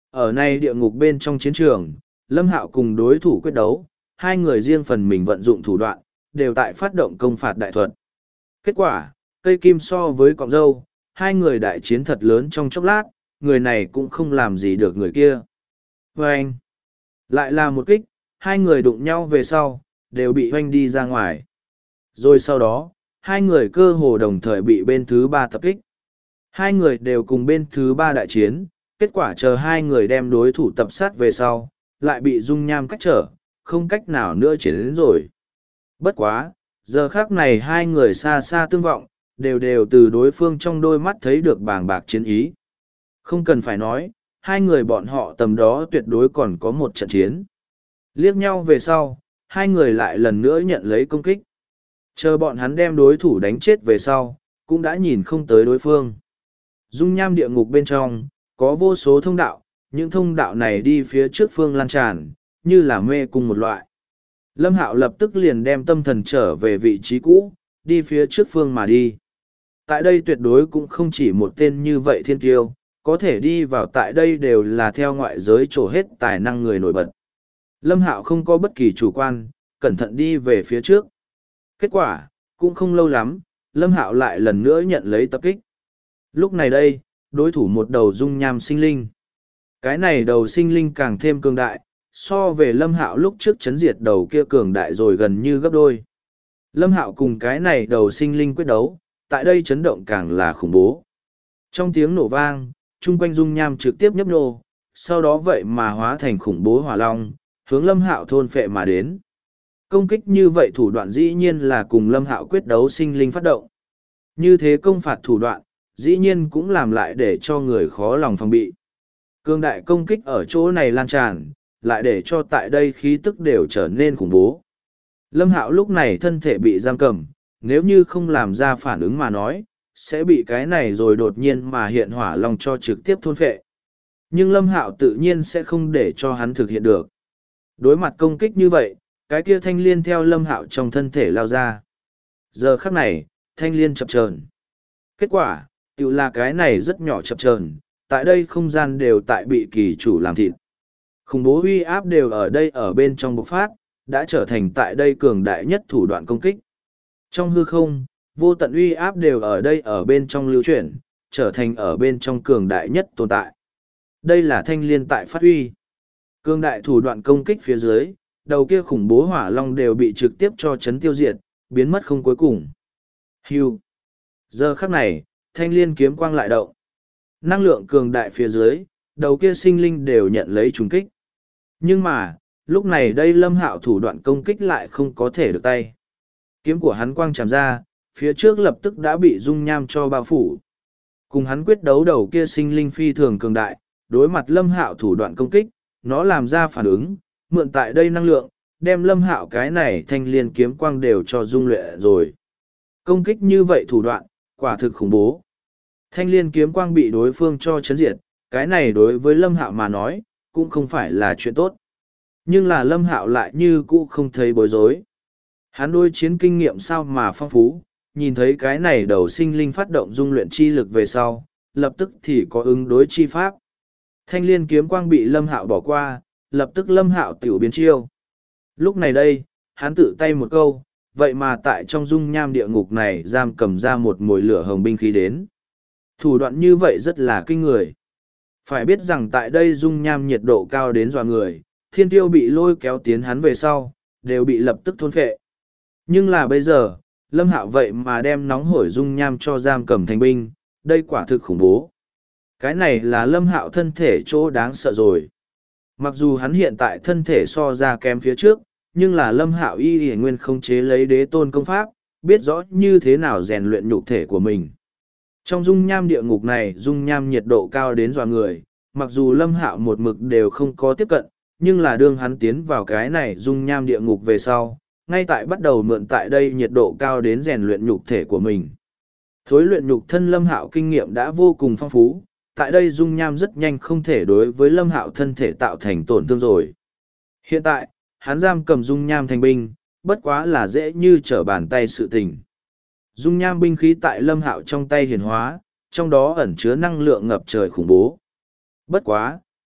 Ở này địa ngục bên trong chiến trường, Lâm Hạo cùng đối thủ quyết đấu, hai người riêng phần mình vận dụng thủ đoạn, đều tại phát động công phạt đại thuật. Kết quả, cây kim so với cọng dâu, hai người đại chiến thật lớn trong chốc lát, người này cũng không làm gì được người kia. Và anh, lại là một kích, hai người đụng nhau về sau, đều bị hoanh đi ra ngoài. Rồi sau đó, hai người cơ hồ đồng thời bị bên thứ ba tập kích. Hai người đều cùng bên thứ ba đại chiến, kết quả chờ hai người đem đối thủ tập sát về sau, lại bị dung nham cách trở, không cách nào nữa chiến đến rồi. Bất quá, giờ khác này hai người xa xa tương vọng, đều đều từ đối phương trong đôi mắt thấy được bàng bạc chiến ý. Không cần phải nói, hai người bọn họ tầm đó tuyệt đối còn có một trận chiến. Liếc nhau về sau, hai người lại lần nữa nhận lấy công kích. Chờ bọn hắn đem đối thủ đánh chết về sau, cũng đã nhìn không tới đối phương. Dung nham địa ngục bên trong, có vô số thông đạo, những thông đạo này đi phía trước phương lan tràn, như là mê cung một loại. Lâm Hạo lập tức liền đem tâm thần trở về vị trí cũ, đi phía trước phương mà đi. Tại đây tuyệt đối cũng không chỉ một tên như vậy thiên kiêu, có thể đi vào tại đây đều là theo ngoại giới trổ hết tài năng người nổi bật. Lâm Hạo không có bất kỳ chủ quan, cẩn thận đi về phía trước. Kết quả, cũng không lâu lắm, Lâm Hạo lại lần nữa nhận lấy tập kích. Lúc này đây, đối thủ một đầu dung nham sinh linh. Cái này đầu sinh linh càng thêm cường đại, so về Lâm Hạo lúc trước chấn diệt đầu kia cường đại rồi gần như gấp đôi. Lâm Hạo cùng cái này đầu sinh linh quyết đấu, tại đây chấn động càng là khủng bố. Trong tiếng nổ vang, chung quanh dung nham trực tiếp nhấp nô, sau đó vậy mà hóa thành khủng bố hỏa long, hướng Lâm Hạo thôn phệ mà đến. Công kích như vậy thủ đoạn dĩ nhiên là cùng Lâm Hạo quyết đấu sinh linh phát động. Như thế công phạt thủ đoạn, dĩ nhiên cũng làm lại để cho người khó lòng phòng bị. Cương đại công kích ở chỗ này lan tràn, lại để cho tại đây khí tức đều trở nên khủng bố. Lâm Hạo lúc này thân thể bị giam cầm, nếu như không làm ra phản ứng mà nói, sẽ bị cái này rồi đột nhiên mà hiện hỏa long cho trực tiếp thôn phệ. Nhưng Lâm Hạo tự nhiên sẽ không để cho hắn thực hiện được. Đối mặt công kích như vậy, cái kia thanh liên theo Lâm Hạo trong thân thể lao ra. Giờ khắc này, thanh liên chập chờn. Kết quả, tự là cái này rất nhỏ chập chờn, tại đây không gian đều tại bị kỳ chủ làm thịt. Khủng bố uy áp đều ở đây ở bên trong bộc phát, đã trở thành tại đây cường đại nhất thủ đoạn công kích. Trong hư không, vô tận uy áp đều ở đây ở bên trong lưu chuyển, trở thành ở bên trong cường đại nhất tồn tại. Đây là thanh liên tại phát huy. Cường đại thủ đoạn công kích phía dưới, đầu kia khủng bố hỏa long đều bị trực tiếp cho chấn tiêu diệt, biến mất không cuối cùng. Hưu. Giờ khắc này, thanh liên kiếm quang lại động. Năng lượng cường đại phía dưới, đầu kia sinh linh đều nhận lấy trùng kích. Nhưng mà, lúc này đây Lâm Hạo thủ đoạn công kích lại không có thể được tay. Kiếm của hắn quang chạm ra, phía trước lập tức đã bị dung nham cho bao phủ. Cùng hắn quyết đấu đầu kia sinh linh phi thường cường đại, đối mặt Lâm Hạo thủ đoạn công kích, nó làm ra phản ứng, mượn tại đây năng lượng, đem Lâm Hạo cái này thanh liên kiếm quang đều cho dung luyện rồi. Công kích như vậy thủ đoạn, quả thực khủng bố. Thanh liên kiếm quang bị đối phương cho chấn diệt, cái này đối với Lâm Hạo mà nói, cũng không phải là chuyện tốt. Nhưng là Lâm Hạo lại như cũ không thấy bối rối. Hắn đối chiến kinh nghiệm sao mà phong phú, nhìn thấy cái này đầu sinh linh phát động dung luyện chi lực về sau, lập tức thì có ứng đối chi pháp. Thanh liên kiếm quang bị Lâm Hạo bỏ qua, lập tức Lâm Hạo tiểu biến chiêu. Lúc này đây, hắn tự tay một câu, vậy mà tại trong dung nham địa ngục này giam cầm ra một mồi lửa hồng binh khí đến. Thủ đoạn như vậy rất là kinh người. Phải biết rằng tại đây dung nham nhiệt độ cao đến dọa người, thiên tiêu bị lôi kéo tiến hắn về sau, đều bị lập tức thôn phệ. Nhưng là bây giờ, Lâm Hạo vậy mà đem nóng hổi dung nham cho giam cầm thành binh, đây quả thực khủng bố. Cái này là Lâm Hạo thân thể chỗ đáng sợ rồi. Mặc dù hắn hiện tại thân thể so ra kém phía trước, nhưng là Lâm Hạo y nguyên không chế lấy đế tôn công pháp, biết rõ như thế nào rèn luyện nhục thể của mình. Trong dung nham địa ngục này, dung nham nhiệt độ cao đến dọa người, mặc dù Lâm Hạo một mực đều không có tiếp cận, nhưng là đương hắn tiến vào cái này dung nham địa ngục về sau, ngay tại bắt đầu mượn tại đây nhiệt độ cao đến rèn luyện nhục thể của mình. Thối luyện nhục thân Lâm Hạo kinh nghiệm đã vô cùng phong phú, tại đây dung nham rất nhanh không thể đối với Lâm Hạo thân thể tạo thành tổn thương rồi. Hiện tại, hắn giam cầm dung nham thành binh, bất quá là dễ như trở bàn tay sự tình. Dung nham binh khí tại Lâm Hạo trong tay hiển hóa, trong đó ẩn chứa năng lượng ngập trời khủng bố. Bất quá,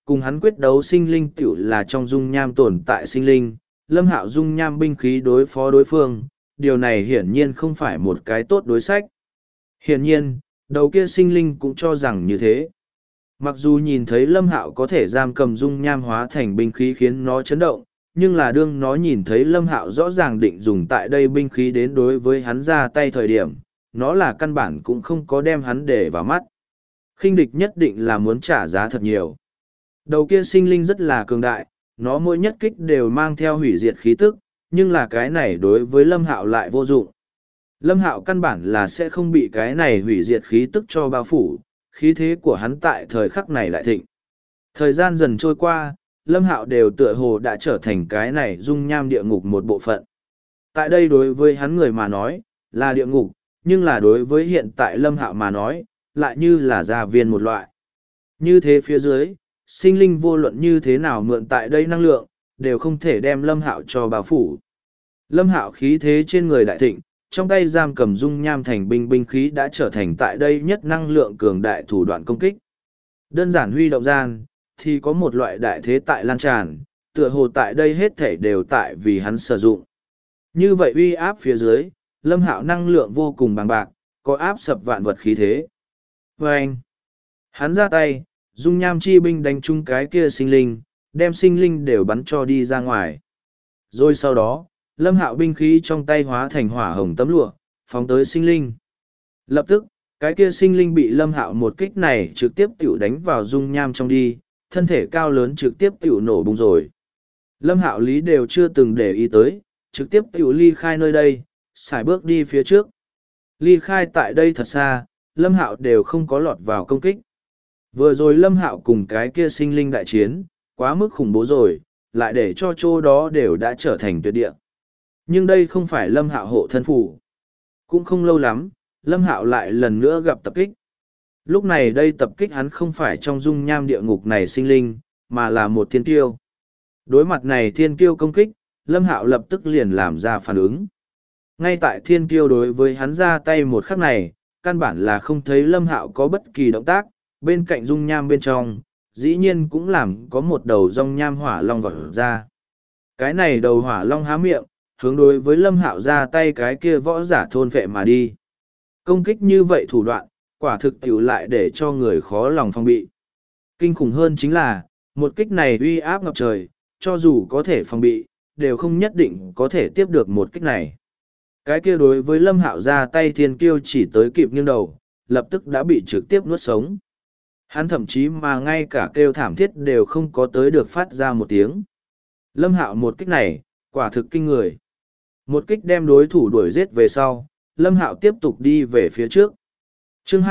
cùng hắn quyết đấu sinh linh tiểu là trong dung nham tồn tại sinh linh, Lâm Hạo dung nham binh khí đối phó đối phương, điều này hiển nhiên không phải một cái tốt đối sách. Hiển nhiên, đầu kia sinh linh cũng cho rằng như thế. Mặc dù nhìn thấy Lâm Hạo có thể giam cầm dung nham hóa thành binh khí khiến nó chấn động, nhưng là đương nó nhìn thấy Lâm Hạo rõ ràng định dùng tại đây binh khí đến đối với hắn ra tay thời điểm, nó là căn bản cũng không có đem hắn để vào mắt. Khinh địch nhất định là muốn trả giá thật nhiều. Đầu kia sinh linh rất là cường đại, nó mỗi nhất kích đều mang theo hủy diệt khí tức, nhưng là cái này đối với Lâm Hạo lại vô dụng. Lâm Hạo căn bản là sẽ không bị cái này hủy diệt khí tức cho bao phủ, khí thế của hắn tại thời khắc này lại thịnh. Thời gian dần trôi qua, Lâm Hạo đều tựa hồ đã trở thành cái này dung nham địa ngục một bộ phận. Tại đây đối với hắn người mà nói, là địa ngục, nhưng là đối với hiện tại Lâm Hạo mà nói, lại như là gia viên một loại. Như thế phía dưới, sinh linh vô luận như thế nào mượn tại đây năng lượng, đều không thể đem Lâm Hạo cho bao phủ. Lâm Hạo khí thế trên người đại thịnh, trong tay giam cầm dung nham thành binh khí đã trở thành tại đây nhất năng lượng cường đại thủ đoạn công kích. Đơn giản huy động gian, thì có một loại đại thế tại lan tràn, tựa hồ tại đây hết thể đều tại vì hắn sử dụng. Như vậy uy áp phía dưới, Lâm Hạo năng lượng vô cùng bằng bạc, có áp sập vạn vật khí thế. Vâng! Hắn ra tay, dung nham chi binh đánh trúng cái kia sinh linh, đem sinh linh đều bắn cho đi ra ngoài. Rồi sau đó, Lâm Hạo binh khí trong tay hóa thành hỏa hồng tấm lụa, phóng tới sinh linh. Lập tức, cái kia sinh linh bị Lâm Hạo một kích này trực tiếp tiểu đánh vào dung nham trong đi, thân thể cao lớn trực tiếp tiểu nổ bung rồi. Lâm Hạo lý đều chưa từng để ý tới, trực tiếp tiểu ly khai nơi đây, xài bước đi phía trước. Ly khai tại đây thật xa, Lâm Hạo đều không có lọt vào công kích. Vừa rồi Lâm Hạo cùng cái kia sinh linh đại chiến, quá mức khủng bố rồi, lại để cho chỗ đó đều đã trở thành tuyệt địa. Nhưng đây không phải Lâm Hạo hộ thân phủ. Cũng không lâu lắm, Lâm Hạo lại lần nữa gặp tập kích. Lúc này đây tập kích hắn không phải trong dung nham địa ngục này sinh linh, mà là một thiên kiêu. Đối mặt này thiên kiêu công kích, Lâm Hạo lập tức liền làm ra phản ứng. Ngay tại thiên kiêu đối với hắn ra tay một khắc này, căn bản là không thấy Lâm Hạo có bất kỳ động tác, bên cạnh dung nham bên trong, dĩ nhiên cũng làm có một đầu rong nham hỏa long vọt ra. Cái này đầu hỏa long há miệng, hướng đối với Lâm Hạo ra tay cái kia võ giả thôn phệ mà đi. Công kích như vậy thủ đoạn, quả thực tiểu lại để cho người khó lòng phòng bị. Kinh khủng hơn chính là, một kích này uy áp ngập trời, cho dù có thể phòng bị, đều không nhất định có thể tiếp được một kích này. Cái kia đối với Lâm Hạo ra tay thiên kiêu chỉ tới kịp nghiêng đầu, lập tức đã bị trực tiếp nuốt sống. Hắn thậm chí mà ngay cả kêu thảm thiết đều không có tới được phát ra một tiếng. Lâm Hạo một kích này, quả thực kinh người. Một kích đem đối thủ đuổi giết về sau, Lâm Hạo tiếp tục đi về phía trước. Chương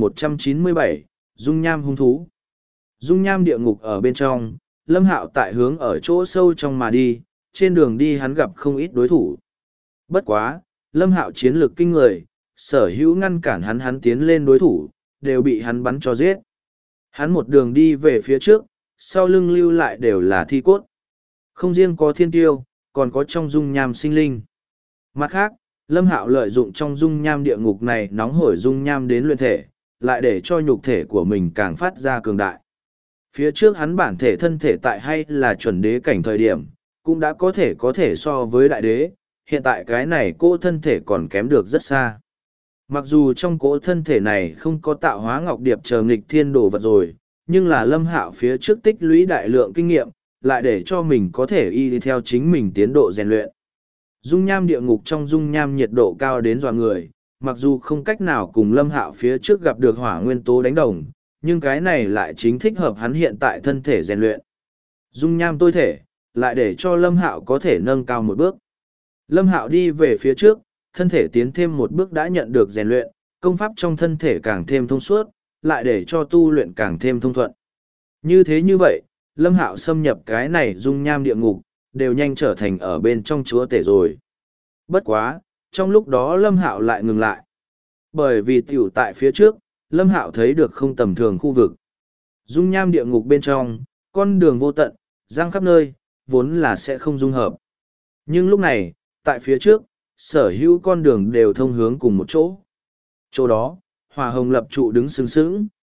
2197, Dung Nham hung thú. Dung Nham địa ngục ở bên trong, Lâm Hạo tại hướng ở chỗ sâu trong mà đi, trên đường đi hắn gặp không ít đối thủ. Bất quá, Lâm Hạo chiến lược kinh người, sở hữu ngăn cản hắn tiến lên đối thủ, đều bị hắn bắn cho giết. Hắn một đường đi về phía trước, sau lưng lưu lại đều là thi cốt. Không riêng có thiên tiêu, còn có trong dung nham sinh linh. Mặt khác, Lâm Hạo lợi dụng trong dung nham địa ngục này nóng hổi dung nham đến luyện thể, lại để cho nhục thể của mình càng phát ra cường đại. Phía trước hắn bản thể thân thể tại hay là chuẩn đế cảnh thời điểm, cũng đã có thể so với đại đế, hiện tại cái này cô thân thể còn kém được rất xa. Mặc dù trong cỗ thân thể này không có tạo hóa ngọc điệp chờ nghịch thiên đồ vật rồi, nhưng là Lâm Hạo phía trước tích lũy đại lượng kinh nghiệm, lại để cho mình có thể y theo chính mình tiến độ rèn luyện. Dung nham địa ngục trong dung nham nhiệt độ cao đến dọa người, mặc dù không cách nào cùng Lâm Hạo phía trước gặp được hỏa nguyên tố đánh đồng, nhưng cái này lại chính thích hợp hắn hiện tại thân thể rèn luyện. Dung nham tôi thể, lại để cho Lâm Hạo có thể nâng cao một bước. Lâm Hạo đi về phía trước, thân thể tiến thêm một bước đã nhận được rèn luyện, công pháp trong thân thể càng thêm thông suốt, lại để cho tu luyện càng thêm thông thuận. Như vậy, Lâm Hạo xâm nhập cái này dung nham địa ngục, đều nhanh trở thành ở bên trong chúa tể rồi. Bất quá, trong lúc đó Lâm Hạo lại ngừng lại. Bởi vì tiểu tại phía trước, Lâm Hạo thấy được không tầm thường khu vực. Dung nham địa ngục bên trong, con đường vô tận, giang khắp nơi, vốn là sẽ không dung hợp. Nhưng lúc này, tại phía trước, sở hữu con đường đều thông hướng cùng một chỗ. Chỗ đó, hỏa hồng lập trụ đứng sừng sững,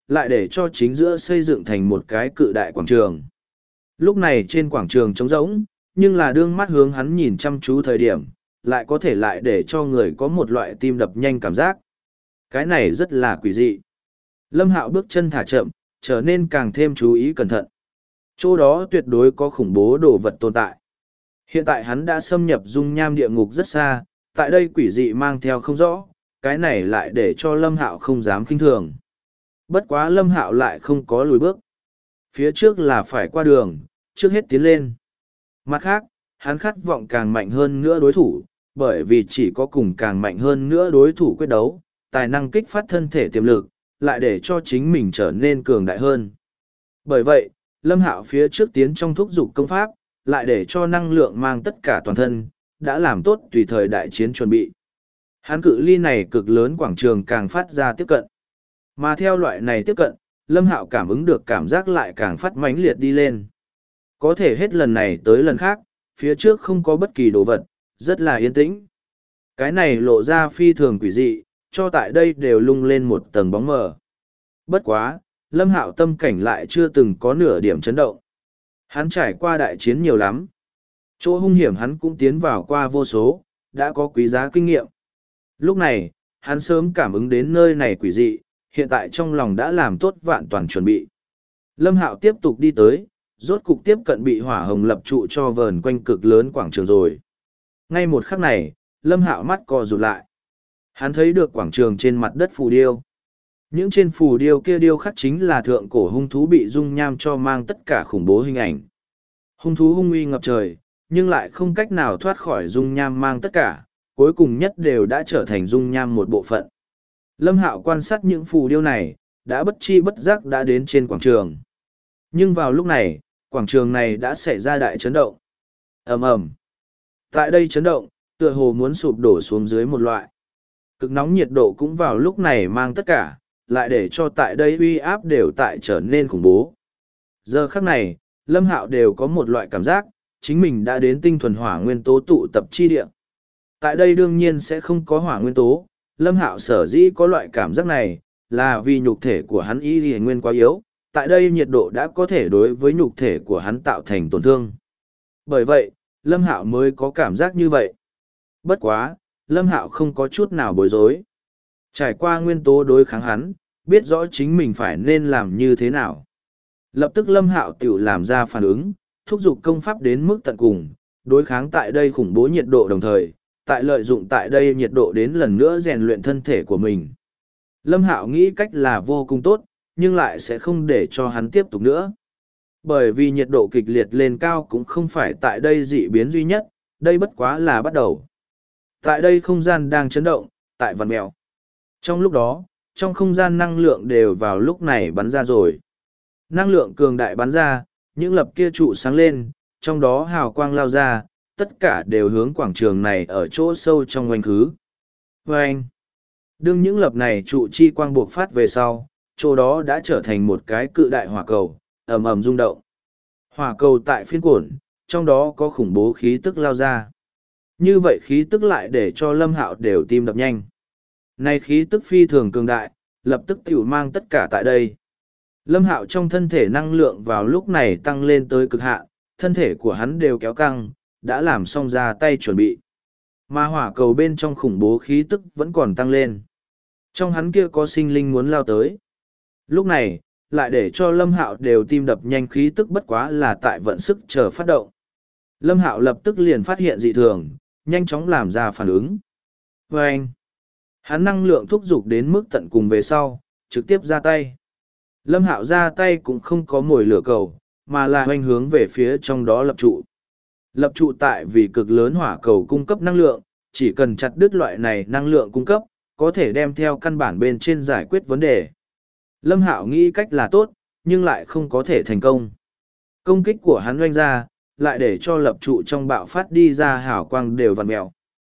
lại để cho chính giữa xây dựng thành một cái cự đại quảng trường. Lúc này trên quảng trường trống rỗng, nhưng là đương mắt hướng hắn nhìn chăm chú thời điểm, lại có thể lại để cho người có một loại tim đập nhanh cảm giác. Cái này rất là quỷ dị. Lâm Hạo bước chân thả chậm, trở nên càng thêm chú ý cẩn thận. Chỗ đó tuyệt đối có khủng bố đồ vật tồn tại. Hiện tại hắn đã xâm nhập dung nham địa ngục rất xa, tại đây quỷ dị mang theo không rõ, cái này lại để cho Lâm Hạo không dám khinh thường. Bất quá Lâm Hạo lại không có lùi bước. Phía trước là phải qua đường, trước hết tiến lên. Mặt khác, hắn khát vọng càng mạnh hơn nữa đối thủ, bởi vì chỉ có cùng càng mạnh hơn nữa đối thủ quyết đấu, tài năng kích phát thân thể tiềm lực, lại để cho chính mình trở nên cường đại hơn. Bởi vậy, Lâm Hạo phía trước tiến trong thúc dục công pháp, lại để cho năng lượng mang tất cả toàn thân, đã làm tốt tùy thời đại chiến chuẩn bị. Hắn cự ly này cực lớn quảng trường càng phát ra tiếp cận. Mà theo loại này tiếp cận, Lâm Hạo cảm ứng được cảm giác lại càng phát mãnh liệt đi lên. Có thể hết lần này tới lần khác, phía trước không có bất kỳ đồ vật, rất là yên tĩnh. Cái này lộ ra phi thường quỷ dị, cho tại đây đều lung lên một tầng bóng mờ. Bất quá, Lâm Hạo tâm cảnh lại chưa từng có nửa điểm chấn động. Hắn trải qua đại chiến nhiều lắm. Chỗ hung hiểm hắn cũng tiến vào qua vô số, đã có quý giá kinh nghiệm. Lúc này, hắn sớm cảm ứng đến nơi này quỷ dị, hiện tại trong lòng đã làm tốt vạn toàn chuẩn bị. Lâm Hạo tiếp tục đi tới, rốt cục tiếp cận bị hỏa hồng lập trụ cho vờn quanh cực lớn quảng trường rồi. Ngay một khắc này, Lâm Hạo mắt co rụt lại. Hắn thấy được quảng trường trên mặt đất phù điêu. Những trên phù điêu kia điêu khắc chính là thượng cổ hung thú bị dung nham cho mang tất cả khủng bố hình ảnh. Hung thú hung uy ngập trời, nhưng lại không cách nào thoát khỏi dung nham mang tất cả, cuối cùng nhất đều đã trở thành dung nham một bộ phận. Lâm Hạo quan sát những phù điêu này, đã bất chi bất giác đã đến trên quảng trường. Nhưng vào lúc này, quảng trường này đã xảy ra đại chấn động. Ầm ầm. Tại đây chấn động, tựa hồ muốn sụp đổ xuống dưới một loại. Cực nóng nhiệt độ cũng vào lúc này mang tất cả, lại để cho tại đây uy áp đều tại trở nên khủng bố. Giờ khắc này, Lâm Hạo đều có một loại cảm giác, chính mình đã đến tinh thuần hỏa nguyên tố tụ tập chi địa. Tại đây đương nhiên sẽ không có hỏa nguyên tố, Lâm Hạo sở dĩ có loại cảm giác này, là vì nhục thể của hắn y lìa nguyên quá yếu, tại đây nhiệt độ đã có thể đối với nhục thể của hắn tạo thành tổn thương. Bởi vậy, Lâm Hạo mới có cảm giác như vậy. Bất quá, Lâm Hạo không có chút nào bối rối. Trải qua nguyên tố đối kháng hắn, biết rõ chính mình phải nên làm như thế nào. Lập tức Lâm Hạo tự làm ra phản ứng, thúc giục công pháp đến mức tận cùng, đối kháng tại đây khủng bố nhiệt độ đồng thời, tại lợi dụng tại đây nhiệt độ đến lần nữa rèn luyện thân thể của mình. Lâm Hạo nghĩ cách là vô cùng tốt, nhưng lại sẽ không để cho hắn tiếp tục nữa. Bởi vì nhiệt độ kịch liệt lên cao cũng không phải tại đây dị biến duy nhất, đây bất quá là bắt đầu. Tại đây không gian đang chấn động, tại vằn mèo. Trong lúc đó, trong không gian năng lượng đều vào lúc này bắn ra rồi. Năng lượng cường đại bắn ra, những lập kia trụ sáng lên, trong đó hào quang lao ra, tất cả đều hướng quảng trường này ở chỗ sâu trong oanh khứ. Oanh! Đương những lập này trụ chi quang buộc phát về sau, chỗ đó đã trở thành một cái cự đại hỏa cầu, ầm ầm rung động. Hỏa cầu tại phiên cuộn, trong đó có khủng bố khí tức lao ra. Như vậy khí tức lại để cho Lâm Hạo đều tim đập nhanh. Này khí tức phi thường cường đại, lập tức tiểu mang tất cả tại đây. Lâm Hạo trong thân thể năng lượng vào lúc này tăng lên tới cực hạn, thân thể của hắn đều kéo căng, đã làm xong ra tay chuẩn bị. Mà hỏa cầu bên trong khủng bố khí tức vẫn còn tăng lên. Trong hắn kia có sinh linh muốn lao tới. Lúc này, lại để cho Lâm Hạo đều tim đập nhanh khí tức bất quá là tại vận sức chờ phát động. Lâm Hạo lập tức liền phát hiện dị thường, nhanh chóng làm ra phản ứng. Và anh, hắn năng lượng thúc giục đến mức tận cùng về sau, trực tiếp ra tay. Lâm Hạo ra tay cũng không có mồi lửa cầu, mà là hoành hướng về phía trong đó lập trụ. Lập trụ tại vì cực lớn hỏa cầu cung cấp năng lượng, chỉ cần chặt đứt loại này năng lượng cung cấp, có thể đem theo căn bản bên trên giải quyết vấn đề. Lâm Hạo nghĩ cách là tốt, nhưng lại không có thể thành công. Công kích của hắn oanh ra, lại để cho lập trụ trong bạo phát đi ra hào quang đều vằn mèo.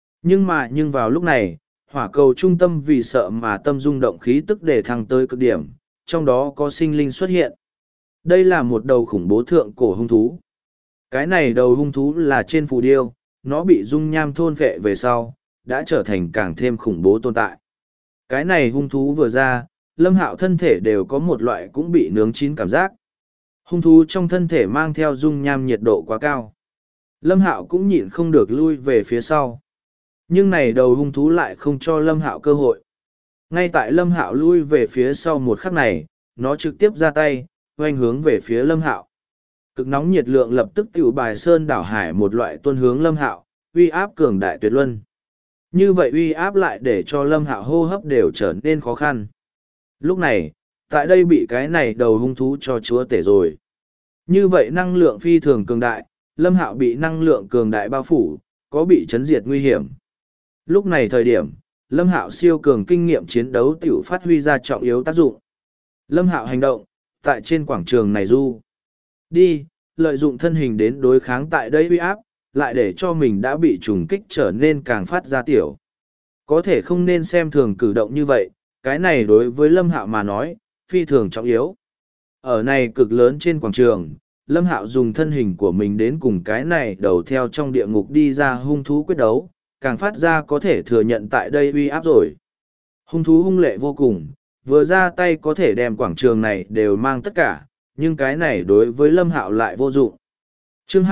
Nhưng vào lúc này, hỏa cầu trung tâm vì sợ mà tâm rung động khí tức để thăng tới cực điểm, trong đó có sinh linh xuất hiện. Đây là một đầu khủng bố thượng cổ hung thú. Cái này đầu hung thú là trên phù điêu, nó bị dung nham thôn phệ về sau, đã trở thành càng thêm khủng bố tồn tại. Cái này hung thú vừa ra, Lâm Hạo thân thể đều có một loại cũng bị nướng chín cảm giác. Hung thú trong thân thể mang theo dung nham nhiệt độ quá cao. Lâm Hạo cũng nhịn không được lui về phía sau. Nhưng này đầu hung thú lại không cho Lâm Hạo cơ hội. Ngay tại Lâm Hạo lui về phía sau một khắc này, nó trực tiếp ra tay, oanh hướng về phía Lâm Hạo. Cực nóng nhiệt lượng lập tức tiểu bài sơn đảo hải một loại tuôn hướng Lâm Hạo, uy áp cường đại tuyệt luân. Như vậy uy áp lại để cho Lâm Hạo hô hấp đều trở nên khó khăn. Lúc này, tại đây bị cái này đầu hung thú cho chúa tể rồi. Như vậy năng lượng phi thường cường đại, Lâm Hạo bị năng lượng cường đại bao phủ, có bị chấn diệt nguy hiểm. Lúc này thời điểm, Lâm Hạo siêu cường kinh nghiệm chiến đấu tiểu phát huy ra trọng yếu tác dụng. Lâm Hạo hành động, tại trên quảng trường này du. Đi, lợi dụng thân hình đến đối kháng tại đây uy áp, lại để cho mình đã bị trùng kích trở nên càng phát ra tiểu. Có thể không nên xem thường cử động như vậy, cái này đối với Lâm Hạo mà nói, phi thường trọng yếu. Ở này cực lớn trên quảng trường, Lâm Hạo dùng thân hình của mình đến cùng cái này đầu theo trong địa ngục đi ra hung thú quyết đấu, càng phát ra có thể thừa nhận tại đây uy áp rồi. Hung thú hung lệ vô cùng, vừa ra tay có thể đem quảng trường này đều mang tất cả, nhưng cái này đối với Lâm Hạo lại vô dụng. Chương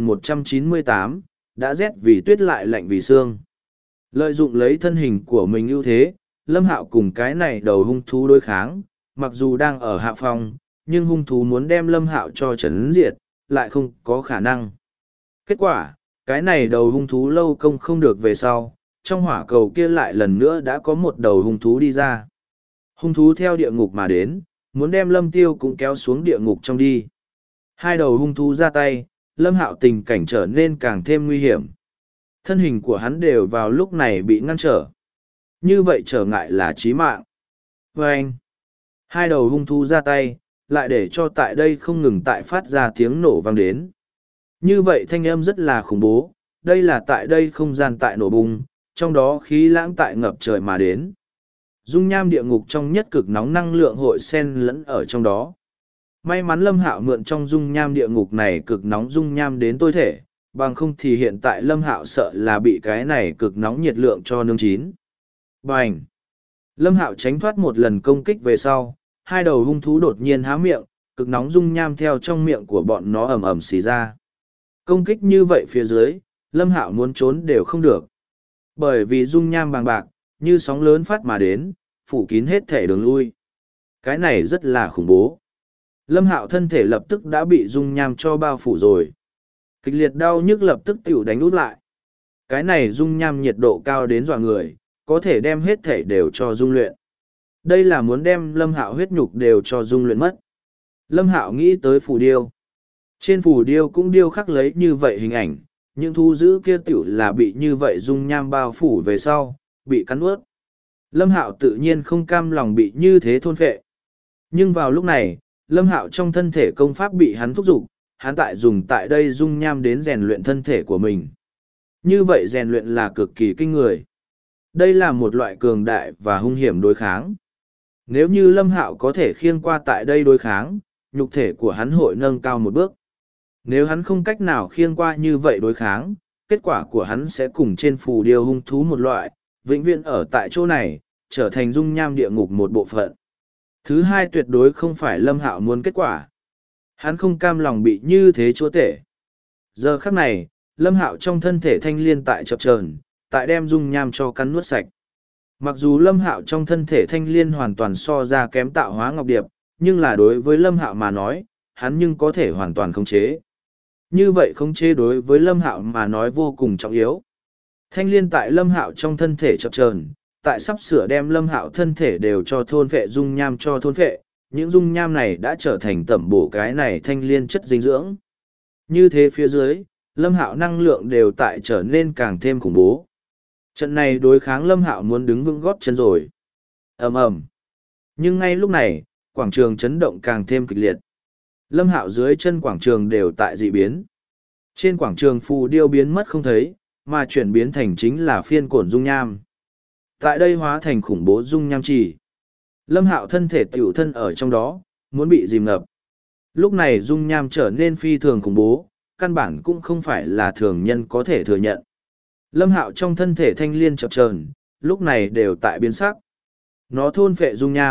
2198, đã rét vì tuyết lại lạnh vì xương. Lợi dụng lấy thân hình của mình ưu thế, Lâm Hạo cùng cái này đầu hung thú đối kháng, mặc dù đang ở hạ phong, nhưng hung thú muốn đem Lâm Hạo cho chấn diệt, lại không có khả năng. Kết quả, cái này đầu hung thú lâu công không được về sau, trong hỏa cầu kia lại lần nữa đã có một đầu hung thú đi ra. Hung thú theo địa ngục mà đến, muốn đem Lâm Tiêu cũng kéo xuống địa ngục trong đi. Hai đầu hung thú ra tay, Lâm Hạo tình cảnh trở nên càng thêm nguy hiểm. Thân hình của hắn đều vào lúc này bị ngăn trở. Như vậy trở ngại là chí mạng. Và anh, hai đầu hung thú ra tay, lại để cho tại đây không ngừng tại phát ra tiếng nổ vang đến. Như vậy thanh âm rất là khủng bố, đây là tại đây không gian tại nổ bùng, trong đó khí lãng tại ngập trời mà đến. Dung nham địa ngục trong nhất cực nóng năng lượng hội xen lẫn ở trong đó. May mắn Lâm Hạo mượn trong dung nham địa ngục này cực nóng dung nham đến tối thể, bằng không thì hiện tại Lâm Hạo sợ là bị cái này cực nóng nhiệt lượng cho nướng chín. Bành! Lâm Hạo tránh thoát một lần công kích về sau, hai đầu hung thú đột nhiên há miệng, cực nóng dung nham theo trong miệng của bọn nó ầm ầm xì ra. Công kích như vậy phía dưới, Lâm Hạo muốn trốn đều không được. Bởi vì dung nham bàng bạc, như sóng lớn phát mà đến, phủ kín hết thể đường lui. Cái này rất là khủng bố. Lâm Hạo thân thể lập tức đã bị dung nham cho bao phủ rồi. Kịch liệt đau nhức lập tức tiểu đánh út lại. Cái này dung nham nhiệt độ cao đến dọa người, có thể đem hết thể đều cho dung luyện. Đây là muốn đem Lâm Hạo huyết nhục đều cho dung luyện mất. Lâm Hạo nghĩ tới phù điêu. Trên phù điêu cũng điêu khắc lấy như vậy hình ảnh, những thú dữ kia tiểu là bị như vậy dung nham bao phủ về sau, bị cắn ướt. Lâm Hạo tự nhiên không cam lòng bị như thế thôn phệ. Nhưng vào lúc này, Lâm Hạo trong thân thể công pháp bị hắn thúc giục, hắn tại dùng tại đây dung nham đến rèn luyện thân thể của mình. Như vậy rèn luyện là cực kỳ kinh người. Đây là một loại cường đại và hung hiểm đối kháng. Nếu như Lâm Hạo có thể khiêng qua tại đây đối kháng, nhục thể của hắn hội nâng cao một bước. Nếu hắn không cách nào khiêng qua như vậy đối kháng, kết quả của hắn sẽ cùng trên phù điêu hung thú một loại, vĩnh viễn ở tại chỗ này, trở thành dung nham địa ngục một bộ phận. Thứ hai tuyệt đối không phải Lâm Hạo muốn kết quả. Hắn không cam lòng bị như thế chúa tể. Giờ khắc này, Lâm Hạo trong thân thể thanh liên tại chập chờn, tại đem dung nham cho cắn nuốt sạch. Mặc dù Lâm Hạo trong thân thể thanh liên hoàn toàn so ra kém tạo hóa ngọc điệp, nhưng là đối với Lâm Hạo mà nói, hắn nhưng có thể hoàn toàn khống chế. Như vậy khống chế đối với Lâm Hạo mà nói vô cùng trọng yếu. Thanh liên tại Lâm Hạo trong thân thể chập chờn, tại sắp sửa đem Lâm Hạo thân thể đều cho thôn phệ dung nham cho thôn phệ, những dung nham này đã trở thành tẩm bổ cái này thanh liên chất dinh dưỡng. Như thế phía dưới, Lâm Hạo năng lượng đều tại trở nên càng thêm khủng bố. Trận này đối kháng Lâm Hạo muốn đứng vững gót chân rồi. Ầm ầm. Nhưng ngay lúc này, quảng trường chấn động càng thêm kịch liệt. Lâm Hạo dưới chân quảng trường đều tại dị biến. Trên quảng trường phù điêu biến mất không thấy, mà chuyển biến thành chính là phiên cổn dung nham. Tại đây hóa thành khủng bố dung nham trì. Lâm Hạo thân thể tiểu thân ở trong đó, muốn bị dìm ngập. Lúc này dung nham trở nên phi thường khủng bố, căn bản cũng không phải là thường nhân có thể thừa nhận. Lâm Hạo trong thân thể thanh liên chập chờn, lúc này đều tại biến sắc. Nó thôn phệ dung nham,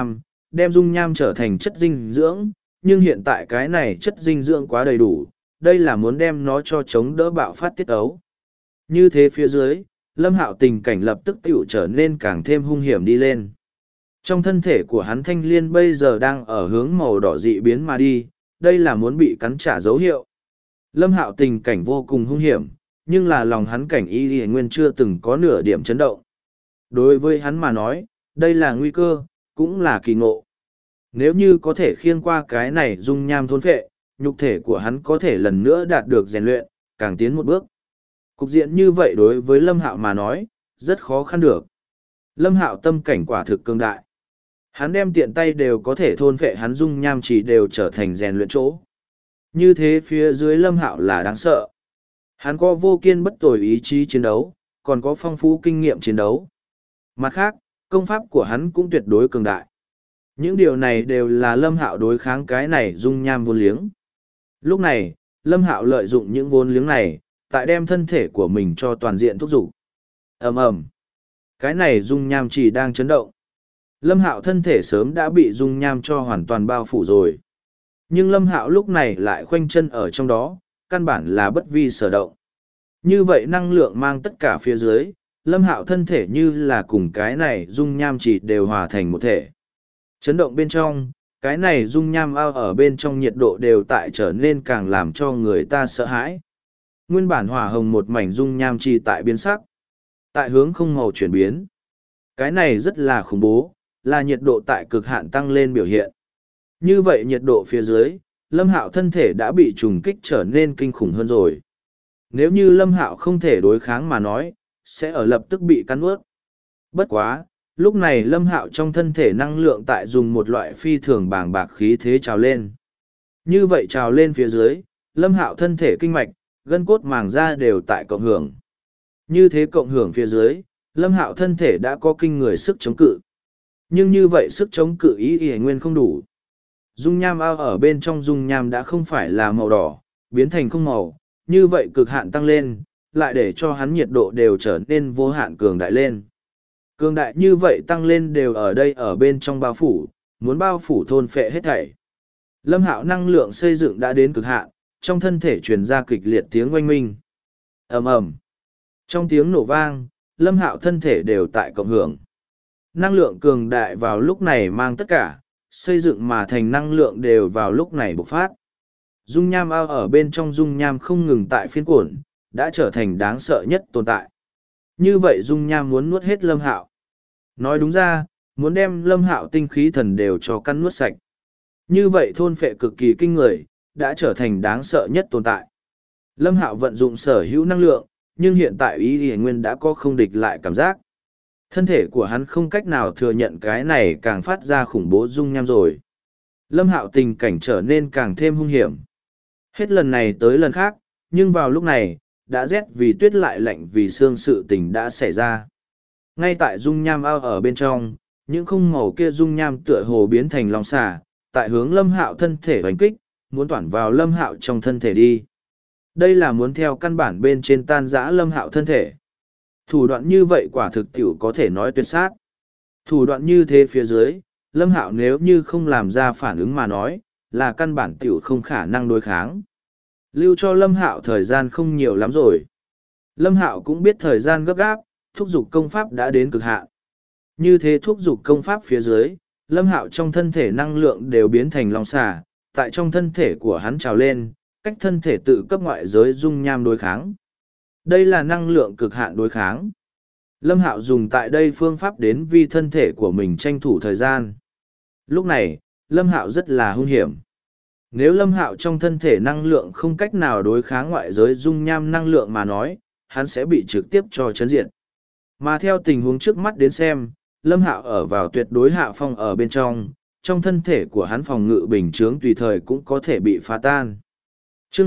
đem dung nham trở thành chất dinh dưỡng, nhưng hiện tại cái này chất dinh dưỡng quá đầy đủ, đây là muốn đem nó cho chống đỡ bạo phát tiết ấu. Như thế phía dưới, Lâm Hạo tình cảnh lập tức tiểu trở nên càng thêm hung hiểm đi lên. Trong thân thể của hắn thanh liên bây giờ đang ở hướng màu đỏ dị biến mà đi, đây là muốn bị cắn trả dấu hiệu. Lâm Hạo tình cảnh vô cùng hung hiểm, nhưng là lòng hắn cảnh y nguyên chưa từng có nửa điểm chấn động. Đối với hắn mà nói, đây là nguy cơ, cũng là kỳ ngộ. Nếu như có thể khiêng qua cái này dung nham thôn phệ, nhục thể của hắn có thể lần nữa đạt được rèn luyện, càng tiến một bước. Cục diện như vậy đối với Lâm Hạo mà nói, rất khó khăn được. Lâm Hạo tâm cảnh quả thực cường đại. Hắn đem tiện tay đều có thể thôn phệ hắn dung nham chỉ đều trở thành rèn luyện chỗ. Như thế phía dưới Lâm Hạo là đáng sợ. Hắn có vô kiên bất tồi ý chí chiến đấu, còn có phong phú kinh nghiệm chiến đấu. Mặt khác, công pháp của hắn cũng tuyệt đối cường đại. Những điều này đều là Lâm Hạo đối kháng cái này dung nham vốn liếng. Lúc này, Lâm Hạo lợi dụng những vốn liếng này, tại đem thân thể của mình cho toàn diện thúc giục. Ầm ầm. Cái này dung nham chỉ đang chấn động. Lâm Hạo thân thể sớm đã bị dung nham cho hoàn toàn bao phủ rồi. Nhưng Lâm Hạo lúc này lại khoanh chân ở trong đó, căn bản là bất vi sở động. Như vậy năng lượng mang tất cả phía dưới, Lâm Hạo thân thể như là cùng cái này dung nham chỉ đều hòa thành một thể. Chấn động bên trong, cái này dung nham ao ở bên trong nhiệt độ đều tại trở nên càng làm cho người ta sợ hãi. Nguyên bản hỏa hồng một mảnh dung nham chỉ tại biến sắc, tại hướng không màu chuyển biến. Cái này rất là khủng bố, là nhiệt độ tại cực hạn tăng lên biểu hiện. Như vậy nhiệt độ phía dưới, Lâm Hạo thân thể đã bị trùng kích trở nên kinh khủng hơn rồi. Nếu như Lâm Hạo không thể đối kháng mà nói, sẽ ở lập tức bị cắn nuốt. Bất quá, lúc này Lâm Hạo trong thân thể năng lượng tại dùng một loại phi thường bàng bạc khí thế trào lên. Như vậy trào lên phía dưới, Lâm Hạo thân thể kinh mạch, gân cốt màng da đều tại cộng hưởng. Như thế cộng hưởng phía dưới, Lâm Hạo thân thể đã có kinh người sức chống cự. Nhưng như vậy sức chống cự ý nguyên không đủ. Dung nham ao ở bên trong dung nham đã không phải là màu đỏ, biến thành không màu, như vậy cực hạn tăng lên, lại để cho hắn nhiệt độ đều trở nên vô hạn cường đại lên. Cường đại như vậy tăng lên đều ở đây ở bên trong bao phủ, muốn bao phủ thôn phệ hết thảy. Lâm Hạo năng lượng xây dựng đã đến cực hạn, trong thân thể truyền ra kịch liệt tiếng oanh minh. Ầm ầm. Trong tiếng nổ vang, Lâm Hạo thân thể đều tại cộng hưởng. Năng lượng cường đại vào lúc này mang tất cả, xây dựng mà thành năng lượng đều vào lúc này bộc phát. Dung nham ao ở bên trong dung nham không ngừng tại phiên cuộn, đã trở thành đáng sợ nhất tồn tại. Như vậy dung nham muốn nuốt hết Lâm Hạo. Nói đúng ra, muốn đem Lâm Hạo tinh khí thần đều cho căn nuốt sạch. Như vậy thôn phệ cực kỳ kinh người, đã trở thành đáng sợ nhất tồn tại. Lâm Hạo vận dụng sở hữu năng lượng, nhưng hiện tại ý nguyên đã có không địch lại cảm giác. Thân thể của hắn không cách nào thừa nhận cái này càng phát ra khủng bố dung nham rồi. Lâm Hạo tình cảnh trở nên càng thêm hung hiểm. Hết lần này tới lần khác, nhưng vào lúc này, đã rét vì tuyết lại lạnh vì sương sự tình đã xảy ra. Ngay tại dung nham ao ở bên trong, những không màu kia dung nham tựa hồ biến thành long xà, tại hướng Lâm Hạo thân thể hoành kích, muốn toản vào Lâm Hạo trong thân thể đi. Đây là muốn theo căn bản bên trên tan rã Lâm Hạo thân thể. Thủ đoạn như vậy quả thực tiểu có thể nói tuyệt sát. Thủ đoạn như thế phía dưới, Lâm Hạo nếu như không làm ra phản ứng mà nói, là căn bản tiểu không khả năng đối kháng. Lưu cho Lâm Hạo thời gian không nhiều lắm rồi. Lâm Hạo cũng biết thời gian gấp gáp, thúc giục công pháp đã đến cực hạn. Như thế thúc giục công pháp phía dưới, Lâm Hạo trong thân thể năng lượng đều biến thành long xà, tại trong thân thể của hắn trào lên, cách thân thể tự cấp ngoại giới dung nham đối kháng. Đây là năng lượng cực hạn đối kháng. Lâm Hạo dùng tại đây phương pháp đến vì thân thể của mình tranh thủ thời gian. Lúc này, Lâm Hạo rất là hung hiểm. Nếu Lâm Hạo trong thân thể năng lượng không cách nào đối kháng ngoại giới dung nham năng lượng mà nói, hắn sẽ bị trực tiếp cho chấn diện. Mà theo tình huống trước mắt đến xem, Lâm Hạo ở vào tuyệt đối hạ phong ở bên trong thân thể của hắn phòng ngự bình chướng tùy thời cũng có thể bị phá tan. Chương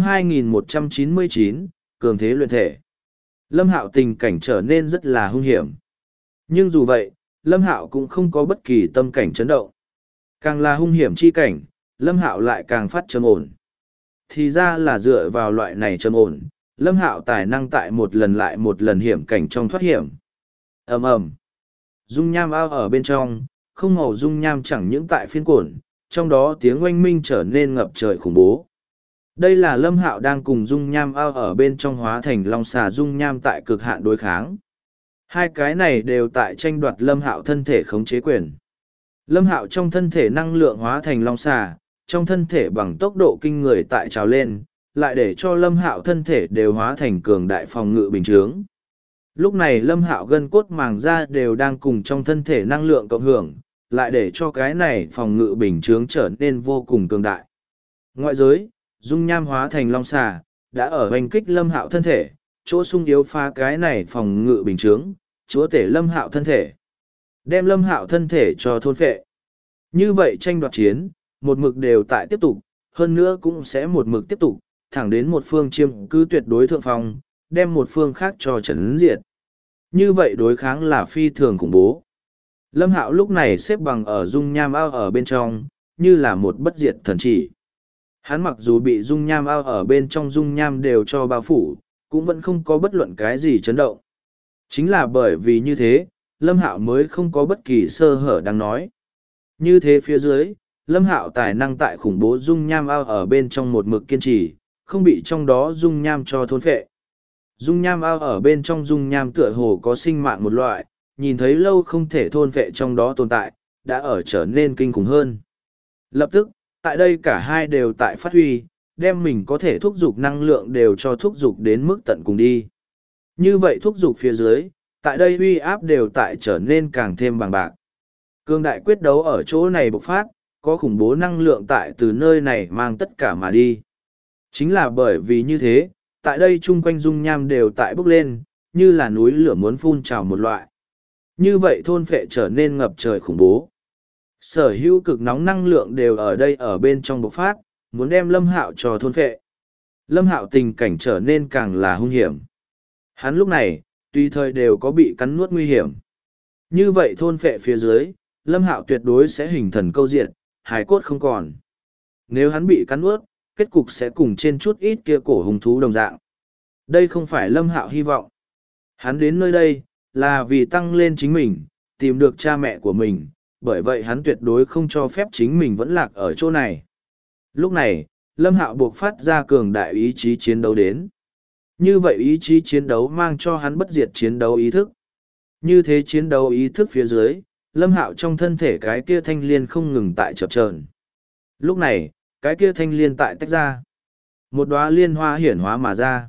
2199, Cường thế luyện thể. Lâm Hạo tình cảnh trở nên rất là hung hiểm. Nhưng dù vậy, Lâm Hạo cũng không có bất kỳ tâm cảnh chấn động. Càng là hung hiểm chi cảnh, Lâm Hạo lại càng phát trầm ổn. Thì ra là dựa vào loại này trầm ổn, Lâm Hạo tài năng tại một lần lại một lần hiểm cảnh trong thoát hiểm. Ầm ầm. Dung nham ao ở bên trong, không màu dung nham chẳng những tại phiên cổn, trong đó tiếng oanh minh trở nên ngập trời khủng bố. Đây là Lâm Hạo đang cùng dung nham ao ở bên trong hóa thành long xà dung nham tại cực hạn đối kháng. Hai cái này đều tại tranh đoạt Lâm Hạo thân thể khống chế quyền. Lâm Hạo trong thân thể năng lượng hóa thành long xà, trong thân thể bằng tốc độ kinh người tại trào lên, lại để cho Lâm Hạo thân thể đều hóa thành cường đại phòng ngự bình chướng. Lúc này Lâm Hạo gân cốt màng da đều đang cùng trong thân thể năng lượng cộng hưởng, lại để cho cái này phòng ngự bình chướng trở nên vô cùng cường đại. Ngoại giới, dung nham hóa thành long xà, đã ở hoành kích Lâm Hạo thân thể, chỗ sung yếu phá cái này phòng ngự bình chướng, chúa tể Lâm Hạo thân thể. Đem Lâm Hạo thân thể cho thôn phệ. Như vậy tranh đoạt chiến, một mực đều tại tiếp tục, hơn nữa cũng sẽ một mực tiếp tục, thẳng đến một phương chiêm cứ tuyệt đối thượng phong, đem một phương khác cho trấn diệt. Như vậy đối kháng là phi thường khủng bố. Lâm Hạo lúc này xếp bằng ở dung nham ao ở bên trong, như là một bất diệt thần chỉ. Hắn mặc dù bị dung nham ao ở bên trong dung nham đều cho bao phủ, cũng vẫn không có bất luận cái gì chấn động. Chính là bởi vì như thế, Lâm Hạo mới không có bất kỳ sơ hở đang nói. Như thế phía dưới, Lâm Hạo tài năng tại khủng bố dung nham ao ở bên trong một mực kiên trì, không bị trong đó dung nham cho thôn phệ. Dung nham ao ở bên trong dung nham tựa hồ có sinh mạng một loại, nhìn thấy lâu không thể thôn phệ trong đó tồn tại, đã ở trở nên kinh khủng hơn. Lập tức, tại đây cả hai đều tại phát huy, đem mình có thể thúc giục năng lượng đều cho thúc giục đến mức tận cùng đi. Như vậy thúc giục phía dưới, tại đây uy áp đều tại trở nên càng thêm bằng bạc. Cương đại quyết đấu ở chỗ này bộc phát, có khủng bố năng lượng tại từ nơi này mang tất cả mà đi. Chính là bởi vì như thế, tại đây chung quanh dung nham đều tại bốc lên, như là núi lửa muốn phun trào một loại. Như vậy thôn phệ trở nên ngập trời khủng bố. Sở hữu cực nóng năng lượng đều ở đây ở bên trong bộc phát, muốn đem Lâm Hạo cho thôn phệ. Lâm Hạo tình cảnh trở nên càng là hung hiểm. Hắn lúc này, tùy thời đều có bị cắn nuốt nguy hiểm. Như vậy thôn phệ phía dưới, Lâm Hạo tuyệt đối sẽ hình thần câu diện, hài cốt không còn. Nếu hắn bị cắn nuốt, kết cục sẽ cùng trên chút ít kia cổ hung thú đồng dạng. Đây không phải Lâm Hạo hy vọng. Hắn đến nơi đây, là vì tăng lên chính mình, tìm được cha mẹ của mình, bởi vậy hắn tuyệt đối không cho phép chính mình vẫn lạc ở chỗ này. Lúc này, Lâm Hạo buộc phát ra cường đại ý chí chiến đấu đến. Như vậy ý chí chiến đấu mang cho hắn bất diệt chiến đấu ý thức. Như thế chiến đấu ý thức phía dưới, Lâm Hạo trong thân thể cái kia thanh liên không ngừng tại chập chờn. Lúc này, cái kia thanh liên tại tách ra. Một đóa liên hoa hiển hóa mà ra.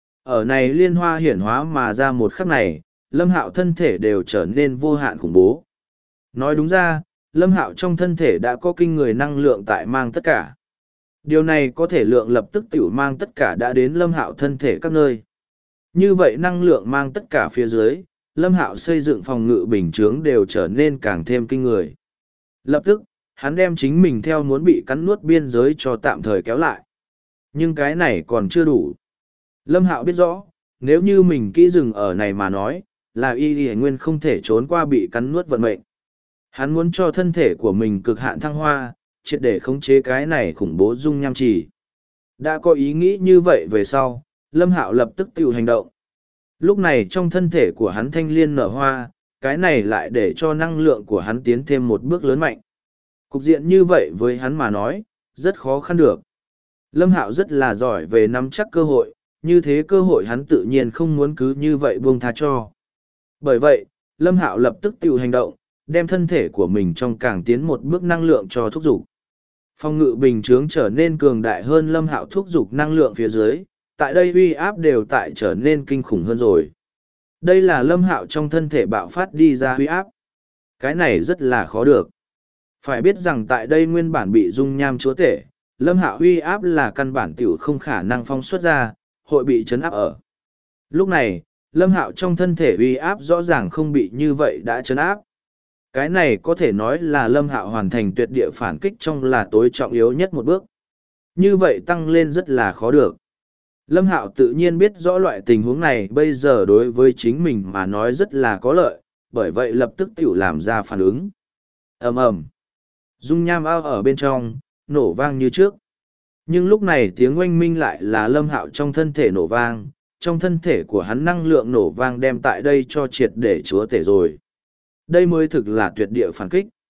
Ở này liên hoa hiển hóa mà ra một khắc này, Lâm Hạo thân thể đều trở nên vô hạn khủng bố. Nói đúng ra, Lâm Hạo trong thân thể đã có kinh người năng lượng tại mang tất cả. Điều này có thể lượng lập tức tiểu mang tất cả đã đến Lâm Hạo thân thể các nơi. Như vậy năng lượng mang tất cả phía dưới, Lâm Hạo xây dựng phòng ngự bình chướng đều trở nên càng thêm kinh người. Lập tức, hắn đem chính mình theo muốn bị cắn nuốt biên giới cho tạm thời kéo lại. Nhưng cái này còn chưa đủ. Lâm Hạo biết rõ, nếu như mình kỹ dừng ở này mà nói, là y nguyên không thể trốn qua bị cắn nuốt vận mệnh. Hắn muốn cho thân thể của mình cực hạn thăng hoa, triệt để khống chế cái này khủng bố dung nham trì. Đã có ý nghĩ như vậy về sau, Lâm Hạo lập tức tự hành động. Lúc này trong thân thể của hắn thanh liên nở hoa, cái này lại để cho năng lượng của hắn tiến thêm một bước lớn mạnh. Cục diện như vậy với hắn mà nói, rất khó khăn được. Lâm Hạo rất là giỏi về nắm chắc cơ hội, như thế cơ hội hắn tự nhiên không muốn cứ như vậy buông tha cho. Bởi vậy, Lâm Hạo lập tức tự hành động, đem thân thể của mình trong càng tiến một bước năng lượng cho thúc giục. Phòng ngự bình chướng trở nên cường đại hơn Lâm Hạo thúc giục năng lượng phía dưới, tại đây uy áp đều tại trở nên kinh khủng hơn rồi. Đây là Lâm Hạo trong thân thể bạo phát đi ra uy áp. Cái này rất là khó được. Phải biết rằng tại đây nguyên bản bị dung nham chúa tể, Lâm Hạo uy áp là căn bản tiểu không khả năng phóng xuất ra, hội bị chấn áp ở. Lúc này, Lâm Hạo trong thân thể uy áp rõ ràng không bị như vậy đã chấn áp. Cái này có thể nói là Lâm Hạo hoàn thành tuyệt địa phản kích trong là tối trọng yếu nhất một bước. Như vậy tăng lên rất là khó được. Lâm Hạo tự nhiên biết rõ loại tình huống này bây giờ đối với chính mình mà nói rất là có lợi, bởi vậy lập tức tiểu làm ra phản ứng. Ầm ầm. Dung nham ao ở bên trong, nổ vang như trước. Nhưng lúc này tiếng oanh minh lại là Lâm Hạo trong thân thể nổ vang, trong thân thể của hắn năng lượng nổ vang đem tại đây cho triệt để chúa tể rồi. Đây mới thực là tuyệt địa phản kích.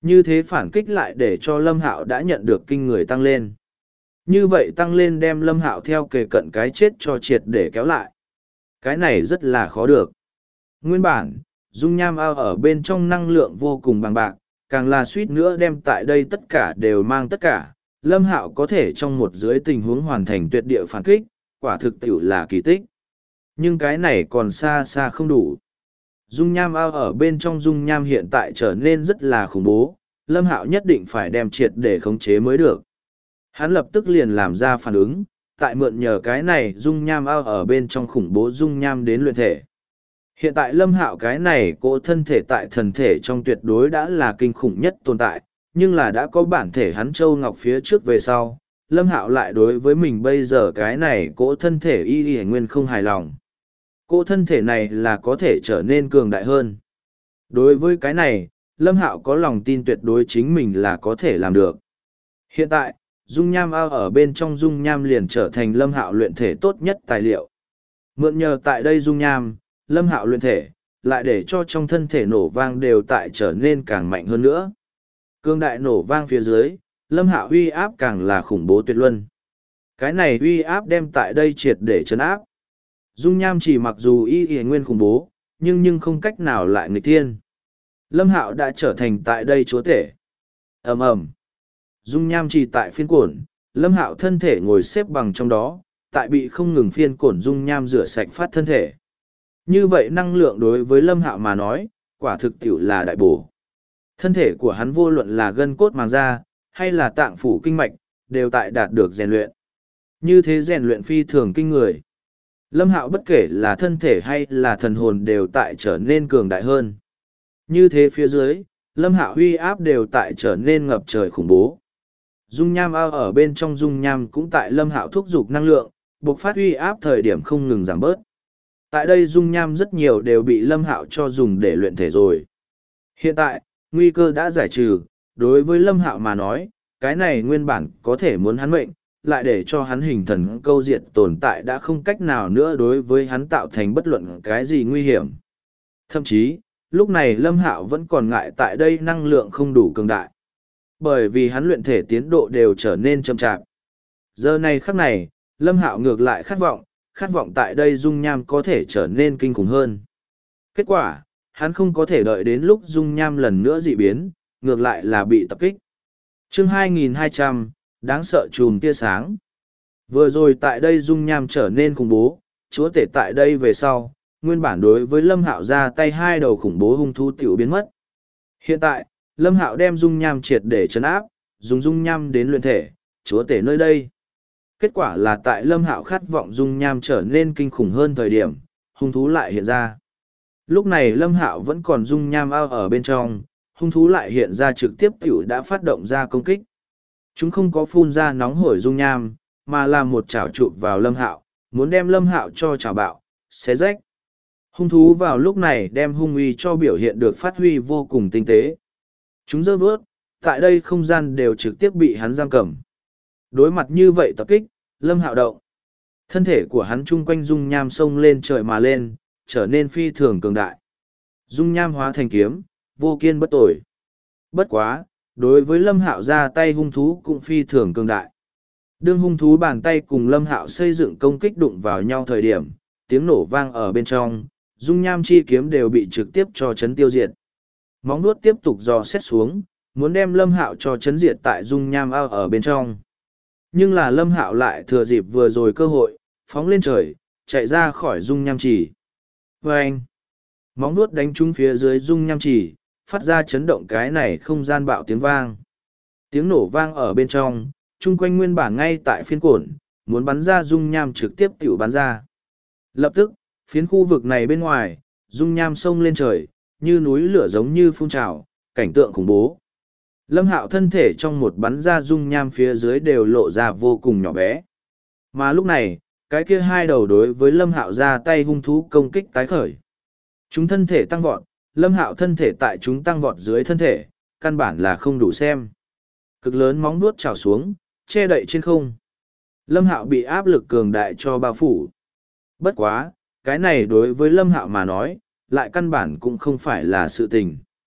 Như thế phản kích lại để cho Lâm Hạo đã nhận được kinh người tăng lên. Như vậy tăng lên đem Lâm Hạo theo kề cận cái chết cho triệt để kéo lại. Cái này rất là khó được. Nguyên bản, dung nham ao ở bên trong năng lượng vô cùng bằng bạc, càng là suýt nữa đem tại đây tất cả đều mang tất cả. Lâm Hạo có thể trong một dưới tình huống hoàn thành tuyệt địa phản kích, quả thực tiểu là kỳ tích. Nhưng cái này còn xa xa không đủ. Dung nham ao ở bên trong dung nham hiện tại trở nên rất là khủng bố, Lâm Hạo nhất định phải đem triệt để khống chế mới được. Hắn lập tức liền làm ra phản ứng, tại mượn nhờ cái này dung nham ao ở bên trong khủng bố dung nham đến luyện thể. Hiện tại Lâm Hạo cái này cỗ thân thể tại thần thể trong tuyệt đối đã là kinh khủng nhất tồn tại, nhưng là đã có bản thể hắn Châu Ngọc phía trước về sau, Lâm Hạo lại đối với mình bây giờ cái này cỗ thân thể y nguyên không hài lòng. Cỗ thân thể này là có thể trở nên cường đại hơn. Đối với cái này, Lâm Hạo có lòng tin tuyệt đối chính mình là có thể làm được. Hiện tại, dung nham ao ở bên trong dung nham liền trở thành Lâm Hạo luyện thể tốt nhất tài liệu. Mượn nhờ tại đây dung nham, Lâm Hạo luyện thể, lại để cho trong thân thể nổ vang đều tại trở nên càng mạnh hơn nữa. Cương đại nổ vang phía dưới, Lâm Hạo uy áp càng là khủng bố tuyệt luân. Cái này uy áp đem tại đây triệt để chấn áp. Dung nham chỉ mặc dù y nguyên khủng bố, nhưng không cách nào lại nghịch thiên. Lâm Hạo đã trở thành tại đây chúa tể. Ầm ầm. Dung nham chỉ tại phiên cổn, Lâm Hạo thân thể ngồi xếp bằng trong đó, tại bị không ngừng phiên cổn dung nham rửa sạch phát thân thể. Như vậy năng lượng đối với Lâm Hạo mà nói, quả thực tiểu là đại bổ. Thân thể của hắn vô luận là gân cốt màng da, hay là tạng phủ kinh mạch, đều tại đạt được rèn luyện. Như thế rèn luyện phi thường kinh người. Lâm Hạo bất kể là thân thể hay là thần hồn đều tại trở nên cường đại hơn. Như thế phía dưới, Lâm Hạo uy áp đều tại trở nên ngập trời khủng bố. Dung nham ao ở bên trong dung nham cũng tại Lâm Hạo thúc giục năng lượng, buộc phát uy áp thời điểm không ngừng giảm bớt. Tại đây dung nham rất nhiều đều bị Lâm Hạo cho dùng để luyện thể rồi. Hiện tại, nguy cơ đã giải trừ, đối với Lâm Hạo mà nói, cái này nguyên bản có thể muốn hắn mệnh, lại để cho hắn hình thần câu diệt tồn tại đã không cách nào nữa đối với hắn tạo thành bất luận cái gì nguy hiểm. Thậm chí, lúc này Lâm Hạo vẫn còn ngại tại đây năng lượng không đủ cường đại. Bởi vì hắn luyện thể tiến độ đều trở nên chậm chạp. Giờ này khắc này, Lâm Hạo ngược lại khát vọng tại đây dung nham có thể trở nên kinh khủng hơn. Kết quả, hắn không có thể đợi đến lúc dung nham lần nữa dị biến, ngược lại là bị tập kích. Chương 2200, đáng sợ chùm tia sáng. Vừa rồi tại đây dung nham trở nên khủng bố, chúa tể tại đây về sau, nguyên bản đối với Lâm Hạo ra tay hai đầu khủng bố hung thú tiểu biến mất. Hiện tại, Lâm Hạo đem dung nham triệt để trấn áp, dùng dung nham đến luyện thể, chúa tể nơi đây. Kết quả là tại Lâm Hạo khát vọng dung nham trở nên kinh khủng hơn thời điểm, hung thú lại hiện ra. Lúc này Lâm Hạo vẫn còn dung nham ao ở bên trong, hung thú lại hiện ra trực tiếp tiểu đã phát động ra công kích. Chúng không có phun ra nóng hổi dung nham, mà là một chảo chụp vào Lâm Hạo, muốn đem Lâm Hạo cho chảo bạo, xé rách. Hung thú vào lúc này đem hung uy cho biểu hiện được phát huy vô cùng tinh tế. Chúng giơ vớt, tại đây không gian đều trực tiếp bị hắn giam cầm. Đối mặt như vậy tập kích, Lâm Hạo động. Thân thể của hắn chung quanh dung nham sông lên trời mà lên, trở nên phi thường cường đại. Dung nham hóa thành kiếm, vô kiên bất tồi. Bất quá, đối với Lâm Hạo ra tay hung thú cũng phi thường cường đại. Đương hung thú bàn tay cùng Lâm Hạo xây dựng công kích đụng vào nhau thời điểm, tiếng nổ vang ở bên trong, dung nham chi kiếm đều bị trực tiếp cho chấn tiêu diệt. Móng vuốt tiếp tục dò xét xuống, muốn đem Lâm Hạo cho chấn diệt tại dung nham ao ở bên trong. Nhưng là Lâm Hạo lại thừa dịp vừa rồi cơ hội, phóng lên trời, chạy ra khỏi dung nham chỉ. Và anh, móng vuốt đánh trúng phía dưới dung nham chỉ, phát ra chấn động cái này không gian bạo tiếng vang. Tiếng nổ vang ở bên trong, chung quanh nguyên bản ngay tại phiến cổn, muốn bắn ra dung nham trực tiếp tiểu bắn ra. Lập tức, phiến khu vực này bên ngoài, dung nham sông lên trời, như núi lửa giống như phun trào, cảnh tượng khủng bố. Lâm Hạo thân thể trong một bắn ra dung nham phía dưới đều lộ ra vô cùng nhỏ bé. Mà lúc này, cái kia hai đầu đối với Lâm Hạo ra tay hung thú công kích tái khởi. Chúng thân thể tăng vọt, Lâm Hạo thân thể tại chúng tăng vọt dưới thân thể, căn bản là không đủ xem. Cực lớn móng vuốt trào xuống, che đậy trên không. Lâm Hạo bị áp lực cường đại cho bao phủ. Bất quá, cái này đối với Lâm Hạo mà nói, lại căn bản cũng không phải là sự tình.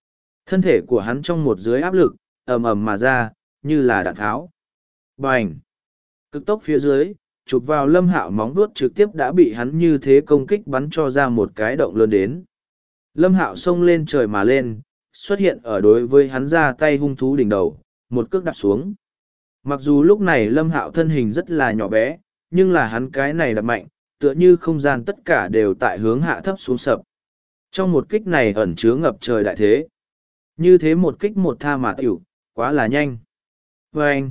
Thân thể của hắn trong một dưới áp lực, ầm ầm mà ra, như là đạn tháo. Bành! Cực tốc phía dưới, chụp vào Lâm Hạo móng vuốt trực tiếp đã bị hắn như thế công kích bắn cho ra một cái động lớn đến. Lâm Hạo xông lên trời mà lên, xuất hiện ở đối với hắn ra tay hung thú đỉnh đầu, một cước đạp xuống. Mặc dù lúc này Lâm Hạo thân hình rất là nhỏ bé, nhưng là hắn cái này đạp mạnh, tựa như không gian tất cả đều tại hướng hạ thấp xuống sập. Trong một kích này ẩn chứa ngập trời đại thế. Như thế một kích một tha mà tiểu, quá là nhanh. Vâng!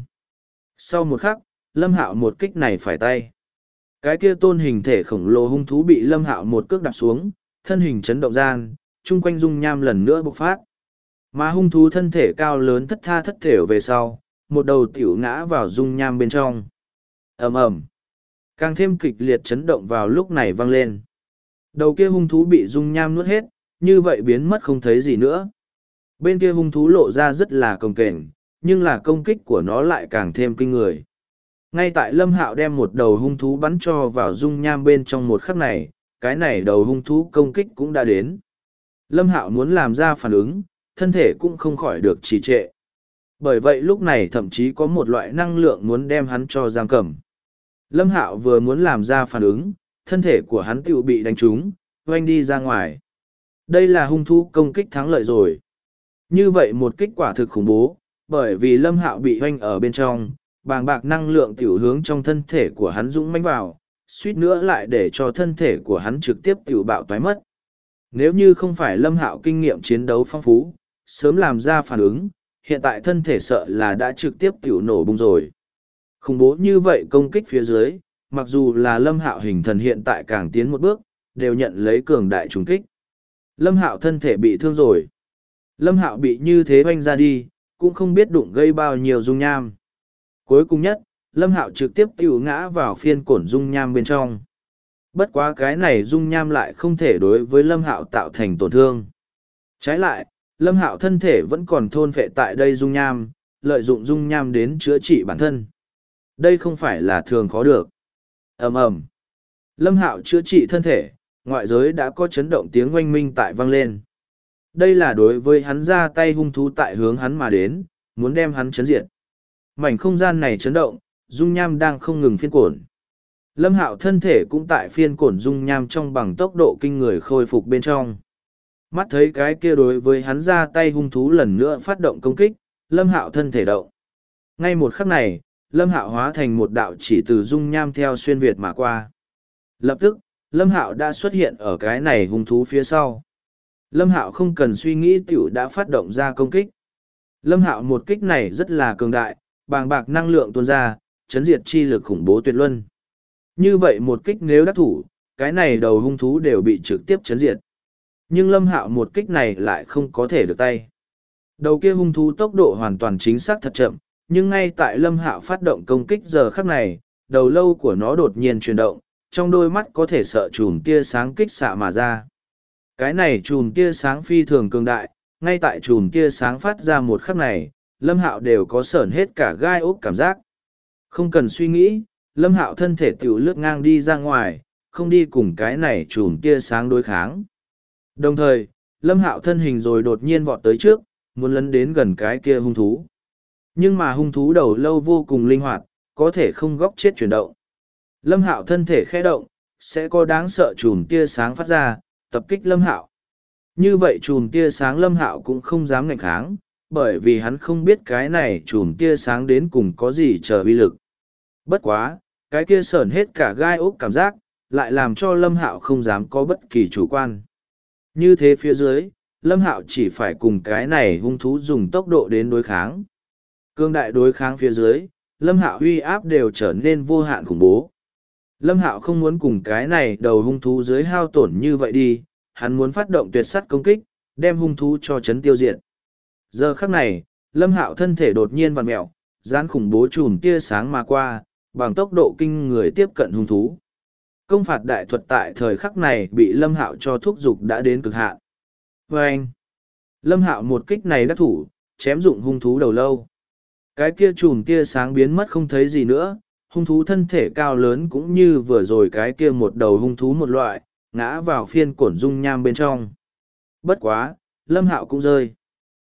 Sau một khắc, Lâm Hạo một kích này phải tay. Cái kia tôn hình thể khổng lồ hung thú bị Lâm Hạo một cước đạp xuống, thân hình chấn động gian, chung quanh dung nham lần nữa bộc phát. Mà hung thú thân thể cao lớn thất tha thất thểu về sau, một đầu tiểu ngã vào dung nham bên trong. Ầm ầm. Càng thêm kịch liệt chấn động vào lúc này vang lên. Đầu kia hung thú bị dung nham nuốt hết, như vậy biến mất không thấy gì nữa. Bên kia hung thú lộ ra rất là cồng kềnh, nhưng là công kích của nó lại càng thêm kinh người. Ngay tại Lâm Hạo đem một đầu hung thú bắn cho vào dung nham bên trong một khắc này, cái này đầu hung thú công kích cũng đã đến. Lâm Hạo muốn làm ra phản ứng, thân thể cũng không khỏi được trì trệ. Bởi vậy lúc này thậm chí có một loại năng lượng muốn đem hắn cho giam cầm. Lâm Hạo vừa muốn làm ra phản ứng, thân thể của hắn tựu bị đánh trúng, oanh đi ra ngoài. Đây là hung thú công kích thắng lợi rồi. Như vậy một kích quả thực khủng bố, bởi vì Lâm Hạo bị oanh ở bên trong, bàng bạc năng lượng tiểu hướng trong thân thể của hắn dũng mãnh vào, suýt nữa lại để cho thân thể của hắn trực tiếp tiểu bạo toái mất. Nếu như không phải Lâm Hạo kinh nghiệm chiến đấu phong phú, sớm làm ra phản ứng, hiện tại thân thể sợ là đã trực tiếp tiểu nổ bung rồi. Khủng bố như vậy công kích phía dưới, mặc dù là Lâm Hạo hình thần hiện tại càng tiến một bước, đều nhận lấy cường đại trùng kích. Lâm Hạo thân thể bị thương rồi. Lâm Hạo bị như thế oanh ra đi, cũng không biết đụng gây bao nhiêu dung nham. Cuối cùng nhất, Lâm Hạo trực tiếp tiểu ngã vào phiên cổn dung nham bên trong. Bất quá cái này dung nham lại không thể đối với Lâm Hạo tạo thành tổn thương. Trái lại, Lâm Hạo thân thể vẫn còn thôn phệ tại đây dung nham, lợi dụng dung nham đến chữa trị bản thân. Đây không phải là thường khó được. Ầm ầm. Lâm Hạo chữa trị thân thể, ngoại giới đã có chấn động tiếng oanh minh tại vang lên. Đây là đối với hắn ra tay hung thú tại hướng hắn mà đến, muốn đem hắn chấn diệt. Mảnh không gian này chấn động, dung nham đang không ngừng phiên cổn. Lâm Hạo thân thể cũng tại phiên cổn dung nham trong bằng tốc độ kinh người khôi phục bên trong. Mắt thấy cái kia đối với hắn ra tay hung thú lần nữa phát động công kích, Lâm Hạo thân thể động. Ngay một khắc này, Lâm Hạo hóa thành một đạo chỉ từ dung nham theo xuyên Việt mà qua. Lập tức, Lâm Hạo đã xuất hiện ở cái này hung thú phía sau. Lâm Hạo không cần suy nghĩ tiểu đã phát động ra công kích. Lâm Hạo một kích này rất là cường đại, bàng bạc năng lượng tuôn ra, chấn diệt chi lực khủng bố tuyệt luân. Như vậy một kích nếu đắc thủ, cái này đầu hung thú đều bị trực tiếp chấn diệt. Nhưng Lâm Hạo một kích này lại không có thể được tay. Đầu kia hung thú tốc độ hoàn toàn chính xác thật chậm, nhưng ngay tại Lâm Hạo phát động công kích giờ khắc này, đầu lâu của nó đột nhiên chuyển động, trong đôi mắt có thể sợ chùm tia sáng kích xạ mà ra. Cái này chùm tia sáng phi thường cường đại, ngay tại chùm tia sáng phát ra một khắc này, Lâm Hạo đều có sởn hết cả gai ốc cảm giác. Không cần suy nghĩ, Lâm Hạo thân thể tiểu lướt ngang đi ra ngoài, không đi cùng cái này chùm tia sáng đối kháng. Đồng thời, Lâm Hạo thân hình rồi đột nhiên vọt tới trước, muốn lấn đến gần cái kia hung thú. Nhưng mà hung thú đầu lâu vô cùng linh hoạt, có thể không góc chết chuyển động. Lâm Hạo thân thể khẽ động, sẽ có đáng sợ chùm tia sáng phát ra, tập kích Lâm Hạo. Như vậy chùm tia sáng Lâm Hạo cũng không dám ngạnh kháng, bởi vì hắn không biết cái này chùm tia sáng đến cùng có gì chờ uy lực. Bất quá, cái kia sởn hết cả gai ốc cảm giác, lại làm cho Lâm Hạo không dám có bất kỳ chủ quan. Như thế phía dưới, Lâm Hạo chỉ phải cùng cái này hung thú dùng tốc độ đến đối kháng. Cương đại đối kháng phía dưới, Lâm Hạo uy áp đều trở nên vô hạn khủng bố. Lâm Hạo không muốn cùng cái này đầu hung thú dưới hao tổn như vậy đi, hắn muốn phát động tuyệt sắt công kích, đem hung thú cho chấn tiêu diệt. Giờ khắc này, Lâm Hạo thân thể đột nhiên vặn mẹo, gián khủng bố chùm tia sáng mà qua, bằng tốc độ kinh người tiếp cận hung thú. Công phạt đại thuật tại thời khắc này bị Lâm Hạo cho thúc giục đã đến cực hạn. Vâng! Lâm Hạo một kích này đắc thủ, chém dụng hung thú đầu lâu. Cái kia chùm tia sáng biến mất không thấy gì nữa, hung thú thân thể cao lớn cũng như vừa rồi cái kia một đầu hung thú một loại, ngã vào phiên cổn dung nham bên trong. Bất quá, Lâm Hạo cũng rơi.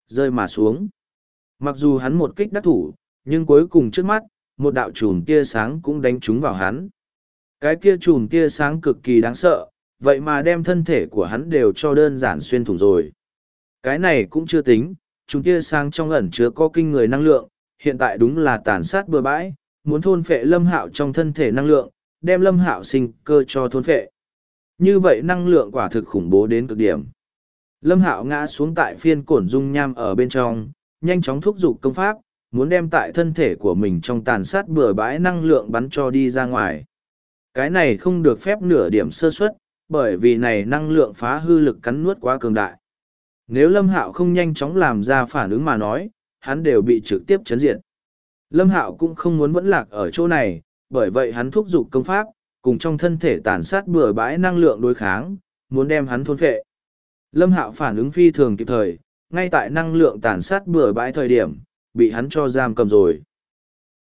rơi mà xuống. Mặc dù hắn một kích đắc thủ, nhưng cuối cùng trước mắt, một đạo chùm tia sáng cũng đánh trúng vào hắn. Cái kia chùm tia sáng cực kỳ đáng sợ, vậy mà đem thân thể của hắn đều cho đơn giản xuyên thủng rồi. Cái này cũng chưa tính, chùm tia sáng trong ẩn chứa có kinh người năng lượng, hiện tại đúng là tàn sát bừa bãi, muốn thôn phệ Lâm Hạo trong thân thể năng lượng, đem Lâm Hạo sinh cơ cho thôn phệ. Như vậy năng lượng quả thực khủng bố đến cực điểm. Lâm Hạo ngã xuống tại phiên cổn dung nham ở bên trong, nhanh chóng thúc giục công pháp, muốn đem tại thân thể của mình trong tàn sát bừa bãi năng lượng bắn cho đi ra ngoài. Cái này không được phép nửa điểm sơ suất, bởi vì này năng lượng phá hư lực cắn nuốt quá cường đại. Nếu Lâm Hạo không nhanh chóng làm ra phản ứng mà nói, hắn đều bị trực tiếp chấn diệt. Lâm Hạo cũng không muốn vẫn lạc ở chỗ này, bởi vậy hắn thúc giục công pháp, cùng trong thân thể tàn sát bừa bãi năng lượng đối kháng, muốn đem hắn thôn phệ. Lâm Hạo phản ứng phi thường kịp thời, ngay tại năng lượng tàn sát bừa bãi thời điểm, bị hắn cho giam cầm rồi.